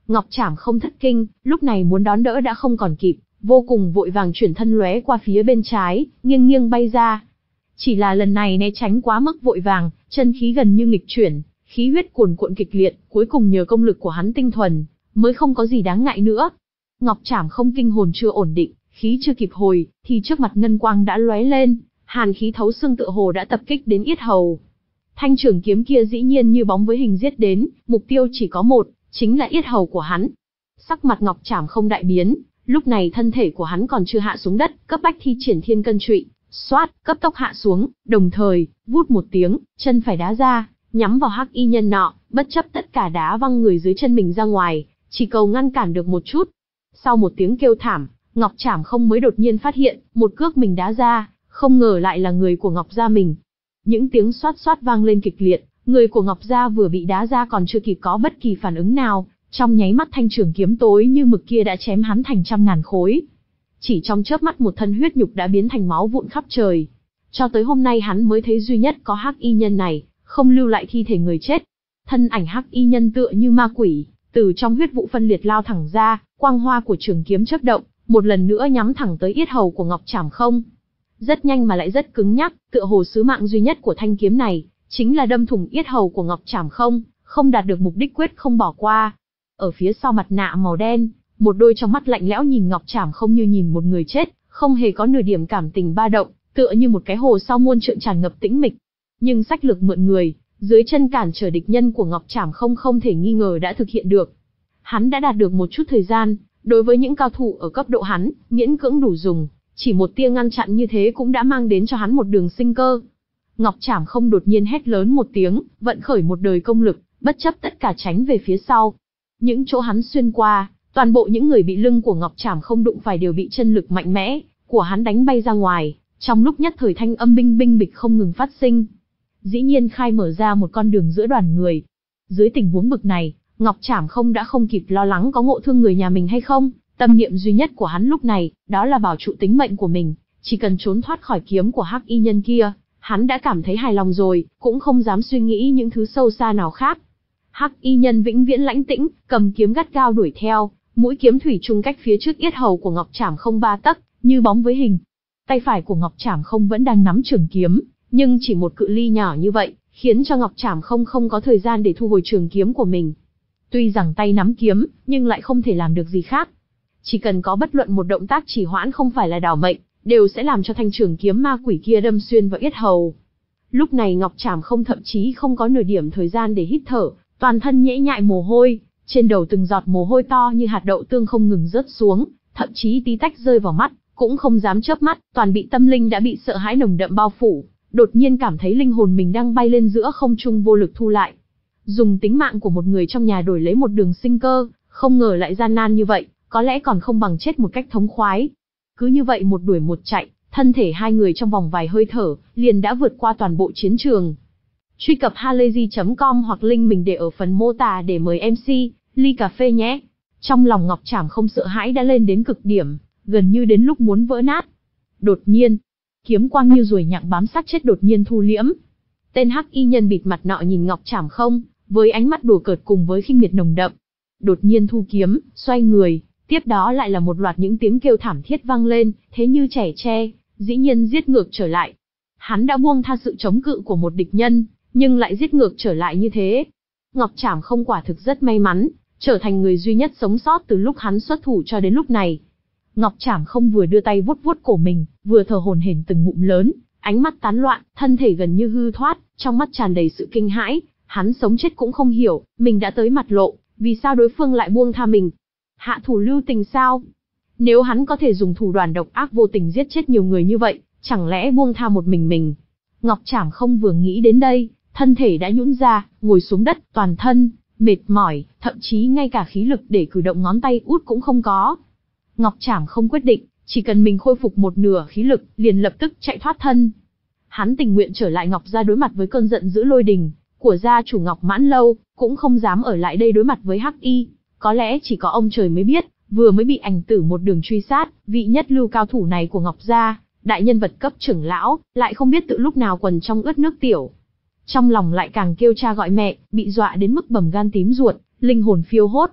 Speaker 1: Ngọc Trảm không thất kinh, lúc này muốn đón đỡ đã không còn kịp, vô cùng vội vàng chuyển thân lóe qua phía bên trái, nghiêng nghiêng bay ra. Chỉ là lần này né tránh quá mức vội vàng, chân khí gần như nghịch chuyển, khí huyết cuồn cuộn kịch liệt, cuối cùng nhờ công lực của hắn tinh thuần, mới không có gì đáng ngại nữa. Ngọc Trảm không kinh hồn chưa ổn định, khí chưa kịp hồi, thì trước mặt ngân quang đã lóe lên, hàn khí thấu xương tựa hồ đã tập kích đến yết hầu. Thanh trường kiếm kia dĩ nhiên như bóng với hình giết đến, mục tiêu chỉ có một, chính là yết hầu của hắn. Sắc mặt Ngọc Trảm không đại biến, lúc này thân thể của hắn còn chưa hạ xuống đất, cấp bách thi triển thiên cân trụy, xoát, cấp tốc hạ xuống, đồng thời, vút một tiếng, chân phải đá ra, nhắm vào hắc y nhân nọ, bất chấp tất cả đá văng người dưới chân mình ra ngoài, chỉ cầu ngăn cản được một chút. Sau một tiếng kêu thảm, Ngọc Trảm không mới đột nhiên phát hiện, một cước mình đá ra, không ngờ lại là người của Ngọc gia mình. Những tiếng xoát xoát vang lên kịch liệt, người của Ngọc gia vừa bị đá ra còn chưa kịp có bất kỳ phản ứng nào, trong nháy mắt thanh trường kiếm tối như mực kia đã chém hắn thành trăm ngàn khối. Chỉ trong chớp mắt một thân huyết nhục đã biến thành máu vụn khắp trời. Cho tới hôm nay hắn mới thấy duy nhất có hắc y nhân này, không lưu lại thi thể người chết. Thân ảnh hắc y nhân tựa như ma quỷ, từ trong huyết vụ phân liệt lao thẳng ra, quang hoa của trường kiếm chớp động, một lần nữa nhắm thẳng tới yết hầu của Ngọc Trảm không. Rất nhanh mà lại rất cứng nhắc, tựa hồ sứ mạng duy nhất của thanh kiếm này, chính là đâm thủng yết hầu của Ngọc Trảm không, không đạt được mục đích quyết không bỏ qua. Ở phía sau mặt nạ màu đen, một đôi trong mắt lạnh lẽo nhìn Ngọc Trảm không như nhìn một người chết, không hề có nửa điểm cảm tình ba động, tựa như một cái hồ sau muôn trượng tràn ngập tĩnh mịch. Nhưng sách lược mượn người, dưới chân cản trở địch nhân của Ngọc Trảm không không thể nghi ngờ đã thực hiện được. Hắn đã đạt được một chút thời gian, đối với những cao thủ ở cấp độ hắn, miễn cưỡng đủ dùng, chỉ một tia ngăn chặn như thế cũng đã mang đến cho hắn một đường sinh cơ. Ngọc Trảm không đột nhiên hét lớn một tiếng, vận khởi một đời công lực, bất chấp tất cả tránh về phía sau. Những chỗ hắn xuyên qua, toàn bộ những người bị lưng của Ngọc Trảm không đụng phải đều bị chân lực mạnh mẽ của hắn đánh bay ra ngoài, trong lúc nhất thời thanh âm binh binh bịch không ngừng phát sinh. Dĩ nhiên khai mở ra một con đường giữa đoàn người. Dưới tình huống bực này, Ngọc Trảm không đã không kịp lo lắng có ngộ thương người nhà mình hay không, tâm niệm duy nhất của hắn lúc này, đó là bảo trụ tính mệnh của mình, chỉ cần trốn thoát khỏi kiếm của hắc y nhân kia, hắn đã cảm thấy hài lòng rồi, cũng không dám suy nghĩ những thứ sâu xa nào khác. Hắc y nhân vĩnh viễn lãnh tĩnh, cầm kiếm gắt gao đuổi theo, mũi kiếm thủy chung cách phía trước yết hầu của Ngọc Trảm không ba tấc, như bóng với hình. Tay phải của Ngọc Trảm không vẫn đang nắm trường kiếm, nhưng chỉ một cự ly nhỏ như vậy, khiến cho Ngọc Trảm không không có thời gian để thu hồi trường kiếm của mình. Tuy rằng tay nắm kiếm, nhưng lại không thể làm được gì khác. Chỉ cần có bất luận một động tác trì hoãn không phải là đảo mệnh, đều sẽ làm cho thanh trường kiếm ma quỷ kia đâm xuyên vào yết hầu. Lúc này Ngọc Trảm không thậm chí không có nửa điểm thời gian để hít thở, toàn thân nhễ nhại mồ hôi, trên đầu từng giọt mồ hôi to như hạt đậu tương không ngừng rớt xuống, thậm chí tí tách rơi vào mắt, cũng không dám chớp mắt, toàn bị tâm linh đã bị sợ hãi nồng đậm bao phủ, đột nhiên cảm thấy linh hồn mình đang bay lên giữa không trung vô lực thu lại. Dùng tính mạng của một người trong nhà đổi lấy một đường sinh cơ, không ngờ lại gian nan như vậy, có lẽ còn không bằng chết một cách thống khoái. Cứ như vậy một đuổi một chạy, thân thể hai người trong vòng vài hơi thở, liền đã vượt qua toàn bộ chiến trường. Truy cập halayzi chấm com hoặc link mình để ở phần mô tả để mời em xê, ly cà phê nhé. Trong lòng Ngọc Trảm không sợ hãi đã lên đến cực điểm, gần như đến lúc muốn vỡ nát. Đột nhiên, kiếm quang như ruồi nhặng bám sát chết đột nhiên thu liễm. Tên hắc y nhân bịt mặt nọ nhìn Ngọc Trảm không, với ánh mắt đùa cợt cùng với khinh miệt nồng đậm. Đột nhiên thu kiếm, xoay người, tiếp đó lại là một loạt những tiếng kêu thảm thiết vang lên, thế như trẻ tre, dĩ nhiên giết ngược trở lại. Hắn đã buông tha sự chống cự của một địch nhân, nhưng lại giết ngược trở lại như thế. Ngọc Trảm không quả thực rất may mắn, trở thành người duy nhất sống sót từ lúc hắn xuất thủ cho đến lúc này. Ngọc Trảm không vừa đưa tay vuốt vuốt cổ mình, vừa thở hổn hển từng ngụm lớn, ánh mắt tán loạn, thân thể gần như hư thoát, trong mắt tràn đầy sự kinh hãi, hắn sống chết cũng không hiểu, mình đã tới mặt lộ, vì sao đối phương lại buông tha mình? Hạ thủ lưu tình sao? Nếu hắn có thể dùng thủ đoạn độc ác vô tình giết chết nhiều người như vậy, chẳng lẽ buông tha một mình mình? Ngọc Trảm không vừa nghĩ đến đây, thân thể đã nhũn ra, ngồi xuống đất, toàn thân mệt mỏi, thậm chí ngay cả khí lực để cử động ngón tay út cũng không có. Ngọc Trảm không quyết định, chỉ cần mình khôi phục một nửa khí lực, liền lập tức chạy thoát thân. Hắn tình nguyện trở lại Ngọc gia đối mặt với cơn giận dữ lôi đình của gia chủ Ngọc Mãn Lâu, cũng không dám ở lại đây đối mặt với Hắc Y. Có lẽ chỉ có ông trời mới biết, vừa mới bị ảnh tử một đường truy sát, vị nhất lưu cao thủ này của Ngọc gia, đại nhân vật cấp trưởng lão, lại không biết tự lúc nào quần trong ướt nước tiểu. Trong lòng lại càng kêu cha gọi mẹ, bị dọa đến mức bầm gan tím ruột, linh hồn phiêu hốt.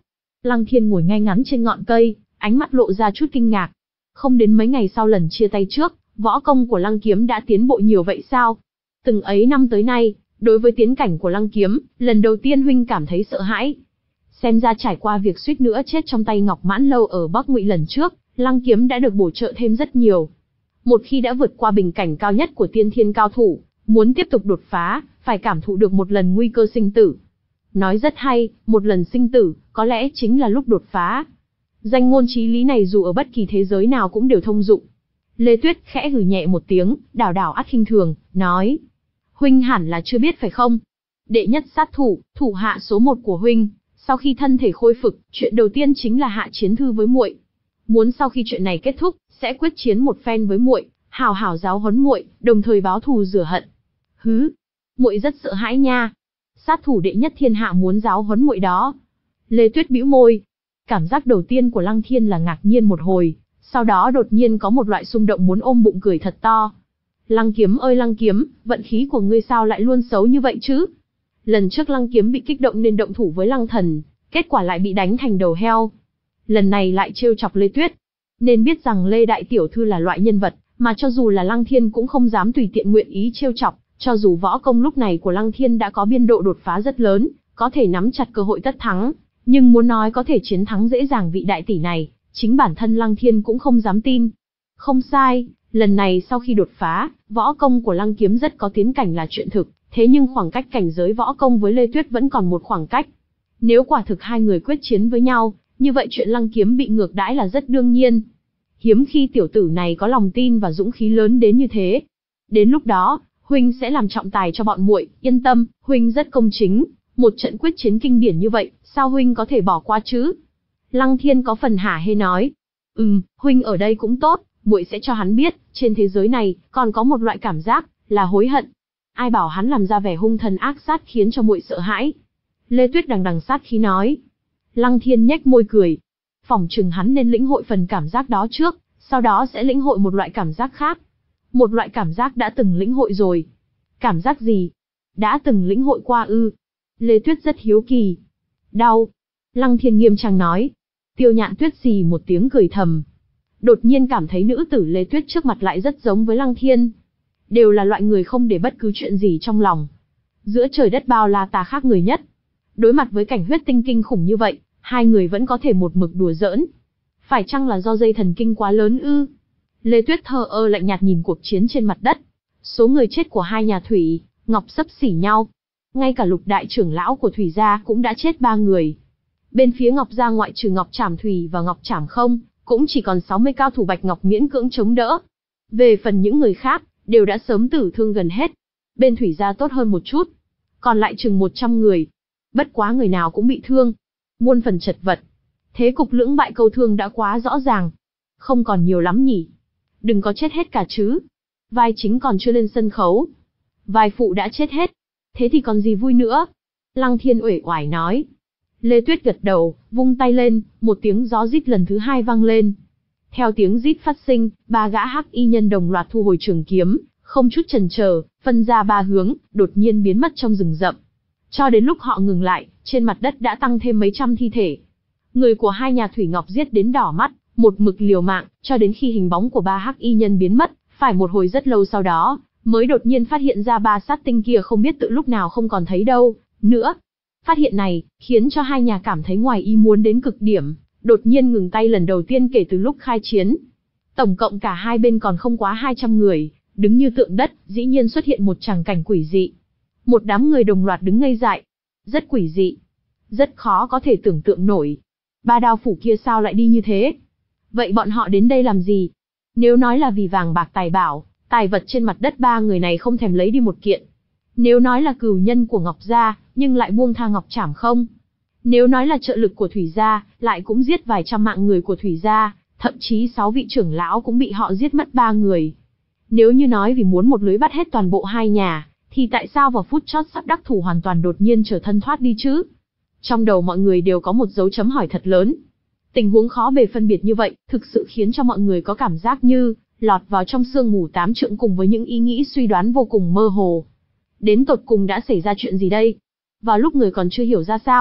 Speaker 1: Lăng Thiên ngồi ngay ngắn trên ngọn cây, ánh mắt lộ ra chút kinh ngạc. Không đến mấy ngày sau lần chia tay trước, võ công của Lăng Kiếm đã tiến bộ nhiều vậy sao? Từng ấy năm tới nay, đối với tiến cảnh của Lăng Kiếm, lần đầu tiên huynh cảm thấy sợ hãi. Xem ra trải qua việc suýt nữa chết trong tay Ngọc Mãn Lâu ở Bắc Ngụy lần trước, Lăng Kiếm đã được bổ trợ thêm rất nhiều. Một khi đã vượt qua bình cảnh cao nhất của tiên thiên cao thủ, muốn tiếp tục đột phá, phải cảm thụ được một lần nguy cơ sinh tử. Nói rất hay, một lần sinh tử, có lẽ chính là lúc đột phá. Danh ngôn chí lý này dù ở bất kỳ thế giới nào cũng đều thông dụng. Lê Tuyết khẽ hừ nhẹ một tiếng, đảo đảo ắt khinh thường, nói: huynh hẳn là chưa biết phải không? Đệ nhất sát thủ, thủ hạ số một của huynh, sau khi thân thể khôi phục, chuyện đầu tiên chính là hạ chiến thư với muội. Muốn sau khi chuyện này kết thúc, sẽ quyết chiến một phen với muội, hào hảo giáo huấn muội, đồng thời báo thù rửa hận. Hứ, muội rất sợ hãi nha. Sát thủ đệ nhất thiên hạ muốn giáo huấn muội đó. Lê Tuyết bĩu môi. Cảm giác đầu tiên của Lăng Thiên là ngạc nhiên một hồi, sau đó đột nhiên có một loại xung động muốn ôm bụng cười thật to. Lăng Kiếm ơi Lăng Kiếm, vận khí của ngươi sao lại luôn xấu như vậy chứ? Lần trước Lăng Kiếm bị kích động nên động thủ với Lăng Thần, kết quả lại bị đánh thành đầu heo. Lần này lại trêu chọc Lê Tuyết. Nên biết rằng Lê Đại Tiểu Thư là loại nhân vật, mà cho dù là Lăng Thiên cũng không dám tùy tiện nguyện ý trêu chọc, cho dù võ công lúc này của Lăng Thiên đã có biên độ đột phá rất lớn, có thể nắm chặt cơ hội tất thắng. Nhưng muốn nói có thể chiến thắng dễ dàng vị đại tỷ này, chính bản thân Lăng Thiên cũng không dám tin. Không sai, lần này sau khi đột phá, võ công của Lăng Kiếm rất có tiến cảnh là chuyện thực, thế nhưng khoảng cách cảnh giới võ công với Lê Tuyết vẫn còn một khoảng cách. Nếu quả thực hai người quyết chiến với nhau, như vậy chuyện Lăng Kiếm bị ngược đãi là rất đương nhiên. Hiếm khi tiểu tử này có lòng tin và dũng khí lớn đến như thế. Đến lúc đó, huynh sẽ làm trọng tài cho bọn muội, yên tâm, huynh rất công chính, một trận quyết chiến kinh điển như vậy, sao huynh có thể bỏ qua chứ? Lăng Thiên có phần hả hê nói. Ừm, huynh ở đây cũng tốt, muội sẽ cho hắn biết, trên thế giới này, còn có một loại cảm giác, là hối hận. Ai bảo hắn làm ra vẻ hung thần ác sát khiến cho muội sợ hãi. Lê Tuyết đằng đằng sát khí nói. Lăng Thiên nhếch môi cười. Phỏng chừng hắn nên lĩnh hội phần cảm giác đó trước, sau đó sẽ lĩnh hội một loại cảm giác khác. Một loại cảm giác đã từng lĩnh hội rồi. Cảm giác gì? Đã từng lĩnh hội qua ư? Lê Tuyết rất hiếu kỳ. Đau. Lăng Thiên nghiêm trang nói. Tiêu Nhạn Tuyết xì một tiếng cười thầm. Đột nhiên cảm thấy nữ tử Lê Tuyết trước mặt lại rất giống với Lăng Thiên. Đều là loại người không để bất cứ chuyện gì trong lòng. Giữa trời đất bao la tà khác người nhất. Đối mặt với cảnh huyết tinh kinh khủng như vậy, hai người vẫn có thể một mực đùa giỡn. Phải chăng là do dây thần kinh quá lớn ư? Lê Tuyết thờ ơ lạnh nhạt nhìn cuộc chiến trên mặt đất. Số người chết của hai nhà Thủy, Ngọc xấp xỉ nhau. Ngay cả Lục đại trưởng lão của Thủy gia cũng đã chết ba người. Bên phía Ngọc gia ngoại trừ Ngọc Trảm Thủy và Ngọc Trảm Không, cũng chỉ còn sáu mươi cao thủ Bạch Ngọc miễn cưỡng chống đỡ. Về phần những người khác, đều đã sớm tử thương gần hết. Bên Thủy gia tốt hơn một chút, còn lại chừng một trăm người. Bất quá người nào cũng bị thương, muôn phần chật vật. Thế cục lưỡng bại câu thương đã quá rõ ràng. Không còn nhiều lắm nhỉ. Đừng có chết hết cả chứ. Vai chính còn chưa lên sân khấu. Vai phụ đã chết hết. Thế thì còn gì vui nữa? Lăng Thiên uể oải nói. Lê Tuyết gật đầu, vung tay lên, một tiếng gió rít lần thứ hai vang lên. Theo tiếng rít phát sinh, ba gã hắc y nhân đồng loạt thu hồi trường kiếm, không chút chần chờ, phân ra ba hướng, đột nhiên biến mất trong rừng rậm. Cho đến lúc họ ngừng lại, trên mặt đất đã tăng thêm mấy trăm thi thể. Người của hai nhà Thủy Ngọc giết đến đỏ mắt, một mực liều mạng, cho đến khi hình bóng của ba hắc y nhân biến mất, phải một hồi rất lâu sau đó, mới đột nhiên phát hiện ra ba sát tinh kia không biết tự lúc nào không còn thấy đâu nữa. Phát hiện này, khiến cho hai nhà cảm thấy ngoài ý muốn đến cực điểm, đột nhiên ngừng tay lần đầu tiên kể từ lúc khai chiến. Tổng cộng cả hai bên còn không quá hai trăm người, đứng như tượng đất, dĩ nhiên xuất hiện một tràng cảnh quỷ dị. Một đám người đồng loạt đứng ngây dại. Rất quỷ dị. Rất khó có thể tưởng tượng nổi. Ba đao phủ kia sao lại đi như thế? Vậy bọn họ đến đây làm gì? Nếu nói là vì vàng bạc tài bảo, tài vật trên mặt đất ba người này không thèm lấy đi một kiện. Nếu nói là cừu nhân của Ngọc gia, nhưng lại buông tha Ngọc Trảm Không. Nếu nói là trợ lực của Thủy gia, lại cũng giết vài trăm mạng người của Thủy gia, thậm chí sáu vị trưởng lão cũng bị họ giết mất ba người. Nếu như nói vì muốn một lưới bắt hết toàn bộ hai nhà, thì tại sao vào phút chót sắp đắc thủ hoàn toàn đột nhiên trở thân thoát đi chứ? Trong đầu mọi người đều có một dấu chấm hỏi thật lớn. Tình huống khó bề phân biệt như vậy, thực sự khiến cho mọi người có cảm giác như lọt vào trong sương mù tám trượng cùng với những ý nghĩ suy đoán vô cùng mơ hồ. Đến tột cùng đã xảy ra chuyện gì đây? Vào lúc người còn chưa hiểu ra sao,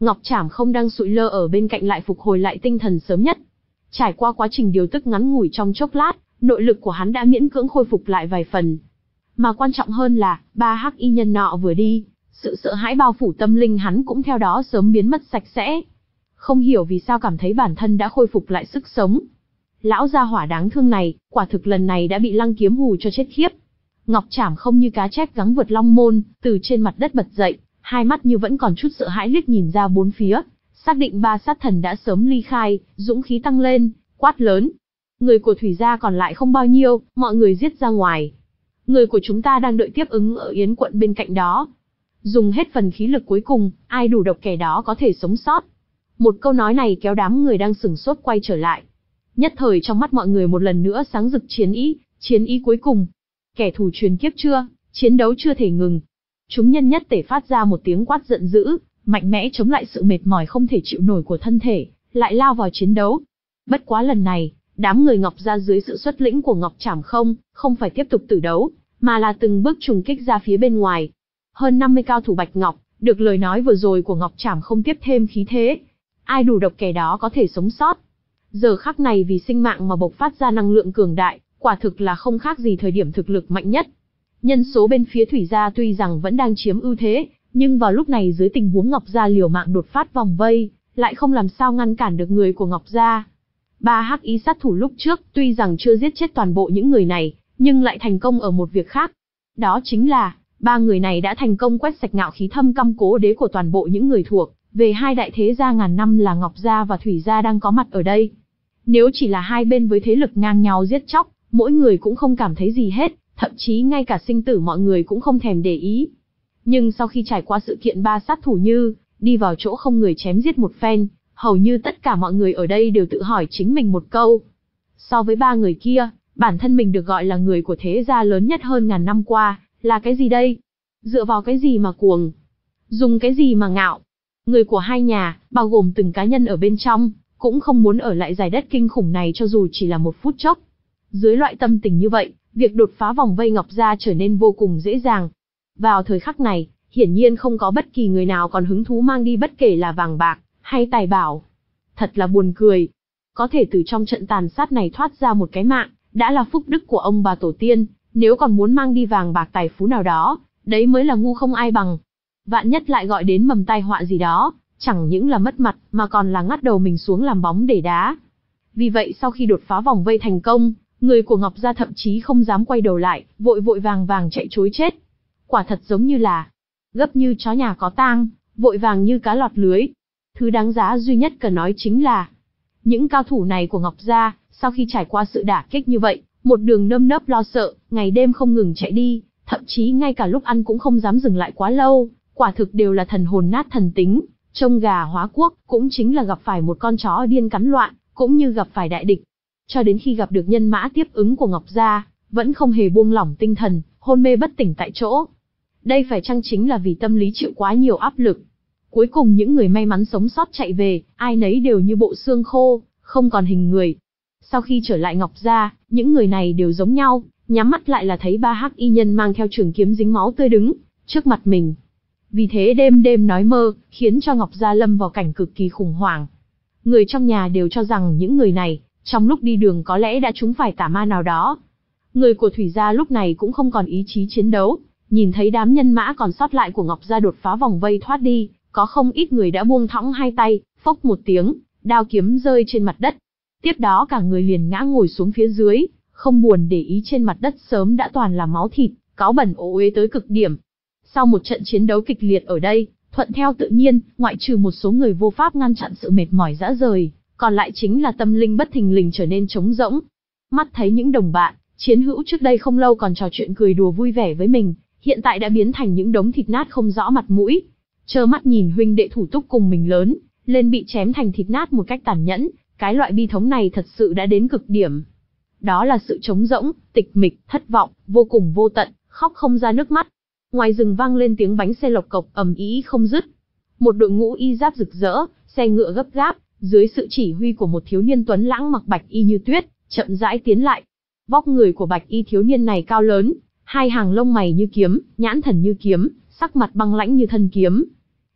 Speaker 1: Ngọc Trảm Không đang sụi lơ ở bên cạnh lại phục hồi lại tinh thần sớm nhất. Trải qua quá trình điều tức ngắn ngủi trong chốc lát, nội lực của hắn đã miễn cưỡng khôi phục lại vài phần. Mà quan trọng hơn là, ba hắc y nhân nọ vừa đi, sự sợ hãi bao phủ tâm linh hắn cũng theo đó sớm biến mất sạch sẽ. Không hiểu vì sao cảm thấy bản thân đã khôi phục lại sức sống. Lão gia hỏa đáng thương này, quả thực lần này đã bị Lăng Kiếm hù cho chết khiếp. Ngọc Trảm Không như cá chép gắng vượt long môn, từ trên mặt đất bật dậy, hai mắt như vẫn còn chút sợ hãi liếc nhìn ra bốn phía, xác định ba sát thần đã sớm ly khai, dũng khí tăng lên, quát lớn. Người của Thủy gia còn lại không bao nhiêu, mọi người giết ra ngoài. Người của chúng ta đang đợi tiếp ứng ở Yến quận bên cạnh đó. Dùng hết phần khí lực cuối cùng, ai đủ độc kẻ đó có thể sống sót. Một câu nói này kéo đám người đang sửng sốt quay trở lại. Nhất thời trong mắt mọi người một lần nữa sáng rực chiến ý, chiến ý cuối cùng. Kẻ thù truyền kiếp chưa, chiến đấu chưa thể ngừng. Chúng nhân nhất tể phát ra một tiếng quát giận dữ, mạnh mẽ chống lại sự mệt mỏi không thể chịu nổi của thân thể, lại lao vào chiến đấu. Bất quá lần này, đám người Ngọc gia dưới sự xuất lĩnh của Ngọc Trảm Không, không phải tiếp tục tử đấu, mà là từng bước trùng kích ra phía bên ngoài. Hơn năm mươi cao thủ Bạch Ngọc, được lời nói vừa rồi của Ngọc Trảm Không tiếp thêm khí thế. Ai đủ độc kẻ đó có thể sống sót. Giờ khắc này vì sinh mạng mà bộc phát ra năng lượng cường đại, quả thực là không khác gì thời điểm thực lực mạnh nhất. Nhân số bên phía Thủy gia tuy rằng vẫn đang chiếm ưu thế, nhưng vào lúc này dưới tình huống Ngọc gia liều mạng đột phát vòng vây, lại không làm sao ngăn cản được người của Ngọc gia. Ba hắc ý sát thủ lúc trước tuy rằng chưa giết chết toàn bộ những người này, nhưng lại thành công ở một việc khác. Đó chính là, ba người này đã thành công quét sạch ngạo khí thâm căm cố đế của toàn bộ những người thuộc về hai đại thế gia ngàn năm là Ngọc gia và Thủy gia đang có mặt ở đây. Nếu chỉ là hai bên với thế lực ngang nhau giết chóc, mỗi người cũng không cảm thấy gì hết, thậm chí ngay cả sinh tử mọi người cũng không thèm để ý. Nhưng sau khi trải qua sự kiện ba sát thủ như, đi vào chỗ không người chém giết một phen, hầu như tất cả mọi người ở đây đều tự hỏi chính mình một câu. So với ba người kia, bản thân mình được gọi là người của thế gia lớn nhất hơn ngàn năm qua, là cái gì đây? Dựa vào cái gì mà cuồng? Dùng cái gì mà ngạo? Người của hai nhà, bao gồm từng cá nhân ở bên trong, cũng không muốn ở lại giải đất kinh khủng này cho dù chỉ là một phút chốc. Dưới loại tâm tình như vậy, việc đột phá vòng vây Ngọc gia trở nên vô cùng dễ dàng. Vào thời khắc này, hiển nhiên không có bất kỳ người nào còn hứng thú mang đi bất kể là vàng bạc, hay tài bảo. Thật là buồn cười. Có thể từ trong trận tàn sát này thoát ra một cái mạng, đã là phúc đức của ông bà tổ tiên, nếu còn muốn mang đi vàng bạc tài phú nào đó, đấy mới là ngu không ai bằng. Vạn nhất lại gọi đến mầm tai họa gì đó, chẳng những là mất mặt, mà còn là ngắt đầu mình xuống làm bóng để đá. Vì vậy sau khi đột phá vòng vây thành công, người của Ngọc gia thậm chí không dám quay đầu lại, vội vội vàng vàng chạy trối chết. Quả thật giống như là gấp như chó nhà có tang, vội vàng như cá lọt lưới. Thứ đáng giá duy nhất cần nói chính là, những cao thủ này của Ngọc gia, sau khi trải qua sự đả kích như vậy, một đường nơm nớp lo sợ, ngày đêm không ngừng chạy đi, thậm chí ngay cả lúc ăn cũng không dám dừng lại quá lâu, quả thực đều là thần hồn nát thần tính, trông gà hóa quốc, cũng chính là gặp phải một con chó điên cắn loạn, cũng như gặp phải đại địch. Cho đến khi gặp được nhân mã tiếp ứng của Ngọc gia, vẫn không hề buông lỏng tinh thần, hôn mê bất tỉnh tại chỗ. Đây phải chăng chính là vì tâm lý chịu quá nhiều áp lực. Cuối cùng những người may mắn sống sót chạy về, ai nấy đều như bộ xương khô, không còn hình người. Sau khi trở lại Ngọc gia, những người này đều giống nhau, nhắm mắt lại là thấy ba hắc y nhân mang theo trường kiếm dính máu tươi đứng trước mặt mình. Vì thế đêm đêm nói mơ, khiến cho Ngọc gia lâm vào cảnh cực kỳ khủng hoảng. Người trong nhà đều cho rằng những người này, trong lúc đi đường có lẽ đã trúng phải tà ma nào đó. Người của Thủy gia lúc này cũng không còn ý chí chiến đấu, nhìn thấy đám nhân mã còn sót lại của Ngọc gia đột phá vòng vây thoát đi, có không ít người đã buông thõng hai tay, phốc một tiếng, đao kiếm rơi trên mặt đất. Tiếp đó cả người liền ngã ngồi xuống phía dưới, không buồn để ý trên mặt đất sớm đã toàn là máu thịt, cáu bẩn ố uế tới cực điểm. Sau một trận chiến đấu kịch liệt ở đây, thuận theo tự nhiên, ngoại trừ một số người vô pháp ngăn chặn sự mệt mỏi rã rời, còn lại chính là tâm linh bất thình lình trở nên trống rỗng. Mắt thấy những đồng bạn, chiến hữu trước đây không lâu còn trò chuyện cười đùa vui vẻ với mình, hiện tại đã biến thành những đống thịt nát không rõ mặt mũi. Trơ mắt nhìn huynh đệ thủ túc cùng mình lớn lên bị chém thành thịt nát một cách tàn nhẫn, cái loại bi thống này thật sự đã đến cực điểm. Đó là sự trống rỗng, tịch mịch, thất vọng, vô cùng vô tận, khóc không ra nước mắt. Ngoài rừng vang lên tiếng bánh xe lộc cộc ầm ĩ không dứt. Một đội ngũ y giáp rực rỡ, xe ngựa gấp gáp, dưới sự chỉ huy của một thiếu niên tuấn lãng mặc bạch y như tuyết, chậm rãi tiến lại. Vóc người của bạch y thiếu niên này cao lớn, hai hàng lông mày như kiếm, nhãn thần như kiếm, sắc mặt băng lãnh như thân kiếm.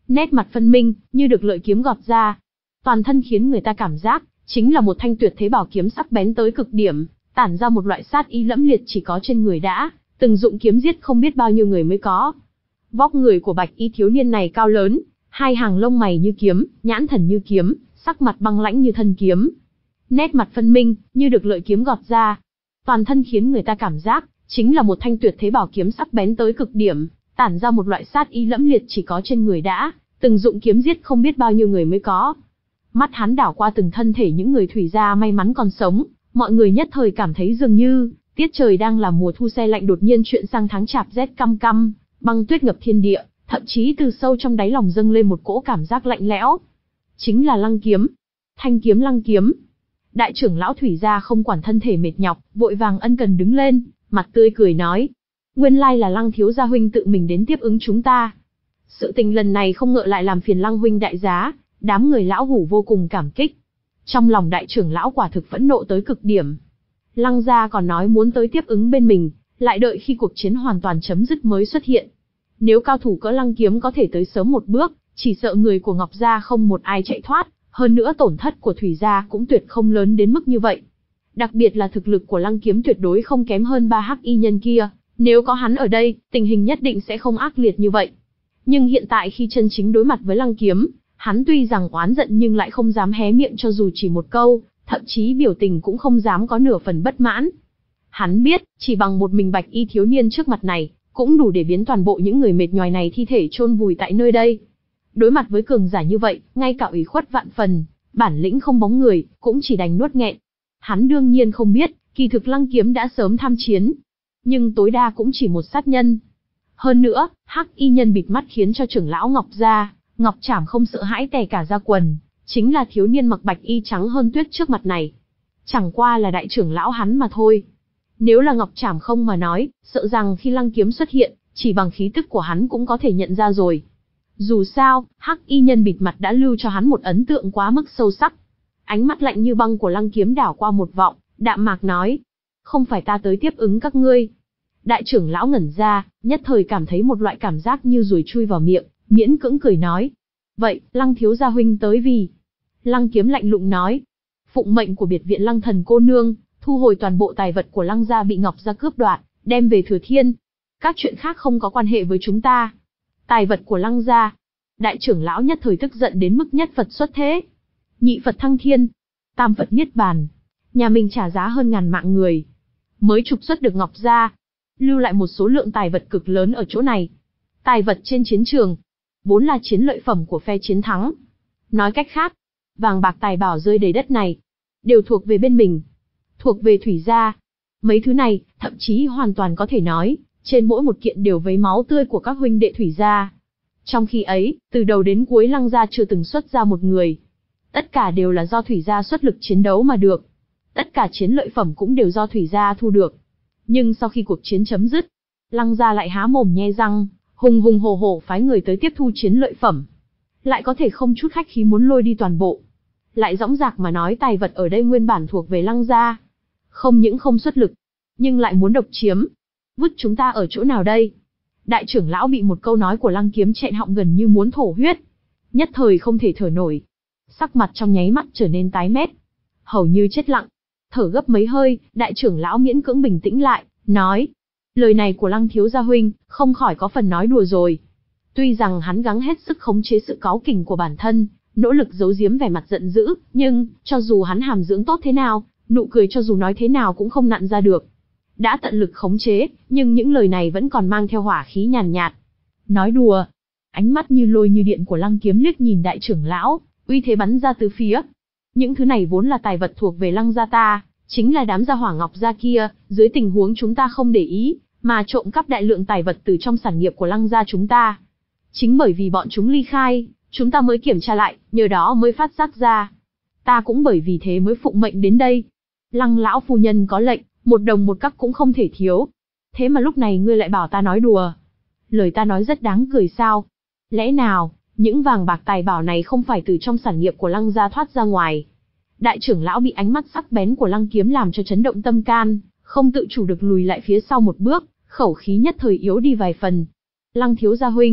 Speaker 1: Nét mặt phân minh, như được lợi kiếm gọt ra. Toàn thân khiến người ta cảm giác, chính là một thanh tuyệt thế bảo kiếm sắc bén tới cực điểm, tản ra một loại sát ý lẫm liệt chỉ có trên người đã từng dụng kiếm giết không biết bao nhiêu người mới có. Vóc người của bạch y thiếu niên này cao lớn, hai hàng lông mày như kiếm, nhãn thần như kiếm, sắc mặt băng lãnh như thân kiếm. Nét mặt phân minh, như được lợi kiếm gọt ra. Toàn thân khiến người ta cảm giác, chính là một thanh tuyệt thế bảo kiếm sắc bén tới cực điểm, tản ra một loại sát ý lẫm liệt chỉ có trên người đã từng dụng kiếm giết không biết bao nhiêu người mới có. Mắt hắn đảo qua từng thân thể những người thủy gia may mắn còn sống, mọi người nhất thời cảm thấy dường như tiết trời đang là mùa thu se lạnh đột nhiên chuyển sang tháng chạp rét căm căm, băng tuyết ngập thiên địa, thậm chí từ sâu trong đáy lòng dâng lên một cỗ cảm giác lạnh lẽo. Chính là Lăng Kiếm. Thanh kiếm Lăng Kiếm. Đại trưởng lão thủy gia không quản thân thể mệt nhọc, vội vàng ân cần đứng lên, mặt tươi cười nói: "Nguyên lai là Lăng thiếu gia huynh tự mình đến tiếp ứng chúng ta. Sự tình lần này không ngờ lại làm phiền Lăng huynh đại giá." Đám người lão hủ vô cùng cảm kích. Trong lòng đại trưởng lão quả thực phẫn nộ tới cực điểm. Lăng gia còn nói muốn tới tiếp ứng bên mình, lại đợi khi cuộc chiến hoàn toàn chấm dứt mới xuất hiện. Nếu cao thủ cỡ Lăng Kiếm có thể tới sớm một bước, chỉ sợ người của Ngọc gia không một ai chạy thoát, hơn nữa tổn thất của Thủy gia cũng tuyệt không lớn đến mức như vậy. Đặc biệt là thực lực của Lăng Kiếm tuyệt đối không kém hơn ba hắc y nhân kia, nếu có hắn ở đây, tình hình nhất định sẽ không ác liệt như vậy. Nhưng hiện tại khi chân chính đối mặt với Lăng Kiếm, hắn tuy rằng oán giận nhưng lại không dám hé miệng cho dù chỉ một câu, thậm chí biểu tình cũng không dám có nửa phần bất mãn. Hắn biết, chỉ bằng một mình bạch y thiếu niên trước mặt này, cũng đủ để biến toàn bộ những người mệt nhoài này thi thể chôn vùi tại nơi đây. Đối mặt với cường giả như vậy, ngay cả ủy khuất vạn phần, bản lĩnh không bóng người, cũng chỉ đành nuốt nghẹn. Hắn đương nhiên không biết, kỳ thực Lăng Kiếm đã sớm tham chiến. Nhưng tối đa cũng chỉ một sát nhân. Hơn nữa, hắc y nhân bịt mắt khiến cho trưởng lão Ngọc gia, Ngọc Trảm không sợ hãi tè cả da quần, chính là thiếu niên mặc bạch y trắng hơn tuyết trước mặt này. Chẳng qua là đại trưởng lão hắn mà thôi. Nếu là Ngọc Trảm không mà nói, sợ rằng khi Lăng Kiếm xuất hiện, chỉ bằng khí tức của hắn cũng có thể nhận ra rồi. Dù sao, hắc y nhân bịt mặt đã lưu cho hắn một ấn tượng quá mức sâu sắc. Ánh mắt lạnh như băng của Lăng Kiếm đảo qua một vọng, đạm mạc nói: "Không phải ta tới tiếp ứng các ngươi." Đại trưởng lão ngẩn ra, nhất thời cảm thấy một loại cảm giác như ruồi chui vào miệng, miễn cưỡng cười nói: "Vậy, Lăng thiếu gia huynh tới vì?" Lăng Kiếm lạnh lùng nói: "Phụng mệnh của biệt viện Lăng thần cô nương, thu hồi toàn bộ tài vật của Lăng gia bị Ngọc gia cướp đoạt, đem về Thừa Thiên. Các chuyện khác không có quan hệ với chúng ta." Tài vật của Lăng gia. Đại trưởng lão nhất thời tức giận đến mức nhất Phật xuất thế, nhị Phật thăng thiên, tam Phật niết bàn. Nhà mình trả giá hơn ngàn mạng người, mới trục xuất được Ngọc gia, lưu lại một số lượng tài vật cực lớn ở chỗ này. Tài vật trên chiến trường, vốn là chiến lợi phẩm của phe chiến thắng. Nói cách khác, vàng bạc tài bảo rơi đầy đất này, đều thuộc về bên mình, thuộc về Thủy gia. Mấy thứ này, thậm chí hoàn toàn có thể nói, trên mỗi một kiện đều vấy máu tươi của các huynh đệ Thủy gia. Trong khi ấy, từ đầu đến cuối Lăng gia chưa từng xuất ra một người. Tất cả đều là do Thủy gia xuất lực chiến đấu mà được. Tất cả chiến lợi phẩm cũng đều do Thủy gia thu được. Nhưng sau khi cuộc chiến chấm dứt, Lăng gia lại há mồm nhe răng, hùng hùng hổ hổ phái người tới tiếp thu chiến lợi phẩm. Lại có thể không chút khách khí muốn lôi đi toàn bộ. Lại dõng dạc mà nói tài vật ở đây nguyên bản thuộc về Lăng gia. Không những không xuất lực, nhưng lại muốn độc chiếm. Vứt chúng ta ở chỗ nào đây? Đại trưởng lão bị một câu nói của Lăng Kiếm nghẹn họng gần như muốn thổ huyết. Nhất thời không thể thở nổi. Sắc mặt trong nháy mắt trở nên tái mét, hầu như chết lặng. Thở gấp mấy hơi, đại trưởng lão miễn cưỡng bình tĩnh lại, nói: "Lời này của Lăng thiếu gia huynh, không khỏi có phần nói đùa rồi." Tuy rằng hắn gắng hết sức khống chế sự cáu kỉnh của bản thân, nỗ lực giấu giếm vẻ mặt giận dữ, nhưng, cho dù hắn hàm dưỡng tốt thế nào, nụ cười cho dù nói thế nào cũng không nặn ra được. Đã tận lực khống chế, nhưng những lời này vẫn còn mang theo hỏa khí nhàn nhạt. Nói đùa. Ánh mắt như lôi như điện của Lăng Kiếm liếc nhìn đại trưởng lão, uy thế bắn ra từ phía. Những thứ này vốn là tài vật thuộc về Lăng gia ta, chính là đám gia hỏa Ngọc gia kia, dưới tình huống chúng ta không để ý, mà trộm cắp đại lượng tài vật từ trong sản nghiệp của Lăng gia chúng ta. Chính bởi vì bọn chúng ly khai, chúng ta mới kiểm tra lại, nhờ đó mới phát giác ra. Ta cũng bởi vì thế mới phụng mệnh đến đây. Lăng lão phu nhân có lệnh, một đồng một cắc cũng không thể thiếu. Thế mà lúc này ngươi lại bảo ta nói đùa. Lời ta nói rất đáng cười sao? Lẽ nào, những vàng bạc tài bảo này không phải từ trong sản nghiệp của Lăng gia thoát ra ngoài? Đại trưởng lão bị ánh mắt sắc bén của Lăng Kiếm làm cho chấn động tâm can, không tự chủ được lùi lại phía sau một bước, khẩu khí nhất thời yếu đi vài phần. Lăng thiếu gia huynh,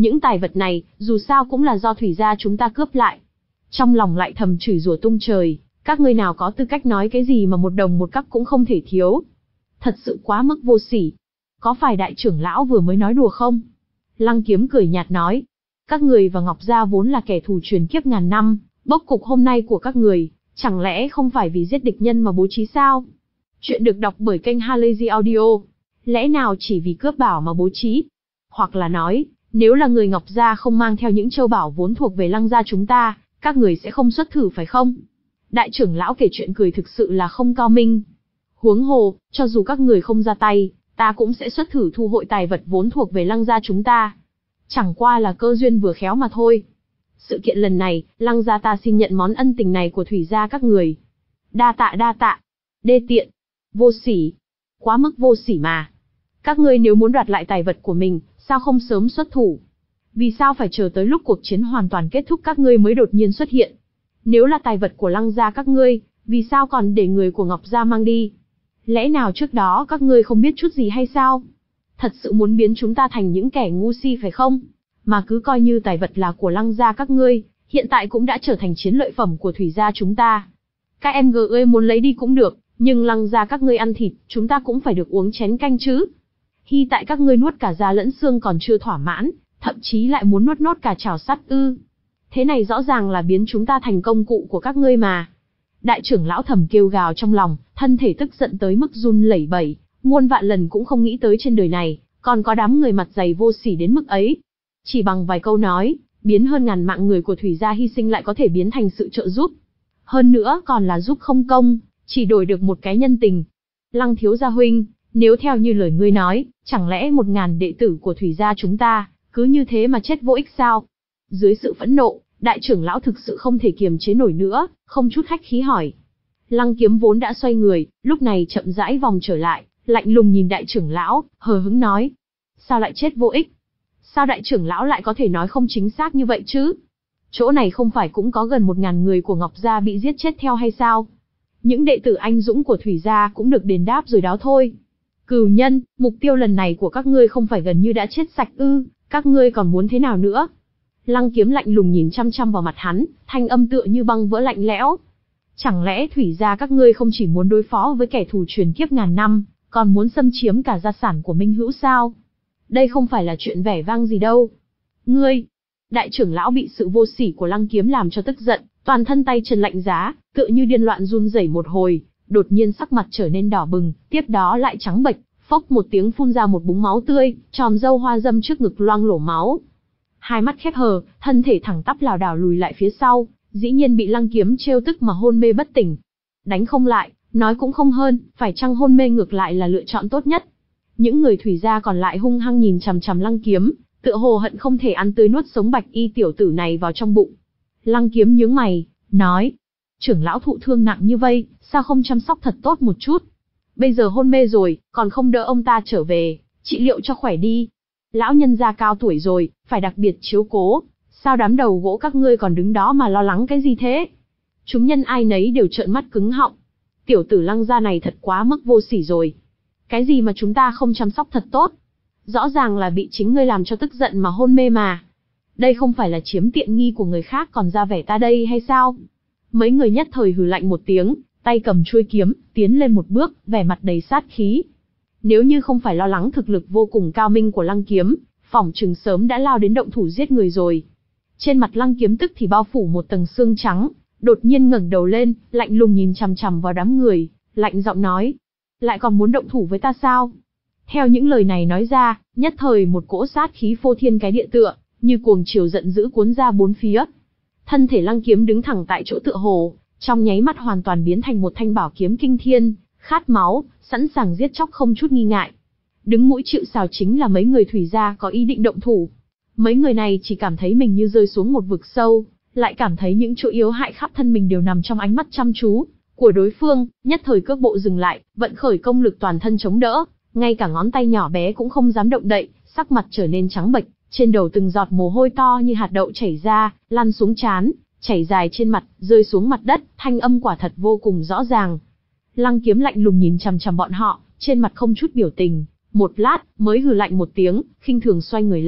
Speaker 1: Những tài vật này, dù sao cũng là do Thủy gia chúng ta cướp lại. Trong lòng lại thầm chửi rủa tung trời, các ngươi nào có tư cách nói cái gì mà một đồng một cắc cũng không thể thiếu. Thật sự quá mức vô sỉ. Có phải đại trưởng lão vừa mới nói đùa không? Lăng Kiếm cười nhạt nói. Các người và Ngọc Gia vốn là kẻ thù truyền kiếp ngàn năm, bốc cục hôm nay của các người, chẳng lẽ không phải vì giết địch nhân mà bố trí sao? Chuyện được đọc bởi kênh Halazy Audio. Lẽ nào chỉ vì cướp bảo mà bố trí? Hoặc là nói, nếu là người Ngọc Gia không mang theo những châu bảo vốn thuộc về Lăng Gia chúng ta, các người sẽ không xuất thử phải không? Đại trưởng lão kể chuyện cười thực sự là không cao minh. Huống hồ, cho dù các người không ra tay, ta cũng sẽ xuất thử thu hội tài vật vốn thuộc về Lăng Gia chúng ta. Chẳng qua là cơ duyên vừa khéo mà thôi. Sự kiện lần này, Lăng Gia ta xin nhận món ân tình này của Thủy gia các người. Đa tạ đa tạ. Đê tiện. Vô sỉ. Quá mức vô sỉ mà. Các ngươi nếu muốn đoạt lại tài vật của mình, sao không sớm xuất thủ? Vì sao phải chờ tới lúc cuộc chiến hoàn toàn kết thúc các ngươi mới đột nhiên xuất hiện? Nếu là tài vật của Lăng Gia các ngươi, vì sao còn để người của Ngọc Gia mang đi? Lẽ nào trước đó các ngươi không biết chút gì hay sao? Thật sự muốn biến chúng ta thành những kẻ ngu si phải không? Mà cứ coi như tài vật là của Lăng Gia các ngươi, hiện tại cũng đã trở thành chiến lợi phẩm của Thủy gia chúng ta. Các em gờ ơi muốn lấy đi cũng được, nhưng Lăng Gia các ngươi ăn thịt, chúng ta cũng phải được uống chén canh chứ. Hy tại các ngươi nuốt cả da lẫn xương còn chưa thỏa mãn, thậm chí lại muốn nuốt nốt cả chảo sắt ư? Thế này rõ ràng là biến chúng ta thành công cụ của các ngươi mà. Đại trưởng lão thầm kêu gào trong lòng, thân thể tức giận tới mức run lẩy bẩy, muôn vạn lần cũng không nghĩ tới trên đời này, còn có đám người mặt dày vô sỉ đến mức ấy. Chỉ bằng vài câu nói, biến hơn ngàn mạng người của Thủy gia hy sinh lại có thể biến thành sự trợ giúp. Hơn nữa còn là giúp không công, chỉ đổi được một cái nhân tình. Lăng thiếu gia huynh, nếu theo như lời ngươi nói, chẳng lẽ một ngàn đệ tử của Thủy gia chúng ta, cứ như thế mà chết vô ích sao? Dưới sự phẫn nộ, đại trưởng lão thực sự không thể kiềm chế nổi nữa, không chút khách khí hỏi. Lăng Kiếm vốn đã xoay người, lúc này chậm rãi vòng trở lại, lạnh lùng nhìn đại trưởng lão, hờ hững nói. Sao lại chết vô ích? Sao đại trưởng lão lại có thể nói không chính xác như vậy chứ? Chỗ này không phải cũng có gần một ngàn người của Ngọc Gia bị giết chết theo hay sao? Những đệ tử anh dũng của Thủy gia cũng được đền đáp rồi đó thôi. Cừu nhân, mục tiêu lần này của các ngươi không phải gần như đã chết sạch ư, các ngươi còn muốn thế nào nữa? Lăng Kiếm lạnh lùng nhìn chăm chăm vào mặt hắn, thanh âm tựa như băng vỡ lạnh lẽo. Chẳng lẽ Thủy gia các ngươi không chỉ muốn đối phó với kẻ thù truyền kiếp ngàn năm, còn muốn xâm chiếm cả gia sản của Minh Hữu sao? Đây không phải là chuyện vẻ vang gì đâu. Ngươi! Đại trưởng lão bị sự vô sỉ của Lăng Kiếm làm cho tức giận, toàn thân tay chân lạnh giá, tựa như điên loạn run rẩy một hồi, đột nhiên sắc mặt trở nên đỏ bừng, tiếp đó lại trắng bệch, phốc một tiếng phun ra một búng máu tươi, tròm râu hoa râm trước ngực loang lổ máu. Hai mắt khép hờ, thân thể thẳng tắp lảo đảo lùi lại phía sau, dĩ nhiên bị Lăng Kiếm trêu tức mà hôn mê bất tỉnh. Đánh không lại, nói cũng không hơn, phải chăng hôn mê ngược lại là lựa chọn tốt nhất. Những người Thủy gia còn lại hung hăng nhìn chằm chằm Lăng Kiếm, tựa hồ hận không thể ăn tươi nuốt sống bạch y tiểu tử này vào trong bụng. Lăng Kiếm nhướng mày, nói, trưởng lão thụ thương nặng như vậy, sao không chăm sóc thật tốt một chút? Bây giờ hôn mê rồi, còn không đỡ ông ta trở về, trị liệu cho khỏe đi. Lão nhân gia cao tuổi rồi, phải đặc biệt chiếu cố, sao đám đầu gỗ các ngươi còn đứng đó mà lo lắng cái gì thế? Chúng nhân ai nấy đều trợn mắt cứng họng. Tiểu tử Lăng gia này thật quá mức vô sỉ rồi. Cái gì mà chúng ta không chăm sóc thật tốt? Rõ ràng là bị chính ngươi làm cho tức giận mà hôn mê mà. Đây không phải là chiếm tiện nghi của người khác còn ra vẻ ta đây hay sao? Mấy người nhất thời hừ lạnh một tiếng, tay cầm chuôi kiếm, tiến lên một bước, vẻ mặt đầy sát khí. Nếu như không phải lo lắng thực lực vô cùng cao minh của Lăng Kiếm, phỏng chừng sớm đã lao đến động thủ giết người rồi. Trên mặt Lăng Kiếm tức thì bao phủ một tầng xương trắng, đột nhiên ngẩng đầu lên, lạnh lùng nhìn chằm chằm vào đám người, lạnh giọng nói: lại còn muốn động thủ với ta sao? Theo những lời này nói ra, nhất thời một cỗ sát khí phô thiên cái địa tựa, như cuồng chiều giận dữ cuốn ra bốn phía. Thân thể Lăng Kiếm đứng thẳng tại chỗ tựa hồ, trong nháy mắt hoàn toàn biến thành một thanh bảo kiếm kinh thiên, khát máu, sẵn sàng giết chóc không chút nghi ngại. Đứng mũi chịu sào chính là mấy người Thủy gia có ý định động thủ. Mấy người này chỉ cảm thấy mình như rơi xuống một vực sâu, lại cảm thấy những chỗ yếu hại khắp thân mình đều nằm trong ánh mắt chăm chú của đối phương, nhất thời cước bộ dừng lại, vận khởi công lực toàn thân chống đỡ, ngay cả ngón tay nhỏ bé cũng không dám động đậy, sắc mặt trở nên trắng bệch, trên đầu từng giọt mồ hôi to như hạt đậu chảy ra, lăn xuống trán, chảy dài trên mặt, rơi xuống mặt đất, thanh âm quả thật vô cùng rõ ràng. Lăng Kiếm lạnh lùng nhìn chằm chằm bọn họ, trên mặt không chút biểu tình, một lát mới hừ lạnh một tiếng, khinh thường xoay người lại,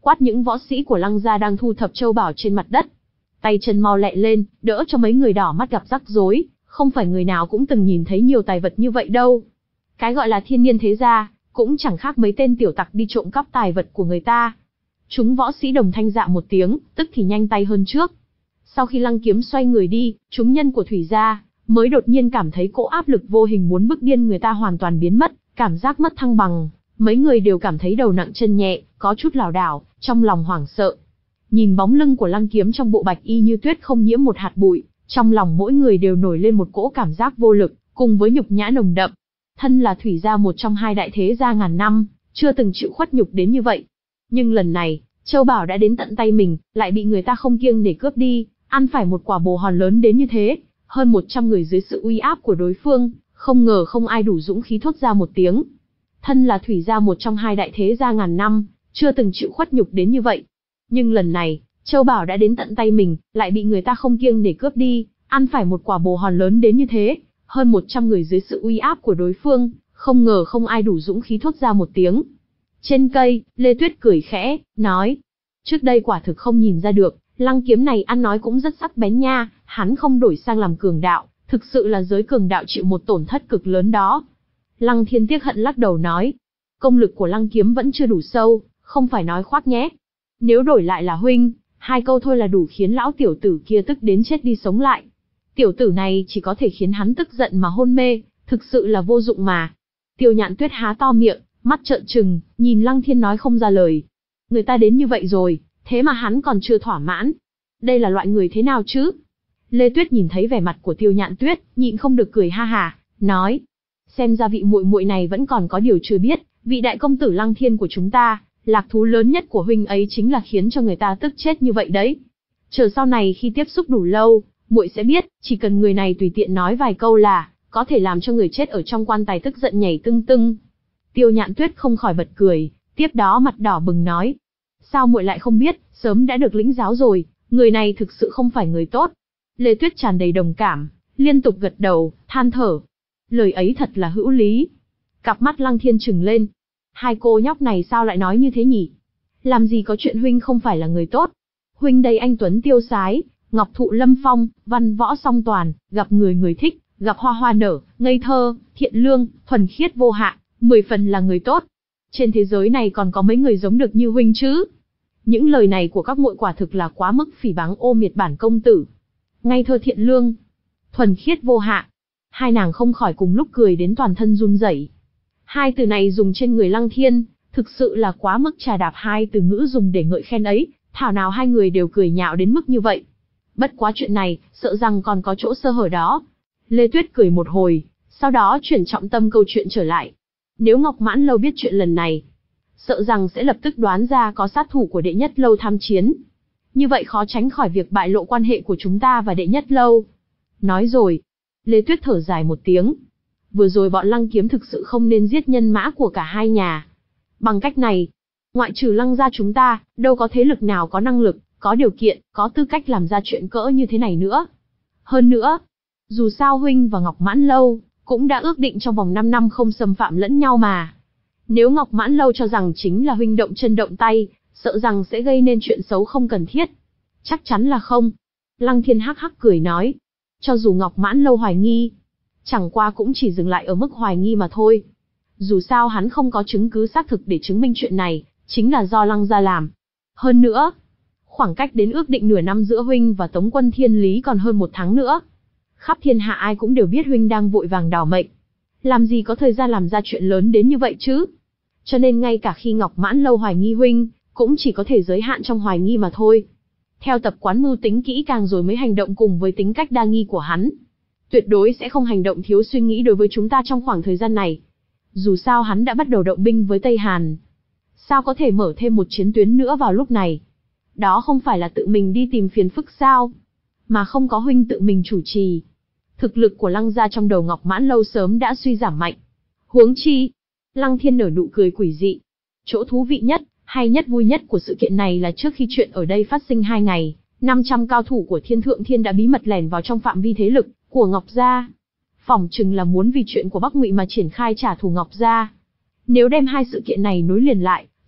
Speaker 1: quát những võ sĩ của Lăng gia đang thu thập châu bảo trên mặt đất. Tay chân mau lẹ lên, đỡ cho mấy người đỏ mắt gặp rắc rối, không phải người nào cũng từng nhìn thấy nhiều tài vật như vậy đâu. Cái gọi là thiên niên thế gia, cũng chẳng khác mấy tên tiểu tặc đi trộm cắp tài vật của người ta. Chúng võ sĩ đồng thanh dạ một tiếng, tức thì nhanh tay hơn trước. Sau khi Lăng Kiếm xoay người đi, chúng nhân của Thủy gia mới đột nhiên cảm thấy cỗ áp lực vô hình muốn bức điên người ta hoàn toàn biến mất, cảm giác mất thăng bằng. Mấy người đều cảm thấy đầu nặng chân nhẹ, có chút lảo đảo, trong lòng hoảng sợ. Nhìn bóng lưng của Lăng Kiếm trong bộ bạch y như tuyết không nhiễm một hạt bụi, trong lòng mỗi người đều nổi lên một cỗ cảm giác vô lực, cùng với nhục nhã nồng đậm. Thân là Thủy gia một trong hai đại thế gia ngàn năm, chưa từng chịu khuất nhục đến như vậy. Nhưng lần này, châu bảo đã đến tận tay mình, lại bị người ta không kiêng để cướp đi, ăn phải một quả bồ hòn lớn đến như thế. Hơn một trăm người dưới sự uy áp của đối phương, không ngờ không ai đủ dũng khí thốt ra một tiếng. Thân là Thủy gia một trong hai đại thế gia ngàn năm, chưa từng chịu khuất nhục đến như vậy. Nhưng lần này, châu bảo đã đến tận tay mình, lại bị người ta không kiêng để cướp đi, ăn phải một quả bồ hòn lớn đến như thế. Hơn một trăm người dưới sự uy áp của đối phương, không ngờ không ai đủ dũng khí thốt ra một tiếng. Trên cây, Lê Tuyết cười khẽ, nói. Trước đây quả thực không nhìn ra được, Lăng Kiếm này ăn nói cũng rất sắc bén nha, hắn không đổi sang làm cường đạo, thực sự là giới cường đạo chịu một tổn thất cực lớn đó. Lăng Thiên tiếc hận lắc đầu nói. Công lực của Lăng Kiếm vẫn chưa đủ sâu, không phải nói khoác nhé. Nếu đổi lại là huynh, hai câu thôi là đủ khiến lão tiểu tử kia tức đến chết đi sống lại. Tiểu tử này chỉ có thể khiến hắn tức giận mà hôn mê, thực sự là vô dụng mà. Tiêu Nhạn Tuyết há to miệng, mắt trợn trừng, nhìn Lăng Thiên nói không ra lời. Người ta đến như vậy rồi, thế mà hắn còn chưa thỏa mãn. Đây là loại người thế nào chứ? Lê Tuyết nhìn thấy vẻ mặt của Tiêu Nhạn Tuyết, nhịn không được cười ha hà, nói: xem ra vị muội muội này vẫn còn có điều chưa biết, vị đại công tử Lăng Thiên của chúng ta, lạc thú lớn nhất của huynh ấy chính là khiến cho người ta tức chết như vậy đấy. Chờ sau này khi tiếp xúc đủ lâu, muội sẽ biết, chỉ cần người này tùy tiện nói vài câu là có thể làm cho người chết ở trong quan tài tức giận nhảy tưng tưng. Tiêu Nhạn Tuyết không khỏi bật cười, tiếp đó mặt đỏ bừng nói: sao muội lại không biết, sớm đã được lĩnh giáo rồi, người này thực sự không phải người tốt. Lê Tuyết tràn đầy đồng cảm, liên tục gật đầu, than thở. Lời ấy thật là hữu lý. Cặp mắt Lăng Thiên trừng lên. Hai cô nhóc này sao lại nói như thế nhỉ? Làm gì có chuyện huynh không phải là người tốt. Huynh đây anh tuấn tiêu sái, ngọc thụ lâm phong, văn võ song toàn, gặp người người thích, gặp hoa hoa nở, ngây thơ, thiện lương, thuần khiết vô hạn, mười phần là người tốt. Trên thế giới này còn có mấy người giống được như huynh chứ? Những lời này của các muội quả thực là quá mức phỉ báng ô miệt bản công tử. Ngây thơ thiện lương, thuần khiết vô hạn. Hai nàng không khỏi cùng lúc cười đến toàn thân run rẩy. Hai từ này dùng trên người Lăng Thiên, thực sự là quá mức trà đạp hai từ ngữ dùng để ngợi khen ấy, thảo nào hai người đều cười nhạo đến mức như vậy. Bất quá chuyện này, sợ rằng còn có chỗ sơ hở đó. Lê Tuyết cười một hồi, sau đó chuyển trọng tâm câu chuyện trở lại. Nếu Ngọc Mãn Lâu biết chuyện lần này, sợ rằng sẽ lập tức đoán ra có sát thủ của đệ nhất lâu tham chiến. Như vậy khó tránh khỏi việc bại lộ quan hệ của chúng ta và đệ nhất lâu. Nói rồi, Lê Tuyết thở dài một tiếng. Vừa rồi bọn Lăng Kiếm thực sự không nên giết nhân mã của cả hai nhà. Bằng cách này, ngoại trừ Lăng gia chúng ta, đâu có thế lực nào có năng lực, có điều kiện, có tư cách làm ra chuyện cỡ như thế này nữa. Hơn nữa, dù sao huynh và Ngọc Mãn Lâu cũng đã ước định trong vòng năm năm không xâm phạm lẫn nhau mà. Nếu Ngọc Mãn Lâu cho rằng chính là huynh động chân động tay, sợ rằng sẽ gây nên chuyện xấu không cần thiết. Chắc chắn là không. Lăng Thiên hắc hắc cười nói. Cho dù Ngọc Mãn Lâu hoài nghi, chẳng qua cũng chỉ dừng lại ở mức hoài nghi mà thôi. Dù sao hắn không có chứng cứ xác thực để chứng minh chuyện này, chính là do Lăng gia làm. Hơn nữa, khoảng cách đến ước định nửa năm giữa huynh và Tống quân Thiên Lý còn hơn một tháng nữa. Khắp thiên hạ ai cũng đều biết huynh đang vội vàng đảo mệnh. Làm gì có thời gian làm ra chuyện lớn đến như vậy chứ? Cho nên ngay cả khi Ngọc Mãn Lâu hoài nghi huynh, cũng chỉ có thể giới hạn trong hoài nghi mà thôi. Theo tập quán mưu tính kỹ càng rồi mới hành động cùng với tính cách đa nghi của hắn. Tuyệt đối sẽ không hành động thiếu suy nghĩ đối với chúng ta trong khoảng thời gian này. Dù sao hắn đã bắt đầu động binh với Tây Hàn. Sao có thể mở thêm một chiến tuyến nữa vào lúc này? Đó không phải là tự mình đi tìm phiền phức sao? Mà không có huynh tự mình chủ trì. Thực lực của Lăng gia trong đầu Ngọc Mãn Lâu sớm đã suy giảm mạnh. Huống chi, Lăng Thiên nở nụ cười quỷ dị. Chỗ thú vị nhất, hay nhất vui nhất của sự kiện này là trước khi chuyện ở đây phát sinh hai ngày, năm trăm cao thủ của Thiên Thượng Thiên đã bí mật lẻn vào trong phạm vi thế lực của Ngọc gia. Phỏng chừng là muốn vì chuyện của Bắc Ngụy mà triển khai trả thù Ngọc gia. Nếu đem hai sự kiện này nối liền lại,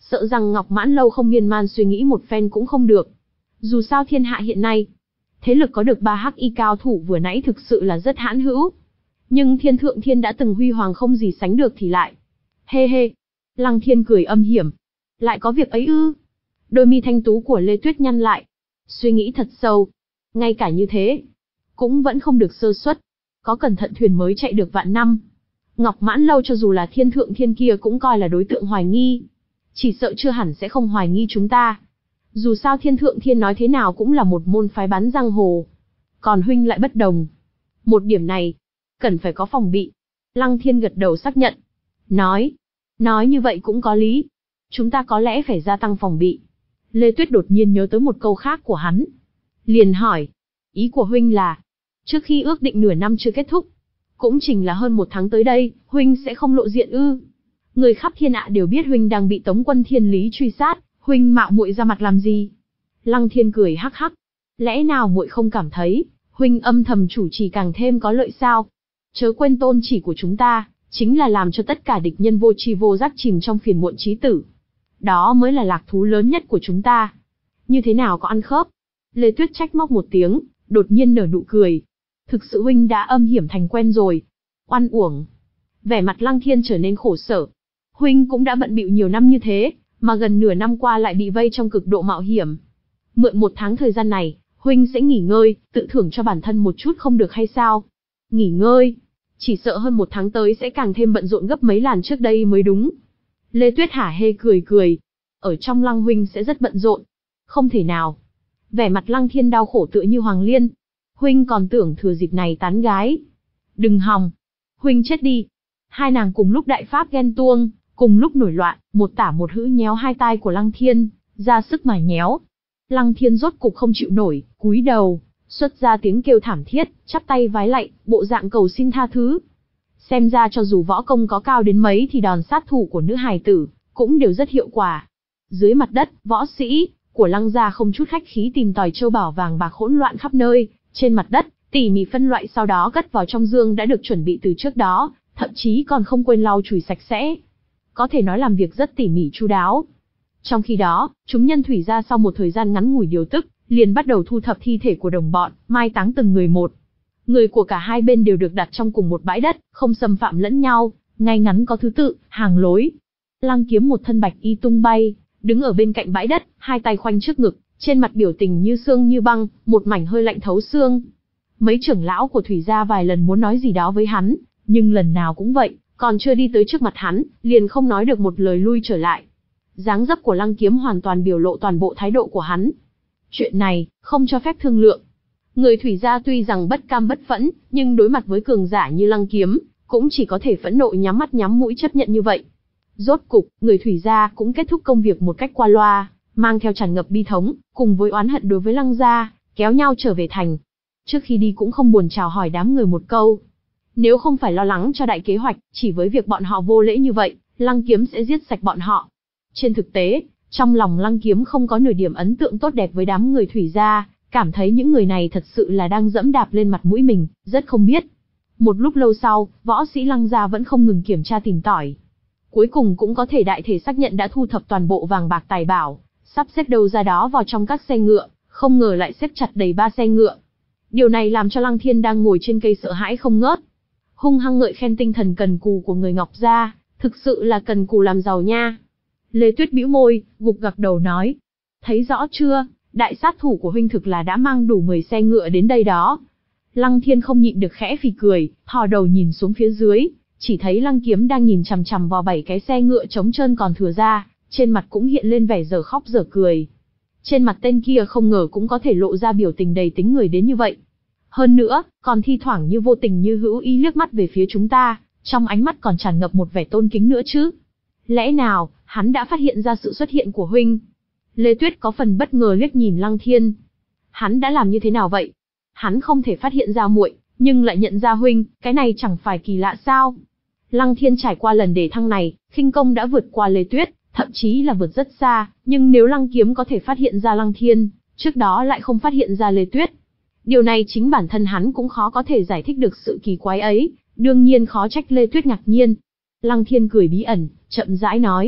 Speaker 1: sợ rằng Ngọc Mãn Lâu không miên man suy nghĩ một phen cũng không được. Dù sao thiên hạ hiện nay, thế lực có được ba hắc y cao thủ vừa nãy thực sự là rất hãn hữu. Nhưng Thiên Thượng Thiên đã từng huy hoàng không gì sánh được thì lại. Hê hê. Lăng Thiên cười âm hiểm. Lại có việc ấy ư? Đôi mi thanh tú của Lê Tuyết nhăn lại. Suy nghĩ thật sâu. Ngay cả như thế, cũng vẫn không được sơ suất. Có cẩn thận thuyền mới chạy được vạn năm. Ngọc Mãn Lâu cho dù là Thiên Thượng Thiên kia cũng coi là đối tượng hoài nghi. Chỉ sợ chưa hẳn sẽ không hoài nghi chúng ta. Dù sao Thiên Thượng Thiên nói thế nào cũng là một môn phái bán giang hồ. Còn huynh lại bất đồng. Một điểm này, cần phải có phòng bị. Lăng Thiên gật đầu xác nhận. Nói, nói như vậy cũng có lý. Chúng ta có lẽ phải gia tăng phòng bị. Lê Tuyết đột nhiên nhớ tới một câu khác của hắn. Liền hỏi, ý của huynh là, trước khi ước định nửa năm chưa kết thúc, cũng chừng là hơn một tháng tới đây, huynh sẽ không lộ diện ư? Người khắp thiên hạ đều biết huynh đang bị Tống quân Thiên Lý truy sát, huynh mạo muội ra mặt làm gì? Lăng Thiên cười hắc hắc. Lẽ nào muội không cảm thấy, huynh âm thầm chủ trì càng thêm có lợi sao? Chớ quên tôn chỉ của chúng ta, chính là làm cho tất cả địch nhân vô tri vô giác chìm trong phiền muộn chí tử. Đó mới là lạc thú lớn nhất của chúng ta. Như thế nào có ăn khớp? Lê Tuyết trách móc một tiếng, đột nhiên nở nụ cười. Thực sự huynh đã âm hiểm thành quen rồi. Oan uổng. Vẻ mặt Lăng Thiên trở nên khổ sở. Huynh cũng đã bận bịu nhiều năm như thế, mà gần nửa năm qua lại bị vây trong cực độ mạo hiểm. Mượn một tháng thời gian này, huynh sẽ nghỉ ngơi, tự thưởng cho bản thân một chút không được hay sao? Nghỉ ngơi? Chỉ sợ hơn một tháng tới sẽ càng thêm bận rộn gấp mấy lần trước đây mới đúng. Lê Tuyết hả hê cười cười. Ở trong Lăng huynh sẽ rất bận rộn. Không thể nào. Vẻ mặt Lăng Thiên đau khổ tựa như Hoàng Liên. Huynh còn tưởng thừa dịp này tán gái. Đừng hòng. Huynh chết đi. Hai nàng cùng lúc đại pháp ghen tuông, cùng lúc nổi loạn, một tả một hữu nhéo hai tai của Lăng Thiên, ra sức mà nhéo. Lăng Thiên rốt cục không chịu nổi, cúi đầu, xuất ra tiếng kêu thảm thiết, chắp tay vái lạy, bộ dạng cầu xin tha thứ. Xem ra cho dù võ công có cao đến mấy thì đòn sát thủ của nữ hài tử cũng đều rất hiệu quả. Dưới mặt đất, võ sĩ của Lăng gia không chút khách khí tìm tòi châu bảo vàng bạc hỗn loạn khắp nơi, trên mặt đất, tỉ mỉ phân loại sau đó cất vào trong dương đã được chuẩn bị từ trước đó, thậm chí còn không quên lau chùi sạch sẽ. Có thể nói làm việc rất tỉ mỉ chu đáo. Trong khi đó, chúng nhân Thủy gia sau một thời gian ngắn ngủi điều tức, liền bắt đầu thu thập thi thể của đồng bọn, mai táng từng người một. Người của cả hai bên đều được đặt trong cùng một bãi đất, không xâm phạm lẫn nhau, ngay ngắn có thứ tự, hàng lối. Lăng Kiếm một thân bạch y tung bay, đứng ở bên cạnh bãi đất, hai tay khoanh trước ngực, trên mặt biểu tình như xương như băng, một mảnh hơi lạnh thấu xương. Mấy trưởng lão của Thủy gia vài lần muốn nói gì đó với hắn, nhưng lần nào cũng vậy, còn chưa đi tới trước mặt hắn, liền không nói được một lời lui trở lại. Dáng dấp của Lăng Kiếm hoàn toàn biểu lộ toàn bộ thái độ của hắn. Chuyện này, không cho phép thương lượng. Người Thủy gia tuy rằng bất cam bất phẫn, nhưng đối mặt với cường giả như Lăng Kiếm, cũng chỉ có thể phẫn nộ nhắm mắt nhắm mũi chấp nhận như vậy. Rốt cục, người Thủy gia cũng kết thúc công việc một cách qua loa, mang theo tràn ngập bi thống, cùng với oán hận đối với Lăng gia, kéo nhau trở về thành. Trước khi đi cũng không buồn chào hỏi đám người một câu. Nếu không phải lo lắng cho đại kế hoạch, chỉ với việc bọn họ vô lễ như vậy, Lăng Kiếm sẽ giết sạch bọn họ. Trên thực tế, trong lòng Lăng Kiếm không có nửa điểm ấn tượng tốt đẹp với đám người Thủy gia, cảm thấy những người này thật sự là đang dẫm đạp lên mặt mũi mình, rất không biết. Một lúc lâu sau, võ sĩ Lăng gia vẫn không ngừng kiểm tra tìm tỏi. Cuối cùng cũng có thể đại thể xác nhận đã thu thập toàn bộ vàng bạc tài bảo, sắp xếp đâu ra đó vào trong các xe ngựa, không ngờ lại xếp chặt đầy ba xe ngựa. Điều này làm cho Lăng Thiên đang ngồi trên cây sợ hãi không ngớt. Hung hăng ngợi khen tinh thần cần cù của người Ngọc gia, thực sự là cần cù làm giàu nha. Lê Tuyết bĩu môi, gục gặc đầu nói. Thấy rõ chưa, đại sát thủ của huynh thực là đã mang đủ mười xe ngựa đến đây đó. Lăng Thiên không nhịn được khẽ phì cười, thò đầu nhìn xuống phía dưới, chỉ thấy Lăng Kiếm đang nhìn chằm chằm vào bảy cái xe ngựa trống trơn còn thừa ra, trên mặt cũng hiện lên vẻ dở khóc dở cười. Trên mặt tên kia không ngờ cũng có thể lộ ra biểu tình đầy tính người đến như vậy. Hơn nữa, còn thi thoảng như vô tình như hữu ý liếc mắt về phía chúng ta, trong ánh mắt còn tràn ngập một vẻ tôn kính nữa chứ. Lẽ nào, hắn đã phát hiện ra sự xuất hiện của huynh? Lê Tuyết có phần bất ngờ liếc nhìn Lăng Thiên. Hắn đã làm như thế nào vậy? Hắn không thể phát hiện ra muội, nhưng lại nhận ra huynh, cái này chẳng phải kỳ lạ sao? Lăng Thiên trải qua lần đề thăng này, khinh công đã vượt qua Lê Tuyết, thậm chí là vượt rất xa, nhưng nếu Lăng Kiếm có thể phát hiện ra Lăng Thiên, trước đó lại không phát hiện ra Lê Tuyết. Điều này chính bản thân hắn cũng khó có thể giải thích được sự kỳ quái ấy, đương nhiên khó trách Lê Tuyết ngạc nhiên. Lăng Thiên cười bí ẩn, chậm rãi nói,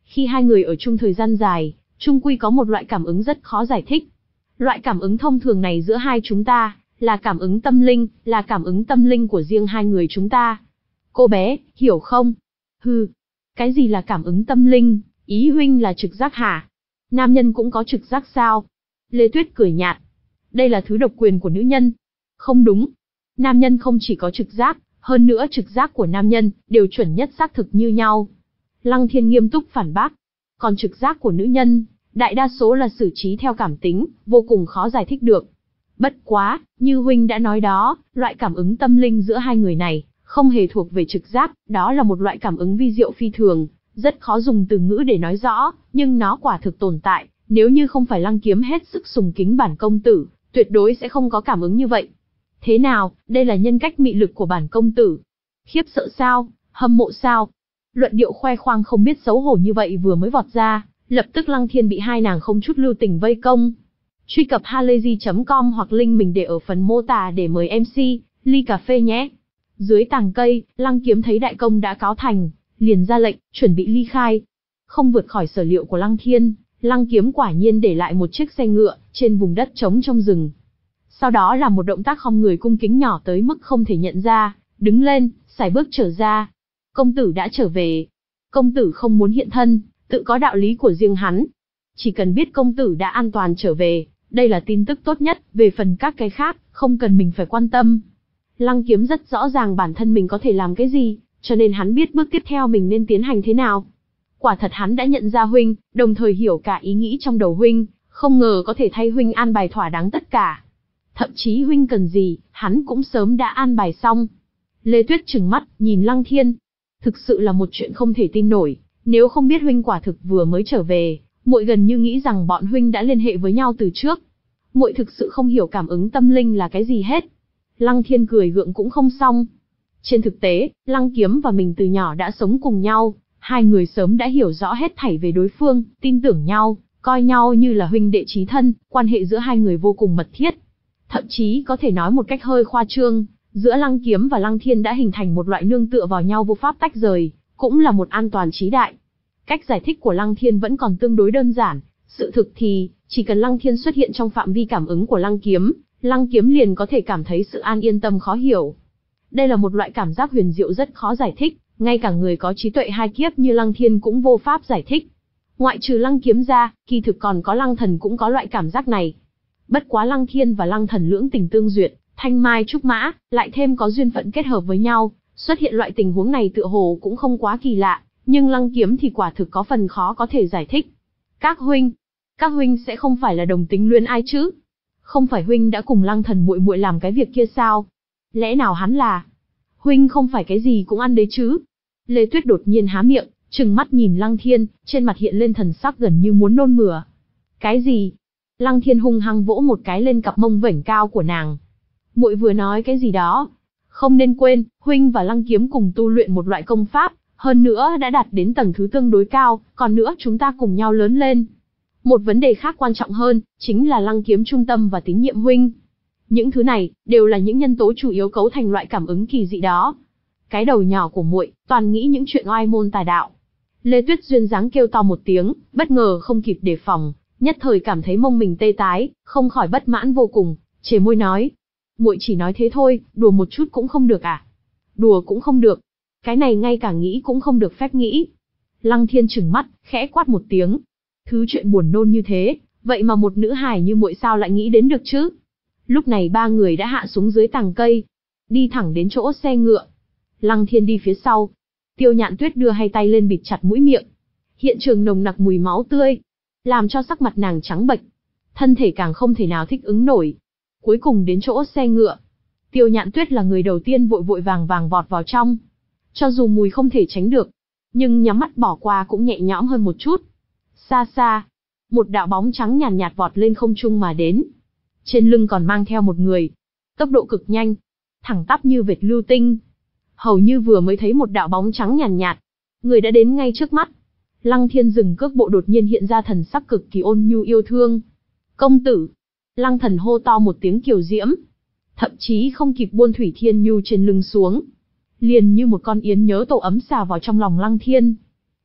Speaker 1: Khi hai người ở chung thời gian dài, chung quy có một loại cảm ứng rất khó giải thích. Loại cảm ứng thông thường này giữa hai chúng ta, là cảm ứng tâm linh, là cảm ứng tâm linh của riêng hai người chúng ta. Cô bé, hiểu không? Hừ, cái gì là cảm ứng tâm linh, ý huynh là trực giác hả? Nam nhân cũng có trực giác sao? Lê Tuyết cười nhạt. Đây là thứ độc quyền của nữ nhân. Không đúng. Nam nhân không chỉ có trực giác, hơn nữa trực giác của nam nhân, đều chuẩn nhất xác thực như nhau. Lăng Thiên nghiêm túc phản bác. Còn trực giác của nữ nhân, đại đa số là xử trí theo cảm tính, vô cùng khó giải thích được. Bất quá, như huynh đã nói đó, loại cảm ứng tâm linh giữa hai người này, không hề thuộc về trực giác, đó là một loại cảm ứng vi diệu phi thường, rất khó dùng từ ngữ để nói rõ, nhưng nó quả thực tồn tại, nếu như không phải Lăng Kiếm hết sức sùng kính bản công tử, tuyệt đối sẽ không có cảm ứng như vậy. Thế nào, đây là nhân cách mị lực của bản công tử. Khiếp sợ sao, hâm mộ sao? Luận điệu khoe khoang không biết xấu hổ như vậy vừa mới vọt ra, lập tức Lăng Thiên bị hai nàng không chút lưu tình vây công. Truy cập halayzi chấm com hoặc link mình để ở phần mô tả để mời em xê, ly cà phê nhé. Dưới tàng cây, Lăng Kiếm thấy đại công đã cáo thành, liền ra lệnh, chuẩn bị ly khai. Không vượt khỏi sở liệu của Lăng Thiên, Lăng Kiếm quả nhiên để lại một chiếc xe ngựa, trên vùng đất trống trong rừng. Sau đó là một động tác khom người cung kính nhỏ tới mức không thể nhận ra, đứng lên, sải bước trở ra. Công tử đã trở về. Công tử không muốn hiện thân, tự có đạo lý của riêng hắn. Chỉ cần biết công tử đã an toàn trở về, đây là tin tức tốt nhất, về phần các cái khác, không cần mình phải quan tâm. Lăng Kiếm rất rõ ràng bản thân mình có thể làm cái gì, cho nên hắn biết bước tiếp theo mình nên tiến hành thế nào. Quả thật hắn đã nhận ra huynh, đồng thời hiểu cả ý nghĩ trong đầu huynh, không ngờ có thể thay huynh an bài thỏa đáng tất cả. Thậm chí huynh cần gì, hắn cũng sớm đã an bài xong. Lê Tuyết trừng mắt, nhìn Lăng Thiên. Thực sự là một chuyện không thể tin nổi, nếu không biết huynh quả thực vừa mới trở về, muội gần như nghĩ rằng bọn huynh đã liên hệ với nhau từ trước. Muội thực sự không hiểu cảm ứng tâm linh là cái gì hết. Lăng Thiên cười gượng cũng không xong. Trên thực tế, Lăng Kiếm và mình từ nhỏ đã sống cùng nhau, hai người sớm đã hiểu rõ hết thảy về đối phương, tin tưởng nhau, coi nhau như là huynh đệ chí thân, quan hệ giữa hai người vô cùng mật thiết. Thậm chí có thể nói một cách hơi khoa trương, giữa Lăng Kiếm và Lăng Thiên đã hình thành một loại nương tựa vào nhau vô pháp tách rời, cũng là một an toàn chí đại. Cách giải thích của Lăng Thiên vẫn còn tương đối đơn giản, sự thực thì, chỉ cần Lăng Thiên xuất hiện trong phạm vi cảm ứng của Lăng Kiếm, Lăng Kiếm liền có thể cảm thấy sự an yên tâm khó hiểu. Đây là một loại cảm giác huyền diệu rất khó giải thích, ngay cả người có trí tuệ hai kiếp như Lăng Thiên cũng vô pháp giải thích. Ngoại trừ Lăng Kiếm ra, kỳ thực còn có Lăng Thần cũng có loại cảm giác này. Bất quá Lăng Thiên và Lăng Thần lưỡng tình tương duyệt, thanh mai trúc mã, lại thêm có duyên phận kết hợp với nhau, xuất hiện loại tình huống này tựa hồ cũng không quá kỳ lạ, nhưng Lăng Kiếm thì quả thực có phần khó có thể giải thích. Các huynh, các huynh sẽ không phải là đồng tính luyến ai chứ? Không phải huynh đã cùng Lăng Thần muội muội làm cái việc kia sao? Lẽ nào hắn là? Huynh không phải cái gì cũng ăn đấy chứ? Lê Tuyết đột nhiên há miệng, trừng mắt nhìn Lăng Thiên, trên mặt hiện lên thần sắc gần như muốn nôn mửa. Cái gì? Lăng Thiên hung hăng vỗ một cái lên cặp mông vểnh cao của nàng. Muội vừa nói cái gì đó? Không nên quên, huynh và Lăng Kiếm cùng tu luyện một loại công pháp, hơn nữa đã đạt đến tầng thứ tương đối cao, còn nữa chúng ta cùng nhau lớn lên. Một vấn đề khác quan trọng hơn, chính là Lăng Kiếm trung tâm và tín nhiệm huynh. Những thứ này, đều là những nhân tố chủ yếu cấu thành loại cảm ứng kỳ dị đó. Cái đầu nhỏ của muội, toàn nghĩ những chuyện oai môn tà đạo. Lê Tuyết duyên dáng kêu to một tiếng, bất ngờ không kịp đề phòng, nhất thời cảm thấy mông mình tê tái, không khỏi bất mãn vô cùng, chề môi nói. Muội chỉ nói thế thôi, đùa một chút cũng không được à? Đùa cũng không được. Cái này ngay cả nghĩ cũng không được phép nghĩ. Lăng Thiên trừng mắt, khẽ quát một tiếng. Thứ chuyện buồn nôn như thế, vậy mà một nữ hài như muội sao lại nghĩ đến được chứ? Lúc này ba người đã hạ xuống dưới tàng cây, đi thẳng đến chỗ xe ngựa. Lăng Thiên đi phía sau. Tiêu Nhạn Tuyết đưa hai tay lên bịt chặt mũi miệng. Hiện trường nồng nặc mùi máu tươi, làm cho sắc mặt nàng trắng bệch, thân thể càng không thể nào thích ứng nổi. Cuối cùng đến chỗ xe ngựa, Tiêu Nhạn Tuyết là người đầu tiên vội vội vàng vàng vọt vào trong. Cho dù mùi không thể tránh được, nhưng nhắm mắt bỏ qua cũng nhẹ nhõm hơn một chút. Xa xa, một đạo bóng trắng nhàn nhạt, nhạt vọt lên không trung mà đến. Trên lưng còn mang theo một người. Tốc độ cực nhanh, thẳng tắp như vệt lưu tinh. Hầu như vừa mới thấy một đạo bóng trắng nhàn nhạt, nhạt, người đã đến ngay trước mắt. Lăng Thiên dừng cước bộ, đột nhiên hiện ra thần sắc cực kỳ ôn nhu yêu thương. Công tử! Lăng Thần hô to một tiếng kiều diễm. Thậm chí không kịp buông thủy thiên nhu trên lưng xuống, liền như một con yến nhớ tổ ấm xà vào trong lòng Lăng Thiên.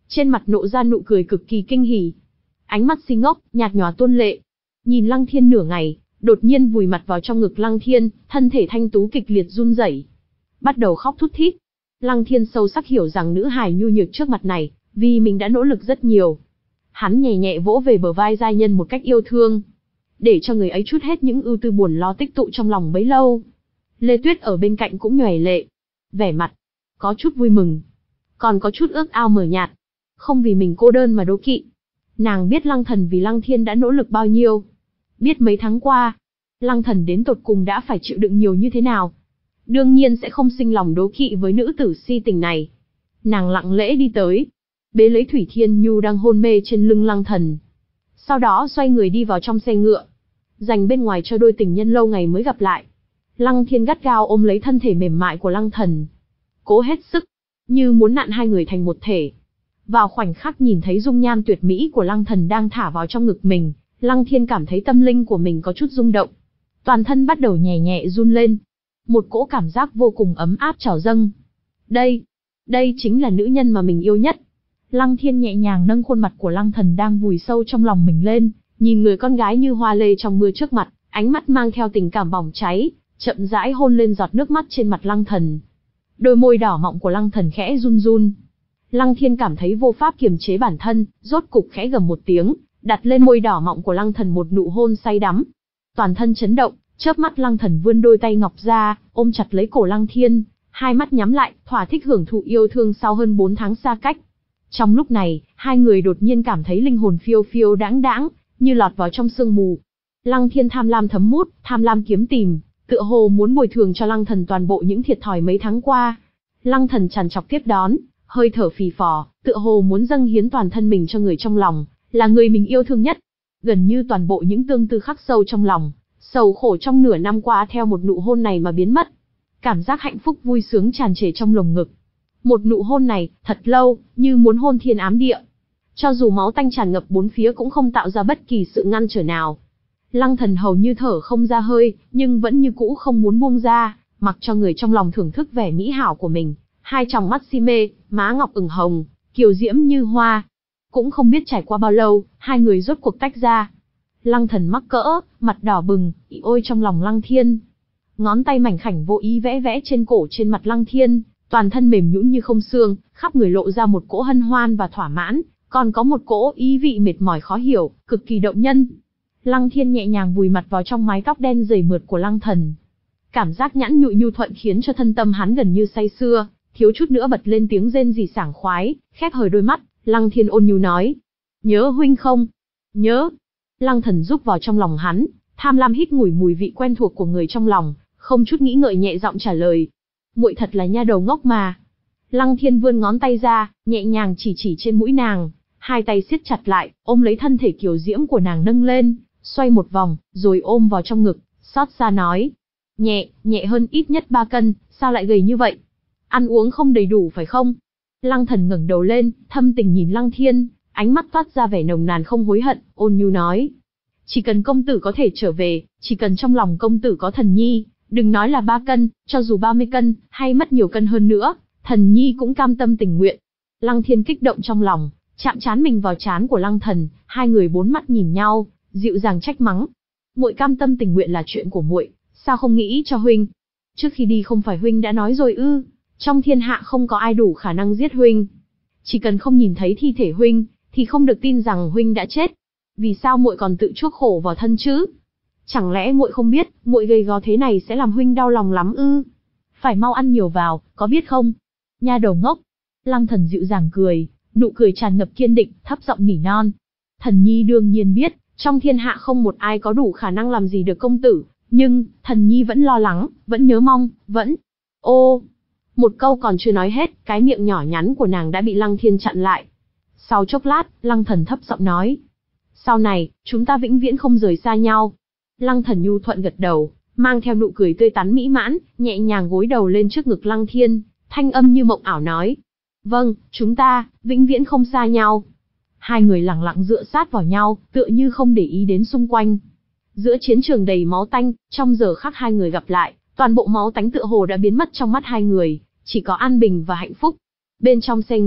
Speaker 1: trên mặt nộ ra nụ cười cực kỳ kinh hỉ. Ánh mắt si ngốc, nhạt nhòa tuôn lệ. Nhìn Lăng Thiên nửa ngày, đột nhiên vùi mặt vào trong ngực Lăng Thiên, thân thể thanh tú kịch liệt run rẩy, bắt đầu khóc thút thít. Lăng Thiên sâu sắc hiểu rằng nữ hài nhu nhược trước mặt này, vì mình đã nỗ lực rất nhiều. Hắn nhẹ nhẹ vỗ về bờ vai giai nhân một cách yêu thương, để cho người ấy trút hết những ưu tư buồn lo tích tụ trong lòng bấy lâu. Lê Tuyết ở bên cạnh cũng nhoẻn lệ, vẻ mặt có chút vui mừng, còn có chút ước ao mờ nhạt, không vì mình cô đơn mà đố kỵ. Nàng biết Lăng Thần vì Lăng Thiên đã nỗ lực bao nhiêu, biết mấy tháng qua, Lăng Thần đến tột cùng đã phải chịu đựng nhiều như thế nào. Đương nhiên sẽ không sinh lòng đố kỵ với nữ tử si tình này. Nàng lặng lẽ đi tới, bế lấy Thủy Thiên Nhu đang hôn mê trên lưng Lăng Thần. Sau đó xoay người đi vào trong xe ngựa, dành bên ngoài cho đôi tình nhân lâu ngày mới gặp lại. Lăng Thiên gắt gao ôm lấy thân thể mềm mại của Lăng Thần, cố hết sức, như muốn nặn hai người thành một thể. Vào khoảnh khắc nhìn thấy dung nhan tuyệt mỹ của Lăng Thần đang thả vào trong ngực mình, Lăng Thiên cảm thấy tâm linh của mình có chút rung động. Toàn thân bắt đầu nhẹ nhẹ run lên. Một cỗ cảm giác vô cùng ấm áp trào dâng. Đây, đây chính là nữ nhân mà mình yêu nhất. Lăng Thiên nhẹ nhàng nâng khuôn mặt của Lăng Thần đang vùi sâu trong lòng mình lên, nhìn người con gái như hoa lê trong mưa trước mặt, ánh mắt mang theo tình cảm bỏng cháy, chậm rãi hôn lên giọt nước mắt trên mặt Lăng Thần. Đôi môi đỏ mọng của Lăng Thần khẽ run run. Lăng Thiên cảm thấy vô pháp kiềm chế bản thân, rốt cục khẽ gầm một tiếng, đặt lên môi đỏ mọng của Lăng Thần một nụ hôn say đắm. Toàn thân chấn động, chớp mắt Lăng Thần vươn đôi tay ngọc ra, ôm chặt lấy cổ Lăng Thiên, hai mắt nhắm lại, thỏa thích hưởng thụ yêu thương sau hơn bốn tháng xa cách. Trong lúc này, hai người đột nhiên cảm thấy linh hồn phiêu phiêu đãng đãng, như lọt vào trong sương mù. Lăng Thiên tham lam thấm mút, tham lam kiếm tìm, tựa hồ muốn bồi thường cho Lăng Thần toàn bộ những thiệt thòi mấy tháng qua. Lăng Thần trằn trọc tiếp đón, hơi thở phì phò, tựa hồ muốn dâng hiến toàn thân mình cho người trong lòng, là người mình yêu thương nhất. Gần như toàn bộ những tương tư khắc sâu trong lòng, sầu khổ trong nửa năm qua theo một nụ hôn này mà biến mất. Cảm giác hạnh phúc vui sướng tràn trề trong lồng ngực. Một nụ hôn này, thật lâu, như muốn hôn thiên ám địa. Cho dù máu tanh tràn ngập bốn phía cũng không tạo ra bất kỳ sự ngăn trở nào. Lăng Thần hầu như thở không ra hơi, nhưng vẫn như cũ không muốn buông ra, mặc cho người trong lòng thưởng thức vẻ mỹ hảo của mình. Hai tròng mắt si mê, má ngọc ửng hồng, kiều diễm như hoa. Cũng không biết trải qua bao lâu, hai người rốt cuộc tách ra. Lăng Thần mắc cỡ, mặt đỏ bừng, ị ôi trong lòng Lăng Thiên. Ngón tay mảnh khảnh vô ý vẽ vẽ trên cổ trên mặt Lăng Thiên, toàn thân mềm nhũn như không xương, khắp người lộ ra một cỗ hân hoan và thỏa mãn, còn có một cỗ ý vị mệt mỏi khó hiểu, cực kỳ động nhân. Lăng Thiên nhẹ nhàng vùi mặt vào trong mái tóc đen dày mượt của Lăng Thần. Cảm giác nhẵn nhụi nhu thuận khiến cho thân tâm hắn gần như say sưa, thiếu chút nữa bật lên tiếng rên rỉ sảng khoái, khép hờ đôi mắt, Lăng Thiên ôn nhu nói: "Nhớ huynh không?" "Nhớ." Lăng Thần rúc vào trong lòng hắn, tham lam hít ngửi mùi vị quen thuộc của người trong lòng, không chút nghĩ ngợi nhẹ giọng trả lời: "Muội thật là nha đầu ngốc mà." Lăng Thiên vươn ngón tay ra, nhẹ nhàng chỉ chỉ trên mũi nàng, hai tay siết chặt lại, ôm lấy thân thể kiều diễm của nàng nâng lên, xoay một vòng, rồi ôm vào trong ngực, xót xa nói: "Nhẹ, nhẹ hơn ít nhất ba cân, sao lại gầy như vậy? Ăn uống không đầy đủ phải không?" Lăng Thần ngẩng đầu lên, thâm tình nhìn Lăng Thiên, ánh mắt toát ra vẻ nồng nàn không hối hận, ôn nhu nói: "Chỉ cần công tử có thể trở về, chỉ cần trong lòng công tử có Thần Nhi, đừng nói là ba cân, cho dù ba mươi cân, hay mất nhiều cân hơn nữa, Thần Nhi cũng cam tâm tình nguyện." Lăng Thiên kích động trong lòng, chạm trán mình vào trán của Lăng Thần, hai người bốn mắt nhìn nhau, dịu dàng trách mắng: "Muội cam tâm tình nguyện là chuyện của muội, sao không nghĩ cho huynh? Trước khi đi không phải huynh đã nói rồi ư, trong thiên hạ không có ai đủ khả năng giết huynh. Chỉ cần không nhìn thấy thi thể huynh, thì không được tin rằng huynh đã chết. Vì sao muội còn tự chuốc khổ vào thân chứ? Chẳng lẽ muội không biết, muội gầy gò thế này sẽ làm huynh đau lòng lắm ư? Phải mau ăn nhiều vào, có biết không?" "Nha đầu ngốc." Lăng Thần dịu dàng cười, nụ cười tràn ngập kiên định, thấp giọng nỉ non: "Thần Nhi đương nhiên biết, trong thiên hạ không một ai có đủ khả năng làm gì được công tử, nhưng, Thần Nhi vẫn lo lắng, vẫn nhớ mong, vẫn..." Ô, một câu còn chưa nói hết, cái miệng nhỏ nhắn của nàng đã bị Lăng Thiên chặn lại. Sau chốc lát, Lăng Thần thấp giọng nói: "Sau này, chúng ta vĩnh viễn không rời xa nhau." Lăng Thần nhu thuận gật đầu, mang theo nụ cười tươi tắn mỹ mãn, nhẹ nhàng gối đầu lên trước ngực Lăng Thiên, thanh âm như mộng ảo nói: "Vâng, chúng ta, vĩnh viễn không xa nhau." Hai người lặng lặng dựa sát vào nhau, tựa như không để ý đến xung quanh. Giữa chiến trường đầy máu tanh, trong giờ khắc hai người gặp lại, toàn bộ máu tánh tựa hồ đã biến mất trong mắt hai người, chỉ có an bình và hạnh phúc. Bên trong xe ngựa,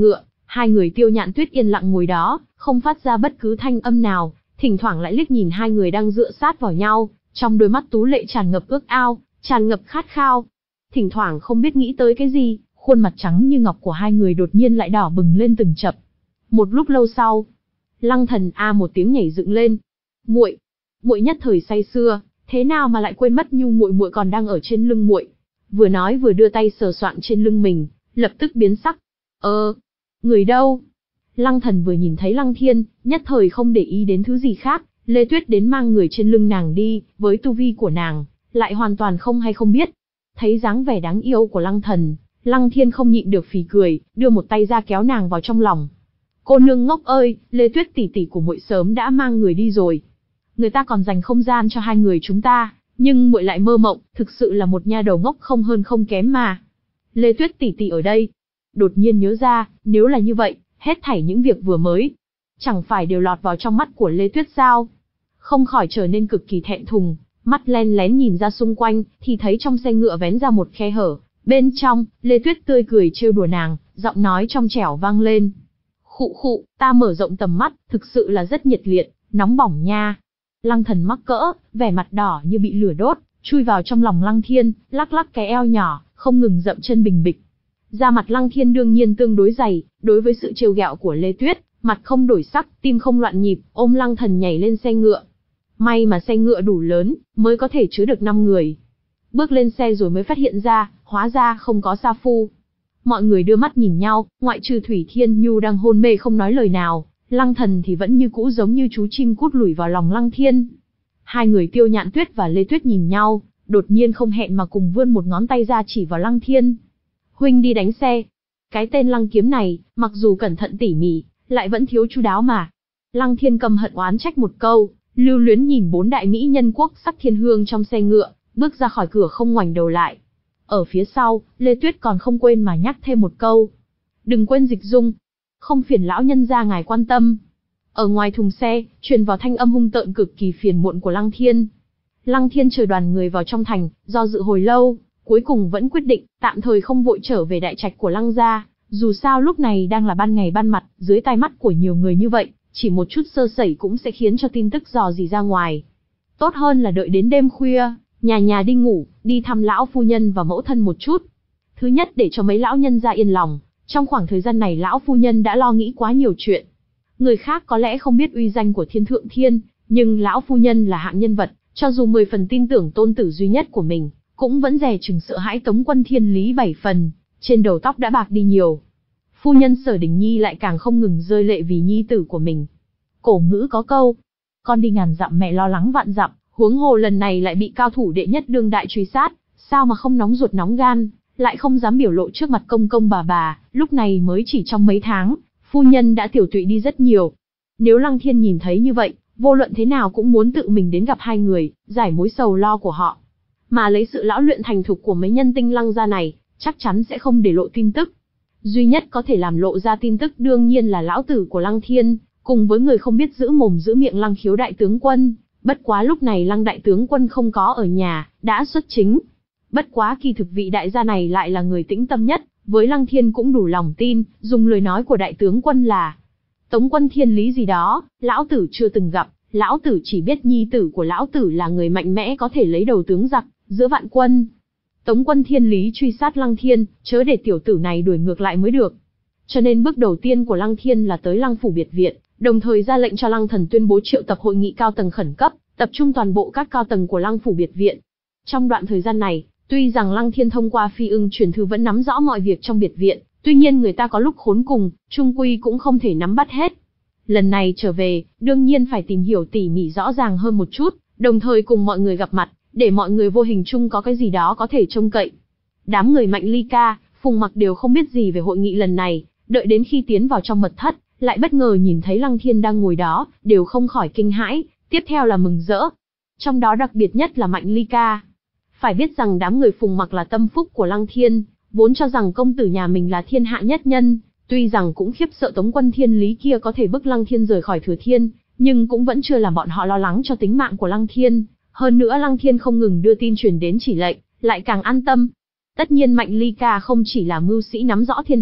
Speaker 1: Hai người Tiêu Nhạn Tuyết yên lặng ngồi đó, không phát ra bất cứ thanh âm nào, thỉnh thoảng lại liếc nhìn hai người đang dựa sát vào nhau, trong đôi mắt tú lệ tràn ngập ước ao, tràn ngập khát khao. Thỉnh thoảng không biết nghĩ tới cái gì, khuôn mặt trắng như ngọc của hai người đột nhiên lại đỏ bừng lên từng chập. Một lúc lâu sau, Lăng Thần a một tiếng nhảy dựng lên. "Muội!" Muội nhất thời say sưa, thế nào mà lại quên mất Nhu muội muội còn đang ở trên lưng muội. Vừa nói vừa đưa tay sờ soạng trên lưng mình, lập tức biến sắc. "Ơ, người đâu?" Lăng Thần vừa nhìn thấy Lăng Thiên, nhất thời không để ý đến thứ gì khác, Lê Tuyết đến mang người trên lưng nàng đi, với tu vi của nàng, lại hoàn toàn không hay không biết. Thấy dáng vẻ đáng yêu của Lăng Thần, Lăng Thiên không nhịn được phì cười, đưa một tay ra kéo nàng vào trong lòng. "Cô nương ngốc ơi, Lê Tuyết tỷ tỷ của muội sớm đã mang người đi rồi. Người ta còn dành không gian cho hai người chúng ta, nhưng muội lại mơ mộng, thực sự là một nha đầu ngốc không hơn không kém mà. Lê Tuyết tỷ tỷ ở đây." Đột nhiên nhớ ra, nếu là như vậy, hết thảy những việc vừa mới, chẳng phải đều lọt vào trong mắt của Lê Tuyết sao? Không khỏi trở nên cực kỳ thẹn thùng, mắt len lén nhìn ra xung quanh, thì thấy trong xe ngựa vén ra một khe hở. Bên trong, Lê Tuyết tươi cười trêu đùa nàng, giọng nói trong trẻo vang lên. "Khụ khụ, ta mở rộng tầm mắt, thực sự là rất nhiệt liệt, nóng bỏng nha." Lăng Thần mắc cỡ, vẻ mặt đỏ như bị lửa đốt, chui vào trong lòng Lăng Thiên, lắc lắc cái eo nhỏ, không ngừng dậm chân bình bịch. Da mặt Lăng Thiên đương nhiên tương đối dày, đối với sự trêu ghẹo của Lê Tuyết, mặt không đổi sắc, tim không loạn nhịp, ôm Lăng Thần nhảy lên xe ngựa. May mà xe ngựa đủ lớn, mới có thể chứa được năm người. Bước lên xe rồi mới phát hiện ra, hóa ra không có sa phu. Mọi người đưa mắt nhìn nhau, ngoại trừ Thủy Thiên Nhu đang hôn mê không nói lời nào, Lăng Thần thì vẫn như cũ giống như chú chim cút lủi vào lòng Lăng Thiên. Hai người Tiêu Nhạn Tuyết và Lê Tuyết nhìn nhau, đột nhiên không hẹn mà cùng vươn một ngón tay ra chỉ vào Lăng Thiên. "Huynh đi đánh xe." Cái tên Lăng Kiếm này, mặc dù cẩn thận tỉ mỉ, lại vẫn thiếu chu đáo mà. Lăng Thiên căm hận oán trách một câu, lưu luyến nhìn bốn đại mỹ nhân quốc sắc thiên hương trong xe ngựa, bước ra khỏi cửa không ngoảnh đầu lại. Ở phía sau, Lê Tuyết còn không quên mà nhắc thêm một câu. "Đừng quên dịch dung, không phiền lão nhân gia ngài quan tâm." Ở ngoài thùng xe, truyền vào thanh âm hung tợn cực kỳ phiền muộn của Lăng Thiên. Lăng Thiên chờ đoàn người vào trong thành, do dự hồi lâu, cuối cùng vẫn quyết định, tạm thời không vội trở về đại trạch của Lăng gia, dù sao lúc này đang là ban ngày ban mặt, dưới tai mắt của nhiều người như vậy, chỉ một chút sơ sẩy cũng sẽ khiến cho tin tức dò dỉ ra ngoài. Tốt hơn là đợi đến đêm khuya, nhà nhà đi ngủ, đi thăm lão phu nhân và mẫu thân một chút. Thứ nhất để cho mấy lão nhân gia yên lòng, trong khoảng thời gian này lão phu nhân đã lo nghĩ quá nhiều chuyện. Người khác có lẽ không biết uy danh của Thiên Thượng Thiên, nhưng lão phu nhân là hạng nhân vật, cho dù mười phần tin tưởng tôn tử duy nhất của mình, cũng vẫn dè chừng sợ hãi Tống Quân Thiên Lý bảy phần, trên đầu tóc đã bạc đi nhiều. Phu nhân Sở Đình Nhi lại càng không ngừng rơi lệ vì nhi tử của mình. Cổ ngữ có câu, con đi ngàn dặm mẹ lo lắng vạn dặm, huống hồ lần này lại bị cao thủ đệ nhất đương đại truy sát, sao mà không nóng ruột nóng gan, lại không dám biểu lộ trước mặt công công bà bà, lúc này mới chỉ trong mấy tháng, phu nhân đã tiểu tụy đi rất nhiều. Nếu Lăng Thiên nhìn thấy như vậy, vô luận thế nào cũng muốn tự mình đến gặp hai người, giải mối sầu lo của họ. Mà lấy sự lão luyện thành thục của mấy nhân tinh Lăng gia này, chắc chắn sẽ không để lộ tin tức. Duy nhất có thể làm lộ ra tin tức đương nhiên là lão tử của Lăng Thiên, cùng với người không biết giữ mồm giữ miệng Lăng Khiếu đại tướng quân. Bất quá lúc này Lăng đại tướng quân không có ở nhà, đã xuất chính. Bất quá kỳ thực vị đại gia này lại là người tĩnh tâm nhất, với Lăng Thiên cũng đủ lòng tin, dùng lời nói của đại tướng quân là Tống Quân Thiên Lý gì đó, lão tử chưa từng gặp, lão tử chỉ biết nhi tử của lão tử là người mạnh mẽ có thể lấy đầu tướng giặc, giữa vạn quân. Tống Quân Thiên Lý truy sát Lăng Thiên, chớ để tiểu tử này đuổi ngược lại mới được. Cho nên bước đầu tiên của Lăng Thiên là tới Lăng phủ biệt viện, đồng thời ra lệnh cho Lăng Thần tuyên bố triệu tập hội nghị cao tầng khẩn cấp, tập trung toàn bộ các cao tầng của Lăng phủ biệt viện. Trong đoạn thời gian này, tuy rằng Lăng Thiên thông qua Phi Ưng truyền thư vẫn nắm rõ mọi việc trong biệt viện, tuy nhiên người ta có lúc khốn cùng, chung quy cũng không thể nắm bắt hết. Lần này trở về, đương nhiên phải tìm hiểu tỉ mỉ rõ ràng hơn một chút, đồng thời cùng mọi người gặp mặt, để mọi người vô hình chung có cái gì đó có thể trông cậy. Đám người Mạnh Ly Ca, Phùng Mặc đều không biết gì về hội nghị lần này, đợi đến khi tiến vào trong mật thất, lại bất ngờ nhìn thấy Lăng Thiên đang ngồi đó, đều không khỏi kinh hãi, tiếp theo là mừng rỡ. Trong đó đặc biệt nhất là Mạnh Ly Ca. Phải biết rằng đám người Phùng Mặc là tâm phúc của Lăng Thiên, vốn cho rằng công tử nhà mình là thiên hạ nhất nhân, tuy rằng cũng khiếp sợ Tống Quân Thiên Lý kia có thể bức Lăng Thiên rời khỏi Thừa Thiên, nhưng cũng vẫn chưa làm bọn họ lo lắng cho tính mạng của Lăng Thiên. Hơn nữa Lăng Thiên không ngừng đưa tin truyền đến chỉ lệnh, lại càng an tâm. Tất nhiên Mạnh Ly Ca không chỉ là mưu sĩ nắm rõ thiên hạ,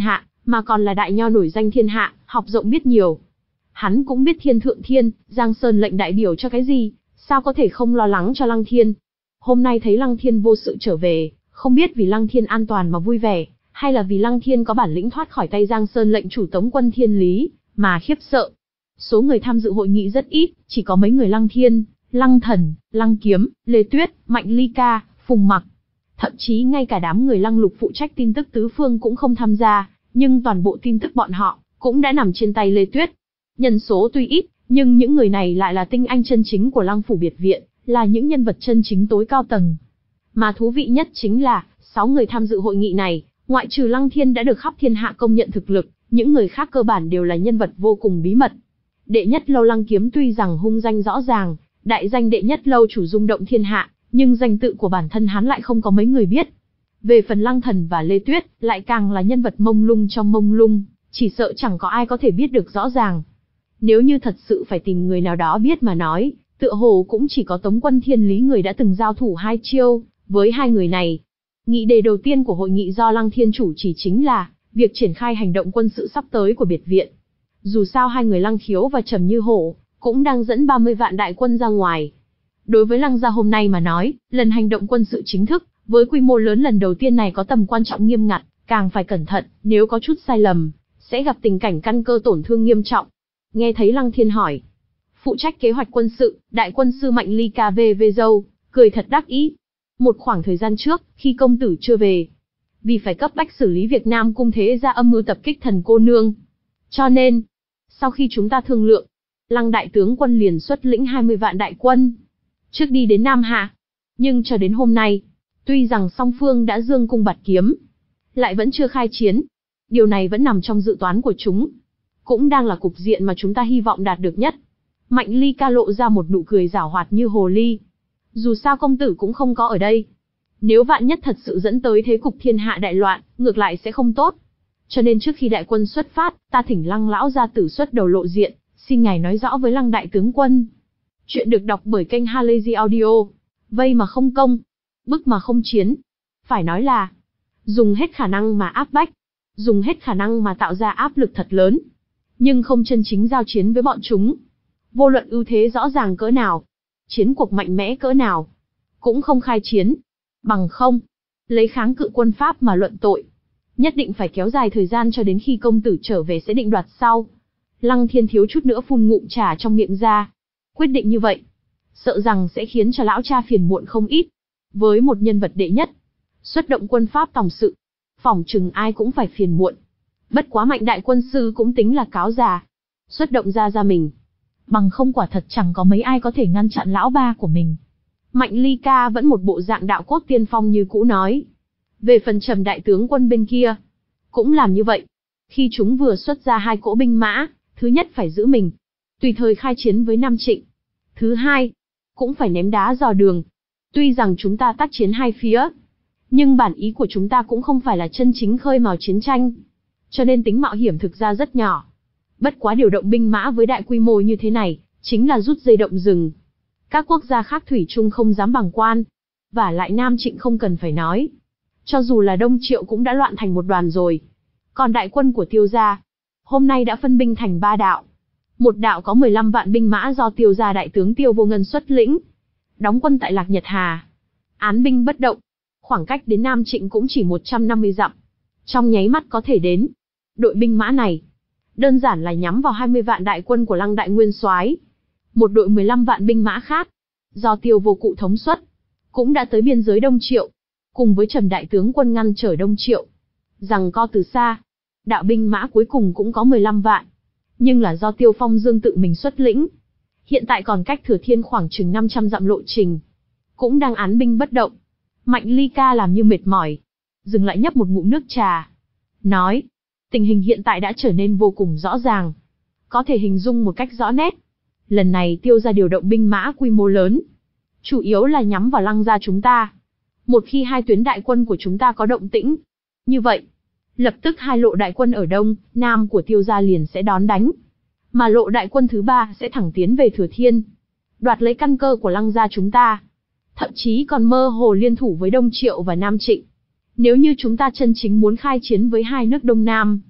Speaker 1: mà còn là đại nho nổi danh thiên hạ, học rộng biết nhiều. Hắn cũng biết Thiên Thượng Thiên, Giang Sơn lệnh đại biểu cho cái gì, sao có thể không lo lắng cho Lăng Thiên. Hôm nay thấy Lăng Thiên vô sự trở về, không biết vì Lăng Thiên an toàn mà vui vẻ, hay là vì Lăng Thiên có bản lĩnh thoát khỏi tay Giang Sơn lệnh chủ Tống quân Thiên Lý, mà khiếp sợ. Số người tham dự hội nghị rất ít, chỉ có mấy người Lăng Thiên, Lăng Thần, Lăng Kiếm, Lê Tuyết, Mạnh Ly Ca, Phùng Mặc. Thậm chí ngay cả đám người Lăng Lục phụ trách tin tức tứ phương cũng không tham gia, nhưng toàn bộ tin tức bọn họ cũng đã nằm trên tay Lê Tuyết. Nhân số tuy ít, nhưng những người này lại là tinh anh chân chính của Lăng phủ biệt viện, là những nhân vật chân chính tối cao tầng. Mà thú vị nhất chính là, sáu người tham dự hội nghị này, ngoại trừ Lăng Thiên đã được khắp thiên hạ công nhận thực lực, những người khác cơ bản đều là nhân vật vô cùng bí mật. Đệ nhất lâu Lăng Kiếm tuy rằng hung danh rõ ràng, đại danh đệ nhất lâu chủ rung động thiên hạ, nhưng danh tự của bản thân hắn lại không có mấy người biết. Về phần Lăng Thần và Lê Tuyết, lại càng là nhân vật mông lung trong mông lung, chỉ sợ chẳng có ai có thể biết được rõ ràng. Nếu như thật sự phải tìm người nào đó biết mà nói, tựa hồ cũng chỉ có Tống quân Thiên Lý người đã từng giao thủ hai chiêu với hai người này. Nghị đề đầu tiên của hội nghị do Lăng Thiên chủ chỉ chính là việc triển khai hành động quân sự sắp tới của biệt viện. Dù sao hai người Lăng Khiếu và Trầm Như Hổ cũng đang dẫn ba mươi vạn đại quân ra ngoài. Đối với Lăng gia hôm nay mà nói, lần hành động quân sự chính thức với quy mô lớn lần đầu tiên này có tầm quan trọng nghiêm ngặt, càng phải cẩn thận, nếu có chút sai lầm, sẽ gặp tình cảnh căn cơ tổn thương nghiêm trọng. Nghe thấy Lăng Thiên hỏi, phụ trách kế hoạch quân sự, đại quân sư Mạnh Ly Ca về về dâu, cười thật đắc ý. Một khoảng thời gian trước, khi công tử chưa về, vì phải cấp bách xử lý việc Nam Cung Thế Gia âm mưu tập kích thần cô nương. Cho nên, sau khi chúng ta thương lượng, Lăng đại tướng quân liền xuất lĩnh hai mươi vạn đại quân, trước đi đến Nam Hạ. Nhưng cho đến hôm nay, tuy rằng song phương đã dương cung bạt kiếm, lại vẫn chưa khai chiến. Điều này vẫn nằm trong dự toán của chúng, cũng đang là cục diện mà chúng ta hy vọng đạt được nhất. Mạnh Ly Ca lộ ra một nụ cười giảo hoạt như hồ ly. Dù sao công tử cũng không có ở đây. Nếu vạn nhất thật sự dẫn tới thế cục thiên hạ đại loạn, ngược lại sẽ không tốt. Cho nên trước khi đại quân xuất phát, ta thỉnh Lăng lão gia tử xuất đầu lộ diện, xin ngài nói rõ với Lăng đại tướng quân. Chuyện được đọc bởi kênh Halazy Audio. Vây mà không công, bức mà không chiến. Phải nói là, dùng hết khả năng mà áp bách, dùng hết khả năng mà tạo ra áp lực thật lớn. Nhưng không chân chính giao chiến với bọn chúng. Vô luận ưu thế rõ ràng cỡ nào, chiến cuộc mạnh mẽ cỡ nào, cũng không khai chiến. Bằng không, lấy kháng cự quân Pháp mà luận tội. Nhất định phải kéo dài thời gian cho đến khi công tử trở về sẽ định đoạt sau. Lăng Thiên thiếu chút nữa phun ngụm trà trong miệng ra. Quyết định như vậy, sợ rằng sẽ khiến cho lão cha phiền muộn không ít. Với một nhân vật đệ nhất, xuất động quân Pháp tòng sự, phỏng chừng ai cũng phải phiền muộn. Bất quá Mạnh đại quân sư cũng tính là cáo già, xuất động ra ra mình. Bằng không quả thật chẳng có mấy ai có thể ngăn chặn lão ba của mình. Mạnh Ly Ca vẫn một bộ dạng đạo cốt tiên phong như cũ nói. Về phần Trầm đại tướng quân bên kia, cũng làm như vậy. Khi chúng vừa xuất ra hai cỗ binh mã, thứ nhất phải giữ mình, tùy thời khai chiến với Nam Trịnh. Thứ hai, cũng phải ném đá dò đường. Tuy rằng chúng ta tác chiến hai phía, nhưng bản ý của chúng ta cũng không phải là chân chính khơi mào chiến tranh. Cho nên tính mạo hiểm thực ra rất nhỏ. Bất quá điều động binh mã với đại quy mô như thế này, chính là rút dây động rừng. Các quốc gia khác thủy chung không dám bằng quan. Và lại Nam Trịnh không cần phải nói. Cho dù là Đông Triệu cũng đã loạn thành một đoàn rồi. Còn đại quân của Tiêu gia, hôm nay đã phân binh thành ba đạo. Một đạo có mười lăm vạn binh mã do Tiêu gia đại tướng Tiêu Vô Ngân xuất lĩnh, đóng quân tại Lạc Nhật Hà. Án binh bất động. Khoảng cách đến Nam Trịnh cũng chỉ một trăm năm mươi dặm. Trong nháy mắt có thể đến. Đội binh mã này, đơn giản là nhắm vào hai mươi vạn đại quân của Lăng đại nguyên soái. Một đội mười lăm vạn binh mã khác, do Tiêu Vô Cụ thống suất, cũng đã tới biên giới Đông Triệu, cùng với Trầm đại tướng quân ngăn trở Đông Triệu. Giằng co từ xa, đạo binh mã cuối cùng cũng có mười lăm vạn, nhưng là do Tiêu Phong Dương tự mình xuất lĩnh. Hiện tại còn cách Thừa Thiên khoảng chừng năm trăm dặm lộ trình, cũng đang án binh bất động. Mạnh Ly Ca làm như mệt mỏi, dừng lại nhấp một ngụm nước trà, nói: tình hình hiện tại đã trở nên vô cùng rõ ràng, có thể hình dung một cách rõ nét. Lần này Tiêu gia điều động binh mã quy mô lớn, chủ yếu là nhắm vào Lăng gia chúng ta. Một khi hai tuyến đại quân của chúng ta có động tĩnh, như vậy, lập tức hai lộ đại quân ở đông, nam của Tiêu gia liền sẽ đón đánh. Mà lộ đại quân thứ ba sẽ thẳng tiến về Thừa Thiên, đoạt lấy căn cơ của Lăng gia chúng ta. Thậm chí còn mơ hồ liên thủ với Đông Triệu và Nam Trịnh. Nếu như chúng ta chân chính muốn khai chiến với hai nước Đông Nam,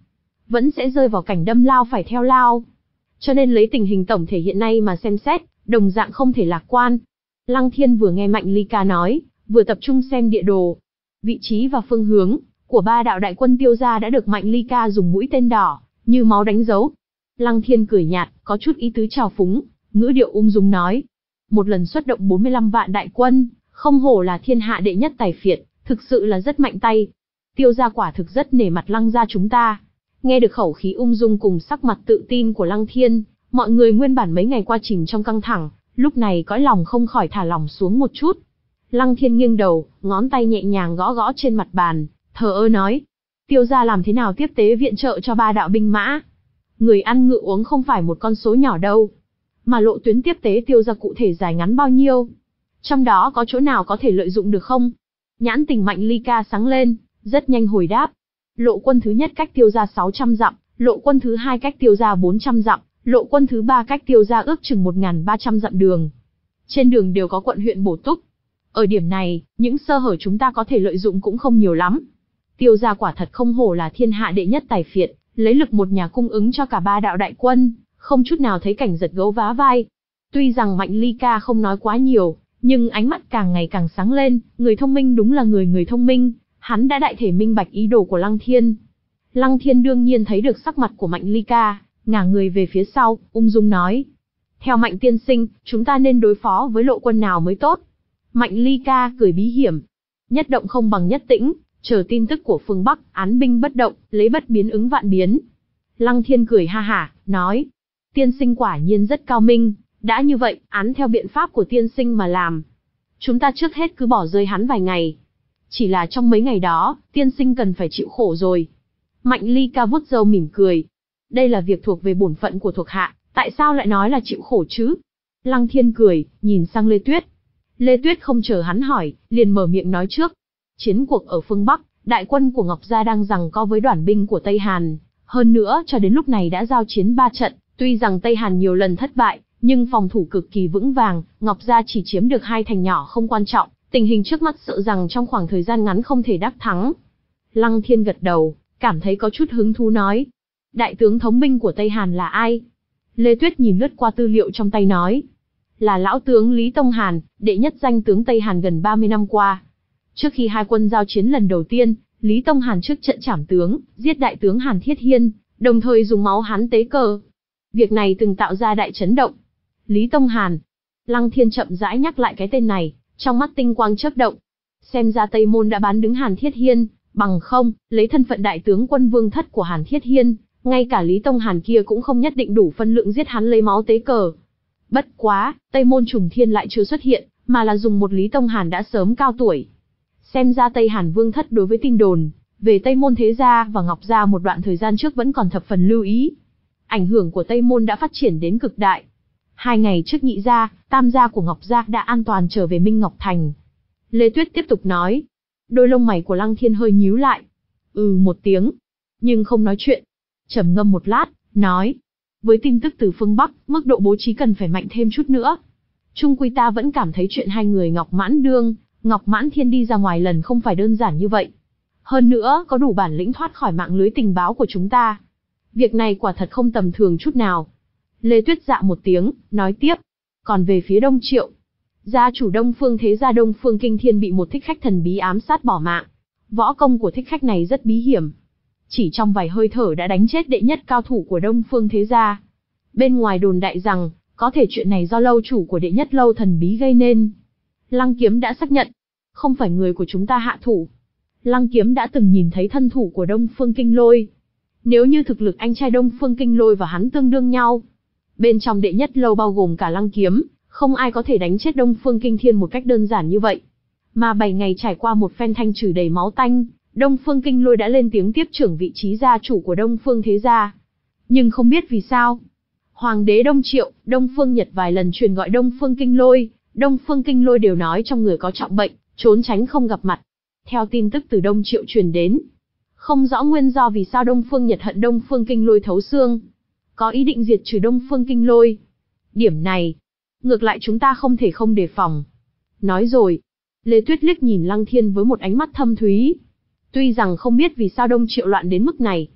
Speaker 1: vẫn sẽ rơi vào cảnh đâm lao phải theo lao. Cho nên lấy tình hình tổng thể hiện nay mà xem xét, đồng dạng không thể lạc quan. Lăng Thiên vừa nghe Mạnh Ly Ca nói, vừa tập trung xem địa đồ. Vị trí và phương hướng của ba đạo đại quân Tiêu gia đã được Mạnh Ly Ca dùng mũi tên đỏ, như máu đánh dấu. Lăng Thiên cười nhạt, có chút ý tứ trào phúng, ngữ điệu ung dung nói. Một lần xuất động bốn mươi lăm vạn đại quân, không hổ là thiên hạ đệ nhất tài phiệt, thực sự là rất mạnh tay. Tiêu gia quả thực rất nể mặt Lăng gia chúng ta. Nghe được khẩu khí ung dung cùng sắc mặt tự tin của Lăng Thiên, mọi người nguyên bản mấy ngày qua trình trong căng thẳng, lúc này cõi lòng không khỏi thả lỏng xuống một chút. Lăng Thiên nghiêng đầu, ngón tay nhẹ nhàng gõ gõ trên mặt bàn, thờ ơ nói. Tiêu gia làm thế nào tiếp tế viện trợ cho ba đạo binh mã? Người ăn ngựa uống không phải một con số nhỏ đâu. Mà lộ tuyến tiếp tế Tiêu gia cụ thể dài ngắn bao nhiêu? Trong đó có chỗ nào có thể lợi dụng được không? Nhãn tình Mạnh Ly Ca sáng lên, rất nhanh hồi đáp. Lộ quân thứ nhất cách Tiêu gia sáu trăm dặm, lộ quân thứ hai cách Tiêu gia bốn trăm dặm, lộ quân thứ ba cách Tiêu gia ước chừng một nghìn ba trăm dặm đường. Trên đường đều có quận huyện bổ túc. Ở điểm này, những sơ hở chúng ta có thể lợi dụng cũng không nhiều lắm. Tiêu gia quả thật không hổ là thiên hạ đệ nhất tài phiệt, lấy lực một nhà cung ứng cho cả ba đạo đại quân, không chút nào thấy cảnh giật gấu vá vai. Tuy rằng Mạnh Ly Ca không nói quá nhiều, nhưng ánh mắt càng ngày càng sáng lên, người thông minh đúng là người người thông minh, hắn đã đại thể minh bạch ý đồ của Lăng Thiên. Lăng Thiên đương nhiên thấy được sắc mặt của Mạnh Ly Ca, ngả người về phía sau, ung dung nói. Theo Mạnh tiên sinh, chúng ta nên đối phó với lộ quân nào mới tốt? Mạnh Ly Ca cười bí hiểm. Nhất động không bằng nhất tĩnh, chờ tin tức của phương Bắc, án binh bất động, lấy bất biến ứng vạn biến. Lăng Thiên cười ha hả, nói. Tiên sinh quả nhiên rất cao minh, đã như vậy, án theo biện pháp của tiên sinh mà làm. Chúng ta trước hết cứ bỏ rơi hắn vài ngày. Chỉ là trong mấy ngày đó, tiên sinh cần phải chịu khổ rồi. Mạnh Ly Ca vuốt râu mỉm cười. Đây là việc thuộc về bổn phận của thuộc hạ, tại sao lại nói là chịu khổ chứ? Lăng Thiên cười, nhìn sang Lê Tuyết. Lê Tuyết không chờ hắn hỏi, liền mở miệng nói trước. Chiến cuộc ở phương Bắc, đại quân của Ngọc Gia đang giằng co với đoàn binh của Tây Hàn. Hơn nữa, cho đến lúc này đã giao chiến ba trận, tuy rằng Tây Hàn nhiều lần thất bại, nhưng phòng thủ cực kỳ vững vàng, Ngọc Gia chỉ chiếm được hai thành nhỏ không quan trọng, tình hình trước mắt sợ rằng trong khoảng thời gian ngắn không thể đắc thắng. Lăng Thiên gật đầu, cảm thấy có chút hứng thú nói. Đại tướng thống binh của Tây Hàn là ai? Lê Tuyết nhìn lướt qua tư liệu trong tay nói. Là lão tướng Lý Tông Hàn, đệ nhất danh tướng Tây Hàn gần ba mươi năm qua. Trước khi hai quân giao chiến lần đầu tiên, Lý Tông Hàn trước trận trảm tướng, giết đại tướng Hàn Thiết Hiên, đồng thời dùng máu hắn tế cờ. Việc này từng tạo ra đại chấn động. Lý Tông Hàn. Lăng Thiên chậm rãi nhắc lại cái tên này, trong mắt tinh quang chớp động. Xem ra Tây Môn đã bán đứng Hàn Thiết Hiên, bằng không, lấy thân phận đại tướng quân vương thất của Hàn Thiết Hiên, ngay cả Lý Tông Hàn kia cũng không nhất định đủ phân lượng giết hắn lấy máu tế cờ. Bất quá, Tây Môn Trùng Thiên lại chưa xuất hiện, mà là dùng một Lý Tông Hàn đã sớm cao tuổi. Xem ra Tây Hàn vương thất đối với tin đồn về Tây Môn Thế Gia và Ngọc Gia một đoạn thời gian trước vẫn còn thập phần lưu ý. Ảnh hưởng của Tây Môn đã phát triển đến cực đại. Hai ngày trước Nhị Gia, Tam Gia của Ngọc Gia đã an toàn trở về Minh Ngọc Thành. Lê Tuyết tiếp tục nói. Đôi lông mày của Lăng Thiên hơi nhíu lại. Ừ một tiếng, nhưng không nói chuyện. Trầm ngâm một lát, nói. Với tin tức từ phương Bắc, mức độ bố trí cần phải mạnh thêm chút nữa. Chung quy ta vẫn cảm thấy chuyện hai người Ngọc Mãn Đương, Ngọc Mãn Thiên đi ra ngoài lần không phải đơn giản như vậy. Hơn nữa, có đủ bản lĩnh thoát khỏi mạng lưới tình báo của chúng ta. Việc này quả thật không tầm thường chút nào. Lê Tuyết dạ một tiếng, nói tiếp. Còn về phía Đông Triệu, gia chủ Đông Phương Thế Gia Đông Phương Kinh Thiên bị một thích khách thần bí ám sát bỏ mạng. Võ công của thích khách này rất bí hiểm. Chỉ trong vài hơi thở đã đánh chết đệ nhất cao thủ của Đông Phương Thế Gia. Bên ngoài đồn đại rằng, có thể chuyện này do lâu chủ của đệ nhất lâu thần bí gây nên. Lăng Kiếm đã xác nhận, không phải người của chúng ta hạ thủ. Lăng Kiếm đã từng nhìn thấy thân thủ của Đông Phương Kinh Lôi. Nếu như thực lực anh trai Đông Phương Kinh Lôi và hắn tương đương nhau, bên trong đệ nhất lâu bao gồm cả Lăng Kiếm, không ai có thể đánh chết Đông Phương Kinh Thiên một cách đơn giản như vậy. Mà bảy ngày trải qua một phen thanh trừ đầy máu tanh, Đông Phương Kinh Lôi đã lên tiếng tiếp trưởng vị trí gia chủ của Đông Phương Thế Gia. Nhưng không biết vì sao, Hoàng đế Đông Triệu, Đông Phương Nhật vài lần truyền gọi Đông Phương Kinh Lôi, Đông Phương Kinh Lôi đều nói trong người có trọng bệnh, trốn tránh không gặp mặt. Theo tin tức từ Đông Triệu truyền đến, không rõ nguyên do vì sao Đông Phương Nhật hận Đông Phương Kinh Lôi thấu xương, có ý định diệt trừ Đông Phương Kinh Lôi. Điểm này, ngược lại chúng ta không thể không đề phòng. Nói rồi, Lê Tuyết liếc nhìn Lăng Thiên với một ánh mắt thâm thúy. Tuy rằng không biết vì sao Đông Triệu loạn đến mức này,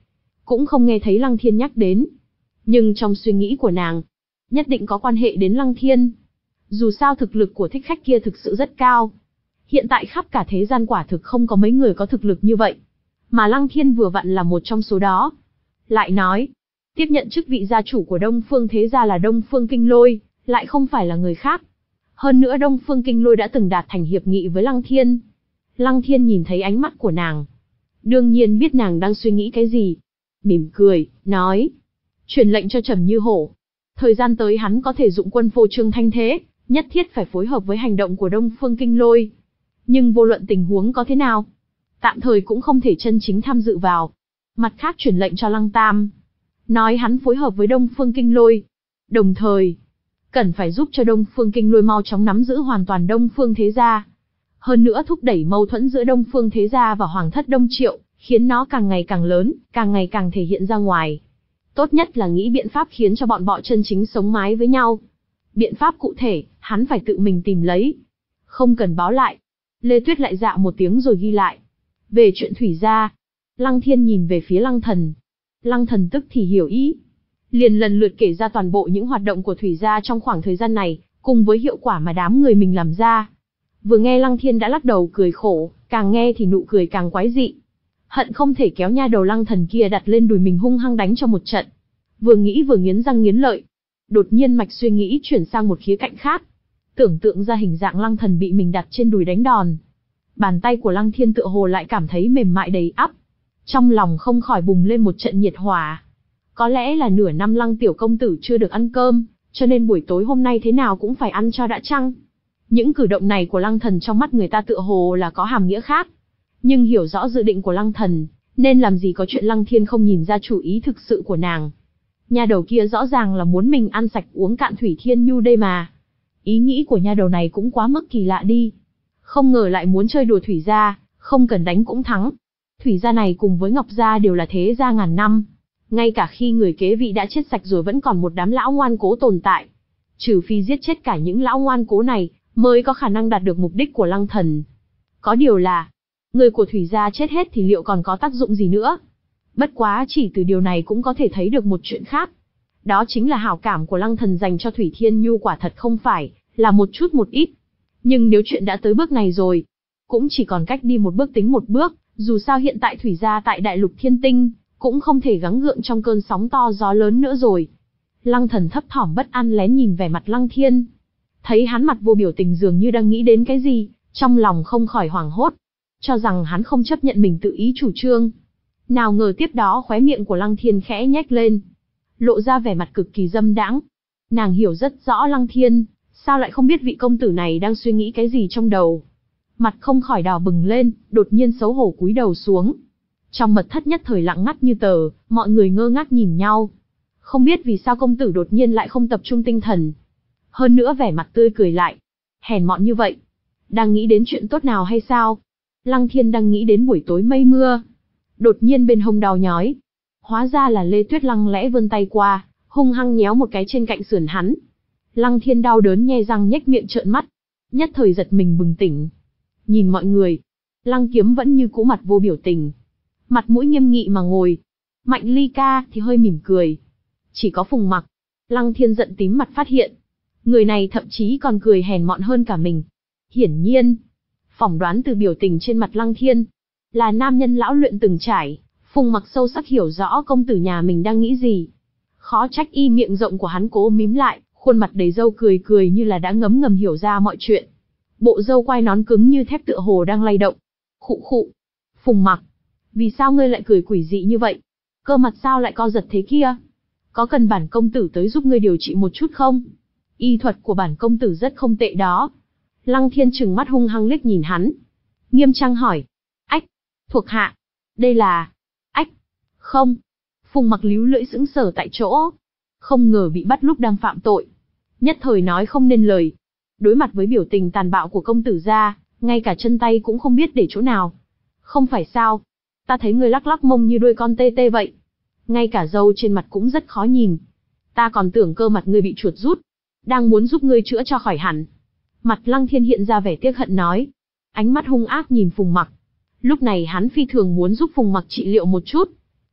Speaker 1: cũng không nghe thấy Lăng Thiên nhắc đến. Nhưng trong suy nghĩ của nàng, nhất định có quan hệ đến Lăng Thiên. Dù sao thực lực của thích khách kia thực sự rất cao. Hiện tại khắp cả thế gian quả thực không có mấy người có thực lực như vậy. Mà Lăng Thiên vừa vặn là một trong số đó. Lại nói, tiếp nhận chức vị gia chủ của Đông Phương Thế Gia là Đông Phương Kinh Lôi, lại không phải là người khác. Hơn nữa Đông Phương Kinh Lôi đã từng đạt thành hiệp nghị với Lăng Thiên. Lăng Thiên nhìn thấy ánh mắt của nàng. Đương nhiên biết nàng đang suy nghĩ cái gì. Mỉm cười, nói. Truyền lệnh cho Trầm Như Hổ. Thời gian tới hắn có thể dụng quân phô trương thanh thế, nhất thiết phải phối hợp với hành động của Đông Phương Kinh Lôi. Nhưng vô luận tình huống có thế nào, tạm thời cũng không thể chân chính tham dự vào. Mặt khác truyền lệnh cho Lăng Tam, nói hắn phối hợp với Đông Phương Kinh Lôi. Đồng thời, cần phải giúp cho Đông Phương Kinh Lôi mau chóng nắm giữ hoàn toàn Đông Phương Thế Gia. Hơn nữa thúc đẩy mâu thuẫn giữa Đông Phương Thế Gia và Hoàng thất Đông Triệu, khiến nó càng ngày càng lớn, càng ngày càng thể hiện ra ngoài. Tốt nhất là nghĩ biện pháp khiến cho bọn bọ chân chính sống mái với nhau. Biện pháp cụ thể, hắn phải tự mình tìm lấy. Không cần báo lại. Lê Tuyết lại dạ một tiếng rồi ghi lại. Về chuyện Thủy Gia, Lăng Thiên nhìn về phía Lăng Thần. Lăng Thần tức thì hiểu ý. Liền lần lượt kể ra toàn bộ những hoạt động của Thủy Gia trong khoảng thời gian này, cùng với hiệu quả mà đám người mình làm ra. Vừa nghe Lăng Thiên đã lắc đầu cười khổ, càng nghe thì nụ cười càng quái dị. Hận không thể kéo nha đầu Lăng Thần kia đặt lên đùi mình hung hăng đánh cho một trận. Vừa nghĩ vừa nghiến răng nghiến lợi. Đột nhiên mạch suy nghĩ chuyển sang một khía cạnh khác. Tưởng tượng ra hình dạng Lăng Thần bị mình đặt trên đùi đánh đòn. Bàn tay của Lăng Thiên tựa hồ lại cảm thấy mềm mại đầy ắp. Trong lòng không khỏi bùng lên một trận nhiệt hỏa. Có lẽ là nửa năm Lăng tiểu công tử chưa được ăn cơm, cho nên buổi tối hôm nay thế nào cũng phải ăn cho đã chăng. Những cử động này của Lăng Thần trong mắt người ta tựa hồ là có hàm nghĩa khác. Nhưng hiểu rõ dự định của Lăng Thần, nên làm gì có chuyện Lăng Thiên không nhìn ra chủ ý thực sự của nàng. Nha đầu kia rõ ràng là muốn mình ăn sạch uống cạn Thủy Thiên Nhu đây mà. Ý nghĩ của nha đầu này cũng quá mức kỳ lạ đi. Không ngờ lại muốn chơi đùa Thủy Gia, không cần đánh cũng thắng. Thủy Gia này cùng với Ngọc Gia đều là thế gia ngàn năm. Ngay cả khi người kế vị đã chết sạch rồi vẫn còn một đám lão ngoan cố tồn tại. Trừ phi giết chết cả những lão ngoan cố này, mới có khả năng đạt được mục đích của Lăng Thần. Có điều là, người của Thủy Gia chết hết thì liệu còn có tác dụng gì nữa? Bất quá chỉ từ điều này cũng có thể thấy được một chuyện khác. Đó chính là hảo cảm của Lăng Thần dành cho Thủy Thiên Nhu quả thật không phải là một chút một ít. Nhưng nếu chuyện đã tới bước này rồi, cũng chỉ còn cách đi một bước tính một bước, dù sao hiện tại Thủy Gia tại Đại Lục Thiên Tinh, cũng không thể gắng gượng trong cơn sóng to gió lớn nữa rồi. Lăng Thần thấp thỏm bất an lén nhìn vẻ mặt Lăng Thiên. Thấy hắn mặt vô biểu tình dường như đang nghĩ đến cái gì, trong lòng không khỏi hoảng hốt. Cho rằng hắn không chấp nhận mình tự ý chủ trương. Nào ngờ tiếp đó khóe miệng của Lăng Thiên khẽ nhếch lên, lộ ra vẻ mặt cực kỳ dâm đãng. Nàng hiểu rất rõ Lăng Thiên, sao lại không biết vị công tử này đang suy nghĩ cái gì trong đầu. Mặt không khỏi đỏ bừng lên, đột nhiên xấu hổ cúi đầu xuống. Trong mật thất nhất thời lặng ngắt như tờ, mọi người ngơ ngác nhìn nhau. Không biết vì sao công tử đột nhiên lại không tập trung tinh thần. Hơn nữa vẻ mặt tươi cười lại. Hèn mọn như vậy. Đang nghĩ đến chuyện tốt nào hay sao? Lăng Thiên đang nghĩ đến buổi tối mây mưa. Đột nhiên bên hông đau nhói. Hóa ra là Lê Tuyết lặng lẽ vươn tay qua, hung hăng nhéo một cái trên cạnh sườn hắn. Lăng Thiên đau đớn nhe răng nhếch miệng trợn mắt. Nhất thời giật mình bừng tỉnh. Nhìn mọi người. Lăng Kiếm vẫn như cũ mặt vô biểu tình. Mặt mũi nghiêm nghị mà ngồi. Mạnh Ly ca thì hơi mỉm cười. Chỉ có Phùng Mặc. Lăng Thiên giận tím mặt phát hiện. Người này thậm chí còn cười hèn mọn hơn cả mình. Hiển nhiên, phỏng đoán từ biểu tình trên mặt Lăng Thiên, là nam nhân lão luyện từng trải, Phùng Mặc sâu sắc hiểu rõ công tử nhà mình đang nghĩ gì. Khó trách y miệng rộng của hắn cố mím lại, khuôn mặt đầy râu cười cười như là đã ngấm ngầm hiểu ra mọi chuyện. Bộ râu quai nón cứng như thép tựa hồ đang lay động. Khụ khụ. Phùng Mặc, vì sao ngươi lại cười quỷ dị như vậy? Cơ mặt sao lại co giật thế kia? Có cần bản công tử tới giúp ngươi điều trị một chút không? Y thuật của bản công tử rất không tệ đó. Lăng Thiên trừng mắt hung hăng liếc nhìn hắn. Nghiêm trang hỏi. Ách, thuộc hạ. Đây là... Ách, không. Phùng Mặc líu lưỡi sững sờ tại chỗ. Không ngờ bị bắt lúc đang phạm tội. Nhất thời nói không nên lời. Đối mặt với biểu tình tàn bạo của công tử gia, ngay cả chân tay cũng không biết để chỗ nào. Không phải sao? Ta thấy ngươi lắc lắc mông như đuôi con tê tê vậy. Ngay cả râu trên mặt cũng rất khó nhìn. Ta còn tưởng cơ mặt ngươi bị chuột rút. Đang muốn giúp ngươi chữa cho khỏi hẳn. Mặt Lăng Thiên hiện ra vẻ tiếc hận nói. Ánh mắt hung ác nhìn Phùng Mặc. Lúc này hắn phi thường muốn giúp Phùng Mặc trị liệu một chút.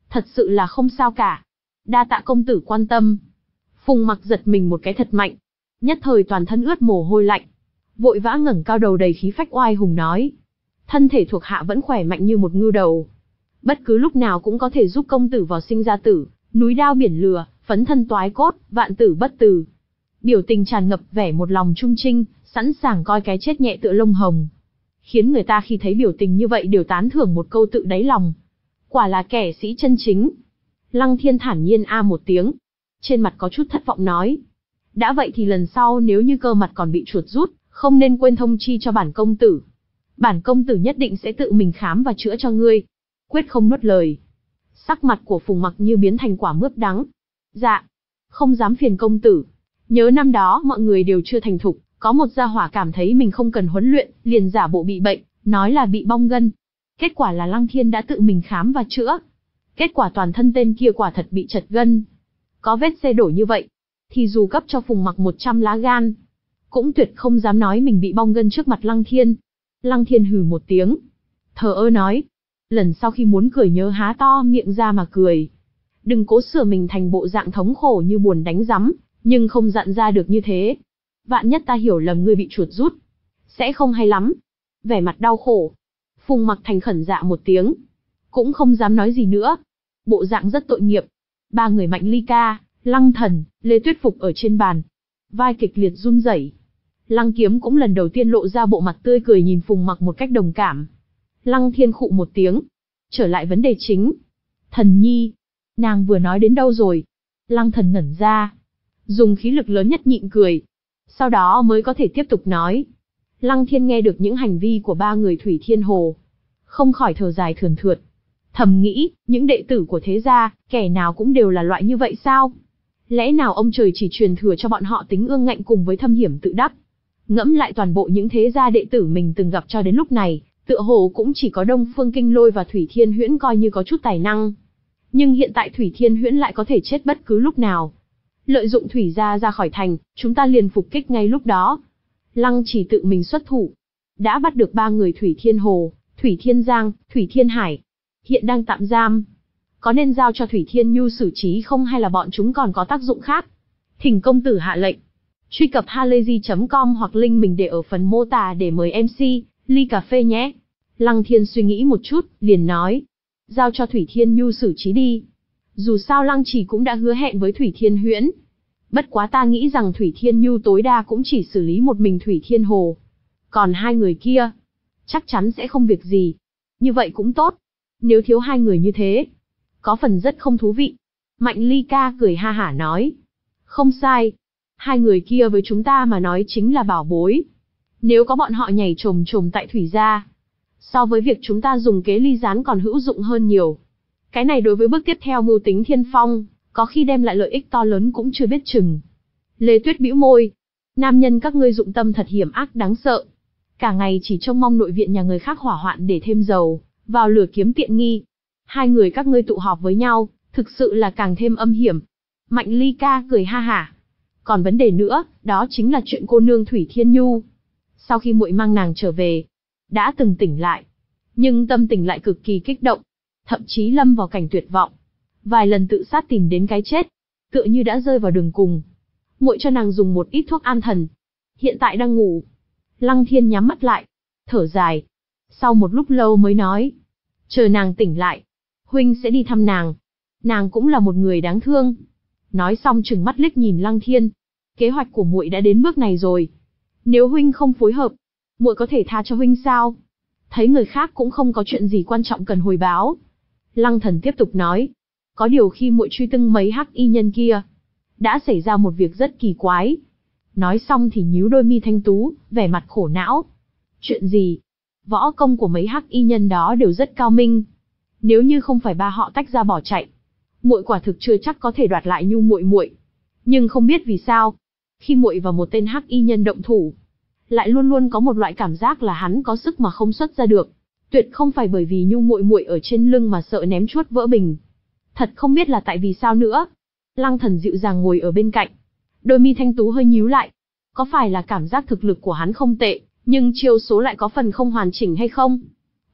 Speaker 1: Thật sự là không sao cả. Đa tạ công tử quan tâm. Phùng Mặc giật mình một cái thật mạnh. Nhất thời toàn thân ướt mồ hôi lạnh. Vội vã ngẩng cao đầu đầy khí phách oai hùng nói. Thân thể thuộc hạ vẫn khỏe mạnh như một ngưu đầu. Bất cứ lúc nào cũng có thể giúp công tử vào sinh ra tử, núi đao biển lửa, phấn thân toái cốt, vạn tử bất tử. Biểu tình tràn ngập vẻ một lòng trung trinh, sẵn sàng coi cái chết nhẹ tựa lông hồng. Khiến người ta khi thấy biểu tình như vậy đều tán thưởng một câu tự đáy lòng. Quả là kẻ sĩ chân chính. Lăng Thiên thản nhiên a một tiếng. Trên mặt có chút thất vọng nói. Đã vậy thì lần sau nếu như cơ mặt còn bị chuột rút, không nên quên thông chi cho bản công tử. Bản công tử nhất định sẽ tự mình khám và chữa cho ngươi. Quyết không nuốt lời. Sắc mặt của Phùng Mặc như biến thành quả mướp đắng. Dạ, không dám phiền công tử. Nhớ năm đó mọi người đều chưa thành thục, có một gia hỏa cảm thấy mình không cần huấn luyện, liền giả bộ bị bệnh, nói là bị bong gân. Kết quả là Lăng Thiên đã tự mình khám và chữa. Kết quả toàn thân tên kia quả thật bị chật gân. Có vết xe đổ như vậy, thì dù cấp cho Phùng Mặc một trăm lá gan, cũng tuyệt không dám nói mình bị bong gân trước mặt Lăng Thiên. Lăng Thiên hừ một tiếng, thờ ơ nói. Lần sau khi muốn cười nhớ há to miệng ra mà cười. Đừng cố sửa mình thành bộ dạng thống khổ như buồn đánh rắm, nhưng không dặn ra được như thế. Vạn nhất ta hiểu lầm ngươi bị chuột rút, sẽ không hay lắm. Vẻ mặt đau khổ, Phùng Mặc thành khẩn dạ một tiếng, cũng không dám nói gì nữa. Bộ dạng rất tội nghiệp. Ba người Mạnh Ly Ca, Lăng Thần, Lê Tuyết Phục ở trên bàn, vai kịch liệt run rẩy. Lăng Kiếm cũng lần đầu tiên lộ ra bộ mặt tươi cười nhìn Phùng Mặc một cách đồng cảm. Lăng Thiên khụ một tiếng, trở lại vấn đề chính. Thần nhi, nàng vừa nói đến đâu rồi? Lăng Thần ngẩn ra, dùng khí lực lớn nhất nhịn cười, sau đó mới có thể tiếp tục nói. Lăng Thiên nghe được những hành vi của ba người Thủy Thiên Hồ, không khỏi thở dài thườn thượt. Thầm nghĩ, những đệ tử của thế gia, kẻ nào cũng đều là loại như vậy sao? Lẽ nào ông trời chỉ truyền thừa cho bọn họ tính ương ngạnh cùng với thâm hiểm tự đắc? Ngẫm lại toàn bộ những thế gia đệ tử mình từng gặp cho đến lúc này, tựa hồ cũng chỉ có Đông Phương Kinh Lôi và Thủy Thiên Huyễn coi như có chút tài năng. Nhưng hiện tại Thủy Thiên Huyễn lại có thể chết bất cứ lúc nào. Lợi dụng Thủy gia ra khỏi thành, chúng ta liền phục kích ngay lúc đó. Lăng Chỉ tự mình xuất thủ, đã bắt được ba người Thủy Thiên Hồ, Thủy Thiên Giang, Thủy Thiên Hải, hiện đang tạm giam. Có nên giao cho Thủy Thiên Nhu xử trí không, hay là bọn chúng còn có tác dụng khác? Thỉnh công tử hạ lệnh. Truy cập halayzi chấm com hoặc link mình để ở phần mô tả để mời em xê, ly cà phê nhé. Lăng Thiên suy nghĩ một chút, liền nói. Giao cho Thủy Thiên Nhu xử trí đi. Dù sao Lăng Chỉ cũng đã hứa hẹn với Thủy Thiên Huyễn. Bất quá ta nghĩ rằng Thủy Thiên Nhu tối đa cũng chỉ xử lý một mình Thủy Thiên Hồ. Còn hai người kia, chắc chắn sẽ không việc gì. Như vậy cũng tốt. Nếu thiếu hai người như thế, có phần rất không thú vị. Mạnh Ly Ca cười ha hả nói. Không sai. Hai người kia với chúng ta mà nói chính là bảo bối. Nếu có bọn họ nhảy trồm trồm tại Thủy gia, so với việc chúng ta dùng kế ly gián còn hữu dụng hơn nhiều. Cái này đối với bước tiếp theo mưu tính thiên phong, có khi đem lại lợi ích to lớn cũng chưa biết chừng. Lê Tuyết bĩu môi. Nam nhân các ngươi dụng tâm thật hiểm ác đáng sợ. Cả ngày chỉ trông mong nội viện nhà người khác hỏa hoạn để thêm dầu vào lửa kiếm tiện nghi. Hai người các ngươi tụ họp với nhau, thực sự là càng thêm âm hiểm. Mạnh Ly Ca cười ha hả. Còn vấn đề nữa, đó chính là chuyện cô nương Thủy Thiên Nhu. Sau khi muội mang nàng trở về, đã từng tỉnh lại, nhưng tâm tình lại cực kỳ kích động, thậm chí lâm vào cảnh tuyệt vọng. Vài lần tự sát tìm đến cái chết, tựa như đã rơi vào đường cùng. Muội cho nàng dùng một ít thuốc an thần, hiện tại đang ngủ. Lăng Thiên nhắm mắt lại, thở dài. Sau một lúc lâu mới nói, chờ nàng tỉnh lại, huynh sẽ đi thăm nàng. Nàng cũng là một người đáng thương. Nói xong trừng mắt liếc nhìn Lăng Thiên. Kế hoạch của muội đã đến bước này rồi. Nếu huynh không phối hợp, muội có thể tha cho huynh sao? Thấy người khác cũng không có chuyện gì quan trọng cần hồi báo. Lăng Thần tiếp tục nói, có điều khi muội truy tung mấy hắc y nhân kia, đã xảy ra một việc rất kỳ quái. Nói xong thì nhíu đôi mi thanh tú, vẻ mặt khổ não. Chuyện gì? Võ công của mấy hắc y nhân đó đều rất cao minh. Nếu như không phải ba họ tách ra bỏ chạy, muội quả thực chưa chắc có thể đoạt lại Nhu muội muội. Nhưng không biết vì sao, khi muội và một tên hắc y nhân động thủ, lại luôn luôn có một loại cảm giác là hắn có sức mà không xuất ra được. Tuyệt không phải bởi vì Nhu muội muội ở trên lưng mà sợ ném chuốt vỡ bình. Thật không biết là tại vì sao nữa. Lăng Thần dịu dàng ngồi ở bên cạnh, đôi mi thanh tú hơi nhíu lại. Có phải là cảm giác thực lực của hắn không tệ, nhưng chiêu số lại có phần không hoàn chỉnh hay không?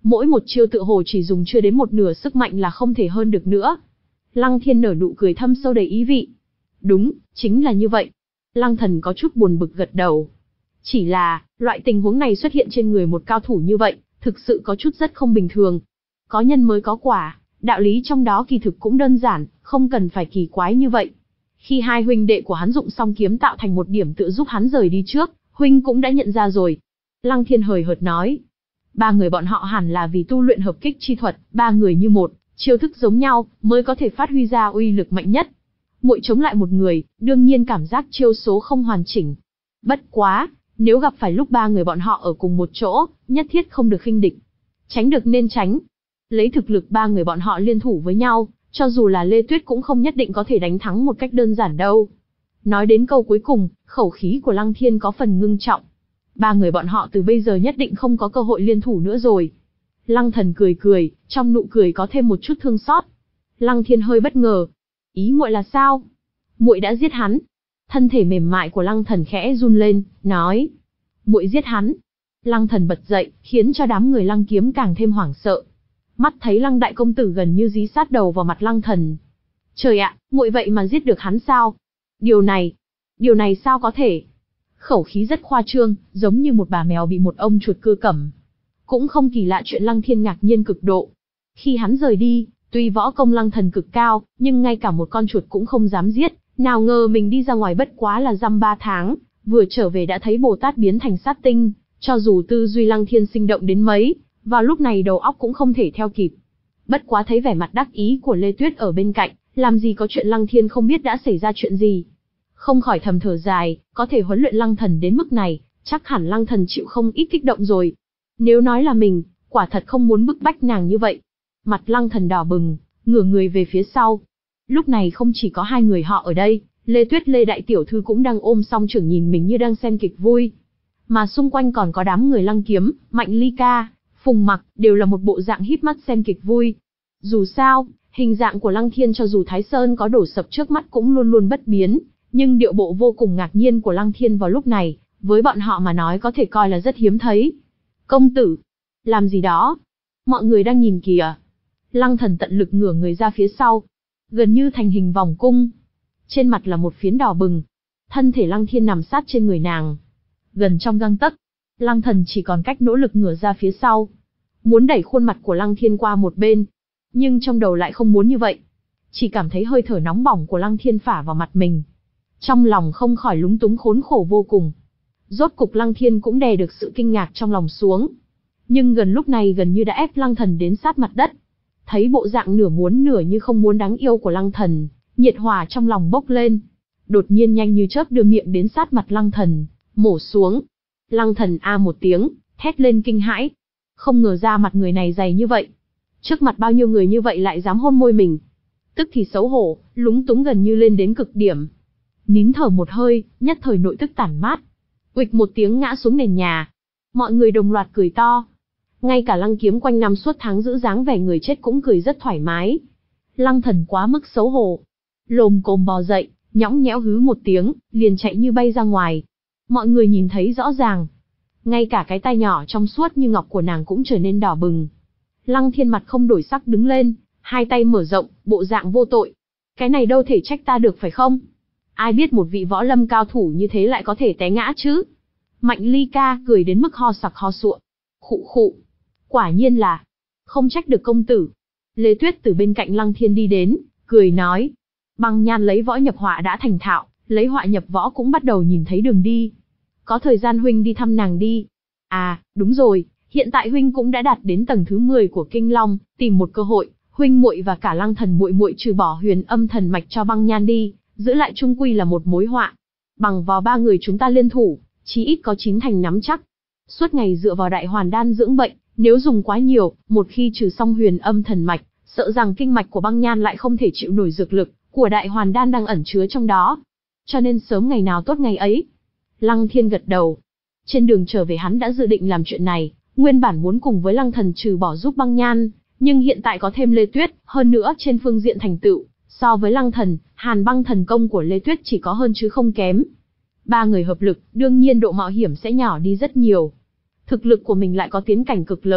Speaker 1: mỗi một chiêu tựa hồ chỉ dùng chưa đến một nửa sức mạnh là không thể hơn được nữa. Lăng Thiên nở nụ cười thâm sâu đầy ý vị. Đúng, chính là như vậy. Lăng Thần có chút buồn bực gật đầu. Chỉ là, loại tình huống này xuất hiện trên người một cao thủ như vậy, thực sự có chút rất không bình thường. Có nhân mới có quả, đạo lý trong đó kỳ thực cũng đơn giản, không cần phải kỳ quái như vậy. Khi hai huynh đệ của hắn dụng song kiếm tạo thành một điểm tựa giúp hắn rời đi trước, huynh cũng đã nhận ra rồi. Lăng Thiên hời hợt nói. Ba người bọn họ hẳn là vì tu luyện hợp kích chi thuật, ba người như một, chiêu thức giống nhau, mới có thể phát huy ra uy lực mạnh nhất. Muội chống lại một người, đương nhiên cảm giác chiêu số không hoàn chỉnh. Bất quá, nếu gặp phải lúc ba người bọn họ ở cùng một chỗ, nhất thiết không được khinh địch. Tránh được nên tránh. Lấy thực lực ba người bọn họ liên thủ với nhau, cho dù là Lê Tuyết cũng không nhất định có thể đánh thắng một cách đơn giản đâu. Nói đến câu cuối cùng, khẩu khí của Lăng Thiên có phần ngưng trọng. Ba người bọn họ từ bây giờ nhất định không có cơ hội liên thủ nữa rồi. Lăng Thần cười cười, trong nụ cười có thêm một chút thương xót. Lăng Thiên hơi bất ngờ. Ý muội là sao? Muội đã giết hắn. Thân thể mềm mại của Lăng Thần khẽ run lên, nói. Muội giết hắn. Lăng Thần bật dậy, khiến cho đám người Lăng Kiếm càng thêm hoảng sợ. Mắt thấy Lăng đại công tử gần như dí sát đầu vào mặt Lăng Thần. Trời ạ, muội vậy mà giết được hắn sao? Điều này, điều này sao có thể? Khẩu khí rất khoa trương, giống như một bà mèo bị một ông chuột cưa cẩm. Cũng không kỳ lạ chuyện Lăng Thiên ngạc nhiên cực độ. Khi hắn rời đi, tuy võ công Lăng Thần cực cao, nhưng ngay cả một con chuột cũng không dám giết. Nào ngờ mình đi ra ngoài bất quá là dăm ba tháng, vừa trở về đã thấy Bồ Tát biến thành sát tinh, cho dù tư duy Lăng Thiên sinh động đến mấy, vào lúc này đầu óc cũng không thể theo kịp. Bất quá thấy vẻ mặt đắc ý của Lê Tuyết ở bên cạnh, làm gì có chuyện Lăng Thiên không biết đã xảy ra chuyện gì. Không khỏi thầm thở dài, có thể huấn luyện Lăng Thần đến mức này, chắc hẳn Lăng Thần chịu không ít kích động rồi. Nếu nói là mình, quả thật không muốn bức bách nàng như vậy. Mặt Lăng Thần đỏ bừng, ngửa người về phía sau. Lúc này không chỉ có hai người họ ở đây, Lê Tuyết Lê đại tiểu thư cũng đang ôm song trưởng nhìn mình như đang xem kịch vui. Mà xung quanh còn có đám người Lăng Kiếm, Mạnh Ly Ca, Phùng Mặc, đều là một bộ dạng híp mắt xem kịch vui. Dù sao, hình dạng của Lăng Thiên cho dù Thái Sơn có đổ sập trước mắt cũng luôn luôn bất biến, nhưng điệu bộ vô cùng ngạc nhiên của Lăng Thiên vào lúc này, với bọn họ mà nói có thể coi là rất hiếm thấy. Công tử, làm gì đó? Mọi người đang nhìn kìa. Lăng Thần tận lực ngửa người ra phía sau, gần như thành hình vòng cung. Trên mặt là một phiến đỏ bừng. Thân thể Lăng Thiên nằm sát trên người nàng. Gần trong gang tấc, Lăng Thần chỉ còn cách nỗ lực ngửa ra phía sau. Muốn đẩy khuôn mặt của Lăng Thiên qua một bên. Nhưng trong đầu lại không muốn như vậy. Chỉ cảm thấy hơi thở nóng bỏng của Lăng Thiên phả vào mặt mình. Trong lòng không khỏi lúng túng khốn khổ vô cùng. Rốt cục Lăng Thiên cũng đè được sự kinh ngạc trong lòng xuống. Nhưng gần lúc này gần như đã ép Lăng Thần đến sát mặt đất. Thấy bộ dạng nửa muốn nửa như không muốn đáng yêu của Lăng Thần, nhiệt hỏa trong lòng bốc lên. Đột nhiên nhanh như chớp đưa miệng đến sát mặt Lăng Thần, mổ xuống. Lăng Thần a một tiếng, thét lên kinh hãi. Không ngờ ra mặt người này dày như vậy. Trước mặt bao nhiêu người như vậy lại dám hôn môi mình. Tức thì xấu hổ, lúng túng gần như lên đến cực điểm. Nín thở một hơi, nhất thời nội tức tản mát. Uịch một tiếng ngã xuống nền nhà. Mọi người đồng loạt cười to. Ngay cả Lăng Kiếm quanh năm suốt tháng giữ dáng vẻ người chết cũng cười rất thoải mái. Lăng Thần quá mức xấu hổ. Lồm cồm bò dậy, nhõng nhẽo hứ một tiếng, liền chạy như bay ra ngoài. Mọi người nhìn thấy rõ ràng. Ngay cả cái tai nhỏ trong suốt như ngọc của nàng cũng trở nên đỏ bừng. Lăng Thiên mặt không đổi sắc đứng lên, hai tay mở rộng, bộ dạng vô tội. Cái này đâu thể trách ta được phải không? Ai biết một vị võ lâm cao thủ như thế lại có thể té ngã chứ? Mạnh Ly Ca cười đến mức ho sặc ho sụa. Khụ khụ. Quả nhiên là, không trách được công tử. Lê Tuyết từ bên cạnh Lăng Thiên đi đến, cười nói. Băng Nhan lấy võ nhập họa đã thành thạo, lấy họa nhập võ cũng bắt đầu nhìn thấy đường đi. Có thời gian huynh đi thăm nàng đi. À, đúng rồi, hiện tại huynh cũng đã đạt đến tầng thứ mười của Kinh Long, tìm một cơ hội, huynh muội và cả Lăng Thần muội muội trừ bỏ Huyền Âm thần mạch cho Băng Nhan đi, giữ lại chung quy là một mối họa. Bằng vào ba người chúng ta liên thủ, chí ít có chín thành nắm chắc. Suốt ngày dựa vào Đại Hoàn đan dưỡng bệnh, nếu dùng quá nhiều, một khi trừ xong Huyền Âm thần mạch, sợ rằng kinh mạch của Băng Nhan lại không thể chịu nổi dược lực của Đại Hoàn đan đang ẩn chứa trong đó. Cho nên sớm ngày nào tốt ngày ấy. Lăng Thiên gật đầu. Trên đường trở về hắn đã dự định làm chuyện này, nguyên bản muốn cùng với Lăng Thần trừ bỏ giúp Băng Nhan, nhưng hiện tại có thêm Lê Tuyết, hơn nữa trên phương diện thành tựu, so với Lăng Thần, Hàn Băng thần công của Lê Tuyết chỉ có hơn chứ không kém. Ba người hợp lực, đương nhiên độ mạo hiểm sẽ nhỏ đi rất nhiều. Thực lực của mình lại có tiến cảnh cực lớn,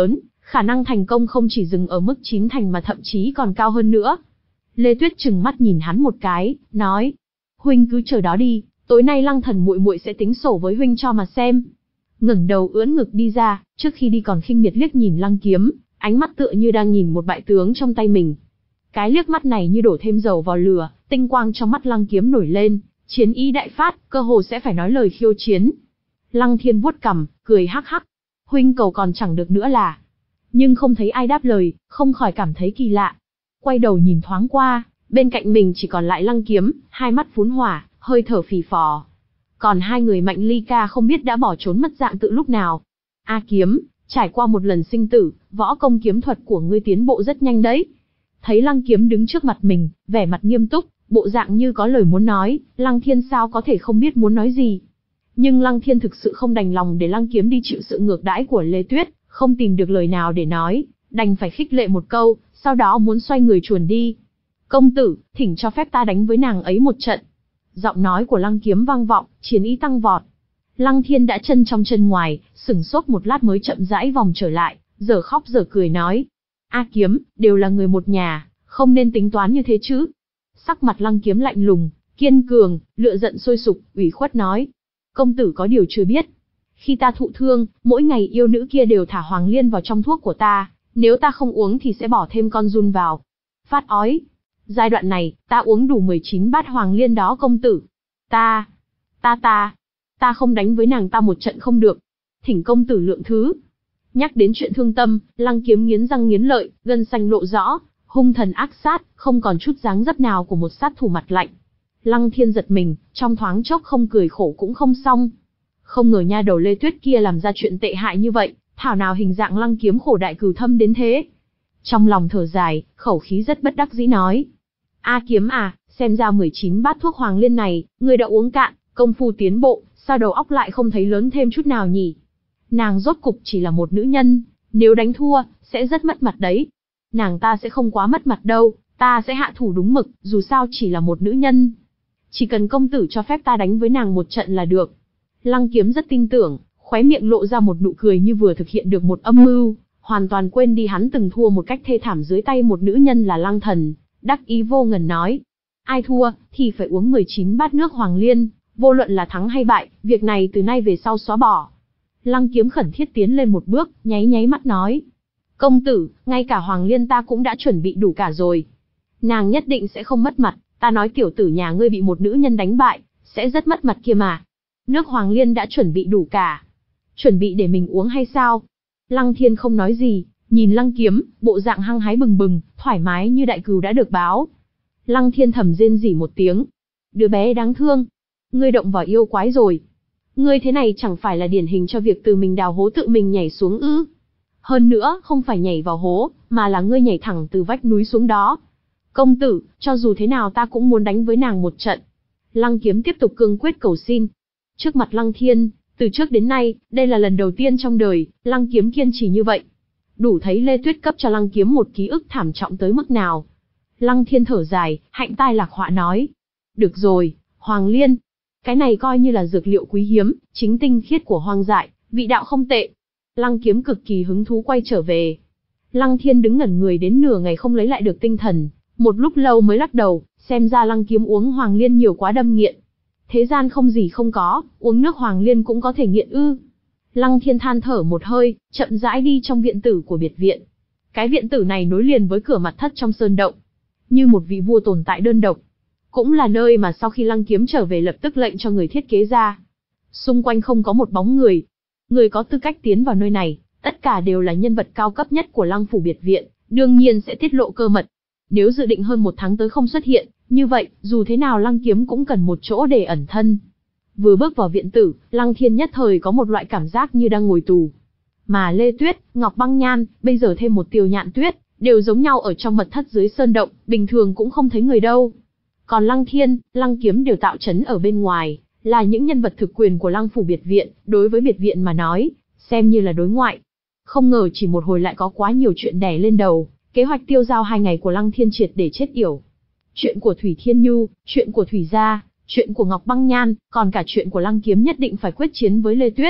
Speaker 1: khả năng thành công không chỉ dừng ở mức chín thành mà thậm chí còn cao hơn nữa. Lê Tuyết trừng mắt nhìn hắn một cái, nói: "Huynh cứ chờ đó đi, tối nay Lăng Thần muội muội sẽ tính sổ với huynh cho mà xem." Ngẩng đầu ưỡn ngực đi ra, trước khi đi còn khinh miệt liếc nhìn Lăng Kiếm, ánh mắt tựa như đang nhìn một bại tướng trong tay mình. Cái liếc mắt này như đổ thêm dầu vào lửa, tinh quang trong mắt Lăng Kiếm nổi lên, chiến ý đại phát, cơ hồ sẽ phải nói lời khiêu chiến. Lăng Thiên vuốt cằm, cười hắc hắc: "Huynh cầu còn chẳng được nữa là." Nhưng không thấy ai đáp lời, không khỏi cảm thấy kỳ lạ. Quay đầu nhìn thoáng qua, bên cạnh mình chỉ còn lại Lăng Kiếm, hai mắt phún hỏa, hơi thở phì phò. Còn hai người Mạnh Ly Ca không biết đã bỏ trốn mất dạng từ lúc nào. "A Kiếm, trải qua một lần sinh tử, võ công kiếm thuật của ngươi tiến bộ rất nhanh đấy." Thấy Lăng Kiếm đứng trước mặt mình, vẻ mặt nghiêm túc, bộ dạng như có lời muốn nói, Lăng Thiên sao có thể không biết muốn nói gì. Nhưng Lăng Thiên thực sự không đành lòng để Lăng Kiếm đi chịu sự ngược đãi của Lê Tuyết, không tìm được lời nào để nói, đành phải khích lệ một câu, sau đó muốn xoay người chuồn đi. "Công tử, thỉnh cho phép ta đánh với nàng ấy một trận." Giọng nói của Lăng Kiếm vang vọng, chiến ý tăng vọt. Lăng Thiên đã chân trong chân ngoài, sửng sốt một lát mới chậm rãi vòng trở lại, giờ khóc giờ cười nói: "A Kiếm, đều là người một nhà, không nên tính toán như thế chứ." Sắc mặt Lăng Kiếm lạnh lùng, kiên cường, lựa giận sôi sục, ủy khuất nói: "Công tử có điều chưa biết. Khi ta thụ thương, mỗi ngày yêu nữ kia đều thả hoàng liên vào trong thuốc của ta, nếu ta không uống thì sẽ bỏ thêm con giun vào. Phát ói. Giai đoạn này, ta uống đủ mười chín bát hoàng liên đó công tử. Ta, ta ta, ta không đánh với nàng ta một trận không được. Thỉnh công tử lượng thứ." Nhắc đến chuyện thương tâm, Lăng Kiếm nghiến răng nghiến lợi, gân xanh lộ rõ, hung thần ác sát, không còn chút dáng dấp nào của một sát thủ mặt lạnh. Lăng Thiên giật mình, trong thoáng chốc không cười khổ cũng không xong. Không ngờ nha đầu Lê Tuyết kia làm ra chuyện tệ hại như vậy, thảo nào hình dạng Lăng Kiếm khổ đại cừu thâm đến thế. Trong lòng thở dài, khẩu khí rất bất đắc dĩ nói: "A Kiếm à, xem ra mười chín bát thuốc hoàng liên này, ngươi đã uống cạn, công phu tiến bộ, sao đầu óc lại không thấy lớn thêm chút nào nhỉ? Nàng rốt cục chỉ là một nữ nhân, nếu đánh thua, sẽ rất mất mặt đấy." "Nàng ta sẽ không quá mất mặt đâu, ta sẽ hạ thủ đúng mực, dù sao chỉ là một nữ nhân. Chỉ cần công tử cho phép ta đánh với nàng một trận là được." Lăng Kiếm rất tin tưởng, khóe miệng lộ ra một nụ cười như vừa thực hiện được một âm mưu, hoàn toàn quên đi hắn từng thua một cách thê thảm dưới tay một nữ nhân là Lăng Thần, đắc ý vô ngần nói: "Ai thua, thì phải uống mười chín bát nước hoàng liên, vô luận là thắng hay bại, việc này từ nay về sau xóa bỏ." Lăng Kiếm khẩn thiết tiến lên một bước, nháy nháy mắt nói: "Công tử, ngay cả hoàng liên ta cũng đã chuẩn bị đủ cả rồi. Nàng nhất định sẽ không mất mặt, ta nói tiểu tử nhà ngươi bị một nữ nhân đánh bại, sẽ rất mất mặt kia mà. Nước hoàng liên đã chuẩn bị đủ cả. Chuẩn bị để mình uống hay sao?" Lăng Thiên không nói gì, nhìn Lăng Kiếm, bộ dạng hăng hái bừng bừng, thoải mái như đại cừu đã được báo. Lăng Thiên thầm rên rỉ một tiếng: "Đứa bé đáng thương, ngươi động vào yêu quái rồi. Ngươi thế này chẳng phải là điển hình cho việc từ mình đào hố tự mình nhảy xuống ư? Hơn nữa, không phải nhảy vào hố, mà là ngươi nhảy thẳng từ vách núi xuống đó. Công tử, cho dù thế nào ta cũng muốn đánh với nàng một trận." Lăng Kiếm tiếp tục cương quyết cầu xin. Trước mặt Lăng Thiên, từ trước đến nay, đây là lần đầu tiên trong đời, Lăng Kiếm kiên trì như vậy. Đủ thấy Lê Tuyết cấp cho Lăng Kiếm một ký ức thảm trọng tới mức nào. Lăng Thiên thở dài, hạnh tai lạc họa nói: "Được rồi, hoàng liên. Cái này coi như là dược liệu quý hiếm, chính tinh khiết của hoang dại, vị đạo không tệ." Lăng Kiếm cực kỳ hứng thú quay trở về. Lăng Thiên đứng ngẩn người đến nửa ngày không lấy lại được tinh thần, một lúc lâu mới lắc đầu, xem ra Lăng Kiếm uống hoàng liên nhiều quá đâm nghiện. Thế gian không gì không có, uống nước hoàng liên cũng có thể nghiện ư? Lăng Thiên than thở một hơi, chậm rãi đi trong viện tử của biệt viện. Cái viện tử này nối liền với cửa mật thất trong sơn động, như một vị vua tồn tại đơn độc. Cũng là nơi mà sau khi Lăng Kiếm trở về lập tức lệnh cho người thiết kế ra. Xung quanh không có một bóng người. Người có tư cách tiến vào nơi này, tất cả đều là nhân vật cao cấp nhất của Lăng phủ biệt viện, đương nhiên sẽ tiết lộ cơ mật. Nếu dự định hơn một tháng tới không xuất hiện, như vậy, dù thế nào Lăng Kiếm cũng cần một chỗ để ẩn thân. Vừa bước vào viện tử, Lăng Thiên nhất thời có một loại cảm giác như đang ngồi tù. Mà Lê Tuyết, Ngọc Băng Nhan, bây giờ thêm một Tiêu Nhạn Tuyết, đều giống nhau ở trong mật thất dưới sơn động, bình thường cũng không thấy người đâu. Còn Lăng Thiên, Lăng Kiếm đều tạo trấn ở bên ngoài, là những nhân vật thực quyền của Lăng phủ biệt viện, đối với biệt viện mà nói, xem như là đối ngoại. Không ngờ chỉ một hồi lại có quá nhiều chuyện đè lên đầu, kế hoạch tiêu dao hai ngày của Lăng Thiên triệt để chết yểu. Chuyện của Thủy Thiên Nhu, chuyện của Thủy Gia, chuyện của Ngọc Băng Nhan, còn cả chuyện của Lăng Kiếm nhất định phải quyết chiến với Lê Tuyết.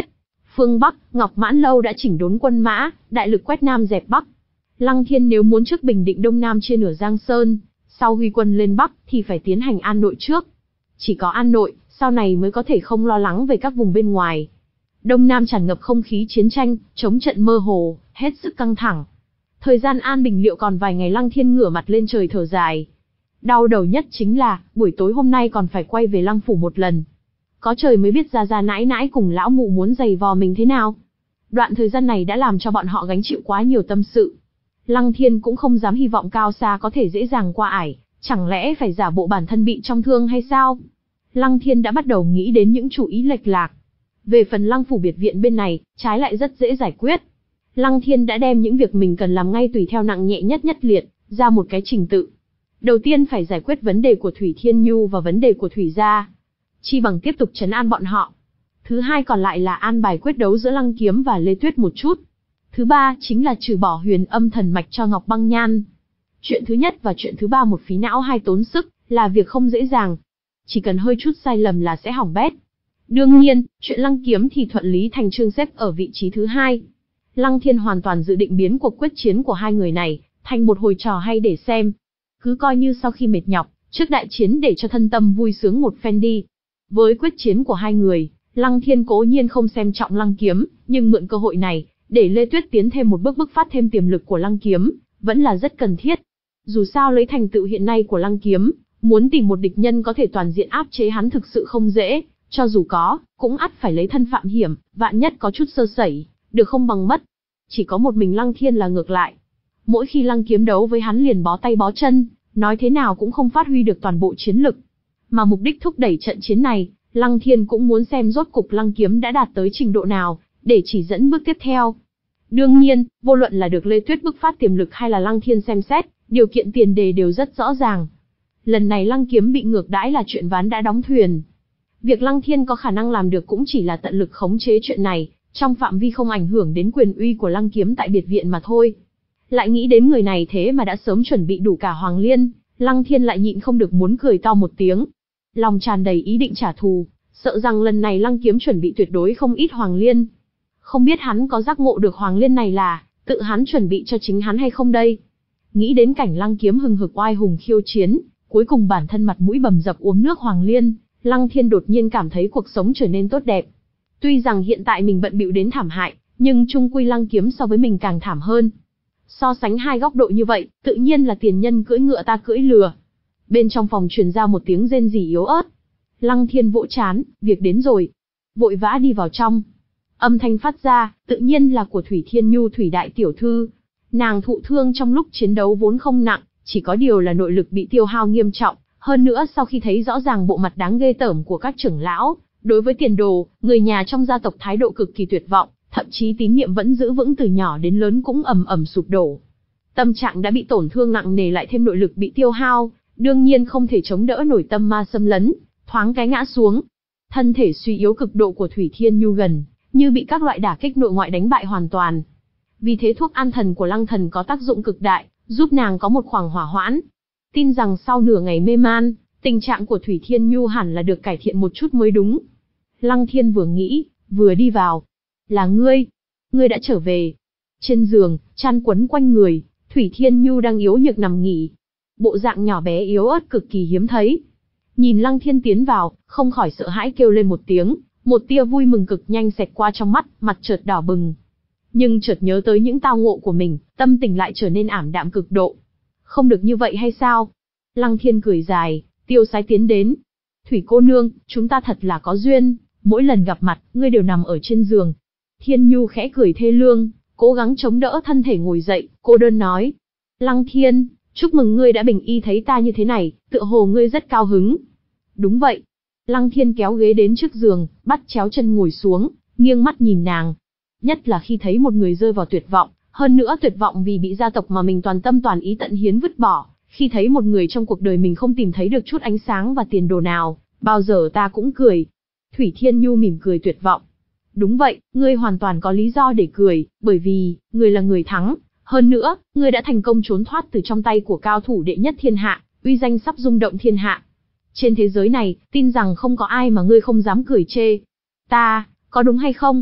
Speaker 1: Phương Bắc, Ngọc Mãn Lâu đã chỉnh đốn quân mã, đại lực quét Nam dẹp Bắc. Lăng Thiên nếu muốn trước bình định Đông Nam chia nửa Giang Sơn, sau huy quân lên Bắc thì phải tiến hành an nội trước. Chỉ có an nội, sau này mới có thể không lo lắng về các vùng bên ngoài. Đông Nam tràn ngập không khí chiến tranh, chống trận mơ hồ, hết sức căng thẳng. Thời gian an bình liệu còn vài ngày. Lăng Thiên ngửa mặt lên trời thở dài. Đau đầu nhất chính là, buổi tối hôm nay còn phải quay về Lăng Phủ một lần. Có trời mới biết Gia Gia nãi nãi cùng lão mụ muốn giày vò mình thế nào. Đoạn thời gian này đã làm cho bọn họ gánh chịu quá nhiều tâm sự. Lăng Thiên cũng không dám hy vọng cao xa có thể dễ dàng qua ải, chẳng lẽ phải giả bộ bản thân bị trong thương hay sao? Lăng Thiên đã bắt đầu nghĩ đến những chủ ý lệch lạc. Về phần Lăng Phủ biệt viện bên này, trái lại rất dễ giải quyết. Lăng Thiên đã đem những việc mình cần làm ngay tùy theo nặng nhẹ nhất nhất liệt, ra một cái trình tự. Đầu tiên phải giải quyết vấn đề của Thủy Thiên Nhu và vấn đề của Thủy Gia. Chi bằng tiếp tục trấn an bọn họ. Thứ hai còn lại là an bài quyết đấu giữa Lăng Kiếm và Lê Tuyết một chút. Thứ ba chính là trừ bỏ huyền âm thần mạch cho Ngọc Băng Nhan. Chuyện thứ nhất và chuyện thứ ba một phí não hai tốn sức, là việc không dễ dàng. Chỉ cần hơi chút sai lầm là sẽ hỏng bét. Đương nhiên, chuyện Lăng Kiếm thì thuận lý thành trương xếp ở vị trí thứ hai. Lăng Thiên hoàn toàn dự định biến cuộc quyết chiến của hai người này thành một hồi trò hay để xem. Cứ coi như sau khi mệt nhọc, trước đại chiến để cho thân tâm vui sướng một phen đi. Với quyết chiến của hai người, Lăng Thiên cố nhiên không xem trọng Lăng Kiếm, nhưng mượn cơ hội này, để Lê Tuyết tiến thêm một bước bứt phát thêm tiềm lực của Lăng Kiếm, vẫn là rất cần thiết. Dù sao lấy thành tựu hiện nay của Lăng Kiếm, muốn tìm một địch nhân có thể toàn diện áp chế hắn thực sự không dễ, cho dù có, cũng ắt phải lấy thân phạm hiểm, vạn nhất có chút sơ sẩy, được không bằng mất. Chỉ có một mình Lăng Thiên là ngược lại. Mỗi khi Lăng Kiếm đấu với hắn liền bó tay bó chân, nói thế nào cũng không phát huy được toàn bộ chiến lực. Mà mục đích thúc đẩy trận chiến này, Lăng Thiên cũng muốn xem rốt cục Lăng Kiếm đã đạt tới trình độ nào, để chỉ dẫn bước tiếp theo. Đương nhiên, vô luận là được Lê Tuyết bứt phát tiềm lực hay là Lăng Thiên xem xét, điều kiện tiền đề đều rất rõ ràng. Lần này Lăng Kiếm bị ngược đãi là chuyện ván đã đóng thuyền. Việc Lăng Thiên có khả năng làm được cũng chỉ là tận lực khống chế chuyện này, trong phạm vi không ảnh hưởng đến quyền uy của Lăng Kiếm tại biệt viện mà thôi. Lại nghĩ đến người này thế mà đã sớm chuẩn bị đủ cả Hoàng Liên, Lăng Thiên lại nhịn không được muốn cười to một tiếng. Lòng tràn đầy ý định trả thù, sợ rằng lần này Lăng Kiếm chuẩn bị tuyệt đối không ít Hoàng Liên. Không biết hắn có giác ngộ được Hoàng Liên này là tự hắn chuẩn bị cho chính hắn hay không đây? Nghĩ đến cảnh Lăng Kiếm hừng hực oai hùng khiêu chiến, cuối cùng bản thân mặt mũi bầm dập uống nước Hoàng Liên, Lăng Thiên đột nhiên cảm thấy cuộc sống trở nên tốt đẹp. Tuy rằng hiện tại mình bận bịu đến thảm hại, nhưng chung quy Lăng Kiếm so với mình càng thảm hơn. So sánh hai góc độ như vậy, tự nhiên là tiền nhân cưỡi ngựa ta cưỡi lừa. Bên trong phòng truyền ra một tiếng rên rỉ yếu ớt. Lăng Thiên vỗ chán, việc đến rồi. Vội vã đi vào trong. Âm thanh phát ra, tự nhiên là của Thủy Thiên Nhu Thủy đại tiểu thư. Nàng thụ thương trong lúc chiến đấu vốn không nặng, chỉ có điều là nội lực bị tiêu hao nghiêm trọng. Hơn nữa sau khi thấy rõ ràng bộ mặt đáng ghê tởm của các trưởng lão, đối với tiền đồ, người nhà trong gia tộc thái độ cực kỳ tuyệt vọng, thậm chí tín niệm vẫn giữ vững từ nhỏ đến lớn cũng ầm ầm sụp đổ. Tâm trạng đã bị tổn thương nặng nề lại thêm nội lực bị tiêu hao, đương nhiên không thể chống đỡ nổi tâm ma xâm lấn, thoáng cái ngã xuống. Thân thể suy yếu cực độ của Thủy Thiên Nhu gần như bị các loại đả kích nội ngoại đánh bại hoàn toàn. Vì thế thuốc an thần của Lăng Thần có tác dụng cực đại, giúp nàng có một khoảng hỏa hoãn. Tin rằng sau nửa ngày mê man, tình trạng của Thủy Thiên Nhu hẳn là được cải thiện một chút mới đúng. Lăng Thiên vừa nghĩ, vừa đi vào. Là ngươi, ngươi đã trở về. Trên giường, chăn quấn quanh người, Thủy Thiên Nhu đang yếu nhược nằm nghỉ. Bộ dạng nhỏ bé yếu ớt cực kỳ hiếm thấy. Nhìn Lăng Thiên tiến vào, không khỏi sợ hãi kêu lên một tiếng, một tia vui mừng cực nhanh xẹt qua trong mắt, mặt chợt đỏ bừng. Nhưng chợt nhớ tới những tao ngộ của mình, tâm tình lại trở nên ảm đạm cực độ. Không được như vậy hay sao? Lăng Thiên cười dài, tiêu sái tiến đến. Thủy cô nương, chúng ta thật là có duyên, mỗi lần gặp mặt, ngươi đều nằm ở trên giường. Thiên Nhu khẽ cười thê lương, cố gắng chống đỡ thân thể ngồi dậy, cô đơn nói. Lăng Thiên, chúc mừng ngươi đã bình y thấy ta như thế này, tựa hồ ngươi rất cao hứng. Đúng vậy. Lăng Thiên kéo ghế đến trước giường, bắt chéo chân ngồi xuống, nghiêng mắt nhìn nàng. Nhất là khi thấy một người rơi vào tuyệt vọng, hơn nữa tuyệt vọng vì bị gia tộc mà mình toàn tâm toàn ý tận hiến vứt bỏ, khi thấy một người trong cuộc đời mình không tìm thấy được chút ánh sáng và tiền đồ nào, bao giờ ta cũng cười. Thủy Thiên Nhu mỉm cười tuyệt vọng. Đúng vậy, ngươi hoàn toàn có lý do để cười, bởi vì, ngươi là người thắng, hơn nữa, ngươi đã thành công trốn thoát từ trong tay của cao thủ đệ nhất thiên hạ, uy danh sắp rung động thiên hạ. Trên thế giới này, tin rằng không có ai mà ngươi không dám cười chê. Ta, có đúng hay không?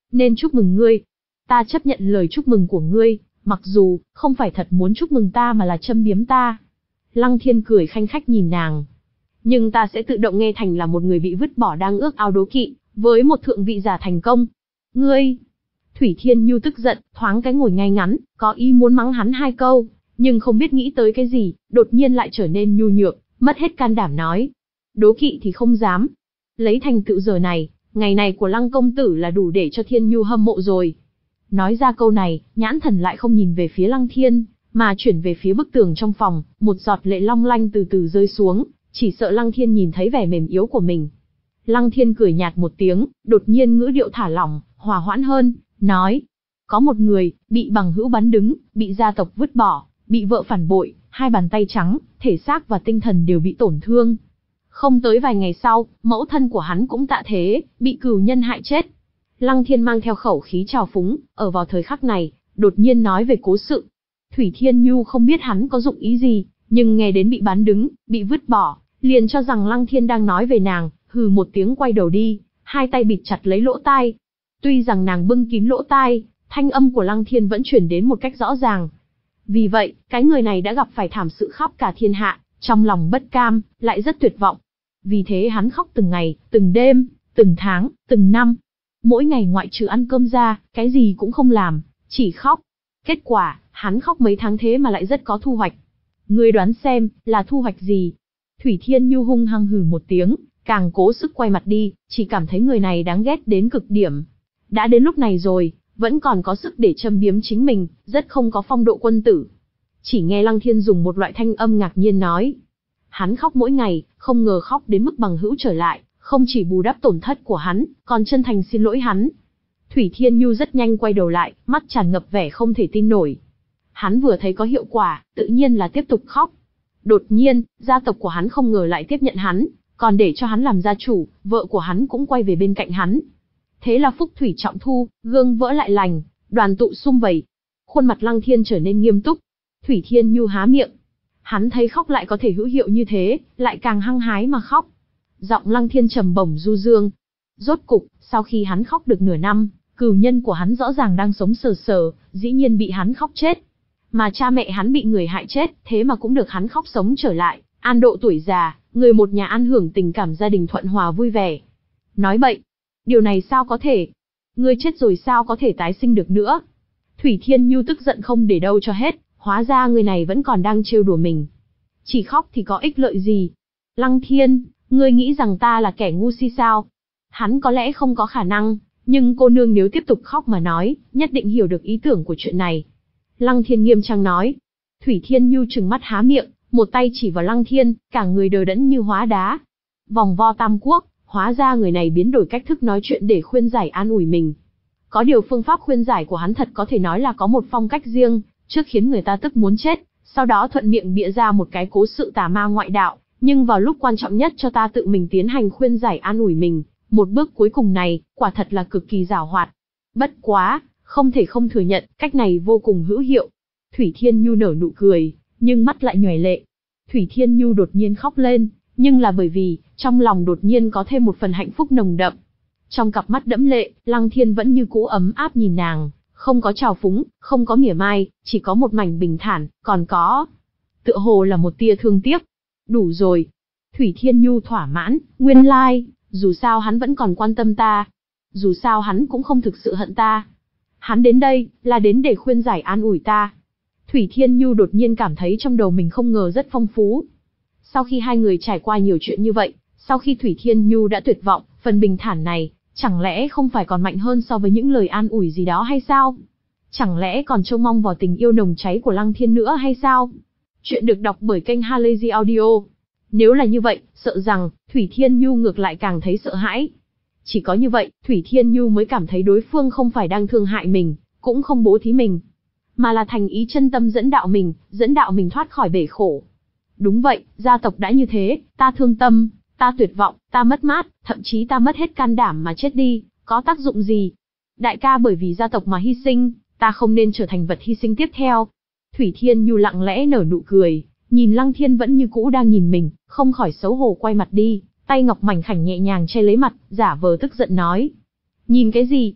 Speaker 1: nên chúc mừng ngươi. Ta chấp nhận lời chúc mừng của ngươi, mặc dù không phải thật muốn chúc mừng ta mà là châm biếm ta. Lăng Thiên cười khanh khách nhìn nàng. Nhưng ta sẽ tự động nghe thành là một người bị vứt bỏ đang ước ao đố kỵ, với một thượng vị giả thành công. Ngươi! Thủy Thiên Nhu tức giận, thoáng cái ngồi ngay ngắn, có ý muốn mắng hắn hai câu, nhưng không biết nghĩ tới cái gì, đột nhiên lại trở nên nhu nhược, mất hết can đảm nói. Đố kỵ thì không dám. Lấy thành tựu giờ này, ngày này của Lăng công tử là đủ để cho Thiên Nhu hâm mộ rồi. Nói ra câu này, nhãn thần lại không nhìn về phía Lăng Thiên, mà chuyển về phía bức tường trong phòng, một giọt lệ long lanh từ từ rơi xuống, chỉ sợ Lăng Thiên nhìn thấy vẻ mềm yếu của mình. Lăng Thiên cười nhạt một tiếng, đột nhiên ngữ điệu thả lỏng, hòa hoãn hơn, nói. Có một người, bị bằng hữu bắn đứng, bị gia tộc vứt bỏ, bị vợ phản bội, hai bàn tay trắng, thể xác và tinh thần đều bị tổn thương. Không tới vài ngày sau, mẫu thân của hắn cũng tạ thế, bị cừu nhân hại chết. Lăng Thiên mang theo khẩu khí trào phúng, ở vào thời khắc này, đột nhiên nói về cố sự. Thủy Thiên Nhu không biết hắn có dụng ý gì, nhưng nghe đến bị bán đứng, bị vứt bỏ, liền cho rằng Lăng Thiên đang nói về nàng, hừ một tiếng quay đầu đi, hai tay bịt chặt lấy lỗ tai. Tuy rằng nàng bưng kín lỗ tai, thanh âm của Lăng Thiên vẫn truyền đến một cách rõ ràng. Vì vậy, cái người này đã gặp phải thảm sự khắp cả thiên hạ, trong lòng bất cam, lại rất tuyệt vọng. Vì thế hắn khóc từng ngày, từng đêm, từng tháng, từng năm. Mỗi ngày ngoại trừ ăn cơm ra, cái gì cũng không làm, chỉ khóc. Kết quả, hắn khóc mấy tháng thế mà lại rất có thu hoạch. Ngươi đoán xem, là thu hoạch gì? Thủy Thiên Nhu hung hăng hừ một tiếng, càng cố sức quay mặt đi, chỉ cảm thấy người này đáng ghét đến cực điểm. Đã đến lúc này rồi, vẫn còn có sức để châm biếm chính mình, rất không có phong độ quân tử. Chỉ nghe Lăng Thiên dùng một loại thanh âm ngạc nhiên nói. Hắn khóc mỗi ngày, không ngờ khóc đến mức bằng hữu trở lại, không chỉ bù đắp tổn thất của hắn, còn chân thành xin lỗi hắn. Thủy Thiên Nhu rất nhanh quay đầu lại, mắt tràn ngập vẻ không thể tin nổi. Hắn vừa thấy có hiệu quả, tự nhiên là tiếp tục khóc. Đột nhiên, gia tộc của hắn không ngờ lại tiếp nhận hắn, còn để cho hắn làm gia chủ, vợ của hắn cũng quay về bên cạnh hắn. Thế là phúc thủy trọng thu, gương vỡ lại lành, đoàn tụ sum vầy. Khuôn mặt Lăng Thiên trở nên nghiêm túc. Thủy Thiên Nhu há miệng. Hắn thấy khóc lại có thể hữu hiệu như thế, lại càng hăng hái mà khóc. Giọng Lăng Thiên trầm bổng du dương. Rốt cục, sau khi hắn khóc được nửa năm, cừu nhân của hắn rõ ràng đang sống sờ sờ, dĩ nhiên bị hắn khóc chết. Mà cha mẹ hắn bị người hại chết, thế mà cũng được hắn khóc sống trở lại, an độ tuổi già, người một nhà ăn hưởng tình cảm gia đình thuận hòa vui vẻ. Nói bậy, điều này sao có thể? Ngươi chết rồi sao có thể tái sinh được nữa? Thủy Thiên Nhu tức giận không để đâu cho hết, hóa ra người này vẫn còn đang trêu đùa mình. Chỉ khóc thì có ích lợi gì? Lăng Thiên, ngươi nghĩ rằng ta là kẻ ngu si sao? Hắn có lẽ không có khả năng, nhưng cô nương nếu tiếp tục khóc mà nói, nhất định hiểu được ý tưởng của chuyện này. Lăng Thiên nghiêm trang nói. Thủy Thiên Nhu trừng mắt há miệng, một tay chỉ vào Lăng Thiên, cả người đờ đẫn như hóa đá. Vòng vo tam quốc, hóa ra người này biến đổi cách thức nói chuyện để khuyên giải an ủi mình. Có điều phương pháp khuyên giải của hắn thật có thể nói là có một phong cách riêng, trước khiến người ta tức muốn chết, sau đó thuận miệng bịa ra một cái cố sự tà ma ngoại đạo, nhưng vào lúc quan trọng nhất cho ta tự mình tiến hành khuyên giải an ủi mình. Một bước cuối cùng này, quả thật là cực kỳ giảo hoạt. Bất quá, không thể không thừa nhận, cách này vô cùng hữu hiệu. Thủy Thiên Nhu nở nụ cười, nhưng mắt lại nhòe lệ. Thủy Thiên Nhu đột nhiên khóc lên, nhưng là bởi vì, trong lòng đột nhiên có thêm một phần hạnh phúc nồng đậm. Trong cặp mắt đẫm lệ, Lăng Thiên vẫn như cũ ấm áp nhìn nàng, không có trào phúng, không có mỉa mai, chỉ có một mảnh bình thản, còn có, tựa hồ là một tia thương tiếc. Đủ rồi. Thủy Thiên Nhu thỏa mãn, nguyên lai, dù sao hắn vẫn còn quan tâm ta. Dù sao hắn cũng không thực sự hận ta. Hắn đến đây, là đến để khuyên giải an ủi ta. Thủy Thiên Nhu đột nhiên cảm thấy trong đầu mình không ngờ rất phong phú. Sau khi hai người trải qua nhiều chuyện như vậy, sau khi Thủy Thiên Nhu đã tuyệt vọng, phần bình thản này, chẳng lẽ không phải còn mạnh hơn so với những lời an ủi gì đó hay sao? Chẳng lẽ còn trông mong vào tình yêu nồng cháy của Lăng Thiên nữa hay sao? Chuyện được đọc bởi kênh Halazy Audio. Nếu là như vậy, sợ rằng, Thủy Thiên Nhu ngược lại càng thấy sợ hãi. Chỉ có như vậy, Thủy Thiên Nhu mới cảm thấy đối phương không phải đang thương hại mình, cũng không bố thí mình, mà là thành ý chân tâm dẫn đạo mình, dẫn đạo mình thoát khỏi bể khổ. Đúng vậy, gia tộc đã như thế, ta thương tâm, ta tuyệt vọng, ta mất mát, thậm chí ta mất hết can đảm mà chết đi, có tác dụng gì? Đại ca bởi vì gia tộc mà hy sinh, ta không nên trở thành vật hy sinh tiếp theo. Thủy Thiên Nhu lặng lẽ nở nụ cười, nhìn Lăng Thiên vẫn như cũ đang nhìn mình, không khỏi xấu hổ quay mặt đi, tay ngọc mảnh khảnh nhẹ nhàng che lấy mặt, giả vờ tức giận nói. Nhìn cái gì?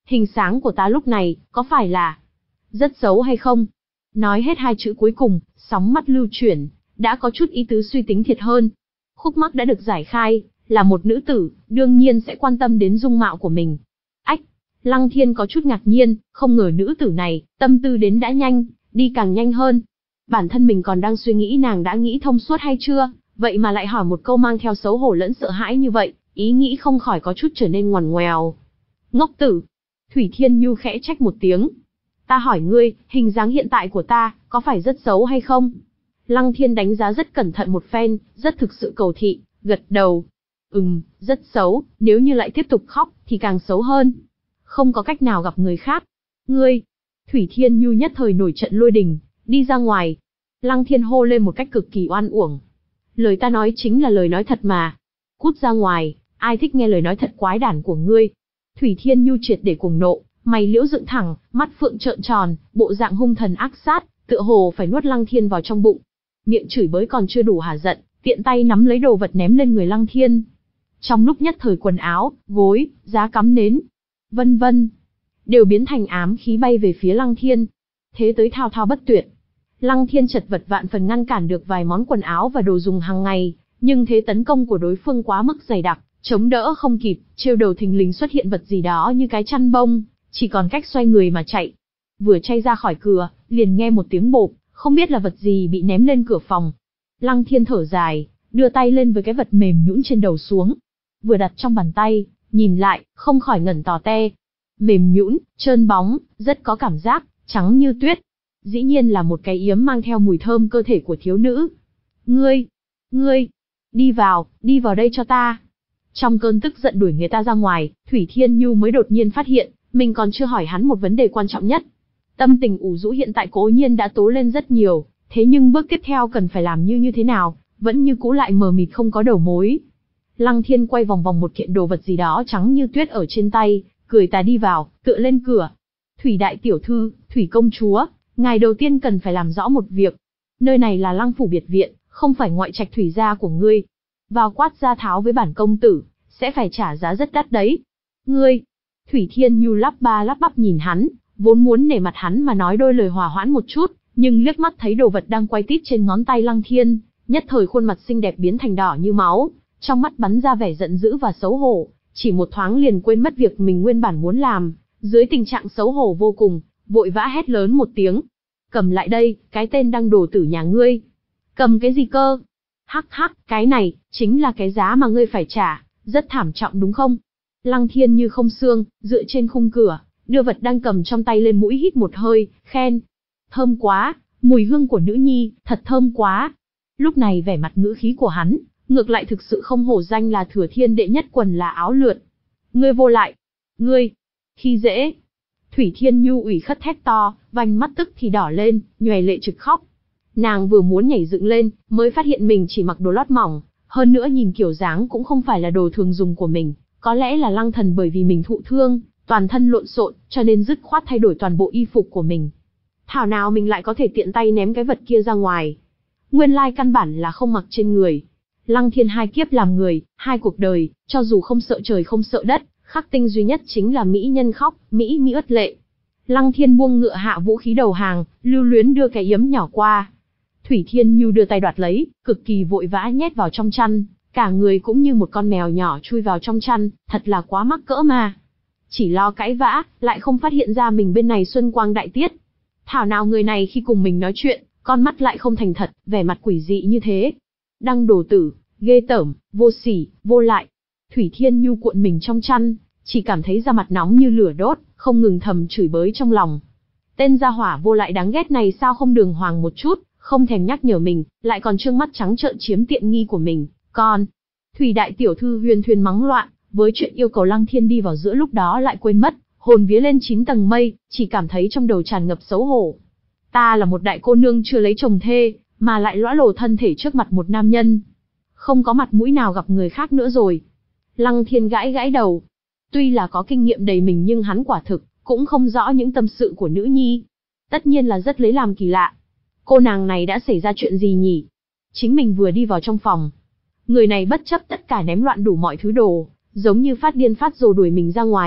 Speaker 1: Hình sáng của ta lúc này, có phải là rất xấu hay không? Nói hết hai chữ cuối cùng, sóng mắt lưu chuyển, đã có chút ý tứ suy tính thiệt hơn. Khúc mắc đã được giải khai, là một nữ tử, đương nhiên sẽ quan tâm đến dung mạo của mình. Ách, Lăng Thiên có chút ngạc nhiên, không ngờ nữ tử này, tâm tư đến đã nhanh, đi càng nhanh hơn. Bản thân mình còn đang suy nghĩ nàng đã nghĩ thông suốt hay chưa, vậy mà lại hỏi một câu mang theo xấu hổ lẫn sợ hãi như vậy, ý nghĩ không khỏi có chút trở nên ngoằn ngoèo. Ngốc tử! Thủy Thiên Nhu khẽ trách một tiếng. Ta hỏi ngươi, hình dáng hiện tại của ta, có phải rất xấu hay không? Lăng Thiên đánh giá rất cẩn thận một phen, rất thực sự cầu thị, gật đầu. Ừm, rất xấu, nếu như lại tiếp tục khóc, thì càng xấu hơn. Không có cách nào gặp người khác. Ngươi! Thủy Thiên Nhu nhất thời nổi trận lôi đình, đi ra ngoài. Lăng Thiên hô lên một cách cực kỳ oan uổng. Lời ta nói chính là lời nói thật mà. Cút ra ngoài, ai thích nghe lời nói thật quái đản của ngươi. Thủy Thiên Nhu triệt để cuồng nộ, mày liễu dựng thẳng, mắt phượng trợn tròn, bộ dạng hung thần ác sát, tựa hồ phải nuốt Lăng Thiên vào trong bụng. Miệng chửi bới còn chưa đủ hả giận, tiện tay nắm lấy đồ vật ném lên người Lăng Thiên. Trong lúc nhất thời quần áo, gối, giá cắm nến, vân vân, đều biến thành ám khí bay về phía Lăng Thiên. Thế tới thao thao bất tuyệt. Lăng Thiên chật vật vạn phần ngăn cản được vài món quần áo và đồ dùng hàng ngày, nhưng thế tấn công của đối phương quá mức dày đặc, chống đỡ không kịp, trêu đầu thình lình xuất hiện vật gì đó như cái chăn bông, chỉ còn cách xoay người mà chạy. Vừa chay ra khỏi cửa, liền nghe một tiếng bộp, không biết là vật gì bị ném lên cửa phòng. Lăng Thiên thở dài, đưa tay lên với cái vật mềm nhũn trên đầu xuống. Vừa đặt trong bàn tay, nhìn lại, không khỏi ngẩn tò te. Mềm nhũn, trơn bóng, rất có cảm giác, trắng như tuyết. Dĩ nhiên là một cái yếm mang theo mùi thơm cơ thể của thiếu nữ. Ngươi, ngươi, đi vào, đi vào đây cho ta. Trong cơn tức giận đuổi người ta ra ngoài, Thủy Thiên Nhu mới đột nhiên phát hiện, mình còn chưa hỏi hắn một vấn đề quan trọng nhất. Tâm tình ủ rũ hiện tại cố nhiên đã tố lên rất nhiều, thế nhưng bước tiếp theo cần phải làm như như thế nào, vẫn như cũ lại mờ mịt không có đầu mối. Lăng Thiên quay vòng vòng một kiện đồ vật gì đó trắng như tuyết ở trên tay, cười ta đi vào, tựa lên cửa. Thủy đại tiểu thư, Thủy công chúa, ngài đầu tiên cần phải làm rõ một việc. Nơi này là Lăng phủ biệt viện, không phải ngoại trạch thủy gia của ngươi. Vào quát ra tháo với bản công tử, sẽ phải trả giá rất đắt đấy. Ngươi! Thủy Thiên Nhu lắp ba lắp bắp nhìn hắn, vốn muốn nể mặt hắn mà nói đôi lời hòa hoãn một chút, nhưng liếc mắt thấy đồ vật đang quay tít trên ngón tay Lăng Thiên, nhất thời khuôn mặt xinh đẹp biến thành đỏ như máu, trong mắt bắn ra vẻ giận dữ và xấu hổ, chỉ một thoáng liền quên mất việc mình nguyên bản muốn làm, dưới tình trạng xấu hổ vô cùng, vội vã hét lớn một tiếng. Cầm lại đây, cái tên đăng đồ tử nhà ngươi. Cầm cái gì cơ? Hắc hắc, cái này, chính là cái giá mà ngươi phải trả, rất thảm trọng đúng không? Lăng Thiên như không xương, dựa trên khung cửa, đưa vật đang cầm trong tay lên mũi hít một hơi, khen. Thơm quá, mùi hương của nữ nhi, thật thơm quá. Lúc này vẻ mặt ngữ khí của hắn, ngược lại thực sự không hổ danh là thừa thiên đệ nhất quần là áo lượt. Ngươi vô lại. Ngươi. Khi dễ. Thủy Thiên Nhu ủy khất thét to, vành mắt tức thì đỏ lên, nhòe lệ trực khóc. Nàng vừa muốn nhảy dựng lên, mới phát hiện mình chỉ mặc đồ lót mỏng, hơn nữa nhìn kiểu dáng cũng không phải là đồ thường dùng của mình, có lẽ là Lăng Thần bởi vì mình thụ thương, toàn thân lộn xộn, cho nên dứt khoát thay đổi toàn bộ y phục của mình. Thảo nào mình lại có thể tiện tay ném cái vật kia ra ngoài. Nguyên lai căn bản là không mặc trên người. Lăng Thiên hai kiếp làm người, hai cuộc đời, cho dù không sợ trời không sợ đất, khắc tinh duy nhất chính là mỹ nhân khóc, mỹ mỹ ất lệ. Lăng Thiên buông ngựa hạ vũ khí đầu hàng, lưu luyến đưa cái yếm nhỏ qua. Thủy Thiên Nhu đưa tay đoạt lấy, cực kỳ vội vã nhét vào trong chăn, cả người cũng như một con mèo nhỏ chui vào trong chăn, thật là quá mắc cỡ mà. Chỉ lo cãi vã, lại không phát hiện ra mình bên này xuân quang đại tiết. Thảo nào người này khi cùng mình nói chuyện, con mắt lại không thành thật, vẻ mặt quỷ dị như thế. Đăng đồ tử, ghê tởm, vô sỉ, vô lại. Thủy Thiên Nhu cuộn mình trong chăn, chỉ cảm thấy da mặt nóng như lửa đốt, không ngừng thầm chửi bới trong lòng. Tên gia hỏa vô lại đáng ghét này sao không đường hoàng một chút, không thèm nhắc nhở mình, lại còn trương mắt trắng trợn chiếm tiện nghi của mình. Còn, Thủy đại tiểu thư huyên thuyên mắng loạn, với chuyện yêu cầu Lăng Thiên đi vào giữa lúc đó lại quên mất, hồn vía lên chín tầng mây, chỉ cảm thấy trong đầu tràn ngập xấu hổ. Ta là một đại cô nương chưa lấy chồng thê, mà lại lõa lồ thân thể trước mặt một nam nhân. Không có mặt mũi nào gặp người khác nữa rồi. Lăng Thiên gãi gãi đầu. Tuy là có kinh nghiệm đầy mình nhưng hắn quả thực, cũng không rõ những tâm sự của nữ nhi. Tất nhiên là rất lấy làm kỳ lạ. Cô nàng này đã xảy ra chuyện gì nhỉ? Chính mình vừa đi vào trong phòng. Người này bất chấp tất cả ném loạn đủ mọi thứ đồ, giống như phát điên phát rồ đuổi mình ra ngoài.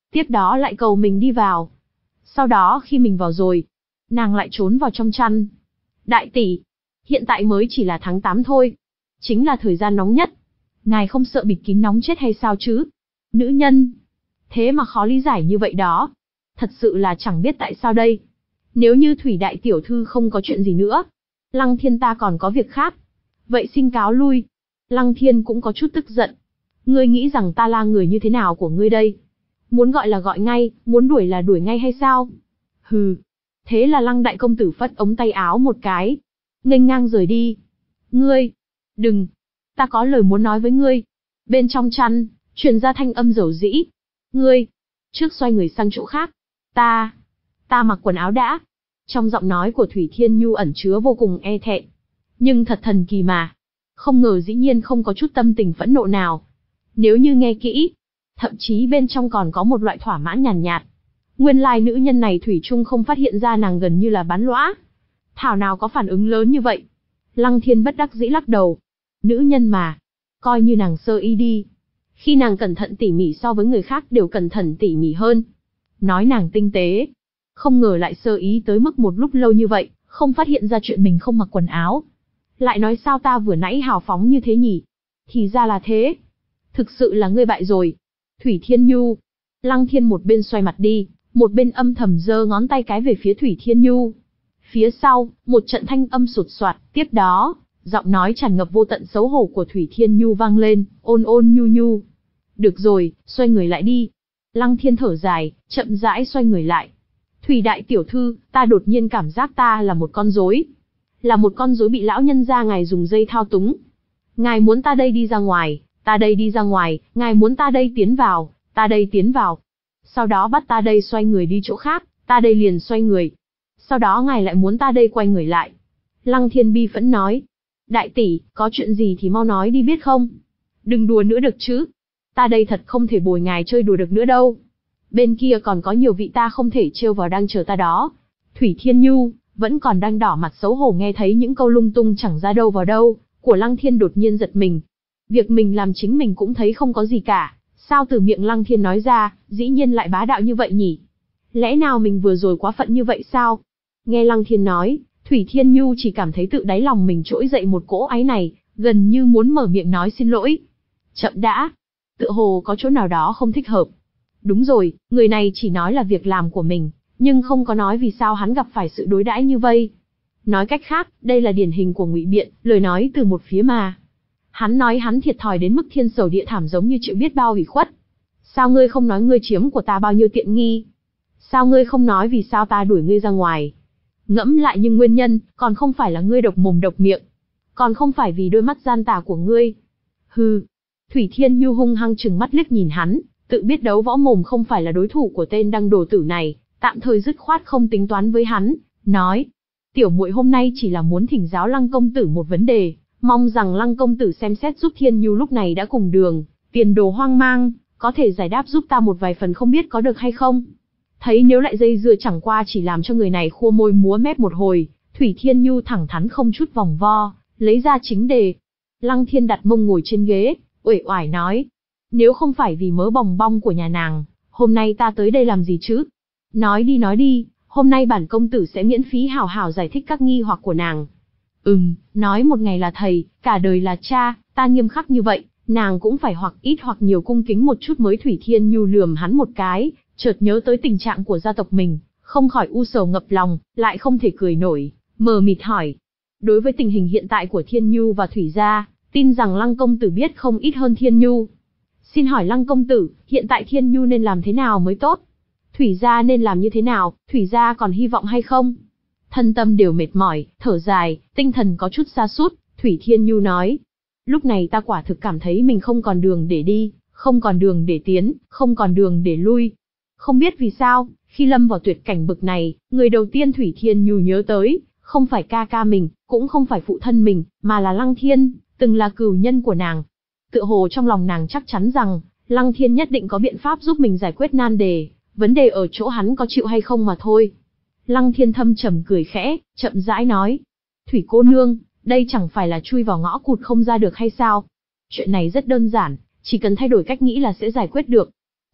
Speaker 1: Tiếp đó lại cầu mình đi vào. Sau đó khi mình vào rồi, nàng lại trốn vào trong chăn. Đại tỷ, hiện tại mới chỉ là tháng tám thôi. Chính là thời gian nóng nhất. Ngài không sợ bịt kín nóng chết hay sao chứ? Nữ nhân. Thế mà khó lý giải như vậy đó. Thật sự là chẳng biết tại sao đây. Nếu như Thủy đại tiểu thư không có chuyện gì nữa, Lăng Thiên ta còn có việc khác. Vậy xin cáo lui. Lăng Thiên cũng có chút tức giận. Ngươi nghĩ rằng ta là người như thế nào của ngươi đây? Muốn gọi là gọi ngay, muốn đuổi là đuổi ngay hay sao? Hừ. Thế là Lăng đại công tử phất ống tay áo một cái, nghênh ngang rời đi. Ngươi, đừng, ta có lời muốn nói với ngươi. Bên trong chăn, truyền ra thanh âm dầu dĩ. Ngươi, trước xoay người sang chỗ khác. Ta, ta mặc quần áo đã. Trong giọng nói của Thủy Thiên Nhu ẩn chứa vô cùng e thẹn. Nhưng thật thần kỳ mà. Không ngờ dĩ nhiên không có chút tâm tình phẫn nộ nào. Nếu như nghe kỹ, thậm chí bên trong còn có một loại thỏa mãn nhàn nhạt, nhạt. Nguyên lai nữ nhân này Thủy Trung không phát hiện ra nàng gần như là bán lõa. Thảo nào có phản ứng lớn như vậy. Lăng Thiên bất đắc dĩ lắc đầu. Nữ nhân mà, coi như nàng sơ ý đi. Khi nàng cẩn thận tỉ mỉ so với người khác đều cẩn thận tỉ mỉ hơn. Nói nàng tinh tế. Không ngờ lại sơ ý tới mức một lúc lâu như vậy, không phát hiện ra chuyện mình không mặc quần áo. Lại nói sao ta vừa nãy hào phóng như thế nhỉ? Thì ra là thế. Thực sự là ngươi bại rồi. Thủy Thiên Nhu. Lăng Thiên một bên xoay mặt đi, một bên âm thầm giơ ngón tay cái về phía Thủy Thiên Nhu. Phía sau, một trận thanh âm sột soạt, tiếp đó, giọng nói tràn ngập vô tận xấu hổ của Thủy Thiên Nhu vang lên, ôn ôn nhu nhu. Được rồi, xoay người lại đi. Lăng Thiên thở dài, chậm rãi xoay người lại. Thủy đại tiểu thư, ta đột nhiên cảm giác ta là một con rối. Là một con rối bị lão nhân gia ngài dùng dây thao túng. Ngài muốn ta đây đi ra ngoài, ta đây đi ra ngoài, ngài muốn ta đây tiến vào, ta đây tiến vào. Sau đó bắt ta đây xoay người đi chỗ khác, ta đây liền xoay người. Sau đó ngài lại muốn ta đây quay người lại. Lăng Thiên bi phẫn nói. Đại tỷ, có chuyện gì thì mau nói đi biết không? Đừng đùa nữa được chứ. Ta đây thật không thể bồi ngài chơi đùa được nữa đâu. Bên kia còn có nhiều vị ta không thể trêu vào đang chờ ta đó. Thủy Thiên Nhu, vẫn còn đang đỏ mặt xấu hổ nghe thấy những câu lung tung chẳng ra đâu vào đâu, của Lăng Thiên đột nhiên giật mình. Việc mình làm chính mình cũng thấy không có gì cả. Sao từ miệng Lăng Thiên nói ra, dĩ nhiên lại bá đạo như vậy nhỉ? Lẽ nào mình vừa rồi quá phận như vậy sao? Nghe Lăng Thiên nói, Thủy Thiên Nhu chỉ cảm thấy tự đáy lòng mình trỗi dậy một cỗ áy này, gần như muốn mở miệng nói xin lỗi. Chậm đã, tựa hồ có chỗ nào đó không thích hợp. Đúng rồi, người này chỉ nói là việc làm của mình, nhưng không có nói vì sao hắn gặp phải sự đối đãi như vây. Nói cách khác, đây là điển hình của ngụy biện, lời nói từ một phía mà. Hắn nói hắn thiệt thòi đến mức thiên sầu địa thảm giống như chịu biết bao ủy khuất. Sao ngươi không nói ngươi chiếm của ta bao nhiêu tiện nghi? Sao ngươi không nói vì sao ta đuổi ngươi ra ngoài? Ngẫm lại nhưng nguyên nhân, còn không phải là ngươi độc mồm độc miệng. Còn không phải vì đôi mắt gian tà của ngươi. Hừ. Thủy Thiên Nhu hung hăng trừng mắt liếc nhìn hắn, tự biết đấu võ mồm không phải là đối thủ của tên đăng đồ tử này, tạm thời dứt khoát không tính toán với hắn, nói. Tiểu muội hôm nay chỉ là muốn thỉnh giáo Lăng công tử một vấn đề, mong rằng Lăng công tử xem xét giúp Thiên Nhu lúc này đã cùng đường, tiền đồ hoang mang, có thể giải đáp giúp ta một vài phần không biết có được hay không. Thấy nếu lại dây dưa chẳng qua chỉ làm cho người này khua môi múa mép một hồi, Thủy Thiên Nhu thẳng thắn không chút vòng vo, lấy ra chính đề. Lăng Thiên đặt mông ngồi trên ghế, uể oải nói. Nếu không phải vì mớ bòng bong của nhà nàng, hôm nay ta tới đây làm gì chứ? Nói đi nói đi, hôm nay bản công tử sẽ miễn phí hảo hảo giải thích các nghi hoặc của nàng. Ừm, nói một ngày là thầy, cả đời là cha, ta nghiêm khắc như vậy, nàng cũng phải hoặc ít hoặc nhiều cung kính một chút mới. Thủy Thiên Nhu lườm hắn một cái, chợt nhớ tới tình trạng của gia tộc mình, không khỏi u sầu ngập lòng, lại không thể cười nổi, mờ mịt hỏi. Đối với tình hình hiện tại của Thiên Nhu và Thủy gia, tin rằng Lăng công tử biết không ít hơn Thiên Nhu. Xin hỏi Lăng công tử, hiện tại Thiên Nhu nên làm thế nào mới tốt? Thủy gia nên làm như thế nào, Thủy gia còn hy vọng hay không? Thân tâm đều mệt mỏi, thở dài, tinh thần có chút sa sút, Thủy Thiên Nhu nói. Lúc này ta quả thực cảm thấy mình không còn đường để đi, không còn đường để tiến, không còn đường để lui. Không biết vì sao, khi lâm vào tuyệt cảnh bực này, người đầu tiên Thủy Thiên Nhu nhớ tới, không phải ca ca mình, cũng không phải phụ thân mình, mà là Lăng Thiên, từng là cừu nhân của nàng. Tựa hồ trong lòng nàng chắc chắn rằng, Lăng Thiên nhất định có biện pháp giúp mình giải quyết nan đề, vấn đề ở chỗ hắn có chịu hay không mà thôi. Lăng Thiên thâm trầm cười khẽ, chậm rãi nói. Thủy cô nương, đây chẳng phải là chui vào ngõ cụt không ra được hay sao? Chuyện này rất đơn giản, chỉ cần thay đổi cách nghĩ là sẽ giải quyết được.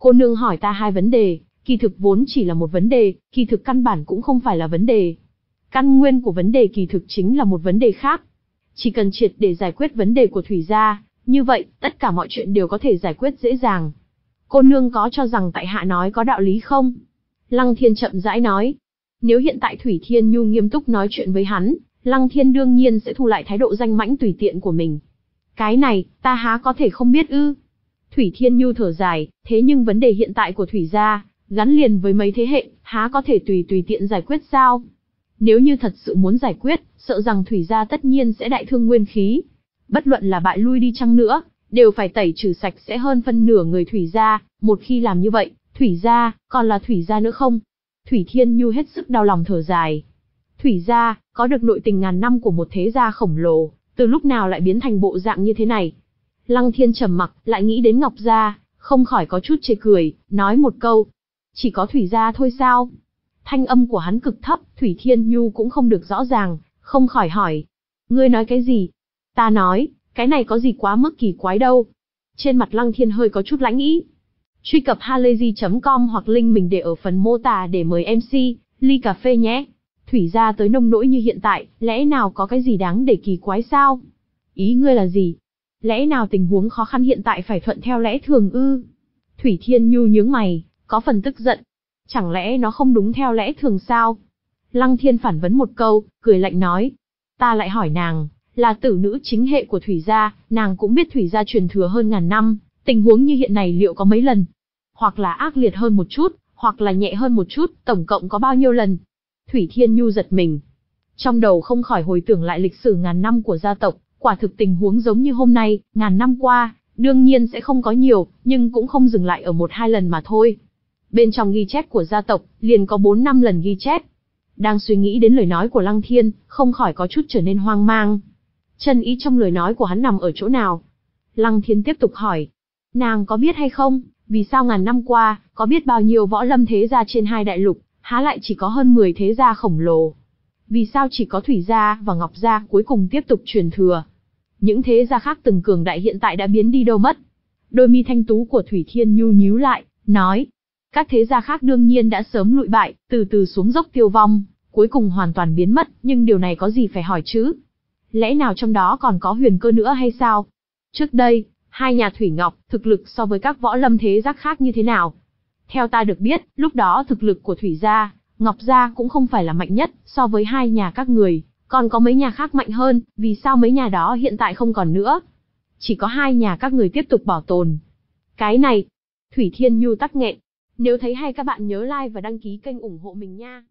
Speaker 1: Cô nương hỏi ta hai vấn đề, kỳ thực vốn chỉ là một vấn đề, kỳ thực căn bản cũng không phải là vấn đề. Căn nguyên của vấn đề kỳ thực chính là một vấn đề khác. Chỉ cần triệt để giải quyết vấn đề của Thủy gia, như vậy, tất cả mọi chuyện đều có thể giải quyết dễ dàng. Cô nương có cho rằng tại hạ nói có đạo lý không? Lăng Thiên chậm rãi nói. Nếu hiện tại Thủy Thiên Nhu nghiêm túc nói chuyện với hắn, Lăng Thiên đương nhiên sẽ thu lại thái độ danh mãnh tùy tiện của mình. Cái này, ta há có thể không biết ư? Thủy Thiên Nhu thở dài, thế nhưng vấn đề hiện tại của Thủy gia, gắn liền với mấy thế hệ, há có thể tùy tùy tiện giải quyết sao? Nếu như thật sự muốn giải quyết, sợ rằng Thủy gia tất nhiên sẽ đại thương nguyên khí. Bất luận là bại lui đi chăng nữa, đều phải tẩy trừ sạch sẽ hơn phân nửa người Thủy gia, một khi làm như vậy, Thủy gia, còn là Thủy gia nữa không? Thủy Thiên Nhu hết sức đau lòng thở dài. Thủy gia, có được nội tình ngàn năm của một thế gia khổng lồ, từ lúc nào lại biến thành bộ dạng như thế này? Lăng Thiên trầm mặc, lại nghĩ đến Ngọc gia, không khỏi có chút chê cười, nói một câu. Chỉ có Thủy gia thôi sao? Thanh âm của hắn cực thấp, Thủy Thiên Nhu cũng không được rõ ràng, không khỏi hỏi. Ngươi nói cái gì? Ta nói, cái này có gì quá mức kỳ quái đâu. Trên mặt Lăng Thiên hơi có chút lãnh ý. Truy cập halayzi chấm com hoặc link mình để ở phần mô tả để mời em xê, ly cà phê nhé. Thủy gia tới nông nỗi như hiện tại, lẽ nào có cái gì đáng để kỳ quái sao? Ý ngươi là gì? Lẽ nào tình huống khó khăn hiện tại phải thuận theo lẽ thường ư? Thủy Thiên Nhu nhướng mày, có phần tức giận. Chẳng lẽ nó không đúng theo lẽ thường sao? Lăng Thiên phản vấn một câu, cười lạnh nói. Ta lại hỏi nàng, là tử nữ chính hệ của Thủy gia, nàng cũng biết Thủy gia truyền thừa hơn ngàn năm, tình huống như hiện này liệu có mấy lần? Hoặc là ác liệt hơn một chút, hoặc là nhẹ hơn một chút, tổng cộng có bao nhiêu lần? Thủy Thiên Nhu giật mình. Trong đầu không khỏi hồi tưởng lại lịch sử ngàn năm của gia tộc, quả thực tình huống giống như hôm nay, ngàn năm qua, đương nhiên sẽ không có nhiều, nhưng cũng không dừng lại ở một hai lần mà thôi. Bên trong ghi chép của gia tộc, liền có bốn năm lần ghi chép. Đang suy nghĩ đến lời nói của Lăng Thiên, không khỏi có chút trở nên hoang mang. Chân ý trong lời nói của hắn nằm ở chỗ nào? Lăng Thiên tiếp tục hỏi. Nàng có biết hay không, vì sao ngàn năm qua, có biết bao nhiêu võ lâm thế gia trên hai đại lục, há lại chỉ có hơn mười thế gia khổng lồ? Vì sao chỉ có Thủy gia và Ngọc gia cuối cùng tiếp tục truyền thừa? Những thế gia khác từng cường đại hiện tại đã biến đi đâu mất? Đôi mi thanh tú của Thủy Thiên Nhu nhíu lại, nói. Các thế gia khác đương nhiên đã sớm lụi bại, từ từ xuống dốc tiêu vong, cuối cùng hoàn toàn biến mất, nhưng điều này có gì phải hỏi chứ? Lẽ nào trong đó còn có huyền cơ nữa hay sao? Trước đây, hai nhà Thủy Ngọc, thực lực so với các võ lâm thế gia khác như thế nào? Theo ta được biết, lúc đó thực lực của Thủy gia, Ngọc gia cũng không phải là mạnh nhất, so với hai nhà các người, còn có mấy nhà khác mạnh hơn, vì sao mấy nhà đó hiện tại không còn nữa? Chỉ có hai nhà các người tiếp tục bảo tồn. Cái này, Thủy Thiên Nhu tắc nghẹn. Nếu thấy hay các bạn nhớ like và đăng ký kênh ủng hộ mình nha.